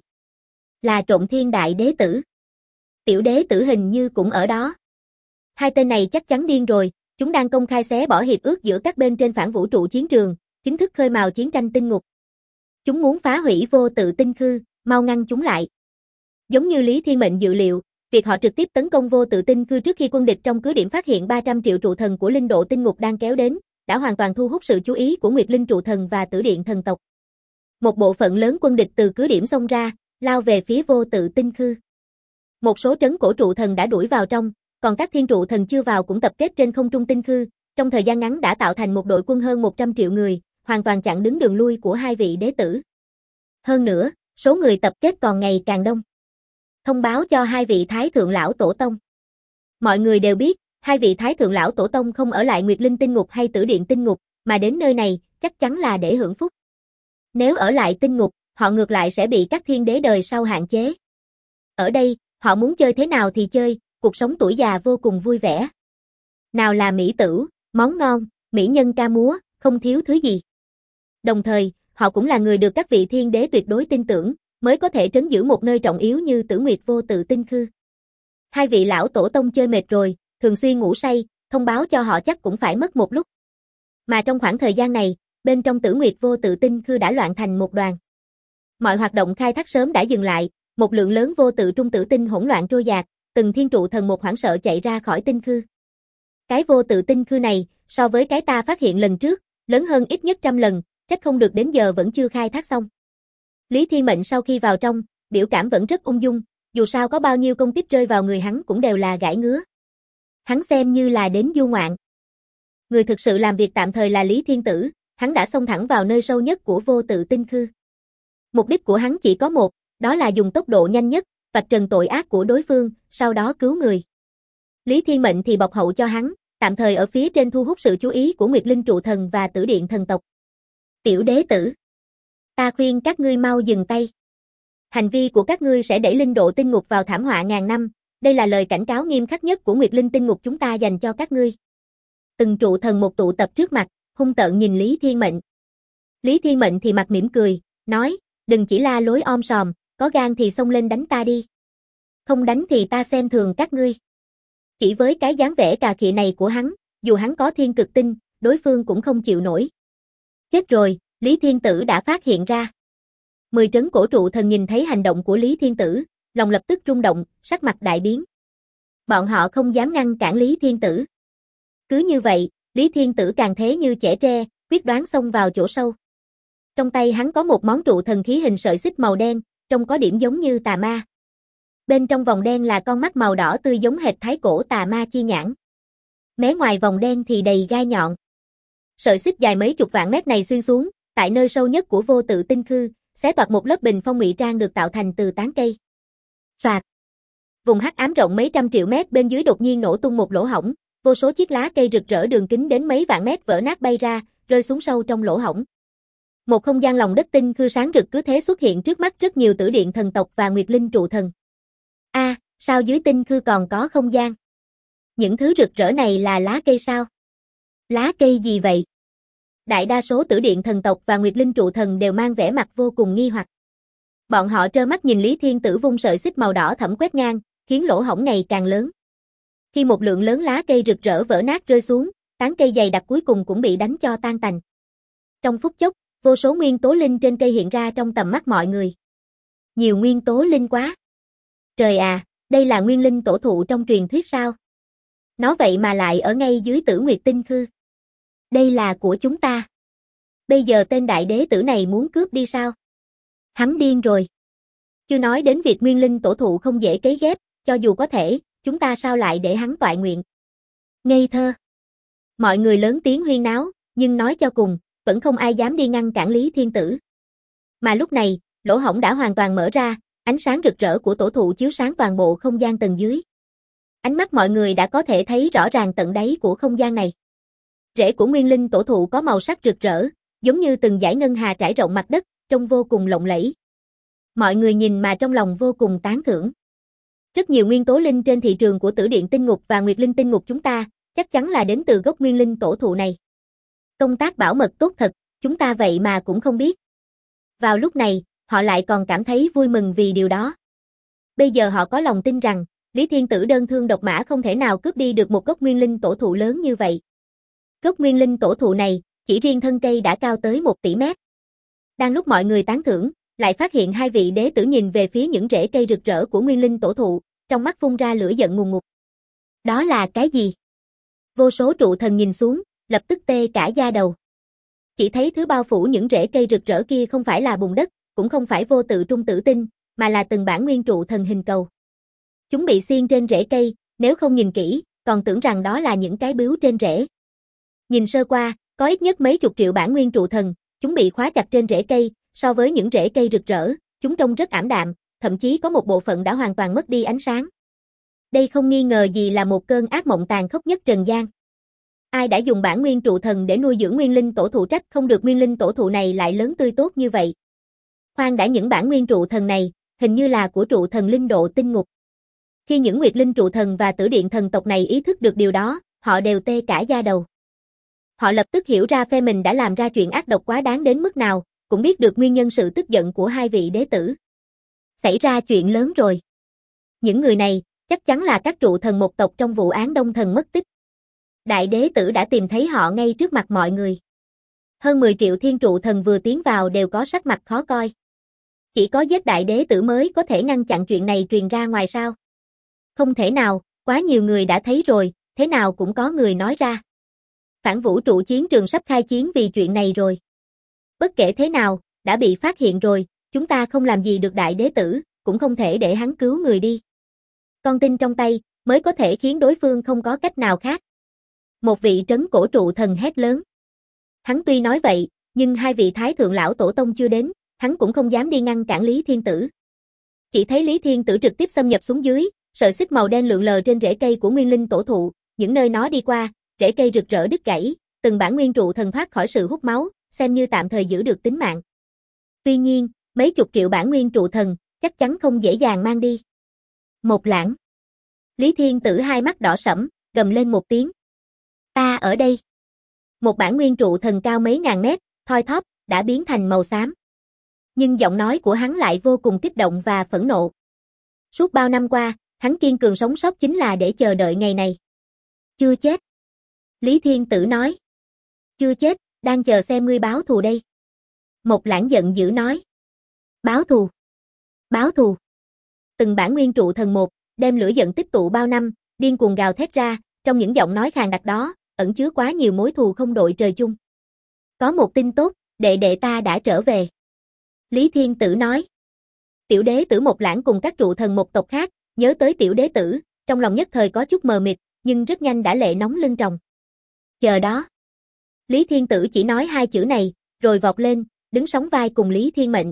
Là Trộm Thiên Đại Đế Tử. Tiểu Đế Tử hình như cũng ở đó. Hai tên này chắc chắn điên rồi, chúng đang công khai xé bỏ hiệp ước giữa các bên trên phản vũ trụ chiến trường, chính thức khơi mào chiến tranh tinh ngục. Chúng muốn phá hủy vô tự tinh khư, mau ngăn chúng lại. Giống như Lý Thiên Mệnh dự liệu, việc họ trực tiếp tấn công vô tự tinh khư trước khi quân địch trong cứ điểm phát hiện 300 triệu trụ thần của linh độ tinh ngục đang kéo đến, đã hoàn toàn thu hút sự chú ý của Nguyệt Linh trụ thần và Tử Điện thần tộc. Một bộ phận lớn quân địch từ cứ điểm xông ra, lao về phía vô tự tinh khư. Một số trấn cổ trụ thần đã đuổi vào trong, còn các thiên trụ thần chưa vào cũng tập kết trên không trung tinh khư, trong thời gian ngắn đã tạo thành một đội quân hơn 100 triệu người, hoàn toàn chặn đứng đường lui của hai vị đế tử. Hơn nữa, số người tập kết còn ngày càng đông. Thông báo cho hai vị Thái Thượng Lão Tổ Tông. Mọi người đều biết, hai vị Thái Thượng Lão Tổ Tông không ở lại Nguyệt Linh tinh ngục hay Tử Điện tinh ngục, mà đến nơi này, chắc chắn là để hưởng phúc. Nếu ở lại tinh ngục, họ ngược lại sẽ bị các thiên đế đời sau hạn chế. Ở đây, họ muốn chơi thế nào thì chơi, cuộc sống tuổi già vô cùng vui vẻ. Nào là mỹ tửu, món ngon, mỹ nhân ca múa, không thiếu thứ gì. Đồng thời, họ cũng là người được các vị thiên đế tuyệt đối tin tưởng, mới có thể trấn giữ một nơi trọng yếu như Tử Nguyệt vô tự tinh khư. Hai vị lão tổ tông chơi mệt rồi, thường xuyên ngủ say, thông báo cho họ chắc cũng phải mất một lúc. Mà trong khoảng thời gian này, bên trong Tử Nguyệt vô tự tinh khư đã loạn thành một đoàn. Mọi hoạt động khai thác sớm đã dừng lại, một lượng lớn vô tự trung tử tinh hỗn loạn trôi dạt, từng thiên trụ thần một hoảng sợ chạy ra khỏi tinh khư. Cái vô tự tinh khư này, so với cái ta phát hiện lần trước, lớn hơn ít nhất 100 lần, trách không được đến giờ vẫn chưa khai thác xong. Lý Thiên Mệnh sau khi vào trong, biểu cảm vẫn rất ung dung, dù sao có bao nhiêu công kích rơi vào người hắn cũng đều là gãi ngứa. Hắn xem như là đến du ngoạn. Người thực sự làm việc tạm thời là Lý Thiên Tử, hắn đã xông thẳng vào nơi sâu nhất của vô tự tinh khư. Mục đích của hắn chỉ có một, đó là dùng tốc độ nhanh nhất, vạch trần tội ác của đối phương, sau đó cứu người. Lý Thiên Mệnh thì bọc hậu cho hắn, tạm thời ở phía trên thu hút sự chú ý của Nguyệt Linh trụ thần và Tử Điện thần tộc. Tiểu đế tử, ta khuyên các ngươi mau dừng tay. Hành vi của các ngươi sẽ đẩy linh độ tinh ngục vào thảm họa ngàn năm, đây là lời cảnh cáo nghiêm khắc nhất của Nguyệt Linh tinh ngục chúng ta dành cho các ngươi. Từng trụ thần một tụ tập trước mặt, hung tợn nhìn Lý Thiên Mệnh. Lý Thiên Mệnh thì mặt mỉm cười, nói, đừng chỉ la lối om sòm, có gan thì xông lên đánh ta đi. Không đánh thì ta xem thường các ngươi. Chỉ với cái dáng vẻ cà khịa này của hắn, dù hắn có thiên cực tinh, đối phương cũng không chịu nổi. Chết rồi, Lý Thiên Tử đã phát hiện ra. 10 trấn cổ trụ thần nhìn thấy hành động của Lý Thiên Tử, lòng lập tức rung động, sắc mặt đại biến. Bọn họ không dám ngăn cản Lý Thiên Tử. Cứ như vậy, Lý Thiên Tử càng thế như chẻ tre, quyết đoán xông vào chỗ sâu. Trong tay hắn có một món trụ thần khí hình sợi xích màu đen, trông có điểm giống như tà ma. Bên trong vòng đen là con mắt màu đỏ tươi giống hệt thái cổ tà ma chi nhãn. Mé ngoài vòng đen thì đầy gai nhọn. Sợi xích dài mấy chục vạn mét này xuyên xuống, tại nơi sâu nhất của vô tự tinh khư, xé toạc một lớp bình phong ngụy trang được tạo thành từ tán cây. Soạt. Vùng hắc ám rộng mấy trăm triệu mét bên dưới đột nhiên nổ tung một lỗ hổng, vô số chiếc lá cây rực rỡ đường kính đến mấy vạn mét vỡ nát bay ra, rơi xuống sâu trong lỗ hổng. Một không gian lòng đất tinh khư sáng rực cứ thế xuất hiện trước mắt rất nhiều Tử Điện thần tộc và Nguyệt Linh trụ thần. Sao dưới tinh khư còn có không gian? Những thứ rực rỡ này là lá cây sao? Lá cây gì vậy? Đại đa số Tử Điện thần tộc và Nguyệt Linh trụ thần đều mang vẻ mặt vô cùng nghi hoặc. Bọn họ trơ mắt nhìn Lý Thiên Tử vung sợi xích màu đỏ thẫm quét ngang, khiến lỗ hổng ngày càng lớn. Khi một lượng lớn lá cây rực rỡ vỡ nát rơi xuống, tán cây dày đặc cuối cùng cũng bị đánh cho tan tành. Trong phút chốc, vô số nguyên tố linh trên cây hiện ra trong tầm mắt mọi người. Nhiều nguyên tố linh quá. Trời à, đây là nguyên linh tổ thụ trong truyền thuyết sao? Nó vậy mà lại ở ngay dưới Tử Nguyệt tinh khư. Đây là của chúng ta. Bây giờ tên đại đế tử này muốn cướp đi sao? Hắn điên rồi. Chưa nói đến việc nguyên linh tổ thụ không dễ cấy ghép, cho dù có thể, chúng ta sao lại để hắn toại nguyện? Ngây thơ. Mọi người lớn tiếng huyên náo, nhưng nói cho cùng, vẫn không ai dám đi ngăn cản Lý Thiên Tử. Mà lúc này, lỗ hổng đã hoàn toàn mở ra, ánh sáng rực rỡ của tổ thụ chiếu sáng toàn bộ không gian tầng dưới. Ánh mắt mọi người đã có thể thấy rõ ràng tận đáy của không gian này. Rễ của nguyên linh tổ thụ có màu sắc rực rỡ, giống như từng dải ngân hà trải rộng mặt đất, trông vô cùng lộng lẫy. Mọi người nhìn mà trong lòng vô cùng tán thưởng. Rất nhiều nguyên tố linh trên thị trường của Tử Điện Tinh Ngục và Nguyệt Linh Tinh Ngục chúng ta, chắc chắn là đến từ gốc nguyên linh tổ thụ này. Công tác bảo mật tốt thật, chúng ta vậy mà cũng không biết. Vào lúc này, họ lại còn cảm thấy vui mừng vì điều đó. Bây giờ họ có lòng tin rằng, Lý Thiên Tử đơn thương độc mã không thể nào cướp đi được một gốc nguyên linh tổ thụ lớn như vậy. Gốc nguyên linh tổ thụ này, chỉ riêng thân cây đã cao tới 1 tỷ mét. Đang lúc mọi người tán thưởng, lại phát hiện hai vị đế tử nhìn về phía những rễ cây rực rỡ của nguyên linh tổ thụ, trong mắt phun ra lửa giận ngùn ngụt. Đó là cái gì? Vô số trụ thần nhìn xuống, lập tức tê cả da đầu. Chỉ thấy thứ bao phủ những rễ cây rực rỡ kia không phải là bùn đất, cũng không phải vô tự trung tử tinh, mà là từng bản nguyên trụ thần hình cầu. Chúng bị xiên trên rễ cây, nếu không nhìn kỹ, còn tưởng rằng đó là những cái bướu trên rễ. Nhìn sơ qua, có ít nhất mấy chục triệu bản nguyên trụ thần, chúng bị khóa chặt trên rễ cây, so với những rễ cây rực rỡ, chúng trông rất ảm đạm, thậm chí có một bộ phận đã hoàn toàn mất đi ánh sáng. Đây không nghi ngờ gì là một cơn ác mộng tàn khốc nhất trần gian. Ai đã dùng bản nguyên trụ thần để nuôi dưỡng nguyên linh tổ thụ, trách không được nguyên linh tổ thụ này lại lớn tươi tốt như vậy. Khoan đã, những bản nguyên trụ thần này, hình như là của trụ thần linh độ tinh ngục. Khi những nguyệt linh trụ thần và tử điện thần tộc này ý thức được điều đó, họ đều tê cả da đầu. Họ lập tức hiểu ra phe mình đã làm ra chuyện ác độc quá đáng đến mức nào, cũng biết được nguyên nhân sự tức giận của hai vị đế tử. Xảy ra chuyện lớn rồi. Những người này, chắc chắn là các trụ thần một tộc trong vụ án Đông Thần mất tích. Đại đế tử đã tìm thấy họ ngay trước mặt mọi người. Hơn 10 triệu thiên trụ thần vừa tiến vào đều có sắc mặt khó coi. Chỉ có giết đại đế tử mới có thể ngăn chặn chuyện này truyền ra ngoài sao? Không thể nào, quá nhiều người đã thấy rồi, thế nào cũng có người nói ra. Phản vũ trụ chiến trường sắp khai chiến vì chuyện này rồi. Bất kể thế nào, đã bị phát hiện rồi, chúng ta không làm gì được đại đế tử, cũng không thể để hắn cứu người đi. Con tin trong tay, mới có thể khiến đối phương không có cách nào khác. Một vị trấn cổ trụ thần hét lớn. Hắn tuy nói vậy, nhưng hai vị thái thượng lão tổ tông chưa đến, hắn cũng không dám đi ngăn cản Lý Thiên Tử. Chỉ thấy Lý Thiên Tử trực tiếp xâm nhập xuống dưới, sợi xích màu đen lượn lờ trên rễ cây của nguyên linh tổ thụ, những nơi nó đi qua, rễ cây rực rỡ đứt gãy, từng bản nguyên trụ thần thoát khỏi sự hút máu, xem như tạm thời giữ được tính mạng. Tuy nhiên, mấy chục triệu bản nguyên trụ thần, chắc chắn không dễ dàng mang đi. Một lãng. Lý Thiên Tử hai mắt đỏ sẫm, gầm lên một tiếng. Ta ở đây. Một bản nguyên trụ thần cao mấy ngàn mét, thoi thóp, đã biến thành màu xám. Nhưng giọng nói của hắn lại vô cùng kích động và phẫn nộ. Suốt bao năm qua, hắn kiên cường sống sót chính là để chờ đợi ngày này. Chưa chết. Lý Thiên Tử nói. Chưa chết, đang chờ xem ngươi báo thù đây. Một lãng giận dữ nói. Báo thù. Báo thù. Từng bản nguyên trụ thần một, đem lửa giận tích tụ bao năm, điên cuồng gào thét ra, trong những giọng nói khàn đặc đó, ẩn chứa quá nhiều mối thù không đội trời chung. Có một tin tốt, đệ đệ ta đã trở về. Lý Thiên Tử nói. Tiểu đế tử Một Lãng cùng các trụ thần một tộc khác, nhớ tới tiểu đế tử, trong lòng nhất thời có chút mờ mịt, nhưng rất nhanh đã lệ nóng lưng tròng. Chờ đó. Lý Thiên Tử chỉ nói hai chữ này, rồi vọt lên, đứng sóng vai cùng Lý Thiên Mệnh.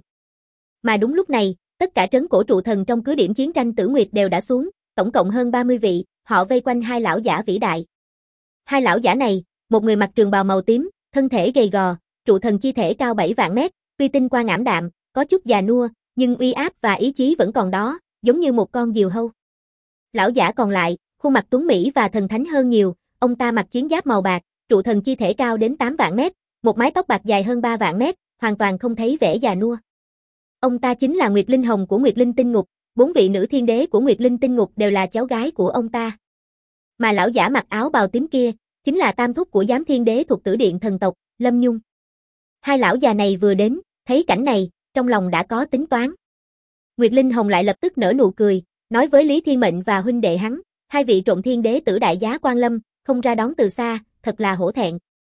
Mà đúng lúc này, tất cả trấn cổ trụ thần trong cứ điểm chiến tranh Tử Nguyệt đều đã xuống, tổng cộng hơn 30 vị, họ vây quanh hai lão giả vĩ đại. Hai lão giả này, một người mặc trường bào màu tím, thân thể gầy gò, trụ thần chi thể cao 7 vạn mét, tuy tinh quang ảm đạm, có chút già nua, nhưng uy áp và ý chí vẫn còn đó, giống như một con diều hâu. Lão giả còn lại, khuôn mặt tuấn mỹ và thần thánh hơn nhiều, ông ta mặc chiến giáp màu bạc, trụ thần chi thể cao đến 8 vạn mét, một mái tóc bạc dài hơn 3 vạn mét, hoàn toàn không thấy vẻ già nua. Ông ta chính là Nguyệt Linh Hồng của Nguyệt Linh Tinh Ngục, 4 vị nữ thiên đế của Nguyệt Linh Tinh Ngục đều là cháu gái của ông ta. Mà lão giả mặc áo bào tím kia, chính là tam thúc của giám thiên đế thuộc Tử Điện thần tộc, Lâm Nhung. Hai lão già này vừa đến, thấy cảnh này, trong lòng đã có tính toán. Nguyệt Linh Hồng lại lập tức nở nụ cười, nói với Lý Thiên Mệnh và huynh đệ hắn, hai vị trộm thiên đế tử đại giá quan lâm, không ra đón từ xa, thật là hổ thẹn.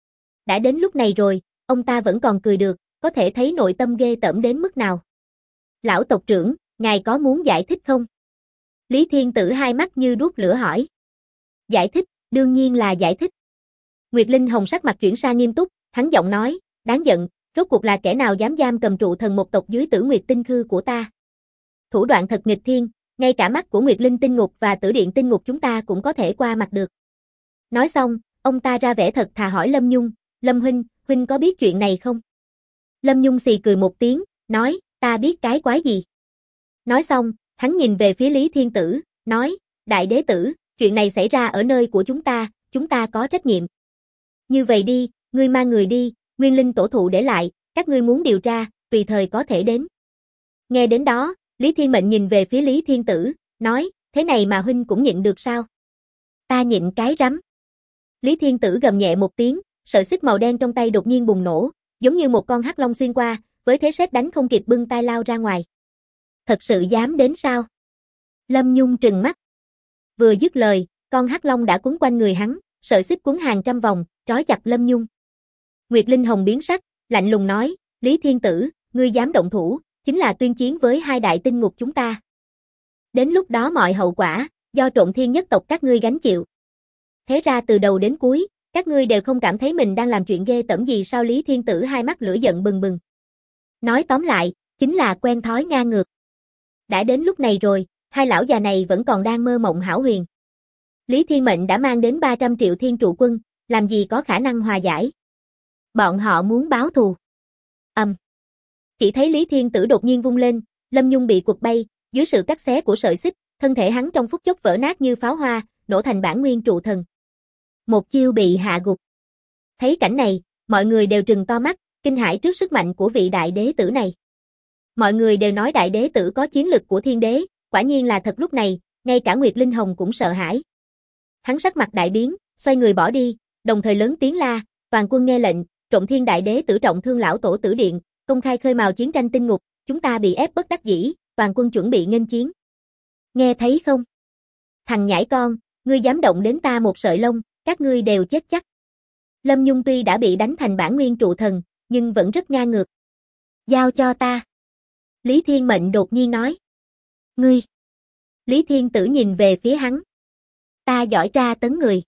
Đã đến lúc này rồi, ông ta vẫn còn cười được, có thể thấy nội tâm ghê tởm đến mức nào. Lão tộc trưởng, ngài có muốn giải thích không? Lý Thiên Tử hai mắt như đuốc lửa hỏi. Giải thích, đương nhiên là giải thích. Nguyệt Linh Hồng sắc mặt chuyển sang nghiêm túc, hắn giọng nói, đáng giận, rốt cuộc là kẻ nào dám giam cầm trụ thần một tộc dưới Tử Nguyệt Tinh Khư của ta. Thủ đoạn thật nghịch thiên, ngay cả mắt của Nguyệt Linh Tinh Ngục và Tử Điện Tinh Ngục chúng ta cũng có thể qua mặt được. Nói xong, ông ta ra vẻ thật thà hỏi Lâm Nhung, Lâm huynh có biết chuyện này không? Lâm Nhung xì cười một tiếng, nói, ta biết cái quái gì. Nói xong, hắn nhìn về phía Lý Thiên Tử, nói, đại đế tử, chuyện này xảy ra ở nơi của chúng ta có trách nhiệm. Như vậy đi, ngươi mang người đi, Nguyên Linh tổ thụ để lại, các ngươi muốn điều tra, tùy thời có thể đến. Nghe đến đó, Lý Thiên Mệnh nhìn về phía Lý Thiên Tử, nói, thế này mà huynh cũng nhịn được sao? Ta nhịn cái rắm. Lý Thiên Tử gầm nhẹ một tiếng, sợi xích màu đen trong tay đột nhiên bùng nổ, giống như một con hắc long xuyên qua, với thế sét đánh không kịp bưng tay lao ra ngoài. Thật sự dám đến sao? Lâm Nhung trừng mắt. Vừa dứt lời, con hắc long đã quấn quanh người hắn, sợi xích quấn hàng trăm vòng, trói chặt Lâm Nhung. Nguyệt Linh Hồng biến sắc, lạnh lùng nói, Lý Thiên Tử, ngươi dám động thủ, chính là tuyên chiến với hai đại tinh ngục chúng ta. Đến lúc đó mọi hậu quả, do Trộn Thiên nhất tộc các ngươi gánh chịu. Thế ra từ đầu đến cuối, các ngươi đều không cảm thấy mình đang làm chuyện ghê tởm gì sao? Lý Thiên Tử hai mắt lửa giận bừng bừng. Nói tóm lại, chính là quen thói ngang ngược. Đã đến lúc này rồi, hai lão già này vẫn còn đang mơ mộng hão huyền. Lý Thiên Mệnh đã mang đến 300 triệu thiên trụ quân, làm gì có khả năng hòa giải. Bọn họ muốn báo thù. Chỉ thấy Lý Thiên Tử đột nhiên vung lên, Lâm Nhung bị quật bay, dưới sự cắt xé của sợi xích, thân thể hắn trong phút chốc vỡ nát như pháo hoa, nổ thành bản nguyên trụ thần. Một chiêu bị hạ gục. Thấy cảnh này, mọi người đều trừng to mắt, kinh hãi trước sức mạnh của vị đại đế tử này. Mọi người đều nói đại đế tử có chiến lực của thiên đế, quả nhiên là thật. Lúc này, ngay cả Nguyệt Linh Hồng cũng sợ hãi. Hắn sắc mặt đại biến, xoay người bỏ đi, đồng thời lớn tiếng la, toàn quân nghe lệnh, Trộn Thiên đại đế tử trọng thương lão tổ Tử Điện, công khai khơi mào chiến tranh tinh ngục, chúng ta bị ép bất đắc dĩ, toàn quân chuẩn bị nghênh chiến. Nghe thấy không? Thằng nhãi con, ngươi dám động đến ta một sợi lông, các ngươi đều chết chắc. Lâm Nhung tuy đã bị đánh thành bản nguyên trụ thần, nhưng vẫn rất ngang ngược. Giao cho ta. Lý Thiên Mệnh đột nhiên nói. Ngươi. Lý Thiên Tử nhìn về phía hắn. Ta giỏi tra tấn người.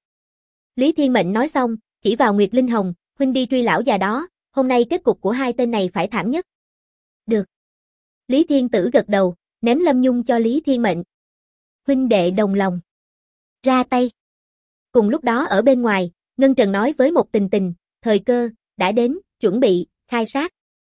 Lý Thiên Mệnh nói xong, chỉ vào Nguyệt Linh Hồng, huynh đi truy lão già đó, hôm nay kết cục của hai tên này phải thảm nhất. Được. Lý Thiên Tử gật đầu, ném Lâm Nhung cho Lý Thiên Mệnh. Huynh đệ đồng lòng. Ra tay. Cùng lúc đó ở bên ngoài, Ngân Trần nói với một Tình Tình, thời cơ, đã đến, chuẩn bị, khai sát.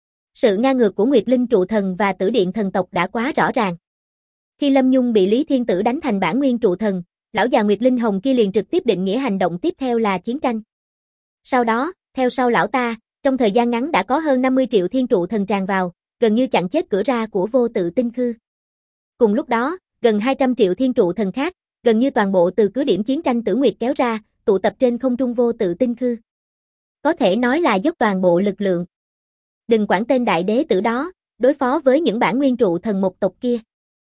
Sự ngang ngược của Nguyệt Linh trụ thần và Tử Điện thần tộc đã quá rõ ràng. Khi Lâm Nhung bị Lý Thiên Tử đánh thành bản nguyên trụ thần, lão già Nguyệt Linh Hồng kia liền trực tiếp định nghĩa hành động tiếp theo là chiến tranh. Sau đó, theo sau lão ta, trong thời gian ngắn đã có hơn 50 triệu thiên trụ thần tràn vào, gần như chặn chết cửa ra của vô tự tinh khư. Cùng lúc đó, gần 200 triệu thiên trụ thần khác, gần như toàn bộ từ cứ điểm chiến tranh Tử Nguyệt kéo ra, tụ tập trên không trung vô tự tinh khư. Có thể nói là dốc toàn bộ lực lượng. Đừng quản tên đại đế tử đó, đối phó với những bản nguyên trụ thần một tộc kia.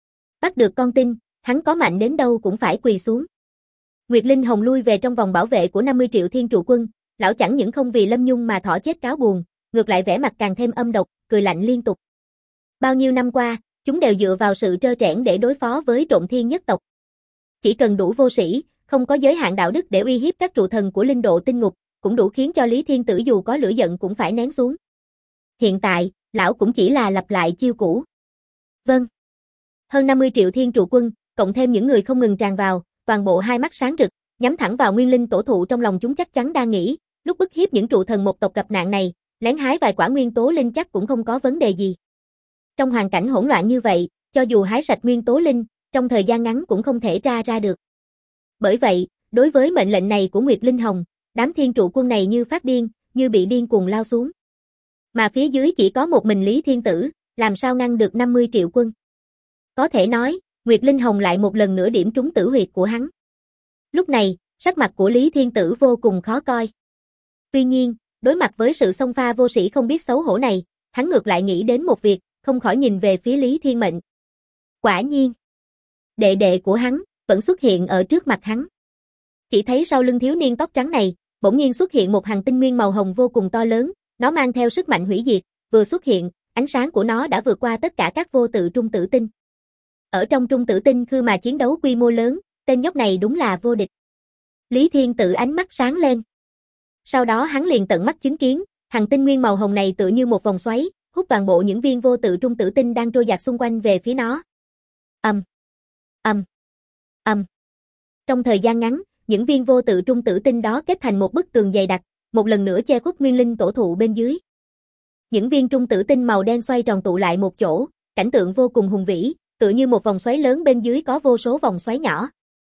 Bắt được con tin, hắn có mạnh đến đâu cũng phải quỳ xuống. Nguyệt Linh Hồng lui về trong vòng bảo vệ của 50 triệu thiên trụ quân, lão chẳng những không vì Lâm Nhung mà thỏ chết cáo buồn, ngược lại vẻ mặt càng thêm âm độc, cười lạnh liên tục. Bao nhiêu năm qua, chúng đều dựa vào sự trơ trẽn để đối phó với Trộn Thiên nhất tộc. Chỉ cần đủ vô sĩ, không có giới hạn đạo đức để uy hiếp các trụ thần của linh độ tinh ngục, cũng đủ khiến cho Lý Thiên Tử dù có lửa giận cũng phải nén xuống. Hiện tại, lão cũng chỉ là lặp lại chiêu cũ. Vâng. Hơn 50 triệu thiên trụ quân, cộng thêm những người không ngừng tràn vào, toàn bộ hai mắt sáng rực, nhắm thẳng vào Nguyên Linh tổ thụ. Trong lòng chúng chắc chắn đang nghĩ, lúc bức hiếp những trụ thần một tộc gặp nạn này, lén hái vài quả nguyên tố linh chắc cũng không có vấn đề gì. Trong hoàn cảnh hỗn loạn như vậy, cho dù hái sạch nguyên tố linh, trong thời gian ngắn cũng không thể ra được. Bởi vậy, đối với mệnh lệnh này của Nguyệt Linh Hồng, đám thiên trụ quân này như phát điên, như bị điên cuồng lao xuống. Mà phía dưới chỉ có một mình Lý Thiên Tử, làm sao ngăn được 50 triệu quân. Có thể nói, Nguyệt Linh Hồng lại một lần nữa điểm trúng tử huyệt của hắn. Lúc này, sắc mặt của Lý Thiên Tử vô cùng khó coi. Tuy nhiên, đối mặt với sự xông pha vô sĩ không biết xấu hổ này, hắn ngược lại nghĩ đến một việc, không khỏi nhìn về phía Lý Thiên Mệnh. Quả nhiên, đệ đệ của hắn vẫn xuất hiện ở trước mặt hắn. Chỉ thấy sau lưng thiếu niên tóc trắng này, Bỗng nhiên xuất hiện một hành tinh nguyên màu hồng vô cùng to lớn, nó mang theo sức mạnh hủy diệt, vừa xuất hiện, ánh sáng của nó đã vượt qua tất cả các vô tự trung tử tinh. Ở trong trung tử tinh khư mà chiến đấu quy mô lớn, tên nhóc này đúng là vô địch. Lý Thiên Tự ánh mắt sáng lên. Sau đó hắn liền tận mắt chứng kiến, hành tinh nguyên màu hồng này tựa như một vòng xoáy, hút toàn bộ những viên vô tự trung tử tinh đang trôi dạt xung quanh về phía nó. Ầm, ầm, ầm. Trong thời gian ngắn, những viên vô tự trung tử tinh đó kết thành một bức tường dày đặc, một lần nữa che khuất nguyên linh tổ thụ bên dưới. Những viên trung tử tinh màu đen xoay tròn tụ lại một chỗ, cảnh tượng vô cùng hùng vĩ, tựa như một vòng xoáy lớn bên dưới có vô số vòng xoáy nhỏ.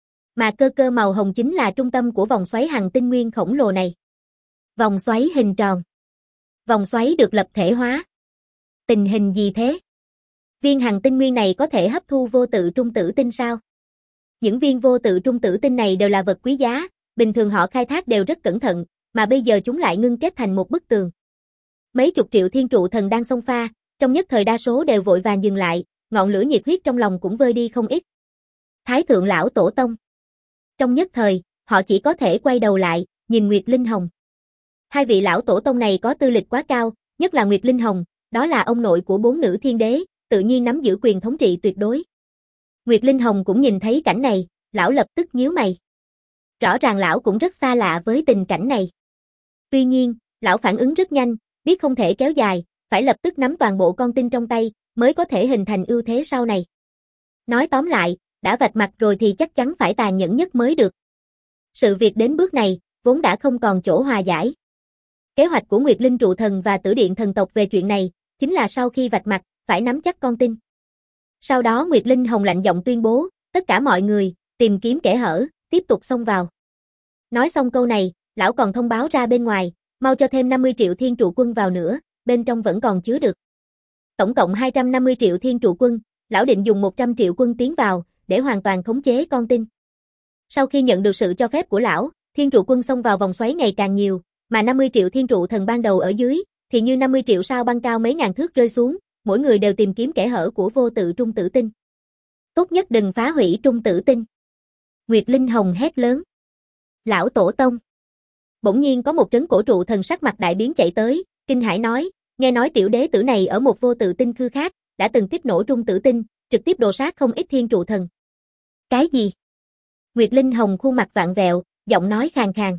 Mà cơ cơ màu hồng chính là trung tâm của vòng xoáy hành tinh nguyên khổng lồ này. Vòng xoáy hình tròn. Vòng xoáy được lập thể hóa. Tình hình gì thế? Viên hành tinh nguyên này có thể hấp thu vô tự trung tử tinh sao? Những viên vô tự trung tử tinh này đều là vật quý giá, bình thường họ khai thác đều rất cẩn thận, mà bây giờ chúng lại ngưng kết thành một bức tường. Mấy chục triệu thiên trụ thần đang xông pha, trong nhất thời đa số đều vội vàng dừng lại, ngọn lửa nhiệt huyết trong lòng cũng vơi đi không ít. Thái thượng lão tổ tông. Trong nhất thời, họ chỉ có thể quay đầu lại, nhìn Nguyệt Linh Hồng. Hai vị lão tổ tông này có tư lịch quá cao, nhất là Nguyệt Linh Hồng, đó là ông nội của 4 nữ thiên đế, tự nhiên nắm giữ quyền thống trị tuyệt đối. Nguyệt Linh Hồng cũng nhìn thấy cảnh này, lão lập tức nhíu mày. Rõ ràng lão cũng rất xa lạ với tình cảnh này. Tuy nhiên, lão phản ứng rất nhanh, biết không thể kéo dài, phải lập tức nắm toàn bộ con tin trong tay, mới có thể hình thành ưu thế sau này. Nói tóm lại, đã vạch mặt rồi thì chắc chắn phải tàn nhẫn nhất mới được. Sự việc đến bước này, vốn đã không còn chỗ hòa giải. Kế hoạch của Nguyệt Linh trụ thần và Tử Điện thần tộc về chuyện này, chính là sau khi vạch mặt, phải nắm chắc con tin. Sau đó Nguyệt Linh Hồng lạnh giọng tuyên bố, tất cả mọi người, tìm kiếm kẽ hở, tiếp tục xông vào. Nói xong câu này, lão còn thông báo ra bên ngoài, mau cho thêm 50 triệu thiên trụ quân vào nữa, bên trong vẫn còn chứa được. Tổng cộng 250 triệu thiên trụ quân, lão định dùng 100 triệu quân tiến vào, để hoàn toàn khống chế con tin. Sau khi nhận được sự cho phép của lão, thiên trụ quân xông vào vòng xoáy ngày càng nhiều, mà 50 triệu thiên trụ thần ban đầu ở dưới, thì như 50 triệu sao băng cao mấy ngàn thước rơi xuống, mỗi người đều tìm kiếm kẽ hở của vô tự trung tử tinh. Tốt nhất đừng phá hủy trung tử tinh. Nguyệt Linh Hồng hét lớn. Lão tổ tông. Bỗng nhiên có một trấn cổ trụ thần sắc mặt đại biến chạy tới, kinh hãi nói, nghe nói tiểu đế tử này ở một vô tự tinh khư khác, đã từng kích nổ trung tử tinh, trực tiếp đồ sát không ít thiên trụ thần. Cái gì? Nguyệt Linh Hồng khuôn mặt vặn vẹo, giọng nói khàn khàn.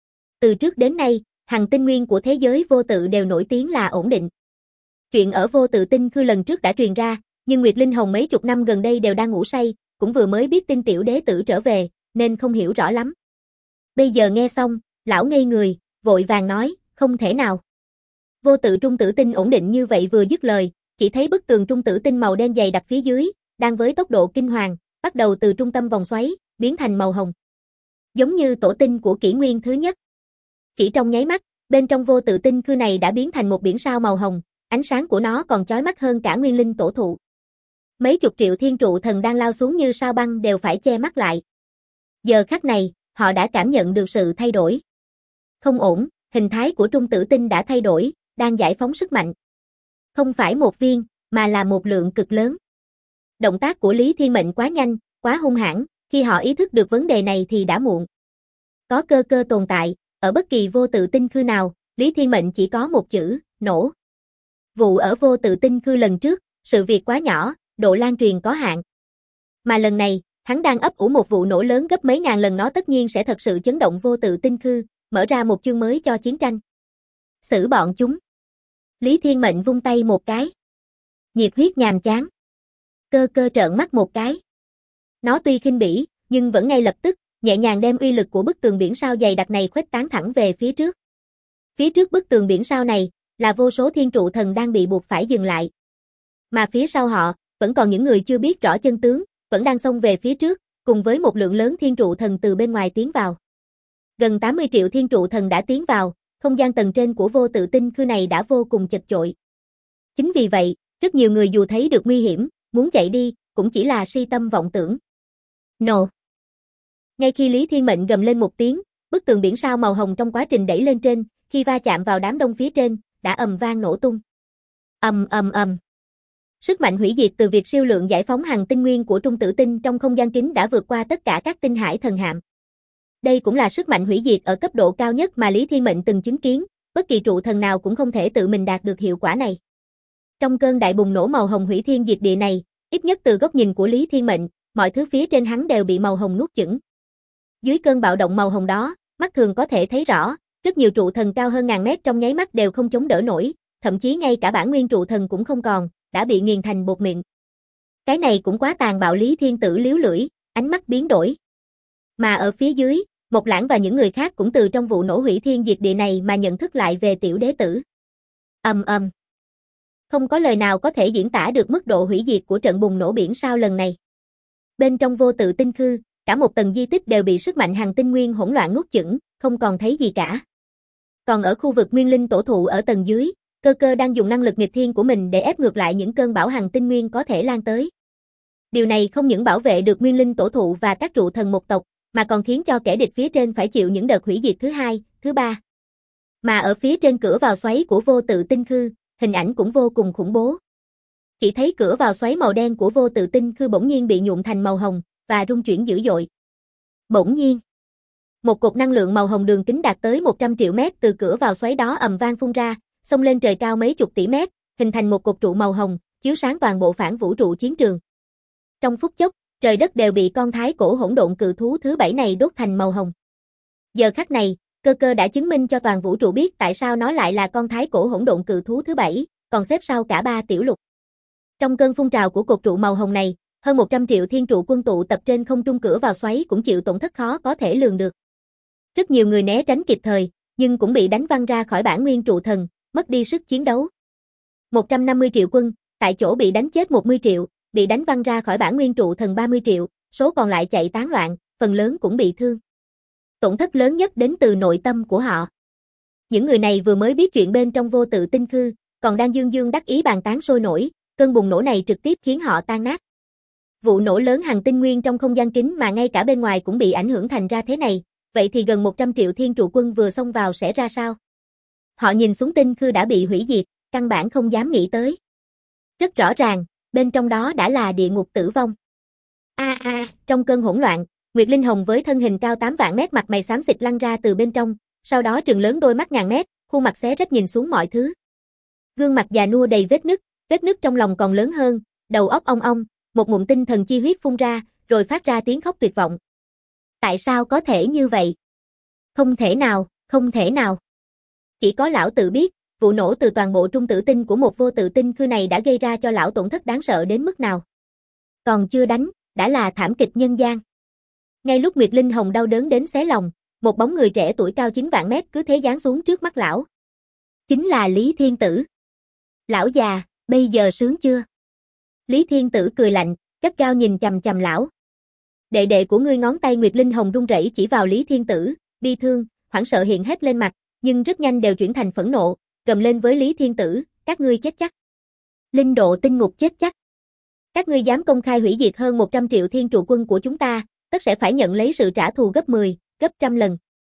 Từ trước đến nay, hành tinh nguyên của thế giới vô tự đều nổi tiếng là ổn định. Chuyện ở vô tự tinh khư lần trước đã truyền ra, nhưng Nguyệt Linh Hồng mấy chục năm gần đây đều đang ngủ say, cũng vừa mới biết tin tiểu đế tử trở về, nên không hiểu rõ lắm. Bây giờ nghe xong, lão ngây người, vội vàng nói, không thể nào. Vô tự trung tử tinh ổn định như vậy vừa dứt lời, chỉ thấy bức tường trung tử tinh màu đen dày đặc phía dưới, đang với tốc độ kinh hoàng, bắt đầu từ trung tâm vòng xoáy, biến thành màu hồng. Giống như tổ tinh của kỷ nguyên thứ nhất. Chỉ trong nháy mắt, bên trong vô tự tinh khư này đã biến thành một biển sao màu hồng, ánh sáng của nó còn chói mắt hơn cả nguyên linh tổ thụ. Mấy chục triệu thiên trụ thần đang lao xuống như sao băng đều phải che mắt lại. Giờ khắc này, họ đã cảm nhận được sự thay đổi. Không ổn, hình thái của trung tử tinh đã thay đổi, đang giải phóng sức mạnh. Không phải một viên, mà là một lượng cực lớn. Động tác của Lý Thiên Mệnh quá nhanh, quá hung hãn, khi họ ý thức được vấn đề này thì đã muộn. Có cơ cơ tồn tại, ở bất kỳ vô tự tinh khư nào, Lý Thiên Mệnh chỉ có một chữ, nổ. Vụ ở vô tự tinh khư lần trước, sự việc quá nhỏ, độ lan truyền có hạn. Mà lần này, hắn đang ấp ủ một vụ nổ lớn gấp mấy ngàn lần, nó tất nhiên sẽ thật sự chấn động vô tự tinh khư, mở ra một chương mới cho chiến tranh. Xử bọn chúng. Lý Thiên Mệnh vung tay một cái. Nhiệt huyết nhàm chán. Cơ cơ trợn mắt một cái. Nó tuy khinh bỉ, nhưng vẫn ngay lập tức, nhẹ nhàng đem uy lực của bức tường biển sao dày đặc này khuếch tán thẳng về phía trước. Phía trước bức tường biển sao này, là vô số thiên trụ thần đang bị buộc phải dừng lại. Mà phía sau họ, vẫn còn những người chưa biết rõ chân tướng, vẫn đang xông về phía trước, cùng với một lượng lớn thiên trụ thần từ bên ngoài tiến vào. Gần 80 triệu thiên trụ thần đã tiến vào, không gian tầng trên của vô tự tinh khư này đã vô cùng chật chội. Chính vì vậy, rất nhiều người dù thấy được nguy hiểm, muốn chạy đi, cũng chỉ là si tâm vọng tưởng. Nổ! Ngay khi Lý Thiên Mệnh gầm lên một tiếng, bức tường biển sao màu hồng trong quá trình đẩy lên trên, khi va chạm vào đám đông phía trên, đã ầm vang nổ tung. Ầm ầm ầm. Sức mạnh hủy diệt từ việc siêu lượng giải phóng hành tinh nguyên của trung tử tinh trong không gian kính đã vượt qua tất cả các tinh hải thần hạm. Đây cũng là sức mạnh hủy diệt ở cấp độ cao nhất mà Lý Thiên Mệnh từng chứng kiến, bất kỳ trụ thần nào cũng không thể tự mình đạt được hiệu quả này. Trong cơn đại bùng nổ màu hồng hủy thiên diệt địa này, ít nhất từ góc nhìn của Lý Thiên Mệnh, mọi thứ phía trên hắn đều bị màu hồng nuốt chửng. Dưới cơn bạo động màu hồng đó, mắt thường có thể thấy rõ, rất nhiều trụ thần cao hơn ngàn mét trong nháy mắt đều không chống đỡ nổi, thậm chí ngay cả bản nguyên trụ thần cũng không còn, đã bị nghiền thành bột mịn. Cái này cũng quá tàn bạo. Lý Thiên Tử liếu lưỡi, ánh mắt biến đổi. Mà ở phía dưới, Mộc Lãng và những người khác cũng từ trong vụ nổ hủy thiên diệt địa này mà nhận thức lại về tiểu đế tử. Không có lời nào có thể diễn tả được mức độ hủy diệt của trận bùng nổ biển sao lần này. Bên trong vô tự tinh khư, cả một tầng di tích đều bị sức mạnh hằng tinh nguyên hỗn loạn nuốt chửng, không còn thấy gì cả. Còn ở khu vực nguyên linh tổ thụ ở tầng dưới, Cơ Cơ đang dùng năng lực nghịch thiên của mình để ép ngược lại những cơn bão hằng tinh nguyên có thể lan tới. Điều này không những bảo vệ được nguyên linh tổ thụ và các trụ thần một tộc, mà còn khiến cho kẻ địch phía trên phải chịu những đợt hủy diệt thứ hai, thứ ba. Mà ở phía trên cửa vào xoáy của vô tự tinh khư, hình ảnh cũng vô cùng khủng bố. Chỉ thấy cửa vào xoáy màu đen của vô tự tinh khư bỗng nhiên bị nhuộm thành màu hồng và rung chuyển dữ dội. Bỗng nhiên, một cột năng lượng màu hồng đường kính đạt tới 100 triệu mét từ cửa vào xoáy đó ầm vang phun ra, xông lên trời cao mấy chục tỷ mét, hình thành một cột trụ màu hồng, chiếu sáng toàn bộ phản vũ trụ chiến trường. Trong phút chốc, trời đất đều bị con thái cổ hỗn độn cự thú thứ 7 này đốt thành màu hồng. Giờ khắc này, Cơ Cơ đã chứng minh cho toàn vũ trụ biết tại sao nó lại là con thái cổ hỗn độn cự thú thứ 7, còn xếp sau cả 3 tiểu lục. Trong cơn phun trào của cột trụ màu hồng này, hơn 100 triệu thiên trụ quân tụ tập trên không trung cửa vào xoáy cũng chịu tổn thất khó có thể lường được. Rất nhiều người né tránh kịp thời, nhưng cũng bị đánh văng ra khỏi bản nguyên trụ thần, mất đi sức chiến đấu. 150 triệu quân, tại chỗ bị đánh chết 10 triệu, bị đánh văng ra khỏi bản nguyên trụ thần 30 triệu, số còn lại chạy tán loạn, phần lớn cũng bị thương. Tổn thất lớn nhất đến từ nội tâm của họ. Những người này vừa mới biết chuyện bên trong vô tự tinh khư, còn đang dương dương đắc ý bàn tán sôi nổi, cơn bùng nổ này trực tiếp khiến họ tan nát. Vụ nổ lớn hằng tinh nguyên trong không gian kính mà ngay cả bên ngoài cũng bị ảnh hưởng thành ra thế này, vậy thì gần 100 triệu thiên trụ quân vừa xông vào sẽ ra sao? Họ nhìn xuống tinh khư đã bị hủy diệt, căn bản không dám nghĩ tới. Rất rõ ràng, bên trong đó đã là địa ngục tử vong. Trong cơn hỗn loạn, Nguyệt Linh Hồng với thân hình cao 8 vạn mét mặt mày xám xịt lăn ra từ bên trong, sau đó trừng lớn đôi mắt ngàn mét, khuôn mặt xé rách nhìn xuống mọi thứ. Gương mặt già nua đầy vết nứt trong lòng còn lớn hơn, đầu óc ong ong, một ngụm tinh thần chi huyết phun ra, rồi phát ra tiếng khóc tuyệt vọng. Tại sao có thể như vậy? Không thể nào, không thể nào. Chỉ có lão tự biết, vụ nổ từ toàn bộ trung tử tinh của một vô tự tinh khư này đã gây ra cho lão tổn thất đáng sợ đến mức nào. Còn chưa đánh, đã là thảm kịch nhân gian. Ngay lúc Nguyệt Linh Hồng đau đớn đến xé lòng, một bóng người trẻ tuổi cao 9 vạn mét cứ thế giáng xuống trước mắt lão. Chính là Lý Thiên Tử. Lão già, bây giờ sướng chưa? Lý Thiên Tử cười lạnh, gắt gao nhìn chằm chằm lão. Đệ đệ của ngươi. Ngón tay Nguyệt Linh Hồng run rẩy chỉ vào Lý Thiên Tử, bi thương, hoảng sợ hiện hết lên mặt, nhưng rất nhanh đều chuyển thành phẫn nộ, gầm lên với Lý Thiên Tử, các ngươi chết chắc. Linh độ tinh ngục chết chắc. Các ngươi dám công khai hủy diệt hơn 100 triệu thiên trụ quân của chúng ta, tất sẽ phải nhận lấy sự trả thù gấp 10, gấp trăm lần.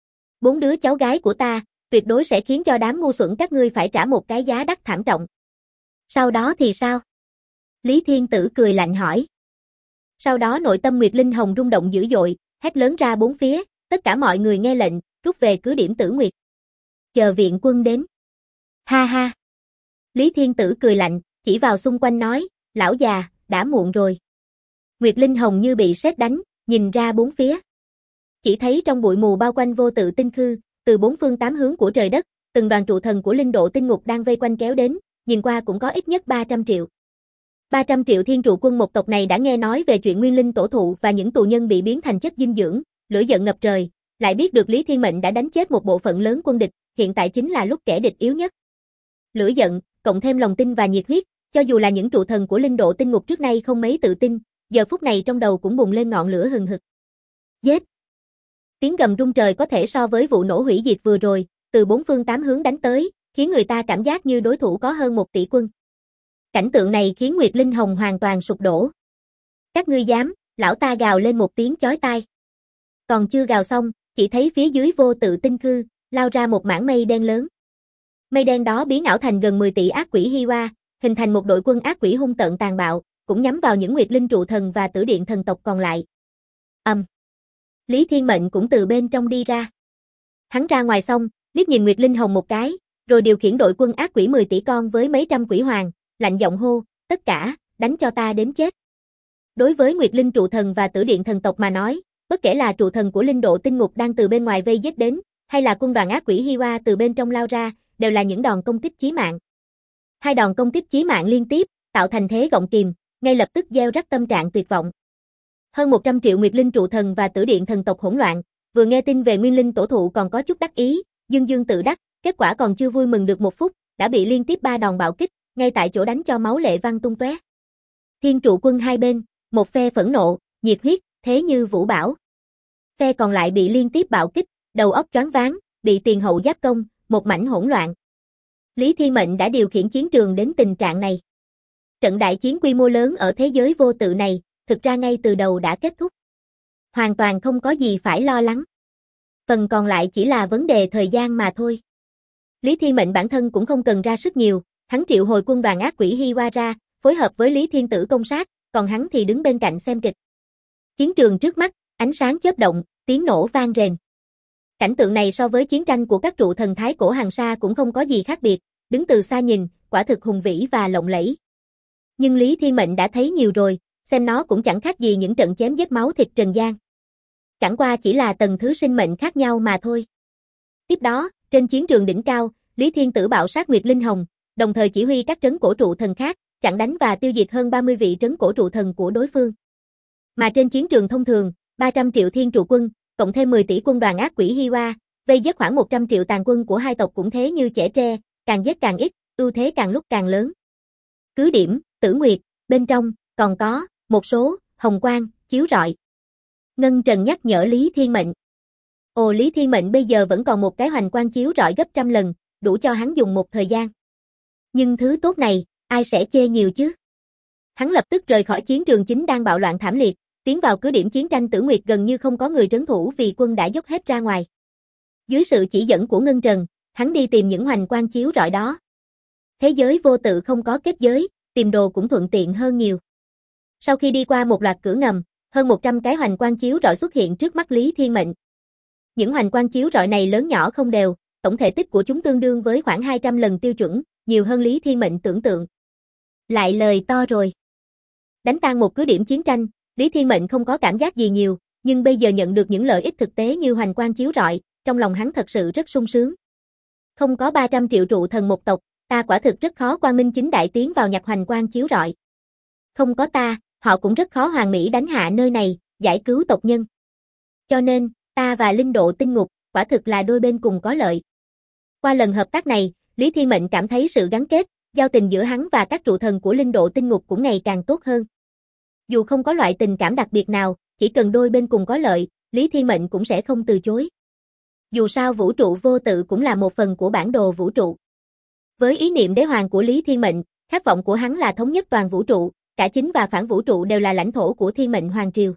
4 đứa cháu gái của ta, tuyệt đối sẽ khiến cho đám ngu xuẩn các ngươi phải trả một cái giá đắt thảm trọng. Sau đó thì sao? Lý Thiên Tử cười lạnh hỏi. Sau đó nội tâm Nguyệt Linh Hồng rung động dữ dội, hét lớn ra bốn phía, tất cả mọi người nghe lệnh, rút về cứ điểm Tử Nguyệt. Chờ viện quân đến. Ha ha. Lý Thiên Tử cười lạnh, chỉ vào xung quanh nói, lão già, đã muộn rồi. Nguyệt Linh Hồng như bị sét đánh, nhìn ra bốn phía. Chỉ thấy trong bụi mù bao quanh vô tự tinh khư, từ bốn phương tám hướng của trời đất, từng đoàn trụ thần của linh độ tinh ngục đang vây quanh kéo đến, nhìn qua cũng có ít nhất 300 triệu. 300 triệu thiên trụ quân một tộc này đã nghe nói về chuyện nguyên linh tổ thụ và những tù nhân bị biến thành chất dinh dưỡng, lửa giận ngập trời, lại biết được Lý Thiên Mệnh đã đánh chết một bộ phận lớn quân địch, hiện tại chính là lúc kẻ địch yếu nhất. Lửa giận, cộng thêm lòng tin và nhiệt huyết, cho dù là những trụ thần của linh độ tinh ngục trước nay không mấy tự tin, giờ phút này trong đầu cũng bùng lên ngọn lửa hừng hực. Giết! Tiếng gầm rung trời có thể so với vụ nổ hủy diệt vừa rồi, từ bốn phương tám hướng đánh tới, khiến người ta cảm giác như đối thủ có hơn 1 tỷ quân. Cảnh tượng này khiến Nguyệt Linh Hồng hoàn toàn sụp đổ. Các ngươi dám, lão ta gào lên một tiếng chói tai. Còn chưa gào xong, chỉ thấy phía dưới vô tự tinh khư, lao ra một mảng mây đen lớn. Mây đen đó biến ảo thành gần 10 tỷ ác quỷ Hi Hoa, hình thành một đội quân ác quỷ hung tợn tàn bạo, cũng nhắm vào những Nguyệt Linh trụ thần và Tử Điện thần tộc còn lại. Lý Thiên Mệnh cũng từ bên trong đi ra. Hắn ra ngoài xong, liếc nhìn Nguyệt Linh Hồng một cái, rồi điều khiển đội quân ác quỷ 10 tỷ con với mấy trăm quỷ hoàng, lạnh giọng hô, tất cả, đánh cho ta đến chết. Đối với Nguyệt Linh trụ thần và Tử Điện thần tộc mà nói, bất kể là trụ thần của linh độ tinh ngục đang từ bên ngoài vây giết đến, hay là quân đoàn ác quỷ Hi Hoa từ bên trong lao ra, đều là những đòn công kích chí mạng. Hai đòn công kích chí mạng liên tiếp, tạo thành thế gọng kìm, ngay lập tức gieo rắc tâm trạng tuyệt vọng. Hơn 100 triệu Nguyệt Linh trụ thần và Tử Điện thần tộc hỗn loạn, vừa nghe tin về Nguyên Linh tổ thụ còn có chút đắc ý, dương dương tự đắc, kết quả còn chưa vui mừng được một phút, đã bị liên tiếp 3 đòn bạo kích, ngay tại chỗ đánh cho máu lệ văng tung tóe. Thiên trụ quân hai bên, một phe phẫn nộ, nhiệt huyết, thế như vũ bão. Phe còn lại bị liên tiếp bạo kích, đầu óc choáng váng, bị tiền hậu giáp công, một mảnh hỗn loạn. Lý Thiên Mệnh đã điều khiển chiến trường đến tình trạng này. Trận đại chiến quy mô lớn ở thế giới vô tự này, thực ra ngay từ đầu đã kết thúc. Hoàn toàn không có gì phải lo lắng. Phần còn lại chỉ là vấn đề thời gian mà thôi. Lý Thiên Mệnh bản thân cũng không cần ra sức nhiều, hắn triệu hồi quân đoàn ác quỷ Hi Hoa ra, phối hợp với Lý Thiên Tử công sát, còn hắn thì đứng bên cạnh xem kịch. Chiến trường trước mắt, ánh sáng chớp động, tiếng nổ vang rền. Cảnh tượng này so với chiến tranh của các trụ thần thái cổ Hằng Sa cũng không có gì khác biệt, đứng từ xa nhìn, quả thực hùng vĩ và lộng lẫy. Nhưng Lý Thiên Mệnh đã thấy nhiều rồi, xem nó cũng chẳng khác gì những trận chém giết máu thịt trần gian. Chẳng qua chỉ là tầng thứ sinh mệnh khác nhau mà thôi. Tiếp đó, trên chiến trường đỉnh cao, Lý Thiên Tử bạo sát Nguyệt Linh Hồng, đồng thời chỉ huy các trấn cổ trụ thần khác, chặn đánh và tiêu diệt hơn 30 vị trấn cổ trụ thần của đối phương. Mà trên chiến trường thông thường, 300 triệu thiên trụ quân, cộng thêm 10 tỷ quân đoàn ác quỷ Hi Hoa, vây giết khoảng 100 triệu tàn quân của hai tộc cũng thế như chẻ tre, càng giết càng ít, ưu thế càng lúc càng lớn. Cứ điểm, Tử Nguyệt, bên trong, còn có, một số, hồng quang, chiếu rọi. Ngân Trần nhắc nhở Lý Thiên Mệnh. Ồ, Lý Thiên Mệnh bây giờ vẫn còn một cái hoành quang chiếu rọi gấp trăm lần, đủ cho hắn dùng một thời gian. Nhưng thứ tốt này, ai sẽ chê nhiều chứ? Hắn lập tức rời khỏi chiến trường chính đang bạo loạn thảm liệt, tiến vào cứ điểm chiến tranh Tử Nguyệt gần như không có người trấn thủ vì quân đã dốc hết ra ngoài. Dưới sự chỉ dẫn của Ngân Trần, hắn đi tìm những hoành quang chiếu rọi đó. Thế giới vô tự không có kết giới, tìm đồ cũng thuận tiện hơn nhiều. Sau khi đi qua một loạt cửa ngầm, hơn 100 cái hoành quang chiếu rọi xuất hiện trước mắt Lý Thiên Mệnh. Những hoành quang chiếu rọi này lớn nhỏ không đều, tổng thể tích của chúng tương đương với khoảng 200 lần tiêu chuẩn, nhiều hơn Lý Thiên Mệnh tưởng tượng. Lại lời to rồi. Đánh tan một cứ điểm chiến tranh, Lý Thiên Mệnh không có cảm giác gì nhiều, nhưng bây giờ nhận được những lợi ích thực tế như hoành quang chiếu rọi, trong lòng hắn thật sự rất sung sướng. Không có 300 triệu trụ thần một tộc, ta quả thực rất khó quang minh chính đại tiến vào nhặt hoành quang chiếu rọi. Không có ta, họ cũng rất khó hoàn mỹ đánh hạ nơi này, giải cứu tộc nhân. Cho nên, ta và linh độ tinh ngục, quả thực là đôi bên cùng có lợi. Qua lần hợp tác này, Lý Thiên Mệnh cảm thấy sự gắn kết, giao tình giữa hắn và các trụ thần của linh độ tinh ngục cũng ngày càng tốt hơn. Dù không có loại tình cảm đặc biệt nào, chỉ cần đôi bên cùng có lợi, Lý Thiên Mệnh cũng sẽ không từ chối. Dù sao vũ trụ vô tự cũng là một phần của bản đồ vũ trụ. Với ý niệm đế hoàng của Lý Thiên Mệnh, khát vọng của hắn là thống nhất toàn vũ trụ, cả chính và phản vũ trụ đều là lãnh thổ của Thiên Mệnh Hoàng Triều.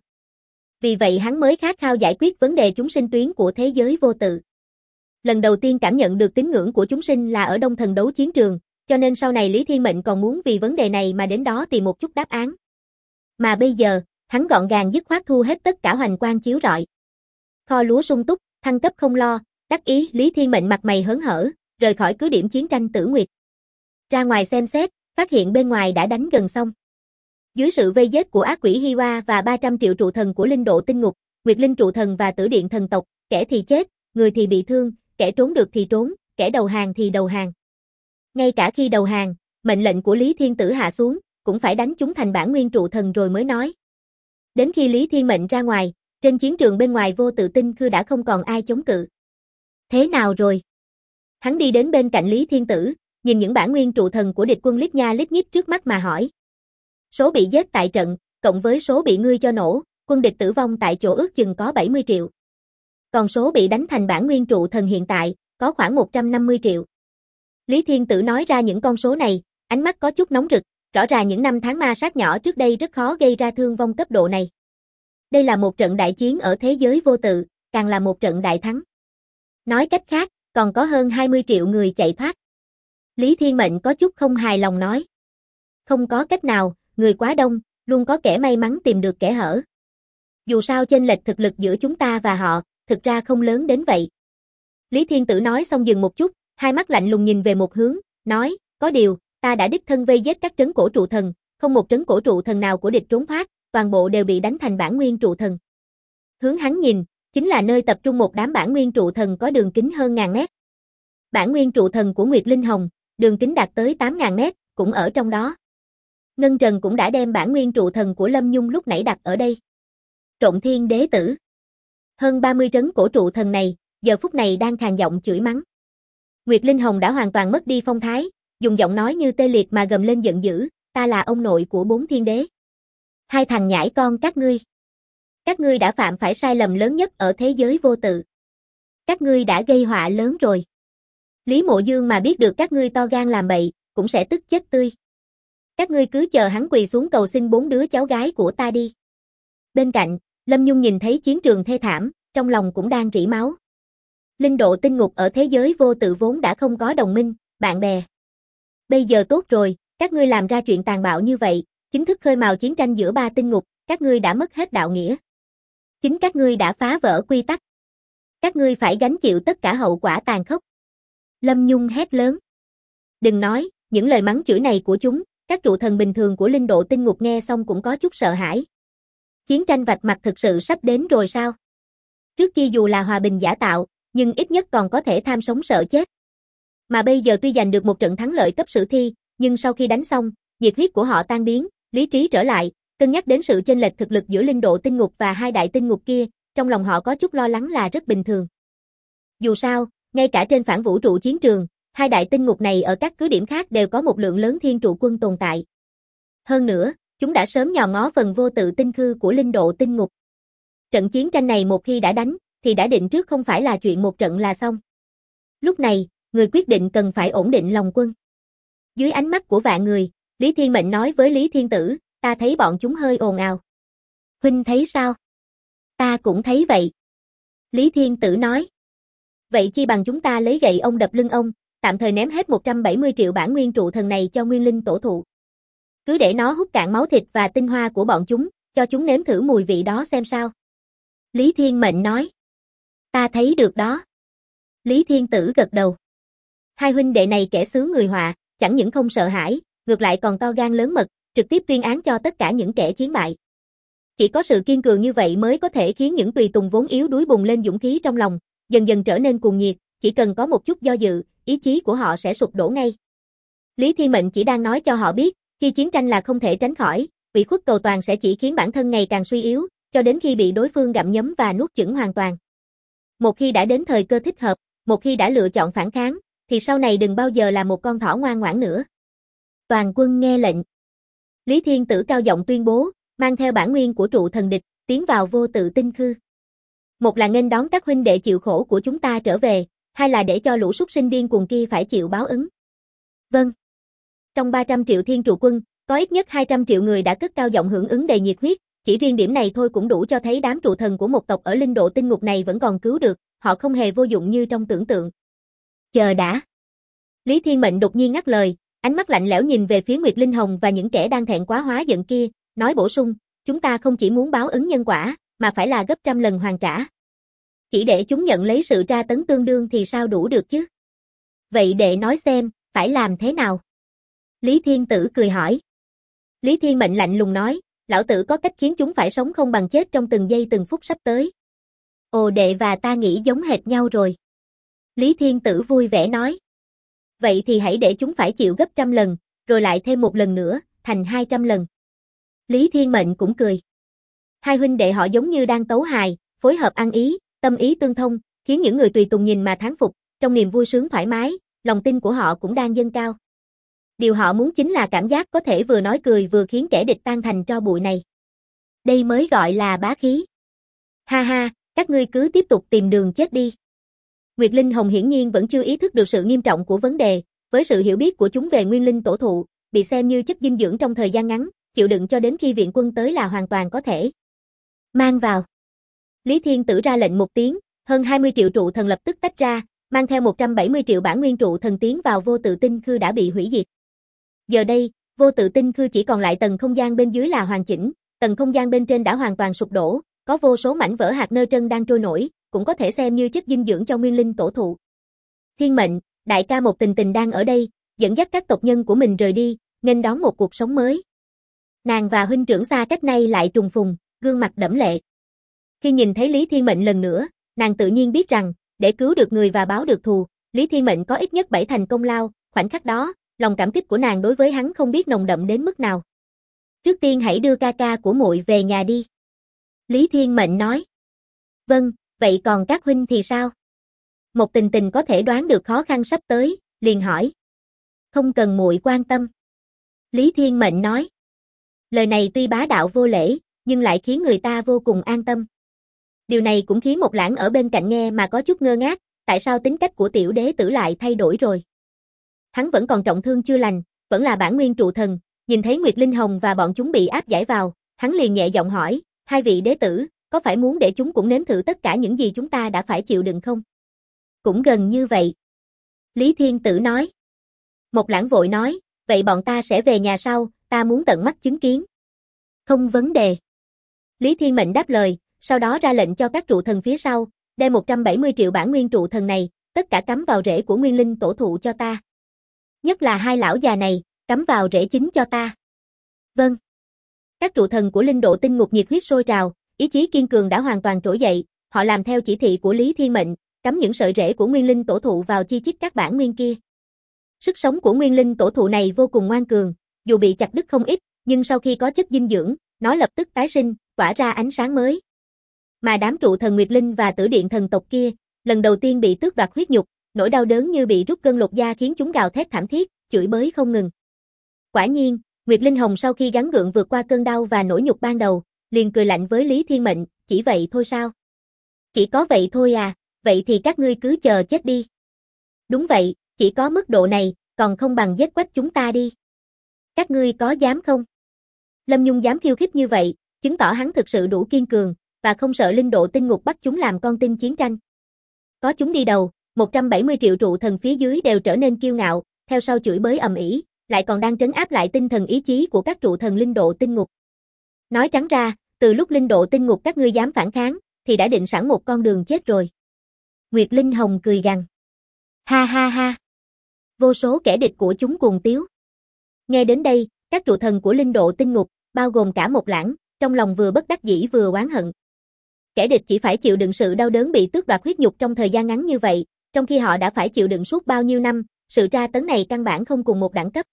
Vì vậy hắn mới khát khao giải quyết vấn đề chúng sinh tuyến của thế giới vô tự. Lần đầu tiên cảm nhận được tín ngưỡng của chúng sinh là ở Đông Thần đấu chiến trường, cho nên sau này Lý Thiên Mệnh còn muốn vì vấn đề này mà đến đó tìm một chút đáp án. Mà bây giờ, hắn gọn gàng dứt khoát thu hết tất cả hoành quang chiếu rọi. Kho lúa sung túc, thăng cấp không lo, đắc ý Lý Thiên Mệnh mặt mày hớn hở, rời khỏi cứ điểm chiến tranh Tử Nguyệt. Ra ngoài xem xét, phát hiện bên ngoài đã đánh gần xong. Dưới sự vây giết của ác quỷ Hi Hoa và 300 triệu trụ thần của linh độ tinh ngục, Nguyệt Linh trụ thần và Tử Điện thần tộc, kẻ thì chết, người thì bị thương, kẻ trốn được thì trốn, kẻ đầu hàng thì đầu hàng. Ngay cả khi đầu hàng, mệnh lệnh của Lý Thiên Tử hạ xuống, cũng phải đánh chúng thành bản nguyên trụ thần rồi mới nói. Đến khi Lý Thiên Mệnh ra ngoài, trên chiến trường bên ngoài vô tự tinh khư đã không còn ai chống cự. Thế nào rồi? Hắn đi đến bên cạnh Lý Thiên Tử, nhìn những bản nguyên trụ thần của địch quân lít nha lít nhít trước mắt mà hỏi. Số bị giết tại trận, cộng với số bị ngươi cho nổ, quân địch tử vong tại chỗ ước chừng có 70 triệu. Còn số bị đánh thành bản nguyên trụ thần hiện tại, có khoảng 150 triệu. Lý Thiên Tử nói ra những con số này, ánh mắt có chút nóng rực, rõ ràng những năm tháng ma sát nhỏ trước đây rất khó gây ra thương vong cấp độ này. Đây là một trận đại chiến ở thế giới vô tự, càng là một trận đại thắng. Nói cách khác, còn có hơn 20 triệu người chạy thoát. Lý Thiên Mệnh có chút không hài lòng nói. Không có cách nào, người quá đông, luôn có kẻ may mắn tìm được kẻ hở. Dù sao chênh lệch thực lực giữa chúng ta và họ, thực ra không lớn đến vậy. Lý Thiên Tử nói xong dừng một chút, hai mắt lạnh lùng nhìn về một hướng, nói, có điều, ta đã đích thân vây giết các trấn cổ trụ thần, không một trấn cổ trụ thần nào của địch trốn thoát, toàn bộ đều bị đánh thành bản nguyên trụ thần. Hướng hắn nhìn, chính là nơi tập trung một đám bản nguyên trụ thần có đường kính hơn ngàn mét. Bản nguyên trụ thần của Nguyệt Linh Hồng, đường kính đạt tới 8.000 mét, cũng ở trong đó. Ngân Trần cũng đã đem bản nguyên trụ thần của Lâm Nhung lúc nãy đặt ở đây. Trộm Thiên Đế Tử. Hơn 30 trấn cổ trụ thần này, giờ phút này đang khàn giọng chửi mắng. Nguyệt Linh Hồng đã hoàn toàn mất đi phong thái, dùng giọng nói như tê liệt mà gầm lên giận dữ, ta là ông nội của 4 thiên đế. Hai thằng nhãi con các ngươi đã phạm phải sai lầm lớn nhất ở thế giới vô tự. Các ngươi đã gây họa lớn rồi. Lý Mộ Dương mà biết được các ngươi to gan làm bậy, cũng sẽ tức chết tươi. Các ngươi cứ chờ hắn quỳ xuống cầu xin 4 đứa cháu gái của ta đi. Bên cạnh, Lâm Nhung nhìn thấy chiến trường thê thảm, trong lòng cũng đang rỉ máu. Linh độ tinh ngục ở thế giới vô tự vốn đã không có đồng minh, bạn bè. Bây giờ tốt rồi, các ngươi làm ra chuyện tàn bạo như vậy, chính thức khơi mào chiến tranh giữa ba tinh ngục, các ngươi đã mất hết đạo nghĩa. Chính các ngươi đã phá vỡ quy tắc. Các ngươi phải gánh chịu tất cả hậu quả tàn khốc. Lâm Nhung hét lớn. Đừng nói, những lời mắng chửi này của chúng, các trụ thần bình thường của linh độ tinh ngục nghe xong cũng có chút sợ hãi. Chiến tranh vạch mặt thực sự sắp đến rồi sao? Trước kia dù là hòa bình giả tạo, nhưng ít nhất còn có thể tham sống sợ chết. Mà bây giờ tuy giành được một trận thắng lợi cấp sử thi, nhưng sau khi đánh xong, nhiệt huyết của họ tan biến, lý trí trở lại, cân nhắc đến sự chênh lệch thực lực giữa linh độ tinh ngục và hai đại tinh ngục kia, trong lòng họ có chút lo lắng là rất bình thường. Dù sao, ngay cả trên phản vũ trụ chiến trường, hai đại tinh ngục này ở các cứ điểm khác đều có một lượng lớn thiên trụ quân tồn tại. Hơn nữa, chúng đã sớm nhòm ngó phần vô tự tinh khư của linh độ tinh ngục. Trận chiến tranh này một khi đã đánh, thì đã định trước không phải là chuyện một trận là xong. Lúc này, người quyết định cần phải ổn định lòng quân. Dưới ánh mắt của vạn người, Lý Thiên Mệnh nói với Lý Thiên Tử, ta thấy bọn chúng hơi ồn ào. Huynh thấy sao? Ta cũng thấy vậy. Lý Thiên Tử nói. Vậy chi bằng chúng ta lấy gậy ông đập lưng ông, tạm thời ném hết 170 triệu bản nguyên trụ thần này cho nguyên linh tổ thụ. Cứ để nó hút cạn máu thịt và tinh hoa của bọn chúng, cho chúng nếm thử mùi vị đó xem sao. Lý Thiên Mệnh nói. Ta thấy được đó. Lý Thiên Tử gật đầu. Hai huynh đệ này kẻ xứ người họa, chẳng những không sợ hãi, ngược lại còn to gan lớn mật, trực tiếp tuyên án cho tất cả những kẻ chiến bại. Chỉ có sự kiên cường như vậy mới có thể khiến những tùy tùng vốn yếu đuối bùng lên dũng khí trong lòng, dần dần trở nên cuồng nhiệt, chỉ cần có một chút do dự, ý chí của họ sẽ sụp đổ ngay. Lý Thiên Mệnh chỉ đang nói cho họ biết, khi chiến tranh là không thể tránh khỏi, ủy khuất cầu toàn sẽ chỉ khiến bản thân ngày càng suy yếu, cho đến khi bị đối phương gặm nhấm và nuốt chửng hoàn toàn. Một khi đã đến thời cơ thích hợp, một khi đã lựa chọn phản kháng, thì sau này đừng bao giờ là một con thỏ ngoan ngoãn nữa. Toàn quân nghe lệnh. Lý Thiên Tử cao giọng tuyên bố, mang theo bản nguyên của trụ thần địch, tiến vào vô tự tinh khư. Một là nghênh đón các huynh đệ chịu khổ của chúng ta trở về, hai là để cho lũ súc sinh điên cuồng kia phải chịu báo ứng. Vâng. Trong 300 triệu thiên trụ quân, có ít nhất 200 triệu người đã cất cao giọng hưởng ứng đầy nhiệt huyết, chỉ riêng điểm này thôi cũng đủ cho thấy đám trụ thần của một tộc ở linh độ tinh ngục này vẫn còn cứu được, họ không hề vô dụng như trong tưởng tượng. Chờ đã. Lý Thiên Mệnh đột nhiên ngắt lời, ánh mắt lạnh lẽo nhìn về phía Nguyệt Linh Hồng và những kẻ đang thẹn quá hóa giận kia, nói bổ sung, chúng ta không chỉ muốn báo ứng nhân quả, mà phải là gấp trăm lần hoàn trả. Chỉ để chúng nhận lấy sự tra tấn tương đương thì sao đủ được chứ? Vậy đệ nói xem, phải làm thế nào? Lý Thiên Tử cười hỏi. Lý Thiên Mệnh lạnh lùng nói, lão tử có cách khiến chúng phải sống không bằng chết trong từng giây từng phút sắp tới. Ồ, đệ và ta nghĩ giống hệt nhau rồi. Lý Thiên Tử vui vẻ nói. Vậy thì hãy để chúng phải chịu gấp trăm lần, rồi lại thêm một lần nữa, thành 200 lần. Lý Thiên Mệnh cũng cười. Hai huynh đệ họ giống như đang tấu hài, phối hợp ăn ý, tâm ý tương thông, khiến những người tùy tùng nhìn mà thán phục, trong niềm vui sướng thoải mái, lòng tin của họ cũng đang dâng cao. Điều họ muốn chính là cảm giác có thể vừa nói cười vừa khiến kẻ địch tan thành tro bụi này. Đây mới gọi là bá khí. Ha ha, các ngươi cứ tiếp tục tìm đường chết đi. Nguyệt Linh Hồng hiển nhiên vẫn chưa ý thức được sự nghiêm trọng của vấn đề, với sự hiểu biết của chúng về nguyên linh tổ thụ, bị xem như chất dinh dưỡng trong thời gian ngắn, chịu đựng cho đến khi viện quân tới là hoàn toàn có thể. Mang vào. Lý Thiên Tử ra lệnh một tiếng, hơn 20 triệu trụ thần lập tức tách ra, mang theo 170 triệu bản nguyên trụ thần tiến vào vô tự tinh khư đã bị hủy diệt. Giờ đây, vô tự tinh khư chỉ còn lại tầng không gian bên dưới là hoàn chỉnh, tầng không gian bên trên đã hoàn toàn sụp đổ, có vô số mảnh vỡ hạt nơ trân đang trôi nổi, cũng có thể xem như chất dinh dưỡng cho nguyên linh tổ thụ. Thiên mệnh, đại ca Một Tình Tình đang ở đây, dẫn dắt các tộc nhân của mình rời đi, nghênh đón một cuộc sống mới. Nàng và huynh trưởng xa cách nay lại trùng phùng, gương mặt đẫm lệ. Khi nhìn thấy Lý Thiên Mệnh lần nữa, nàng tự nhiên biết rằng, để cứu được người và báo được thù, Lý Thiên Mệnh có ít nhất 7 thành công lao, khoảnh khắc đó, lòng cảm kích của nàng đối với hắn không biết nồng đậm đến mức nào. Trước tiên hãy đưa ca ca của muội về nhà đi. Lý Thiên Mệnh nói. Vâng, vậy còn các huynh thì sao? Một Tình Tình có thể đoán được khó khăn sắp tới, liền hỏi. Không cần muội quan tâm. Lý Thiên Mệnh nói. Lời này tuy bá đạo vô lễ, nhưng lại khiến người ta vô cùng an tâm. Điều này cũng khiến Một Lãng ở bên cạnh nghe mà có chút ngơ ngác, tại sao tính cách của tiểu đế tử lại thay đổi rồi? Hắn vẫn còn trọng thương chưa lành, vẫn là bản nguyên trụ thần, nhìn thấy Nguyệt Linh Hồng và bọn chúng bị áp giải vào, hắn liền nhẹ giọng hỏi, hai vị đế tử, có phải muốn để chúng cũng nếm thử tất cả những gì chúng ta đã phải chịu đựng không? Cũng gần như vậy. Lý Thiên Tử nói. Một Lãng vội nói, vậy bọn ta sẽ về nhà sau, ta muốn tận mắt chứng kiến. Không vấn đề. Lý Thiên Mệnh đáp lời, sau đó ra lệnh cho các trụ thần phía sau, đem 170 triệu bản nguyên trụ thần này, tất cả cắm vào rễ của nguyên linh tổ thụ cho ta. Nhất là hai lão già này, cắm vào rễ chính cho ta. Vâng. Các trụ thần của linh độ tinh ngục nhiệt huyết sôi trào, ý chí kiên cường đã hoàn toàn trỗi dậy, họ làm theo chỉ thị của Lý Thiên Mệnh, cắm những sợi rễ của nguyên linh tổ thụ vào chi chít các bản nguyên kia. Sức sống của nguyên linh tổ thụ này vô cùng ngoan cường, dù bị chặt đứt không ít, nhưng sau khi có chất dinh dưỡng, nó lập tức tái sinh, tỏa ra ánh sáng mới. Mà đám trụ thần Nguyệt Linh và Tử Điện thần tộc kia, lần đầu tiên bị tước đoạt huyết nhục, nỗi đau đớn như bị rút cân lột da khiến chúng gào thét thảm thiết, chửi bới không ngừng. Quả nhiên, Nguyệt Linh Hồng sau khi gắng gượng vượt qua cơn đau và nỗi nhục ban đầu, liền cười lạnh với Lý Thiên Mệnh, chỉ vậy thôi sao? Chỉ có vậy thôi à, vậy thì các ngươi cứ chờ chết đi. Đúng vậy, chỉ có mức độ này, còn không bằng giết quách chúng ta đi. Các ngươi có dám không? Lâm Nhung dám khiêu khích như vậy, chứng tỏ hắn thực sự đủ kiên cường, và không sợ linh độ tinh ngục bắt chúng làm con tin chiến tranh. Có chúng đi đầu, 170 triệu trụ thần phía dưới đều trở nên kiêu ngạo, theo sau chửi bới ầm ĩ, lại còn đang trấn áp lại tinh thần ý chí của các trụ thần linh độ tinh ngục. Nói trắng ra, từ lúc linh độ tinh ngục các ngươi dám phản kháng, thì đã định sẵn một con đường chết rồi. Nguyệt Linh Hồng cười gằn. Ha ha ha. Vô số kẻ địch của chúng cuồng tiếu. Nghe đến đây, các trụ thần của linh độ tinh ngục, bao gồm cả Một Lãng, trong lòng vừa bất đắc dĩ vừa oán hận. Kẻ địch chỉ phải chịu đựng sự đau đớn bị tước đoạt huyết nhục trong thời gian ngắn như vậy, trong khi họ đã phải chịu đựng suốt bao nhiêu năm, sự tra tấn này căn bản không cùng một đẳng cấp.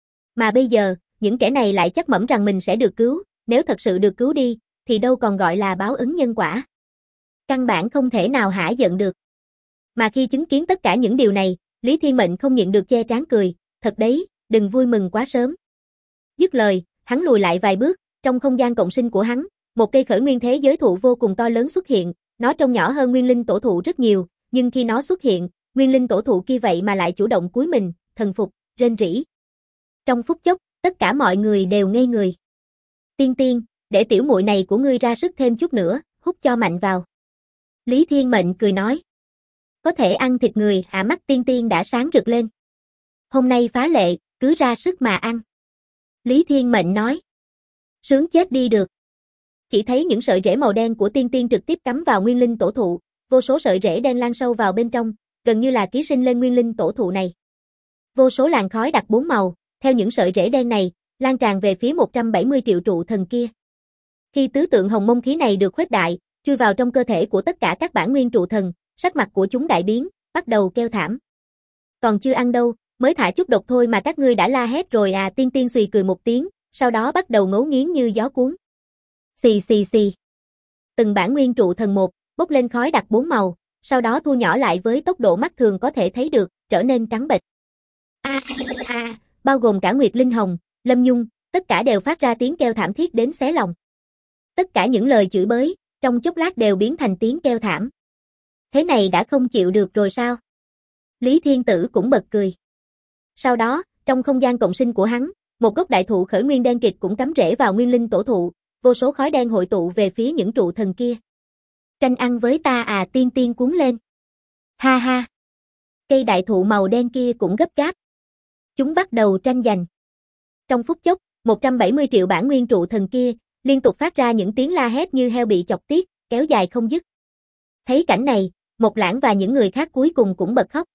Mà bây giờ, những kẻ này lại chắc mẩm rằng mình sẽ được cứu, nếu thật sự được cứu đi, thì đâu còn gọi là báo ứng nhân quả. Căn bản không thể nào hả giận được. Mà khi chứng kiến tất cả những điều này, Lý Thiên Mệnh không nhịn được che trán cười, thật đấy, đừng vui mừng quá sớm. Dứt lời, hắn lùi lại vài bước, trong không gian cộng sinh của hắn, một cây khởi nguyên thế giới thụ vô cùng to lớn xuất hiện, nó trông nhỏ hơn nguyên linh tổ thụ rất nhiều, nhưng khi nó xuất hiện, nguyên linh tổ thụ kia vậy mà lại chủ động cúi mình, thần phục, rên rỉ. Trong phút chốc, tất cả mọi người đều ngây người. Tiên Tiên, để tiểu muội này của ngươi ra sức thêm chút nữa, hút cho mạnh vào. Lý Thiên Mệnh cười nói. Có thể ăn thịt người, mắt Tiên Tiên đã sáng rực lên. Hôm nay phá lệ, cứ ra sức mà ăn. Lý Thiên Mệnh nói. Sướng chết đi được. Chỉ thấy những sợi rễ màu đen của Tiên Tiên trực tiếp cắm vào nguyên linh tổ thụ, vô số sợi rễ đen lan sâu vào bên trong, gần như là ký sinh lên nguyên linh tổ thụ này. Vô số làn khói đặc 4 màu, theo những sợi rễ đen này, lan tràn về phía 170 triệu trụ thần kia. Khi tứ tượng hồng mông khí này được khuếch đại, chui vào trong cơ thể của tất cả các bản nguyên trụ thần, sắc mặt của chúng đại biến, bắt đầu kêu thảm. Còn chưa ăn đâu, mới thả chút độc thôi mà các ngươi đã la hét rồi à. Tiên Tiên xùy cười một tiếng, sau đó bắt đầu ngấu nghiến như gió cuốn. Xì xì xì. Từng bản nguyên trụ thần một, bốc lên khói đặc 4 màu, sau đó thu nhỏ lại với tốc độ mắt thường có thể thấy được, trở nên trắng bệch. Bao gồm cả Nguyệt Linh Hồng, Lâm Nhung, tất cả đều phát ra tiếng kêu thảm thiết đến xé lòng. Tất cả những lời chửi bới, trong chốc lát đều biến thành tiếng kêu thảm. Thế này đã không chịu được rồi sao? Lý Thiên Tử cũng bật cười. Sau đó, trong không gian cộng sinh của hắn, một gốc đại thụ khởi nguyên đen kịt cũng cắm rễ vào nguyên linh tổ thụ, vô số khói đen hội tụ về phía những trụ thần kia. Tranh ăn với ta à. Tiên Tiên cuốn lên. Ha ha. Cây đại thụ màu đen kia cũng gấp gáp. Chúng bắt đầu tranh giành. Trong phút chốc, 170 triệu bản nguyên trụ thần kia, Liên tục phát ra những tiếng la hét như heo bị chọc tiết, kéo dài không dứt. Thấy cảnh này, Mộc Lãng và những người khác cuối cùng cũng bật khóc.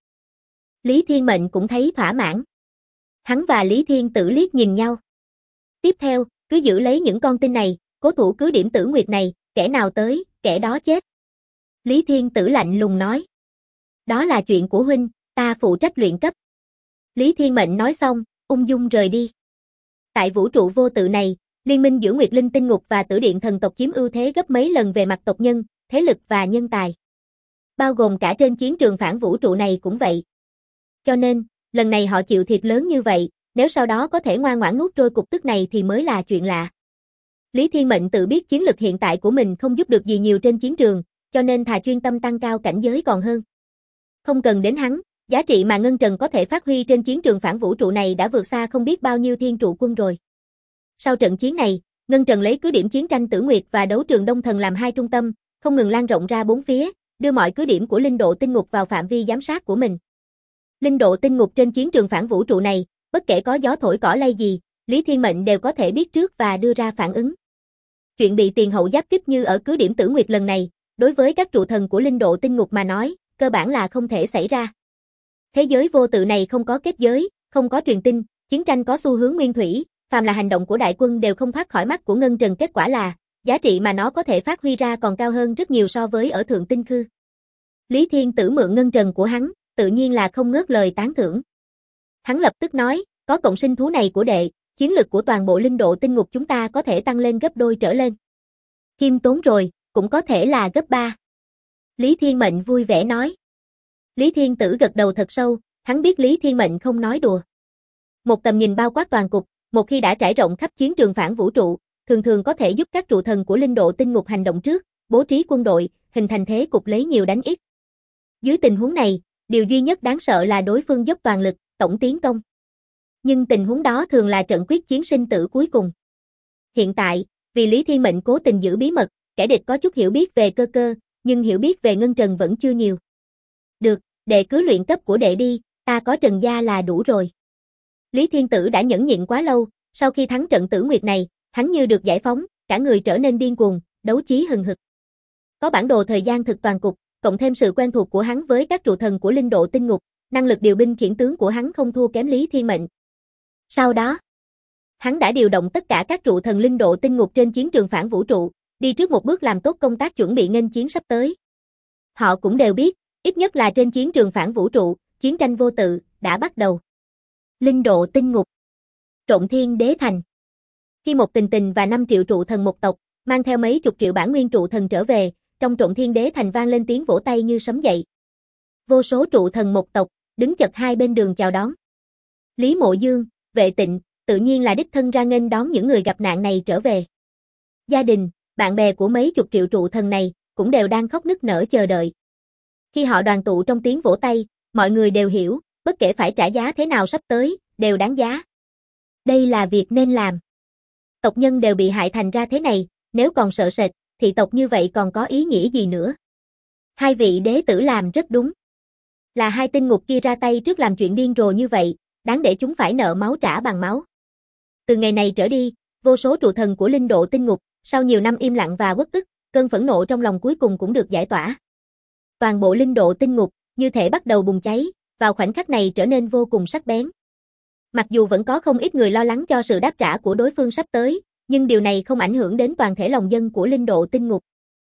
Lý Thiên Mệnh cũng thấy thỏa mãn. Hắn và Lý Thiên Tử liếc nhìn nhau. Tiếp theo, cứ giữ lấy những con tin này, cố thủ cứ điểm Tử Nguyệt này, kẻ nào tới, kẻ đó chết. Lý Thiên Tử lạnh lùng nói. Đó là chuyện của huynh, ta phụ trách luyện cấp. Lý Thiên Mệnh nói xong, ung dung rời đi. Tại vũ trụ vô tự này, liên minh giữa Nguyệt Linh Tinh Ngục và Tử Điện thần tộc chiếm ưu thế gấp mấy lần về mặt tộc nhân, thế lực và nhân tài. Bao gồm cả trên chiến trường phản vũ trụ này cũng vậy. Cho nên, lần này họ chịu thiệt lớn như vậy, nếu sau đó có thể ngoan ngoãn nuốt trôi cục tức này thì mới là chuyện lạ. Lý Thiên Mệnh tự biết chiến lực hiện tại của mình không giúp được gì nhiều trên chiến trường, cho nên thà chuyên tâm tăng cao cảnh giới còn hơn. Không cần đến hắn, giá trị mà Ngân Trần có thể phát huy trên chiến trường phản vũ trụ này đã vượt xa không biết bao nhiêu thiên trụ quân rồi. Sau trận chiến này, Ngân Trần lấy cứ điểm chiến tranh Tử Nguyệt và đấu trường Đông Thần làm hai trung tâm, không ngừng lan rộng ra bốn phía, đưa mọi cứ điểm của Linh Độ Tinh Ngục vào phạm vi giám sát của mình. Linh Độ Tinh Ngục trên chiến trường phản vũ trụ này, bất kể có gió thổi cỏ lay gì, Lý Thiên Mệnh đều có thể biết trước và đưa ra phản ứng. Chuyện bị tiền hậu giáp kích như ở cứ điểm Tử Nguyệt lần này, đối với các trụ thần của Linh Độ Tinh Ngục mà nói, cơ bản là không thể xảy ra. Thế giới vô tự này không có kết giới, không có truyền tin, chiến tranh có xu hướng nguyên thủy, phàm là hành động của đại quân đều không thoát khỏi mắt của Ngân Trần, kết quả là, giá trị mà nó có thể phát huy ra còn cao hơn rất nhiều so với ở Thượng Tinh Khư. Lý Thiên Tử mượn Ngân Trần của hắn, tự nhiên là không ngớt lời tán thưởng. Hắn lập tức nói, có cộng sinh thú này của đệ, chiến lực của toàn bộ Linh Độ Tinh Ngục chúng ta có thể tăng lên gấp đôi trở lên. Khiêm tốn rồi, cũng có thể là gấp 3. Lý Thiên Mệnh vui vẻ nói. Lý Thiên Tử gật đầu thật sâu, hắn biết Lý Thiên Mệnh không nói đùa. Một tầm nhìn bao quát toàn cục, một khi đã trải rộng khắp chiến trường phản vũ trụ, thường thường có thể giúp các trụ thần của Linh Độ Tinh Ngục hành động trước, bố trí quân đội, hình thành thế cục lấy nhiều đánh ít. Dưới tình huống này, điều duy nhất đáng sợ là đối phương dốc toàn lực, tổng tiến công. Nhưng tình huống đó thường là trận quyết chiến sinh tử cuối cùng. Hiện tại, vì Lý Thiên Mệnh cố tình giữ bí mật, kẻ địch có chút hiểu biết về cơ, nhưng hiểu biết về Ngân Trần vẫn chưa nhiều. Được, đệ cứ luyện cấp của đệ đi, ta có Trần gia là đủ rồi. Lý Thiên Tử đã nhẫn nhịn quá lâu, sau khi thắng trận Tử Nguyệt này, hắn như được giải phóng, cả người trở nên điên cuồng, đấu chí hừng hực. Có bản đồ thời gian thực toàn cục, cộng thêm sự quen thuộc của hắn với các trụ thần của Linh Độ Tinh Ngục, năng lực điều binh khiển tướng của hắn không thua kém Lý Thiên Mệnh. Sau đó, hắn đã điều động tất cả các trụ thần Linh Độ Tinh Ngục trên chiến trường phản vũ trụ, đi trước một bước làm tốt công tác chuẩn bị nghênh chiến sắp tới. Họ cũng đều biết, ít nhất là trên chiến trường phản vũ trụ, chiến tranh vô tự đã bắt đầu. Linh Độ Tinh Ngục, Trộn Thiên Đế Thành. Khi một Tình và 5 triệu trụ thần một tộc, mang theo mấy chục triệu bản nguyên trụ thần trở về, trong Trộn Thiên Đế Thành vang lên tiếng vỗ tay như sấm dậy. Vô số trụ thần một tộc, đứng chật hai bên đường chào đón. Lý Mộ Dương, Vệ Tịnh, tự nhiên là đích thân ra nghênh đón những người gặp nạn này trở về. Gia đình, bạn bè của mấy chục triệu trụ thần này, cũng đều đang khóc nức nở chờ đợi. Khi họ đoàn tụ trong tiếng vỗ tay, mọi người đều hiểu, bất kể phải trả giá thế nào sắp tới, đều đáng giá. Đây là việc nên làm. Tộc nhân đều bị hại thành ra thế này, nếu còn sợ sệt, thì tộc như vậy còn có ý nghĩa gì nữa. Hai vị đế tử làm rất đúng. Là hai tinh ngục kia ra tay trước làm chuyện điên rồ như vậy, đáng để chúng phải nợ máu trả bằng máu. Từ ngày này trở đi, vô số trụ thần của Linh Độ Tinh Ngục, sau nhiều năm im lặng và uất ức, cơn phẫn nộ trong lòng cuối cùng cũng được giải tỏa. Toàn bộ Linh Độ Tinh Ngục, như thể bắt đầu bùng cháy, vào khoảnh khắc này trở nên vô cùng sắc bén. Mặc dù vẫn có không ít người lo lắng cho sự đáp trả của đối phương sắp tới, nhưng điều này không ảnh hưởng đến toàn thể lòng dân của Linh Độ Tinh Ngục.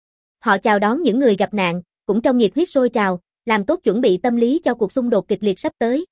Họ chào đón những người gặp nạn, cũng trong nhiệt huyết sôi trào, làm tốt chuẩn bị tâm lý cho cuộc xung đột kịch liệt sắp tới.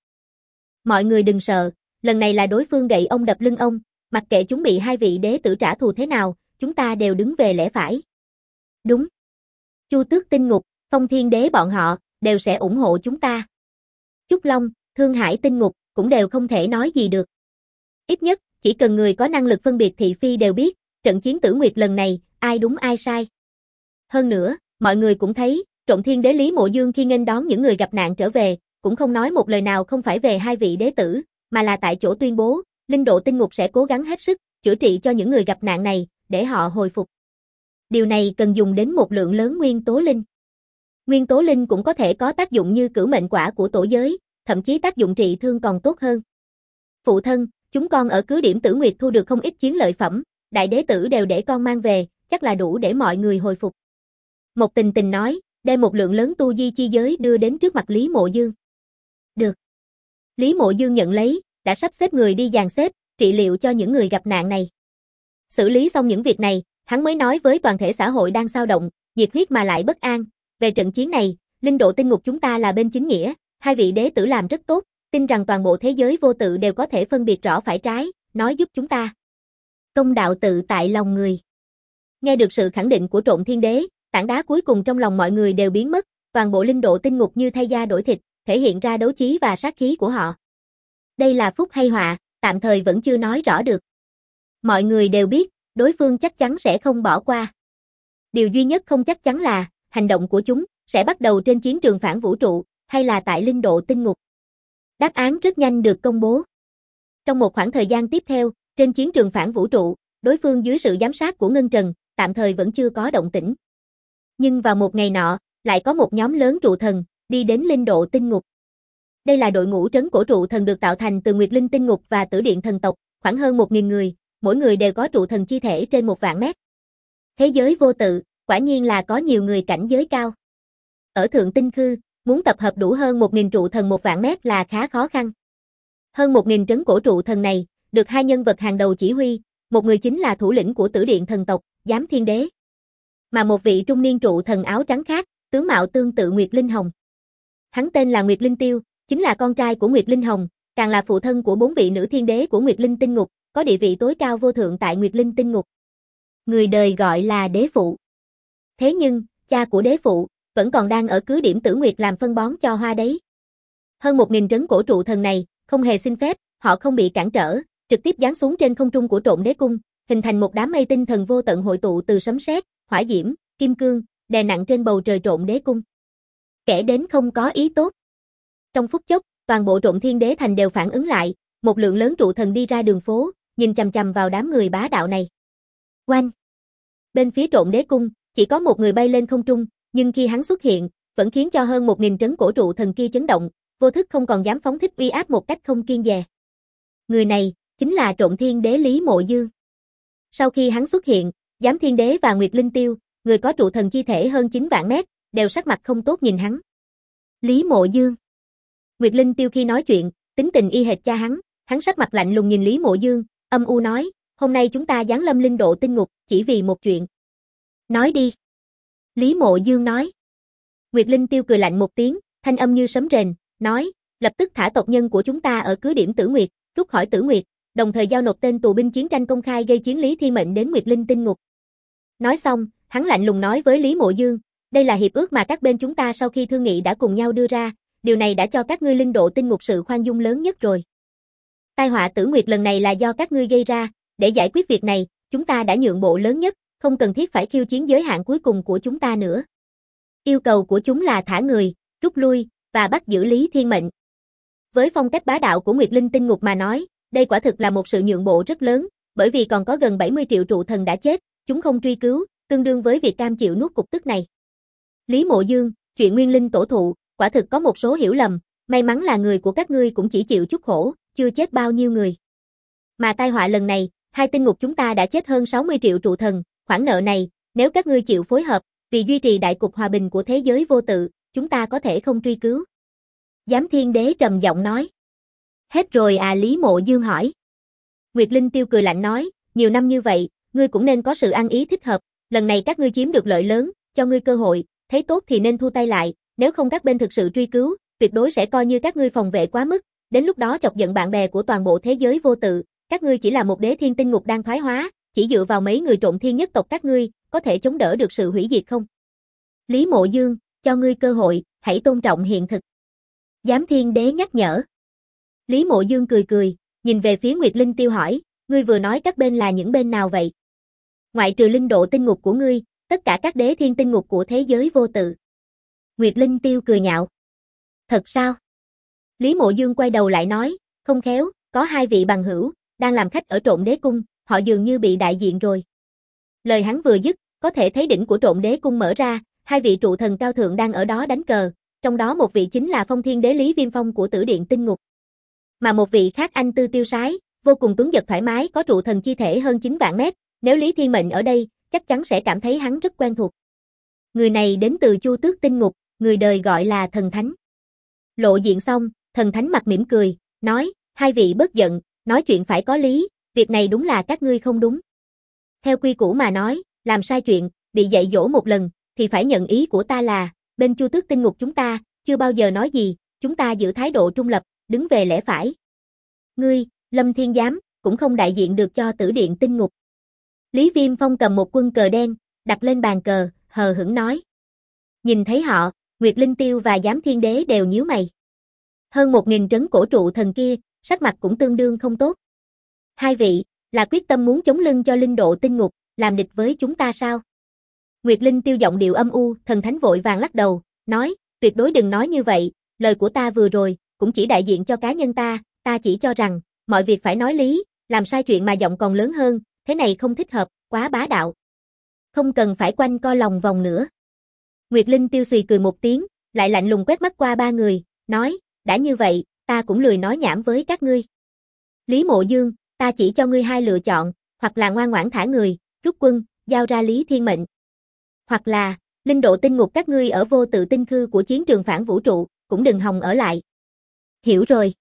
Mọi người đừng sợ, lần này là đối phương gậy ông đập lưng ông, mặc kệ chúng bị hai vị đế tử trả thù thế nào, chúng ta đều đứng về lẽ phải. Đúng. Chu Tước Tinh Ngục, Phong Thiên Đế bọn họ, đều sẽ ủng hộ chúng ta. Trúc Long, Thương Hải Tinh Ngục, cũng đều không thể nói gì được. Ít nhất, chỉ cần người có năng lực phân biệt thị phi đều biết, trận chiến Tử Nguyệt lần này, ai đúng ai sai. Hơn nữa, mọi người cũng thấy, Trộn Thiên Đế Lý Mộ Dương khi nghênh đón những người gặp nạn trở về, cũng không nói một lời nào không phải về hai vị đế tử, mà là tại chỗ tuyên bố, Linh Độ Tinh Ngục sẽ cố gắng hết sức, chữa trị cho những người gặp nạn này, để họ hồi phục. Điều này cần dùng đến một lượng lớn nguyên tố linh. Nguyên tố linh cũng có thể có tác dụng như cửu mệnh quả của tổ giới, thậm chí tác dụng trị thương còn tốt hơn. Phụ thân, chúng con ở cứ điểm Tử Nguyệt thu được không ít chiến lợi phẩm, đại đế tử đều để con mang về, chắc là đủ để mọi người hồi phục. Một Tình Tình nói, đem một lượng lớn tu di chi giới đưa đến trước mặt Lý Mộ Dương. Được. Lý Mộ Dương nhận lấy, đã sắp xếp người đi dàn xếp, trị liệu cho những người gặp nạn này. Xử lý xong những việc này, hắn mới nói với toàn thể xã hội đang xao động, nhiệt huyết mà lại bất an. Về trận chiến này, Linh Độ Tinh Ngục chúng ta là bên chính nghĩa, hai vị đế tử làm rất tốt, tin rằng toàn bộ thế giới vô tự đều có thể phân biệt rõ phải trái, nói giúp chúng ta. Công đạo tự tại lòng người. Nghe được sự khẳng định của Trộm Thiên Đế, tảng đá cuối cùng trong lòng mọi người đều biến mất, toàn bộ Linh Độ Tinh Ngục như thay da đổi thịt, thể hiện ra đấu chí và sát khí của họ. Đây là phúc hay họa, tạm thời vẫn chưa nói rõ được. Mọi người đều biết, đối phương chắc chắn sẽ không bỏ qua. Điều duy nhất không chắc chắn là, hành động của chúng sẽ bắt đầu trên chiến trường phản vũ trụ, hay là tại Linh Độ Tinh Ngục. Đáp án rất nhanh được công bố. Trong một khoảng thời gian tiếp theo, trên chiến trường phản vũ trụ, đối phương dưới sự giám sát của Ngân Trần, tạm thời vẫn chưa có động tĩnh. Nhưng vào một ngày nọ, lại có một nhóm lớn trụ thần, đi đến Linh Độ Tinh Ngục. Đây là đội ngũ trấn cổ trụ thần được tạo thành từ Nguyệt Linh Tinh Ngục và Tử Điện thần tộc, khoảng hơn 1000 người, mỗi người đều có trụ thần chi thể trên 1.000 mét. Thế giới vô tự, quả nhiên là có nhiều người cảnh giới cao. Ở Thượng Tinh Khư, muốn tập hợp đủ hơn 1000 trụ thần 1.000 mét là khá khó khăn. Hơn 1000 trấn cổ trụ thần này, được hai nhân vật hàng đầu chỉ huy, một người chính là thủ lĩnh của Tử Điện thần tộc, Giám Thiên Đế. Mà một vị trung niên trụ thần áo trắng khác, tướng mạo tương tự Nguyệt Linh Hồng. Hắn tên là Nguyệt Linh Tiêu, chính là con trai của Nguyệt Linh Hồng, càng là phụ thân của 4 vị nữ thiên đế của Nguyệt Linh Tinh Ngục, có địa vị tối cao vô thượng tại Nguyệt Linh Tinh Ngục. Người đời gọi là đế phụ. Thế nhưng, cha của đế phụ, vẫn còn đang ở cứ điểm Tử Nguyệt làm phân bón cho hoa đấy. Hơn 1000 trấn cổ trụ thần này, không hề xin phép, họ không bị cản trở, trực tiếp giáng xuống trên không trung của Trộm Đế Cung, hình thành một đám mây tinh thần vô tận hội tụ từ sấm sét, hỏa diễm, kim cương, đè nặng trên bầu trời Trộm Đế Cung. Kẻ đến không có ý tốt. Trong phút chốc, toàn bộ Trộm Thiên Đế thành đều phản ứng lại, một lượng lớn trụ thần đi ra đường phố, nhìn chằm chằm vào đám người bá đạo này. Oanh! Bên phía Trộm Đế Cung, chỉ có một người bay lên không trung, nhưng khi hắn xuất hiện, vẫn khiến cho hơn 1000 trấn cổ trụ thần kia chấn động, vô thức không còn dám phóng thích uy áp một cách không kiêng dè. Người này, chính là Trộm Thiên Đế Lý Mộ Dương. Sau khi hắn xuất hiện, Giám Thiên Đế và Nguyệt Linh Tiêu, người có trụ thần chi thể hơn 9 vạn mét, đều sắc mặt không tốt nhìn hắn. Lý Mộ Dương. Nguyệt Linh Tiêu khi nói chuyện, tính tình y hệt cha hắn sắc mặt lạnh lùng nhìn Lý Mộ Dương, âm u nói, hôm nay chúng ta giáng lâm Linh Độ Tinh Ngục, chỉ vì một chuyện. Nói đi. Lý Mộ Dương nói. Nguyệt Linh Tiêu cười lạnh một tiếng, thanh âm như sấm rền, nói, lập tức thả tộc nhân của chúng ta ở cứ điểm Tử Nguyệt, rút khỏi Tử Nguyệt, đồng thời giao nộp tên tù binh chiến tranh công khai gây chiến Lý Thiên Mệnh đến Nguyệt Linh Tinh Ngục. Nói xong, hắn lạnh lùng nói với Lý Mộ Dương, đây là hiệp ước mà các bên chúng ta sau khi thương nghị đã cùng nhau đưa ra, điều này đã cho các ngươi Linh Độ Tinh Ngục sự khoan dung lớn nhất rồi. Tai họa Tử Nguyệt lần này là do các ngươi gây ra, để giải quyết việc này, chúng ta đã nhượng bộ lớn nhất, không cần thiết phải khiêu chiến giới hạn cuối cùng của chúng ta nữa. Yêu cầu của chúng là thả người, rút lui, và bắt giữ Lý Thiên Mệnh. Với phong cách bá đạo của Nguyệt Linh Tinh Ngục mà nói, đây quả thực là một sự nhượng bộ rất lớn, bởi vì còn có gần 70 triệu trụ thần đã chết, chúng không truy cứu, tương đương với việc cam chịu nuốt cục tức này. Lý Mộ Dương, chuyện Nguyên Linh tổ thụ, quả thực có một số hiểu lầm, may mắn là người của các ngươi cũng chỉ chịu chút khổ, chưa chết bao nhiêu người. Mà tai họa lần này, hai tinh ngục chúng ta đã chết hơn 60 triệu trụ thần, khoản nợ này, nếu các ngươi chịu phối hợp, vì duy trì đại cục hòa bình của thế giới vô tự, chúng ta có thể không truy cứu. Giám Thiên Đế trầm giọng nói. Hết rồi à? Lý Mộ Dương hỏi. Nguyệt Linh Tiêu cười lạnh nói, nhiều năm như vậy, ngươi cũng nên có sự ăn ý thích hợp, lần này các ngươi chiếm được lợi lớn, cho ngươi cơ hội, thấy tốt thì nên thu tay lại, nếu không các bên thực sự truy cứu, tuyệt đối sẽ coi như các ngươi phòng vệ quá mức, đến lúc đó chọc giận bạn bè của toàn bộ thế giới vô tự, các ngươi chỉ là một đế thiên tinh ngục đang thoái hóa, chỉ dựa vào mấy người trộm thiên nhất tộc các ngươi, có thể chống đỡ được sự hủy diệt không? Lý Mộ Dương, cho ngươi cơ hội, hãy tôn trọng hiện thực. Giám Thiên Đế nhắc nhở. Lý Mộ Dương cười cười, nhìn về phía Nguyệt Linh Tiêu hỏi, ngươi vừa nói các bên là những bên nào vậy? Ngoại trừ Linh Độ tinh ngục của ngươi, tất cả các đế thiên tinh ngục của thế giới vô tự. Nguyệt Linh Tiêu cười nhạo. Thật sao? Lý Mộ Dương quay đầu lại nói, không khéo, có hai vị bằng hữu, đang làm khách ở Trộm Đế Cung, họ dường như bị đại diện rồi. Lời hắn vừa dứt, có thể thấy đỉnh của Trộm Đế Cung mở ra, hai vị trụ thần cao thượng đang ở đó đánh cờ, trong đó một vị chính là Phong Thiên Đế Lý Viêm Phong của Tử Điện Tinh Ngục. Mà một vị khác anh tư tiêu sái, vô cùng tuấn giật thoải mái có trụ thần chi thể hơn 9 vạn mét, Nếu Lý Thiên Mệnh ở đây, chắc chắn sẽ cảm thấy hắn rất quen thuộc. Người này đến từ Chu Tước Tinh Ngục, người đời gọi là Thần Thánh. Lộ diện xong, Thần Thánh mặt mỉm cười, nói, hai vị bớt giận, nói chuyện phải có lý, việc này đúng là các ngươi không đúng. Theo quy củ mà nói, làm sai chuyện, bị dạy dỗ một lần, thì phải nhận ý của ta là, bên Chu Tước Tinh Ngục chúng ta, chưa bao giờ nói gì, chúng ta giữ thái độ trung lập, đứng về lẽ phải. Ngươi, Lâm Thiên Giám, cũng không đại diện được cho Tử Điện Tinh Ngục. Lý Viêm Phong cầm một quân cờ đen, đặt lên bàn cờ, hờ hững nói. Nhìn thấy họ, Nguyệt Linh Tiêu và Giám Thiên Đế đều nhíu mày. Hơn 1000 trấn cổ trụ thần kia, sắc mặt cũng tương đương không tốt. Hai vị, là quyết tâm muốn chống lưng cho Linh Độ Tinh Ngục, làm địch với chúng ta sao? Nguyệt Linh Tiêu giọng điệu âm u, Thần Thánh vội vàng lắc đầu, nói, tuyệt đối đừng nói như vậy, lời của ta vừa rồi, cũng chỉ đại diện cho cá nhân ta chỉ cho rằng, mọi việc phải nói lý, làm sai chuyện mà giọng còn lớn hơn, thế này không thích hợp, quá bá đạo. Không cần phải quanh co lòng vòng nữa. Nguyệt Linh Tiêu xùy cười một tiếng, lại lạnh lùng quét mắt qua ba người, nói, đã như vậy, ta cũng lười nói nhảm với các ngươi. Lý Mộ Dương, ta chỉ cho ngươi hai lựa chọn, hoặc là ngoan ngoãn thả người, rút quân, giao ra Lý Thiên Mệnh. Hoặc là, Linh Độ Tinh Ngục các ngươi ở vô tự tinh khư của chiến trường phản vũ trụ, cũng đừng hòng ở lại. Hiểu rồi.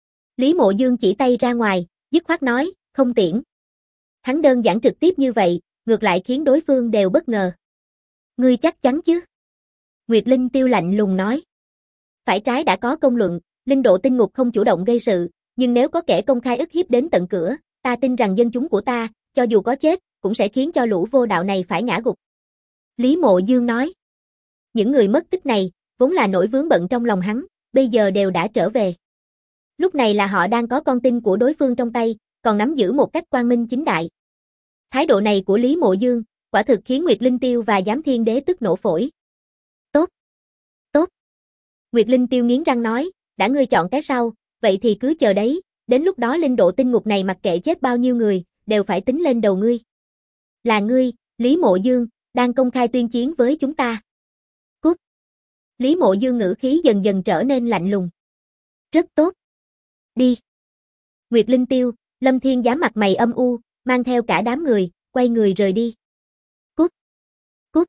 Lý Mộ Dương chỉ tay ra ngoài, dứt khoát nói, không tiễn. Hắn đơn giản trực tiếp như vậy, ngược lại khiến đối phương đều bất ngờ. Ngươi chắc chắn chứ? Nguyệt Linh Tiêu lạnh lùng nói. Phải trái đã có công luận, Linh Độ Tinh Ngục không chủ động gây sự, nhưng nếu có kẻ công khai ức hiếp đến tận cửa, ta tin rằng dân chúng của ta, cho dù có chết, cũng sẽ khiến cho lũ vô đạo này phải ngã gục. Lý Mộ Dương nói. Những người mất tích này, vốn là nỗi vướng bận trong lòng hắn, bây giờ đều đã trở về. Lúc này là họ đang có con tin của đối phương trong tay, còn nắm giữ một cách quang minh chính đại. Thái độ này của Lý Mộ Dương, quả thực khiến Nguyệt Linh Tiêu và Giám Thiên Đế tức nổ phổi. Tốt. Tốt. Nguyệt Linh Tiêu nghiến răng nói, đã ngươi chọn cái sau, vậy thì cứ chờ đấy, đến lúc đó Linh Độ Tinh Ngục này mặc kệ chết bao nhiêu người, đều phải tính lên đầu ngươi. Là ngươi, Lý Mộ Dương, đang công khai tuyên chiến với chúng ta. Cút. Lý Mộ Dương ngữ khí dần dần trở nên lạnh lùng. Rất tốt. Đi. Nguyệt Linh Tiêu, Lâm Thiên Giám mặt mày âm u, mang theo cả đám người, quay người rời đi. Cút. Cút.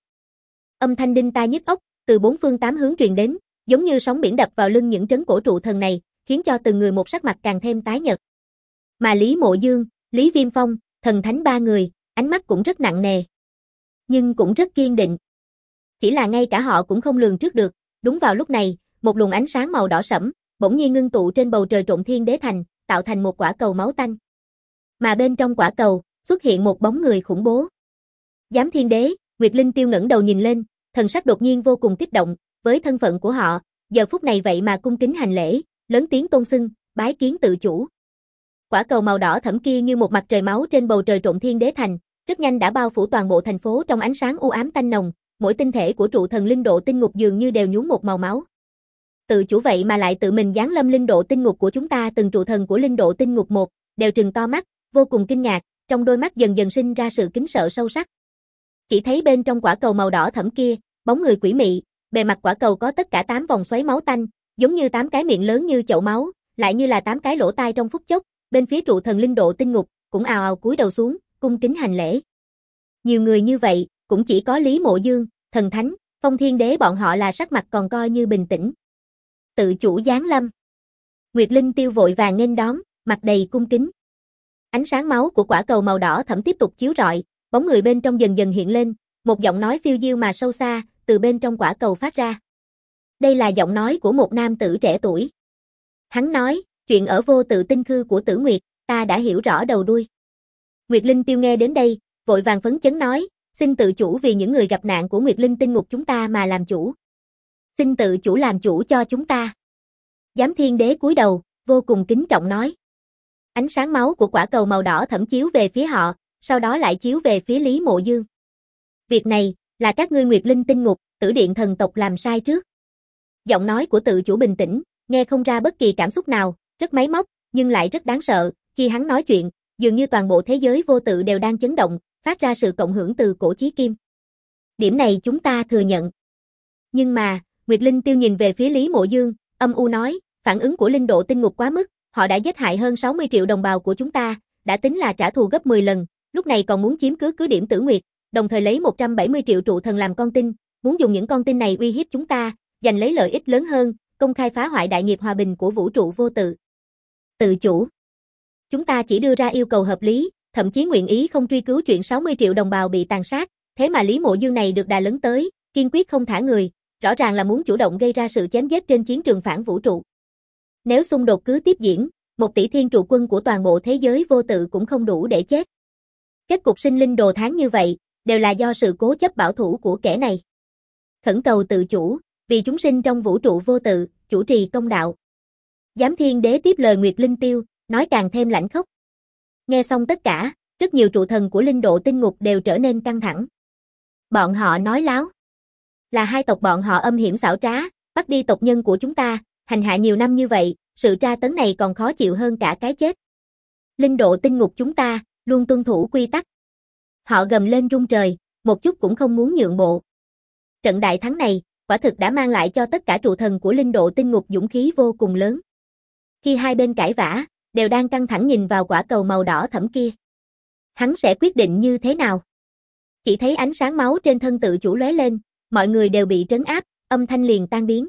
Âm thanh đinh tai nhức óc, từ bốn phương tám hướng truyền đến, giống như sóng biển đập vào lưng những trấn cổ trụ thần này, khiến cho từng người một sắc mặt càng thêm tái nhợt. Mà Lý Mộ Dương, Lý Viêm Phong, Thần Thánh ba người, ánh mắt cũng rất nặng nề. Nhưng cũng rất kiên định. Chỉ là ngay cả họ cũng không lường trước được, đúng vào lúc này, một luồng ánh sáng màu đỏ sẫm, bỗng nhiên ngưng tụ trên bầu trời Trộn Thiên Đế Thành, tạo thành một quả cầu máu tanh. Mà bên trong quả cầu, xuất hiện một bóng người khủng bố. Giám Thiên Đế, Nguyệt Linh Tiêu ngẩng đầu nhìn lên, thần sắc đột nhiên vô cùng kích động, với thân phận của họ, giờ phút này vậy mà cung kính hành lễ, lớn tiếng tôn xưng, bái kiến tự chủ. Quả cầu màu đỏ thẫm kia như một mặt trời máu trên bầu trời Trộn Thiên Đế Thành, rất nhanh đã bao phủ toàn bộ thành phố trong ánh sáng u ám tanh nồng, mỗi tinh thể của trụ thần Linh Độ Tinh Ngục dường như đều nhuốm một màu máu. Tự chủ vậy mà lại tự mình giáng lâm Linh Độ Tinh Ngục của chúng ta, từng trụ thần của Linh Độ Tinh Ngục 1, đều trừng to mắt, vô cùng kinh ngạc, trong đôi mắt dần dần sinh ra sự kính sợ sâu sắc. Chỉ thấy bên trong quả cầu màu đỏ thẫm kia, bóng người quỷ mị, bề mặt quả cầu có tất cả 8 vòng xoáy máu tanh, giống như 8 cái miệng lớn như chậu máu, lại như là 8 cái lỗ tai trong phút chốc, bên phía trụ thần Linh Độ Tinh Ngục, cũng ào ào cúi đầu xuống, cung kính hành lễ. Nhiều người như vậy, cũng chỉ có Lý Mộ Dương, Thần Thánh, Phong Thiên Đế bọn họ là sắc mặt còn coi như bình tĩnh. Tự chủ giáng lâm. Nguyệt Linh Tiêu vội vàng nghênh đón, mặt đầy cung kính. Ánh sáng máu của quả cầu màu đỏ thẫm tiếp tục chiếu rọi, bóng người bên trong dần dần hiện lên, một giọng nói phiêu diêu mà sâu xa, từ bên trong quả cầu phát ra. Đây là giọng nói của một nam tử trẻ tuổi. Hắn nói, chuyện ở vô tự tinh khư của Tử Nguyệt, ta đã hiểu rõ đầu đuôi. Nguyệt Linh Tiêu nghe đến đây, vội vàng phấn chấn nói, xin tự chủ vì những người gặp nạn của Nguyệt Linh Tinh Ngục chúng ta mà làm chủ. Xin tự chủ làm chủ cho chúng ta. Giám Thiên Đế cúi đầu, vô cùng kính trọng nói. Ánh sáng máu của quả cầu màu đỏ thẫm chiếu về phía họ, sau đó lại chiếu về phía Lý Mộ Dương. Việc này, là các ngươi Nguyệt Linh Tinh Ngục, Tử Điện thần tộc làm sai trước. Giọng nói của tự chủ bình tĩnh, nghe không ra bất kỳ cảm xúc nào, rất máy móc, nhưng lại rất đáng sợ. Khi hắn nói chuyện, dường như toàn bộ thế giới vô tự đều đang chấn động, phát ra sự cộng hưởng từ cổ chí kim. Điểm này chúng ta thừa nhận. Nhưng mà, Nguyệt Linh Tiêu nhìn về phía Lý Mộ Dương, âm u nói, phản ứng của Linh Độ Tinh Ngục quá mức, họ đã giết hại hơn 60 triệu đồng bào của chúng ta, đã tính là trả thù gấp 10 lần, lúc này còn muốn chiếm cứ điểm Tử Nguyệt, đồng thời lấy 170 triệu trụ thần làm con tin, muốn dùng những con tin này uy hiếp chúng ta, giành lấy lợi ích lớn hơn, công khai phá hoại đại nghiệp hòa bình của vũ trụ vô tự. Tự chủ. Chúng ta chỉ đưa ra yêu cầu hợp lý, thậm chí nguyện ý không truy cứu chuyện 60 triệu đồng bào bị tàn sát, thế mà Lý Mộ Dương này được đà lớn tới, kiên quyết không thả người, rõ ràng là muốn chủ động gây ra sự chém giết trên chiến trường phản vũ trụ. Nếu xung đột cứ tiếp diễn, 1 tỷ thiên trụ quân của toàn bộ thế giới vô tự cũng không đủ để chết. Kết cục sinh linh đồ tháng như vậy, đều là do sự cố chấp bảo thủ của kẻ này. Khẩn cầu tự chủ, vì chúng sinh trong vũ trụ vô tự, chủ trì công đạo. Giám Thiên Đế tiếp lời Nguyệt Linh Tiêu, nói càng thêm lãnh khốc. Nghe xong tất cả, rất nhiều trụ thần của linh độ tinh ngục đều trở nên căng thẳng. Bọn họ nói láo. Là hai tộc bọn họ âm hiểm xảo trá, bắt đi tộc nhân của chúng ta, hành hạ nhiều năm như vậy, sự tra tấn này còn khó chịu hơn cả cái chết. Linh độ tinh ngục chúng ta, luôn tuân thủ quy tắc. Họ gầm lên rung trời, một chút cũng không muốn nhượng bộ. Trận đại thắng này, quả thực đã mang lại cho tất cả trụ thần của linh độ tinh ngục dũng khí vô cùng lớn. Khi hai bên cãi vã, đều đang căng thẳng nhìn vào quả cầu màu đỏ thẫm kia. Hắn sẽ quyết định như thế nào? Chỉ thấy ánh sáng máu trên thân tự chủ lóe lên, mọi người đều bị trấn áp, âm thanh liền tan biến.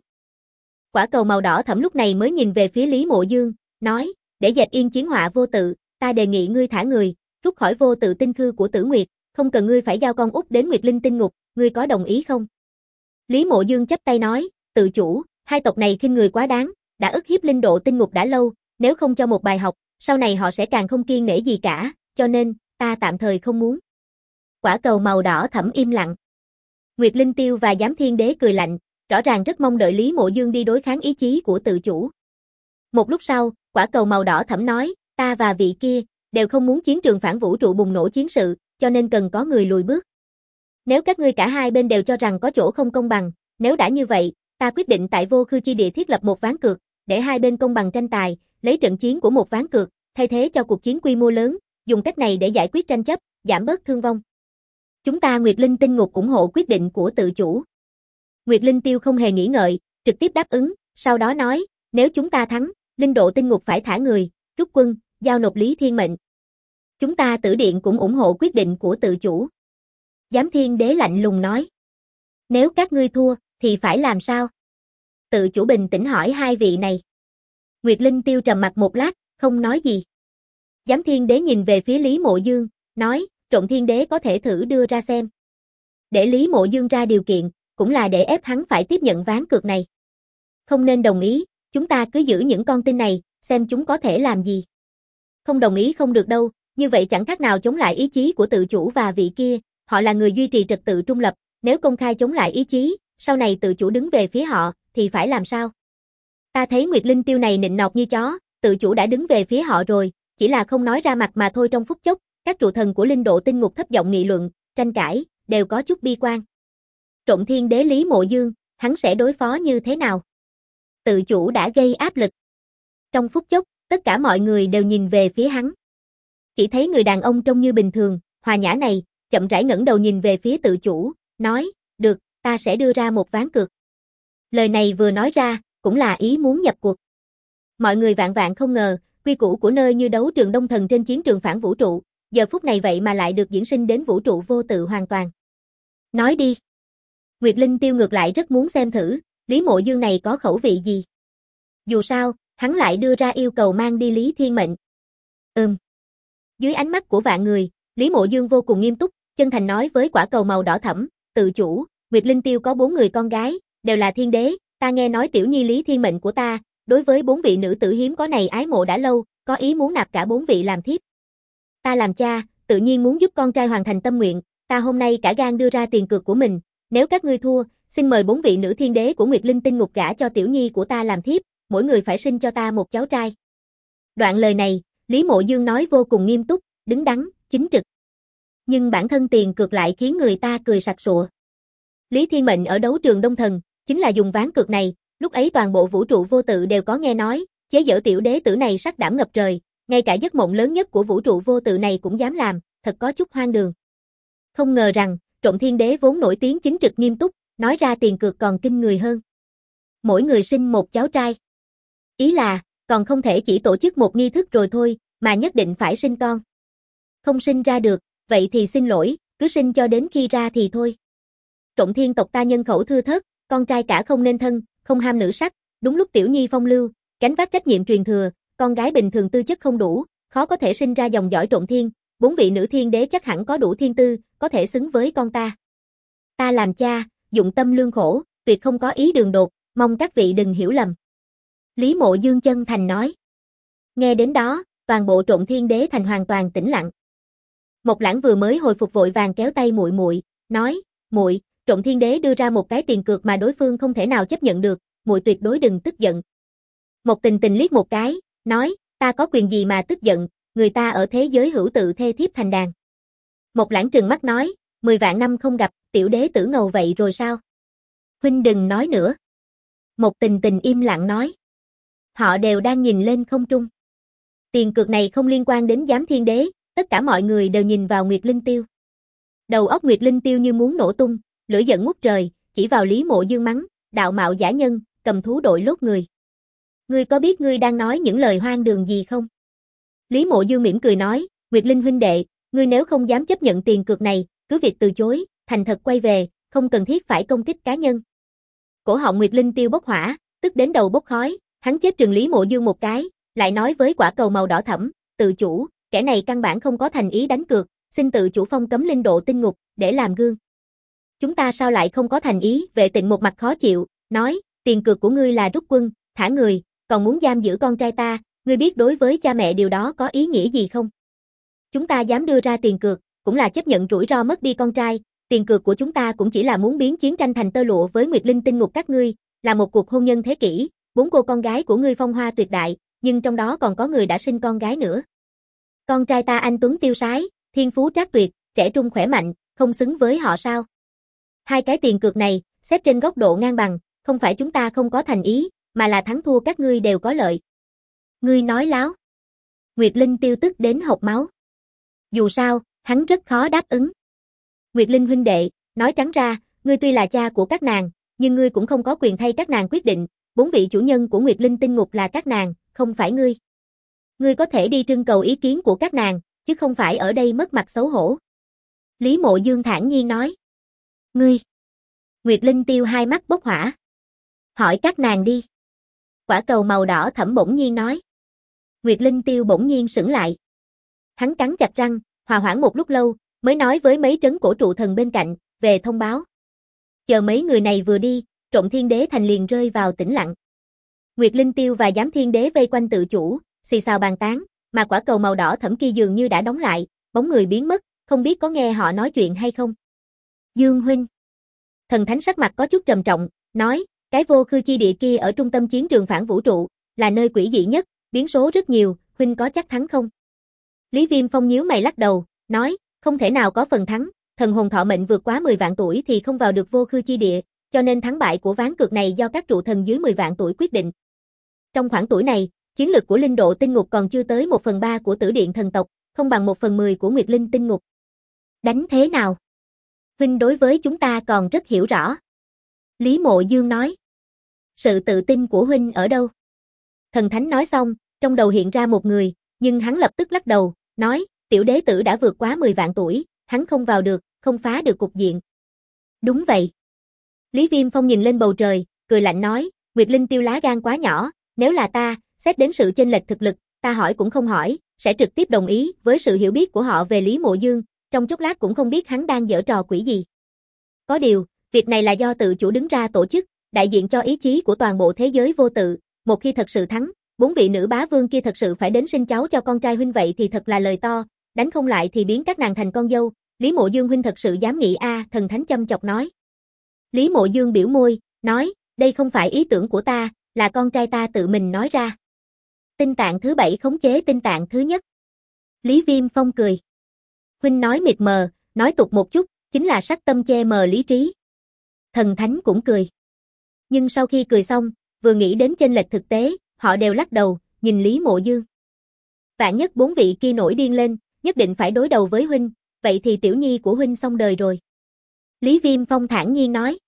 Quả cầu màu đỏ thẫm lúc này mới nhìn về phía Lý Mộ Dương, nói, để dẹp yên chiến họa vô tự, ta đề nghị ngươi thả người, rút khỏi vô tự tinh khư của Tử Nguyệt, không cần ngươi phải giao con út đến Nguyệt Linh tinh ngục, ngươi có đồng ý không? Lý Mộ Dương chắp tay nói, tự chủ, hai tộc này khinh người quá đáng, đã ức hiếp linh độ tinh ngục đã lâu, nếu không cho một bài học, sau này họ sẽ càng không kiêng nể gì cả, cho nên, ta tạm thời không muốn. Quả cầu màu đỏ thẫm im lặng. Nguyệt Linh Tiêu và Giám Thiên Đế cười lạnh, rõ ràng rất mong đợi Lý Mộ Dương đi đối kháng ý chí của tự chủ. Một lúc sau, quả cầu màu đỏ thẫm nói, ta và vị kia, đều không muốn chiến trường phản vũ trụ bùng nổ chiến sự, cho nên cần có người lùi bước. Nếu các ngươi cả hai bên đều cho rằng có chỗ không công bằng, nếu đã như vậy, ta quyết định tại vô khư chi địa thiết lập một ván cược, để hai bên công bằng tranh tài, lấy trận chiến của một ván cược, thay thế cho cuộc chiến quy mô lớn, dùng cách này để giải quyết tranh chấp, giảm bớt thương vong. Chúng ta Nguyệt Linh tinh ngục ủng hộ quyết định của tự chủ. Nguyệt Linh Tiêu không hề nghĩ ngợi, trực tiếp đáp ứng, sau đó nói, nếu chúng ta thắng, linh độ tinh ngục phải thả người, rút quân, giao nộp Lý Thiên Mệnh. Chúng ta Tử Điện cũng ủng hộ quyết định của tự chủ. Giám Thiên Đế lạnh lùng nói, nếu các ngươi thua, thì phải làm sao? Tự chủ bình tĩnh hỏi hai vị này. Nguyệt Linh Tiêu trầm mặt một lát, không nói gì. Giám Thiên Đế nhìn về phía Lý Mộ Dương, nói, Trộn Thiên Đế có thể thử đưa ra xem. Để Lý Mộ Dương ra điều kiện, cũng là để ép hắn phải tiếp nhận ván cược này. Không nên đồng ý, chúng ta cứ giữ những con tin này, xem chúng có thể làm gì. Không đồng ý không được đâu, như vậy chẳng khác nào chống lại ý chí của tự chủ và vị kia, họ là người duy trì trật tự trung lập, nếu công khai chống lại ý chí, sau này tự chủ đứng về phía họ, thì phải làm sao? Ta thấy Nguyệt Linh Tiêu này nịnh nọt như chó, tự chủ đã đứng về phía họ rồi, chỉ là không nói ra mặt mà thôi. Trong phút chốc, các trụ thần của linh độ tinh ngục thấp giọng nghị luận, tranh cãi, đều có chút bi quan. Trộn Thiên Đế Lý Mộ Dương, hắn sẽ đối phó như thế nào? Tự chủ đã gây áp lực. Trong phút chốc, tất cả mọi người đều nhìn về phía hắn. Chỉ thấy người đàn ông trông như bình thường, hòa nhã này, chậm rãi ngẩng đầu nhìn về phía tự chủ, nói, được, ta sẽ đưa ra một ván cược. Lời này vừa nói ra, cũng là ý muốn nhập cuộc. Mọi người vạn vạn không ngờ, quy củ của nơi như đấu trường Đông Thần trên chiến trường phản vũ trụ, giờ phút này vậy mà lại được diễn sinh đến vũ trụ vô tự hoàn toàn. Nói đi. Nguyệt Linh Tiêu ngược lại rất muốn xem thử, Lý Mộ Dương này có khẩu vị gì. Dù sao, hắn lại đưa ra yêu cầu mang đi Lý Thiên Mệnh. Dưới ánh mắt của vạn người, Lý Mộ Dương vô cùng nghiêm túc, chân thành nói với quả cầu màu đỏ thẫm, tự chủ, Nguyệt Linh Tiêu có 4 người con gái, đều là thiên đế, ta nghe nói tiểu nhi Lý Thiên Mệnh của ta, đối với 4 vị nữ tử hiếm có này ái mộ đã lâu, có ý muốn nạp cả 4 vị làm thiếp. Ta làm cha, tự nhiên muốn giúp con trai hoàn thành tâm nguyện, ta hôm nay cả gan đưa ra tiền cược của mình, nếu các ngươi thua, xin mời 4 vị nữ thiên đế của Nguyệt Linh tinh ngục gả cho tiểu nhi của ta làm thiếp, mỗi người phải sinh cho ta một cháu trai. Đoạn lời này, Lý Mộ Dương nói vô cùng nghiêm túc, đứng đắn, chính trực. Nhưng bản thân tiền cược lại khiến người ta cười sặc sụa. Lý Thiên Mệnh ở đấu trường Đông Thần, chính là dùng ván cược này, lúc ấy toàn bộ vũ trụ vô tự đều có nghe nói, chế giễu tiểu đế tử này sắc đảm ngập trời, ngay cả giấc mộng lớn nhất của vũ trụ vô tự này cũng dám làm, thật có chút hoang đường. Không ngờ rằng, Trộn Thiên Đế vốn nổi tiếng chính trực nghiêm túc, nói ra tiền cược còn kinh người hơn. Mỗi người sinh một cháu trai. Ý là, còn không thể chỉ tổ chức một nghi thức rồi thôi, mà nhất định phải sinh con. Không sinh ra được, Vậy thì xin lỗi, cứ sinh cho đến khi ra thì thôi. Trộn Thiên tộc ta nhân khẩu thưa thớt, con trai cả không nên thân, không ham nữ sắc, đúng lúc tiểu nhi phong lưu, gánh vác trách nhiệm truyền thừa, con gái bình thường tư chất không đủ, khó có thể sinh ra dòng dõi Trộn Thiên, 4 vị nữ thiên đế chắc hẳn có đủ thiên tư, có thể xứng với con ta. Ta làm cha, dụng tâm lương khổ, tuyệt không có ý đường đột, mong các vị đừng hiểu lầm. Lý Mộ Dương chân thành nói. Nghe đến đó, toàn bộ Trộn Thiên đế thành hoàn toàn tĩnh lặng. Mộc Lãng vừa mới hồi phục vội vàng kéo tay muội muội, nói, muội, Trộn Thiên đế đưa ra một cái tiền cược mà đối phương không thể nào chấp nhận được, muội tuyệt đối đừng tức giận. Mộc Tình Tình liếc một cái, nói, ta có quyền gì mà tức giận, người ta ở thế giới hữu tự thê thiếp thành đàn. Mộc Lãng trừng mắt nói, 10 vạn năm không gặp, tiểu đế tử ngầu vậy rồi sao? Huynh đừng nói nữa. Mộc Tình Tình im lặng nói. Họ đều đang nhìn lên không trung. Tiền cược này không liên quan đến Giám Thiên đế, tất cả mọi người đều nhìn vào Nguyệt Linh Tiêu. Đầu óc Nguyệt Linh Tiêu như muốn nổ tung, lửa giận ngút trời, chỉ vào Lý Mộ Dương mắng, đạo mạo giả nhân, cầm thú đội lốt người. Ngươi có biết ngươi đang nói những lời hoang đường gì không? Lý Mộ Dương mỉm cười nói, Nguyệt Linh huynh đệ, ngươi nếu không dám chấp nhận tiền cược này, cứ việc từ chối, thành thật quay về, không cần thiết phải công kích cá nhân. Cổ họng Nguyệt Linh Tiêu bốc hỏa, tức đến đầu bốc khói, hắn chết trừng Lý Mộ Dương một cái, lại nói với quả cầu màu đỏ thẫm, tự chủ, kẻ này căn bản không có thành ý đánh cược, xin tự chủ phong cấm linh độ tinh ngục, để làm gương. Chúng ta sao lại không có thành ý? Vệ Tịnh một mặt khó chịu, nói, tiền cược của ngươi là rút quân, thả người, còn muốn giam giữ con trai ta, ngươi biết đối với cha mẹ điều đó có ý nghĩa gì không? Chúng ta dám đưa ra tiền cược, cũng là chấp nhận rủi ro mất đi con trai, tiền cược của chúng ta cũng chỉ là muốn biến chiến tranh thành tơ lụa với Nguyệt Linh tinh ngục các ngươi, là một cuộc hôn nhân thế kỷ, 4 cô con gái của ngươi phong hoa tuyệt đại, nhưng trong đó còn có người đã sinh con gái nữa. Con trai ta anh tuấn tiêu sái, thiên phú trác tuyệt, trẻ trung khỏe mạnh, không xứng với họ sao? Hai cái tiền cược này, xét trên góc độ ngang bằng, không phải chúng ta không có thành ý, mà là thắng thua các ngươi đều có lợi. Ngươi nói láo. Nguyệt Linh Tiêu tức đến hộc máu. Dù sao, hắn rất khó đáp ứng. Nguyệt Linh huynh đệ, nói trắng ra, ngươi tuy là cha của các nàng, nhưng ngươi cũng không có quyền thay các nàng quyết định, 4 vị chủ nhân của Nguyệt Linh tinh ngục là các nàng, không phải ngươi. Ngươi có thể đi trưng cầu ý kiến của các nàng, chứ không phải ở đây mất mặt xấu hổ. Lý Mộ Dương thản nhiên nói. Ngươi. Nguyệt Linh Tiêu hai mắt bốc hỏa. Hỏi các nàng đi. Quả cầu màu đỏ thẫm bỗng nhiên nói. Nguyệt Linh Tiêu bỗng nhiên sững lại. Hắn cắn chặt răng, hòa hoãn một lúc lâu, mới nói với mấy trấn cổ trụ thần bên cạnh, về thông báo. Chờ mấy người này vừa đi, Trộn Thiên đế thành liền rơi vào tĩnh lặng. Nguyệt Linh Tiêu và Giám Thiên đế vây quanh tự chủ, xì xào bàn tán, mà quả cầu màu đỏ thẫm kia dường như đã đóng lại, bóng người biến mất, không biết có nghe họ nói chuyện hay không. Dương huynh. Thần thánh sắc mặt có chút trầm trọng, nói, cái vô khư chi địa kia ở trung tâm chiến trường phản vũ trụ, là nơi quỷ dị nhất, biến số rất nhiều, huynh có chắc thắng không? Lý Viêm Phong nhíu mày lắc đầu, nói, không thể nào có phần thắng, thần hồn thọ mệnh vượt quá 10 vạn tuổi thì không vào được vô khư chi địa, cho nên thắng bại của ván cược này do các trụ thần dưới 10 vạn tuổi quyết định. Trong khoảng tuổi này, chiến lực của linh độ tinh ngục còn chưa tới 1/3 của Tử Điện thần tộc, không bằng 1/10 của Nguyệt Linh tinh ngục. Đánh thế nào? Huynh đối với chúng ta còn rất hiểu rõ. Lý Mộ Dương nói. Sự tự tin của huynh ở đâu? Thần thánh nói xong, trong đầu hiện ra một người, nhưng hắn lập tức lắc đầu, nói, tiểu đế tử đã vượt quá 10 vạn tuổi, hắn không vào được, không phá được cục diện. Đúng vậy. Lý Viêm Phong nhìn lên bầu trời, cười lạnh nói, Nguyệt Linh Tiêu lá gan quá nhỏ, nếu là ta, xét đến sự chênh lệch thực lực, ta hỏi cũng không hỏi, sẽ trực tiếp đồng ý với sự hiểu biết của họ về Lý Mộ Dương, trong chốc lát cũng không biết hắn đang giở trò quỷ gì. Có điều, việc này là do tự chủ đứng ra tổ chức, đại diện cho ý chí của toàn bộ thế giới vô tự, một khi thật sự thắng, 4 vị nữ bá vương kia thật sự phải đến sinh cháu cho con trai huynh vậy thì thật là lời to, đánh không lại thì biến các nàng thành con dâu, Lý Mộ Dương huynh thật sự dám nghĩ thần thánh châm chọc nói. Lý Mộ Dương biểu môi, nói, đây không phải ý tưởng của ta, là con trai ta tự mình nói ra. Tinh tạng thứ 7 khống chế tinh tạng thứ nhất. Lý Viêm Phong cười. Huynh nói mịt mờ, nói tục một chút, chính là sắc tâm che mờ lý trí. Thần thánh cũng cười. Nhưng sau khi cười xong, vừa nghĩ đến chênh lệch thực tế, họ đều lắc đầu, nhìn Lý Mộ Dương. Vạn nhất 4 vị kia nổi điên lên, nhất định phải đối đầu với huynh, vậy thì tiểu nhi của huynh xong đời rồi. Lý Viêm Phong thản nhiên nói.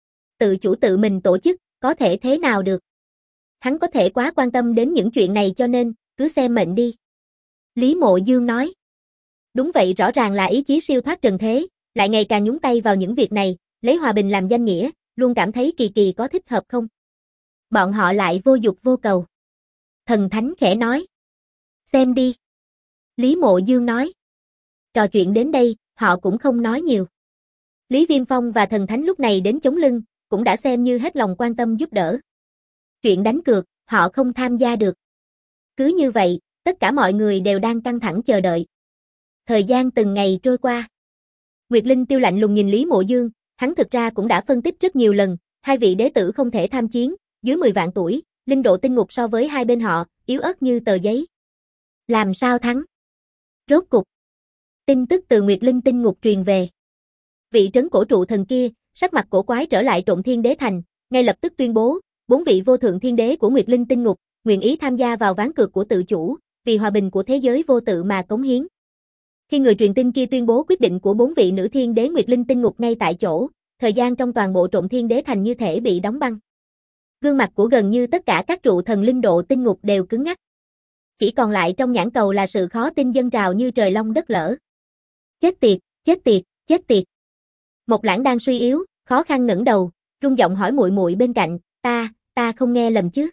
Tự chủ tự mình tổ chức, có thể thế nào được. Hắn có thể quá quan tâm đến những chuyện này cho nên, cứ xem mệnh đi. Lý Mộ Dương nói. Đúng vậy, rõ ràng là ý chí siêu thoát trần thế, lại ngày càng nhúng tay vào những việc này, lấy hòa bình làm danh nghĩa, luôn cảm thấy kỳ kỳ có thích hợp không? Bọn họ lại vô dục vô cầu. Thần Thánh khẽ nói. Xem đi. Lý Mộ Dương nói. Trò chuyện đến đây, họ cũng không nói nhiều. Lý Viêm Phong và Thần Thánh lúc này đến chống lưng, cũng đã xem như hết lòng quan tâm giúp đỡ. Chuyện đánh cược, họ không tham gia được. Cứ như vậy, tất cả mọi người đều đang căng thẳng chờ đợi. Thời gian từng ngày trôi qua. Nguyệt Linh Tiêu lạnh lùng nhìn Lý Mộ Dương, hắn thực ra cũng đã phân tích rất nhiều lần, hai vị đế tử không thể tham chiến, dưới 10 vạn tuổi, linh độ tinh ngục so với hai bên họ, yếu ớt như tờ giấy. Làm sao thắng? Rốt cục. Tin tức từ Nguyệt Linh tinh ngục truyền về. Vị trấn cổ trụ thần kia, sắc mặt cổ quái trở lại Trộm Thiên Đế thành, ngay lập tức tuyên bố, 4 vị vô thượng thiên đế của Nguyệt Linh tinh ngục, nguyện ý tham gia vào ván cược của tự chủ, vì hòa bình của thế giới vô tự mà cống hiến. Khi người truyền tin kia tuyên bố quyết định của 4 vị nữ thiên đế Nguyệt Linh tinh ngục ngay tại chỗ, thời gian trong toàn bộ Trộm Thiên Đế thành như thể bị đóng băng. Gương mặt của gần như tất cả các trụ thần linh độ tinh ngục đều cứng ngắc. Chỉ còn lại trong nhãn cầu là sự khó tin dâng trào như trời long đất lở. Chết tiệt, chết tiệt, chết tiệt. Mộc Lãng đang suy yếu, khó khăn ngẩng đầu, run giọng hỏi muội muội bên cạnh, ta không nghe lầm chứ?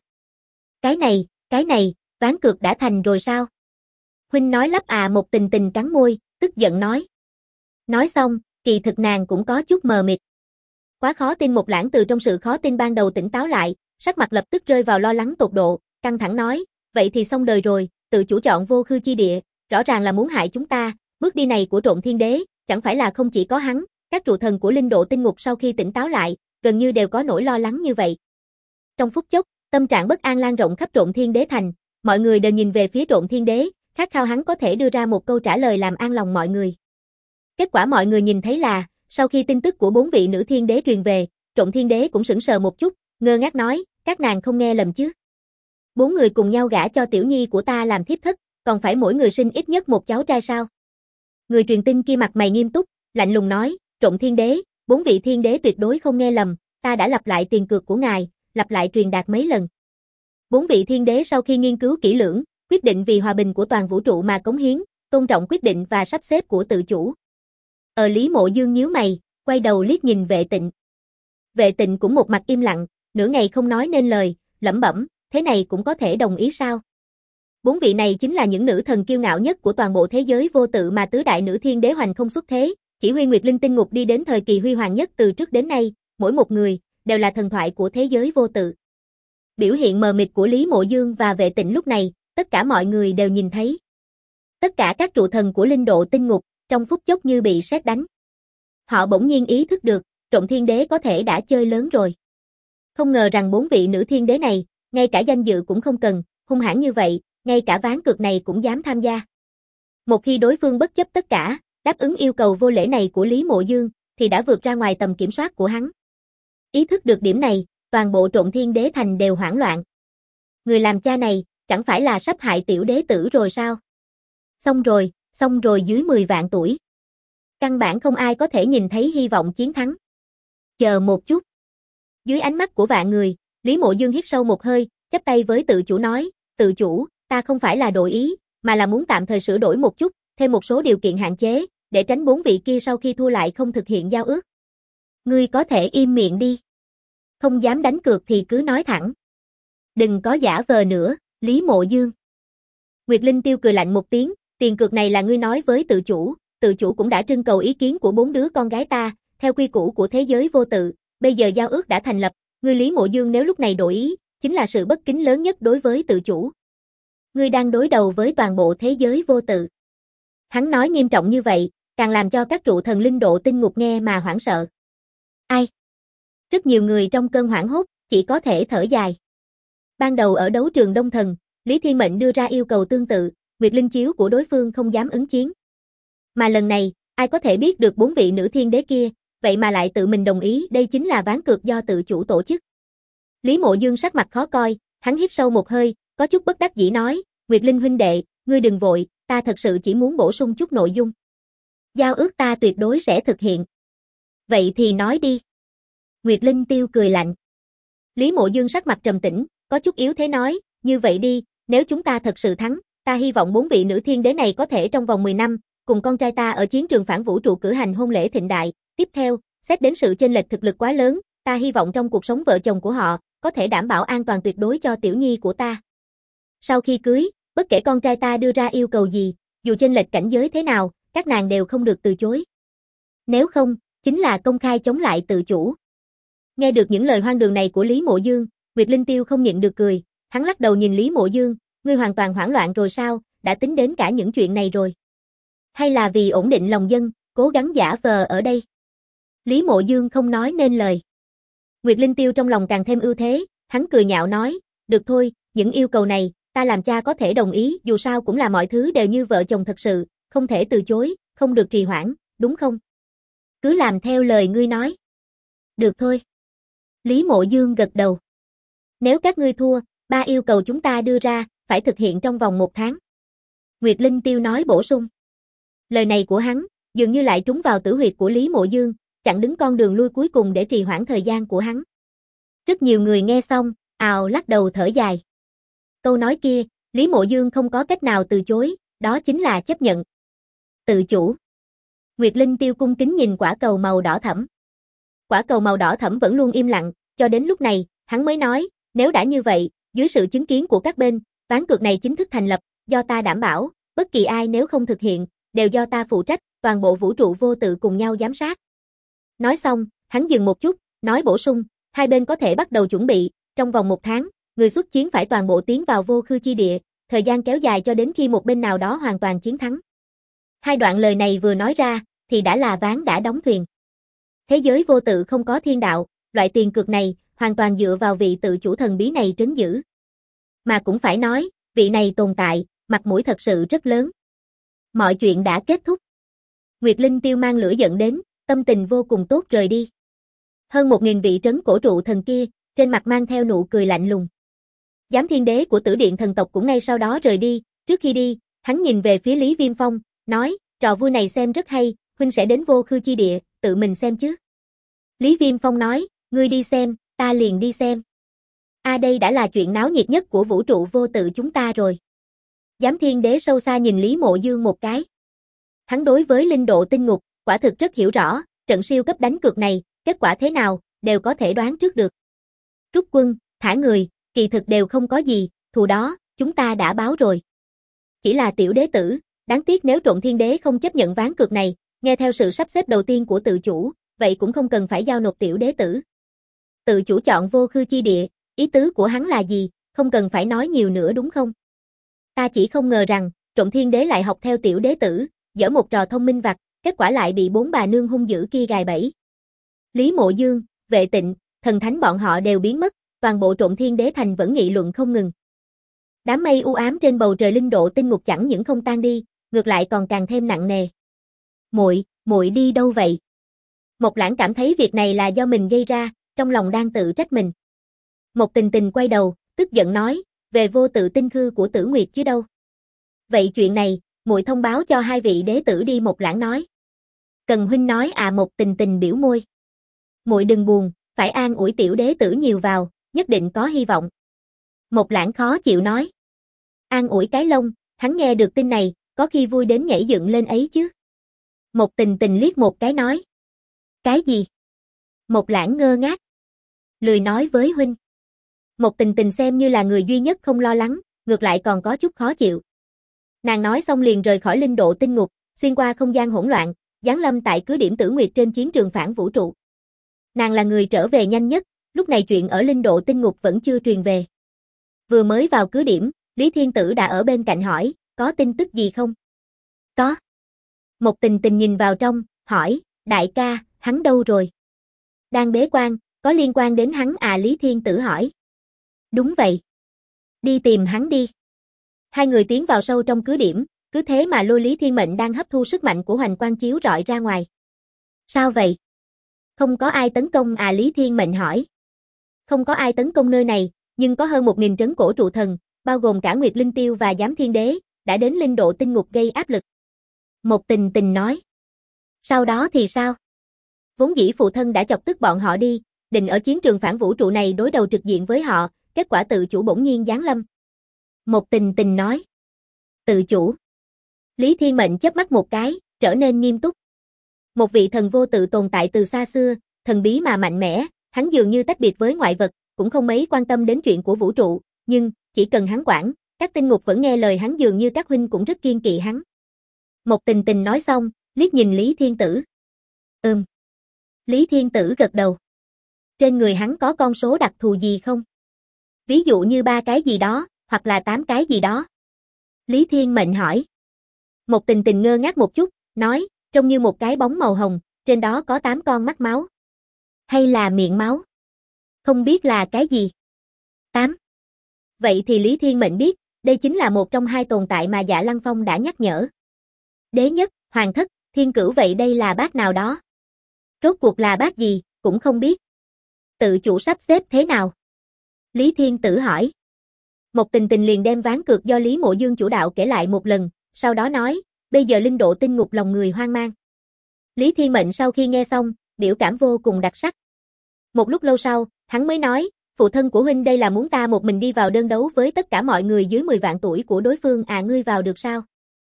Cái này, ván cược đã thành rồi sao? Huynh nói lắp à, Một Tình Tình cắn môi, tức giận nói. Nói xong, kỳ thực nàng cũng có chút mờ mịt. Quá khó tin. Mộc Lãng từ trong sự khó tin ban đầu tỉnh táo lại, sắc mặt lập tức rơi vào lo lắng tột độ, căng thẳng nói, vậy thì xong đời rồi, tự chủ chọn vô khư chi địa, rõ ràng là muốn hại chúng ta, bước đi này của Trộm Thiên Đế, chẳng phải là không chỉ có hắn, các trụ thần của linh độ tinh ngục sau khi tỉnh táo lại, gần như đều có nỗi lo lắng như vậy. Trong phút chốc, tâm trạng bất an lan rộng khắp Trộm Thiên Đế thành, mọi người đều nhìn về phía Trộm Thiên Đế, khát khao hắn có thể đưa ra một câu trả lời làm an lòng mọi người. Kết quả mọi người nhìn thấy là, sau khi tin tức của 4 vị nữ thiên đế truyền về, Trộm Thiên Đế cũng sững sờ một chút, ngơ ngác nói, các nàng không nghe lầm chứ? 4 người cùng nhau gả cho tiểu nhi của ta làm thiếp thất, còn phải mỗi người sinh ít nhất một cháu trai sao? Người truyền tin kia mặt mày nghiêm túc, lạnh lùng nói, Trộm Thiên Đế, 4 vị thiên đế tuyệt đối không nghe lầm, ta đã lặp lại tiền cược của ngài, lặp lại truyền đạt mấy lần. 4 vị thiên đế sau khi nghiên cứu kỹ lưỡng, quyết định vì hòa bình của toàn vũ trụ mà cống hiến, tôn trọng quyết định và sắp xếp của tự chủ. Lý Mộ Dương nhíu mày, quay đầu liếc nhìn Vệ Tịnh. Vệ Tịnh cũng một mặt im lặng, nửa ngày không nói nên lời, lẩm bẩm, thế này cũng có thể đồng ý sao? 4 vị này chính là những nữ thần kiêu ngạo nhất của toàn bộ thế giới vô tự mà tứ đại nữ thiên đế hoành không xuất thế, chỉ huy Nguyệt Linh tinh ngục đi đến thời kỳ huy hoàng nhất từ trước đến nay, mỗi một người đều là thần thoại của thế giới vô tự. Biểu hiện mờ mịt của Lý Mộ Dương và Vệ Tịnh lúc này, tất cả mọi người đều nhìn thấy. Tất cả các trụ thần của linh độ tinh ngục, trong phút chốc như bị sét đánh. Họ bỗng nhiên ý thức được, Trộm Thiên Đế có thể đã chơi lớn rồi. Không ngờ rằng 4 vị nữ thiên đế này, ngay cả danh dự cũng không cần, hung hãn như vậy, ngay cả ván cược này cũng dám tham gia. Một khi đối phương bất chấp tất cả, đáp ứng yêu cầu vô lễ này của Lý Mộ Dương, thì đã vượt ra ngoài tầm kiểm soát của hắn. Ý thức được điểm này, toàn bộ Trộm Thiên Đế thành đều hoảng loạn. Người làm cha này, chẳng phải là sắp hại tiểu đế tử rồi sao? Xong rồi dưới 10 vạn tuổi. Căn bản không ai có thể nhìn thấy hy vọng chiến thắng. Chờ một chút. Dưới ánh mắt của vạn người, Lý Mộ Dương hít sâu một hơi, chắp tay với tự chủ nói, tự chủ, ta không phải là đổi ý, mà là muốn tạm thời sửa đổi một chút, thêm một số điều kiện hạn chế, để tránh 4 vị kia sau khi thua lại không thực hiện giao ước. Ngươi có thể im miệng đi. Không dám đánh cược thì cứ nói thẳng. Đừng có giả vờ nữa, Lý Mộ Dương. Nguyệt Linh Tiêu cười lạnh một tiếng, tiền cược này là ngươi nói với tự chủ cũng đã trưng cầu ý kiến của 4 đứa con gái ta, theo quy củ của thế giới vô tự, bây giờ giao ước đã thành lập, ngươi Lý Mộ Dương nếu lúc này đổi ý, chính là sự bất kính lớn nhất đối với tự chủ. Ngươi đang đối đầu với toàn bộ thế giới vô tự. Hắn nói nghiêm trọng như vậy, càng làm cho các trụ thần linh độ tinh ngục nghe mà hoảng sợ. Ai? Rất nhiều người trong cơn hoảng hốt, chỉ có thể thở dài. Ban đầu ở đấu trường Đông Thần, Lý Thiên Mệnh đưa ra yêu cầu tương tự, Nguyệt Linh chiếu của đối phương không dám ứng chiến. Mà lần này, ai có thể biết được 4 vị nữ thiên đế kia, vậy mà lại tự mình đồng ý, đây chính là ván cược do tự chủ tổ chức. Lý Mộ Dương sắc mặt khó coi, hắn hít sâu một hơi, có chút bất đắc dĩ nói, Nguyệt Linh huynh đệ, ngươi đừng vội, ta thật sự chỉ muốn bổ sung chút nội dung. Giao ước ta tuyệt đối sẽ thực hiện. Vậy thì nói đi. Nguyệt Linh Tiêu cười lạnh. Lý Mộ Dương sắc mặt trầm tĩnh, có chút yếu thế nói, như vậy đi, nếu chúng ta thật sự thắng, ta hy vọng 4 vị nữ thiên đế này có thể trong vòng 10 năm, cùng con trai ta ở chiến trường phản vũ trụ cử hành hôn lễ thịnh đại. Tiếp theo, xét đến sự chênh lệch thực lực quá lớn, ta hy vọng trong cuộc sống vợ chồng của họ, có thể đảm bảo an toàn tuyệt đối cho tiểu nhi của ta. Sau khi cưới, bất kể con trai ta đưa ra yêu cầu gì, dù chênh lệch cảnh giới thế nào, các nàng đều không được từ chối. Nếu không, chính là công khai chống lại tự chủ. Nghe được những lời hoang đường này của Lý Mộ Dương, Nguyệt Linh Tiêu không nhịn được cười, hắn lắc đầu nhìn Lý Mộ Dương, ngươi hoàn toàn hoảng loạn rồi sao, đã tính đến cả những chuyện này rồi. Hay là vì ổn định lòng dân, cố gắng giả vờ ở đây. Lý Mộ Dương không nói nên lời. Nguyệt Linh Tiêu trong lòng càng thêm ưu thế, hắn cười nhạo nói, được thôi, những yêu cầu này, ta làm cha có thể đồng ý, dù sao cũng là mọi thứ đều như vợ chồng thật sự, không thể từ chối, không được trì hoãn, đúng không? Cứ làm theo lời ngươi nói. Được thôi. Lý Mộ Dương gật đầu. Nếu các ngươi thua, 3 yêu cầu chúng ta đưa ra, phải thực hiện trong vòng 1 tháng. Nguyệt Linh Tiêu nói bổ sung. Lời này của hắn, dường như lại trúng vào tử huyệt của Lý Mộ Dương, chặn đứng con đường lui cuối cùng để trì hoãn thời gian của hắn. Rất nhiều người nghe xong, ào lắc đầu thở dài. Câu nói kia, Lý Mộ Dương không có cách nào từ chối, đó chính là chấp nhận. Tự chủ. Nguyệt Linh Tiêu cung kính nhìn quả cầu màu đỏ thẫm. Quả cầu màu đỏ thẫm vẫn luôn im lặng, cho đến lúc này, hắn mới nói, nếu đã như vậy, dưới sự chứng kiến của các bên, ván cược này chính thức thành lập, do ta đảm bảo, bất kỳ ai nếu không thực hiện, đều do ta phụ trách, toàn bộ vũ trụ vô tự cùng nhau giám sát. Nói xong, hắn dừng một chút, nói bổ sung, hai bên có thể bắt đầu chuẩn bị, trong vòng 1 tháng, người xuất chiến phải toàn bộ tiến vào vô khư chi địa, thời gian kéo dài cho đến khi một bên nào đó hoàn toàn chiến thắng. Hai đoạn lời này vừa nói ra, thì đã là ván đã đóng thuyền. Thế giới vô tự không có thiên đạo, loại tiền cược này, hoàn toàn dựa vào vị tự chủ thần bí này trấn giữ. Mà cũng phải nói, vị này tồn tại, mặt mũi thật sự rất lớn. Mọi chuyện đã kết thúc. Nguyệt Linh Tiêu mang lửa giận đến, tâm tình vô cùng tốt rời đi. Hơn 1000 vị trấn cổ trụ thần kia, trên mặt mang theo nụ cười lạnh lùng. Giám thiên đế của Tử Điện thần tộc cũng ngay sau đó rời đi, trước khi đi, hắn nhìn về phía Lý Viêm Phong, nói, trò vui này xem rất hay, huynh sẽ đến vô khư chi địa, tự mình xem chứ. Lý Viêm Phong nói, ngươi đi xem, ta liền đi xem. Đây đã là chuyện náo nhiệt nhất của vũ trụ vô tự chúng ta rồi. Giám thiên đế sâu xa nhìn Lý Mộ Dương một cái. Hắn đối với linh độ tinh ngục, quả thực rất hiểu rõ, trận siêu cấp đánh cược này, kết quả thế nào, đều có thể đoán trước được. Rút quân, thả người, kỳ thực đều không có gì, thù đó, chúng ta đã báo rồi. Chỉ là tiểu đế tử, đáng tiếc nếu Trộn Thiên Đế không chấp nhận ván cược này, nghe theo sự sắp xếp đầu tiên của tự chủ, vậy cũng không cần phải giao nộp tiểu đế tử. Tự chủ chọn vô khư chi địa, ý tứ của hắn là gì, không cần phải nói nhiều nữa đúng không? Ta chỉ không ngờ rằng, Trộn Thiên Đế lại học theo tiểu đế tử, dở một trò thông minh vặt, kết quả lại bị 4 bà nương hung dữ kia gài bẫy. Lý Mộ Dương, Vệ Tịnh, thần thánh bọn họ đều biến mất, toàn bộ Trộn Thiên Đế thành vẫn nghị luận không ngừng. Đám mây u ám trên bầu trời linh độ tinh ngục chẳng những không tan đi, ngược lại còn càng thêm nặng nề. Muội đi đâu vậy? Mộc Lãng cảm thấy việc này là do mình gây ra, trong lòng đang tự trách mình. Mộc Tình Tình quay đầu, tức giận nói, về vô tự tinh khư của Tử Nguyệt chứ đâu. Vậy chuyện này, muội thông báo cho 2 vị đế tử đi. Mộc Lãng nói. Cần huynh nói Mộc Tình Tình biểu môi. Muội đừng buồn, phải an ủi tiểu đế tử nhiều vào, nhất định có hy vọng. Mộc Lãng khó chịu nói. An ủi cái lông, hắn nghe được tin này, có khi vui đến nhảy dựng lên ấy chứ. Mộc Tình Tình liếc một cái nói. Cái gì? Mộc Lãng ngơ ngác. Lười nói với huynh. Mộc Tình Tình xem như là người duy nhất không lo lắng, ngược lại còn có chút khó chịu. Nàng nói xong liền rời khỏi linh độ tinh ngục, xuyên qua không gian hỗn loạn, giáng lâm tại cứ điểm Tử Nguyệt trên chiến trường phản vũ trụ. Nàng là người trở về nhanh nhất, lúc này chuyện ở linh độ tinh ngục vẫn chưa truyền về. Vừa mới vào cứ điểm, Lý Thiên Tử đã ở bên cạnh hỏi, có tin tức gì không? Có. Mộc Tình Tình nhìn vào trong, hỏi, đại ca, hắn đâu rồi? Đang bế quan, có liên quan đến hắn Lý Thiên Tử hỏi. Đúng vậy. Đi tìm hắn đi. Hai người tiến vào sâu trong cứ điểm, cứ thế mà lôi Lý Thiên Mệnh đang hấp thu sức mạnh của hoành quang chiếu rọi ra ngoài. Sao vậy? Không có ai tấn công Lý Thiên Mệnh hỏi. Không có ai tấn công nơi này, nhưng có hơn 1000 trấn cổ trụ thần, bao gồm cả Nguyệt Linh Tiêu và Giám Thiên Đế, đã đến linh độ tinh ngục gây áp lực. Mộc Tình Tình nói. Sau đó thì sao? Vốn dĩ phụ thân đã chọc tức bọn họ đi, định ở chiến trường phản vũ trụ này đối đầu trực diện với họ, kết quả tự chủ bỗng nhiên giáng lâm. Mộc Tình Tình nói. Tự chủ? Lý Thiên Mệnh chớp mắt một cái, trở nên nghiêm túc. Một vị thần vô tự tồn tại từ xa xưa, thần bí mà mạnh mẽ, hắn dường như tách biệt với ngoại vật, cũng không mấy quan tâm đến chuyện của vũ trụ, nhưng, chỉ cần hắn quản, các tinh ngục vẫn nghe lời hắn, dường như các huynh cũng rất kiên kỵ hắn. Mộc Tình Tình nói xong, liếc nhìn Lý Thiên Tử. Lý Thiên Tử gật đầu. Trên người hắn có con số đặc thù gì không? Ví dụ như 3 cái gì đó, hoặc là 8 cái gì đó. Lý Thiên Mệnh hỏi. Mộc Tình Tình ngơ ngác một chút, nói, trông như một cái bóng màu hồng, trên đó có 8 con mắt máu. Hay là miệng máu? Không biết là cái gì? 8. Vậy thì Lý Thiên Mệnh biết, đây chính là một trong 2 tồn tại mà Dạ Lăng Phong đã nhắc nhở. Đế nhất, hoàng thất, thiên cửu, vậy đây là bát nào đó? Rốt cuộc là bát gì, cũng không biết. Tự chủ sắp xếp thế nào? Lý Thiên Tử hỏi. Mộc Tình Tình liền đem ván cược do Lý Mộ Dương chủ đạo kể lại một lần, sau đó nói, bây giờ linh độ tinh ngục lòng người hoang mang. Lý Thiên Mệnh sau khi nghe xong, biểu cảm vô cùng đặc sắc. Một lúc lâu sau, hắn mới nói, phụ thân của huynh đây là muốn ta một mình đi vào đơn đấu với tất cả mọi người dưới 10 vạn tuổi của đối phương, à ngươi vào được sao?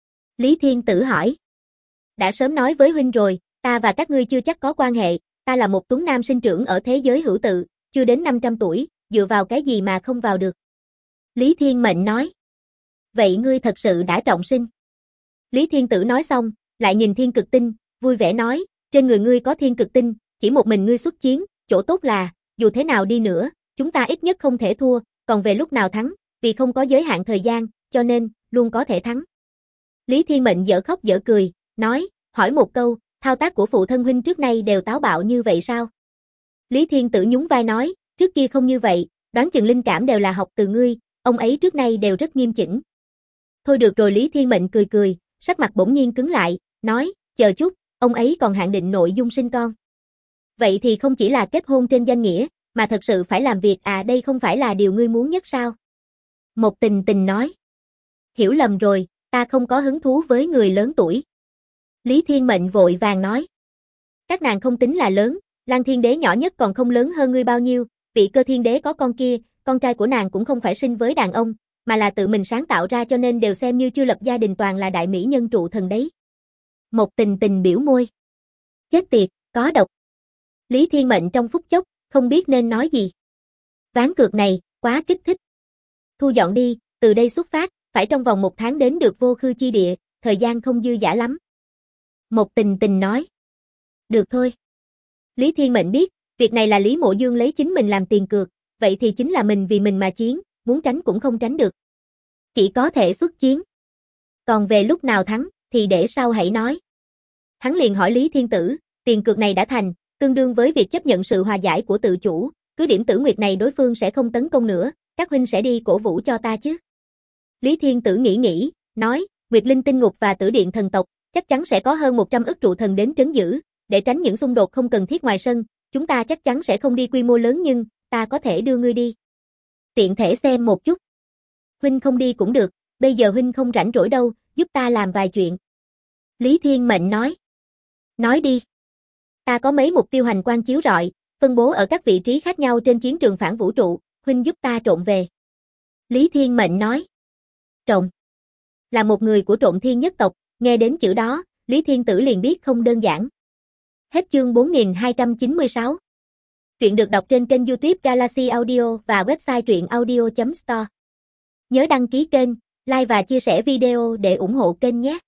Lý Thiên Tử hỏi. Đã sớm nói với huynh rồi, ta và các ngươi chưa chắc có quan hệ, ta là một tuấn nam sinh trưởng ở thế giới hữu tự, chưa đến 500 tuổi, dựa vào cái gì mà không vào được? Lý Thiên Mệnh nói. Vậy ngươi thật sự đã trọng sinh? Lý Thiên Tử nói xong, lại nhìn thiên cực tinh, vui vẻ nói, trên người ngươi có thiên cực tinh, chỉ một mình ngươi xuất chiến, chỗ tốt là, dù thế nào đi nữa, chúng ta ít nhất không thể thua, còn về lúc nào thắng, vì không có giới hạn thời gian, cho nên, luôn có thể thắng. Lý Thiên Mệnh dở khóc dở cười, nói, hỏi một câu, thao tác của phụ thân huynh trước nay đều táo bạo như vậy sao? Lý Thiên Tử nhún vai nói, trước kia không như vậy, đoán chừng linh cảm đều là học từ ngươi, ông ấy trước nay đều rất nghiêm chỉnh. Thôi được rồi, Lý Thiên Mệnh cười cười, sắc mặt bỗng nhiên cứng lại, nói, chờ chút, ông ấy còn hạn định nội dung sinh con. Vậy thì không chỉ là kết hôn trên danh nghĩa, mà thật sự phải làm việc, à đây không phải là điều ngươi muốn nhất sao? Mộc Tình Tình nói. Hiểu lầm rồi, ta không có hứng thú với người lớn tuổi. Lý Thiên Mệnh vội vàng nói. Các nàng không tính là lớn, Lan Thiên Đế nhỏ nhất còn không lớn hơn ngươi bao nhiêu, vị Cơ Thiên Đế có con kia, con trai của nàng cũng không phải sinh với đàn ông, mà là tự mình sáng tạo ra, cho nên đều xem như chưa lập gia đình, toàn là đại mỹ nhân trụ thần đấy. Mộc Tình Tình biểu môi. Chết tiệt, có độc. Lý Thiên Mệnh trong phút chốc, không biết nên nói gì. Ván cược này, quá kích thích. Thu dọn đi, từ đây xuất phát, phải trong vòng 1 tháng đến được Vô Khư chi địa, thời gian không dư dả lắm. Mộc Tình Tình nói. Được thôi. Lý Thiên Mệnh biết, việc này là Lý Mộ Dương lấy chính mình làm tiền cược, vậy thì chính là mình vì mình mà chiến, muốn tránh cũng không tránh được. Chỉ có thể xuất chiến. Còn về lúc nào thắng, thì để sau hãy nói. Hắn liền hỏi Lý Thiên Tử, tiền cược này đã thành, tương đương với việc chấp nhận sự hòa giải của tự chủ, cứ điểm Tử Nguyệt này đối phương sẽ không tấn công nữa, các huynh sẽ đi cổ vũ cho ta chứ? Lý Thiên Tử nghĩ, nói, Nguyệt Linh Tinh Ngục và Tử Điện thần tộc, chắc chắn sẽ có hơn 100 ức trụ thần đến trấn giữ, để tránh những xung đột không cần thiết ngoài sân, chúng ta chắc chắn sẽ không đi quy mô lớn, nhưng, ta có thể đưa ngươi đi. Tiện thể xem một chút. Huynh không đi cũng được, bây giờ huynh không rảnh rỗi đâu, giúp ta làm vài chuyện. Lý Thiên Mệnh nói. Nói đi. Ta có mấy mục tiêu hành quang chiếu rọi, phân bố ở các vị trí khác nhau trên chiến trường phản vũ trụ, huynh giúp ta trộn về. Lý Thiên Mệnh nói. Trộn. Là một người của Trộn Thiên nhất tộc, nghe đến chữ đó, Lý Thiên Tử liền biết không đơn giản. Hết chương 4296. Truyện được đọc trên kênh YouTube Galaxy Audio và website truyệnaudio.store. Nhớ đăng ký kênh, like và chia sẻ video để ủng hộ kênh nhé.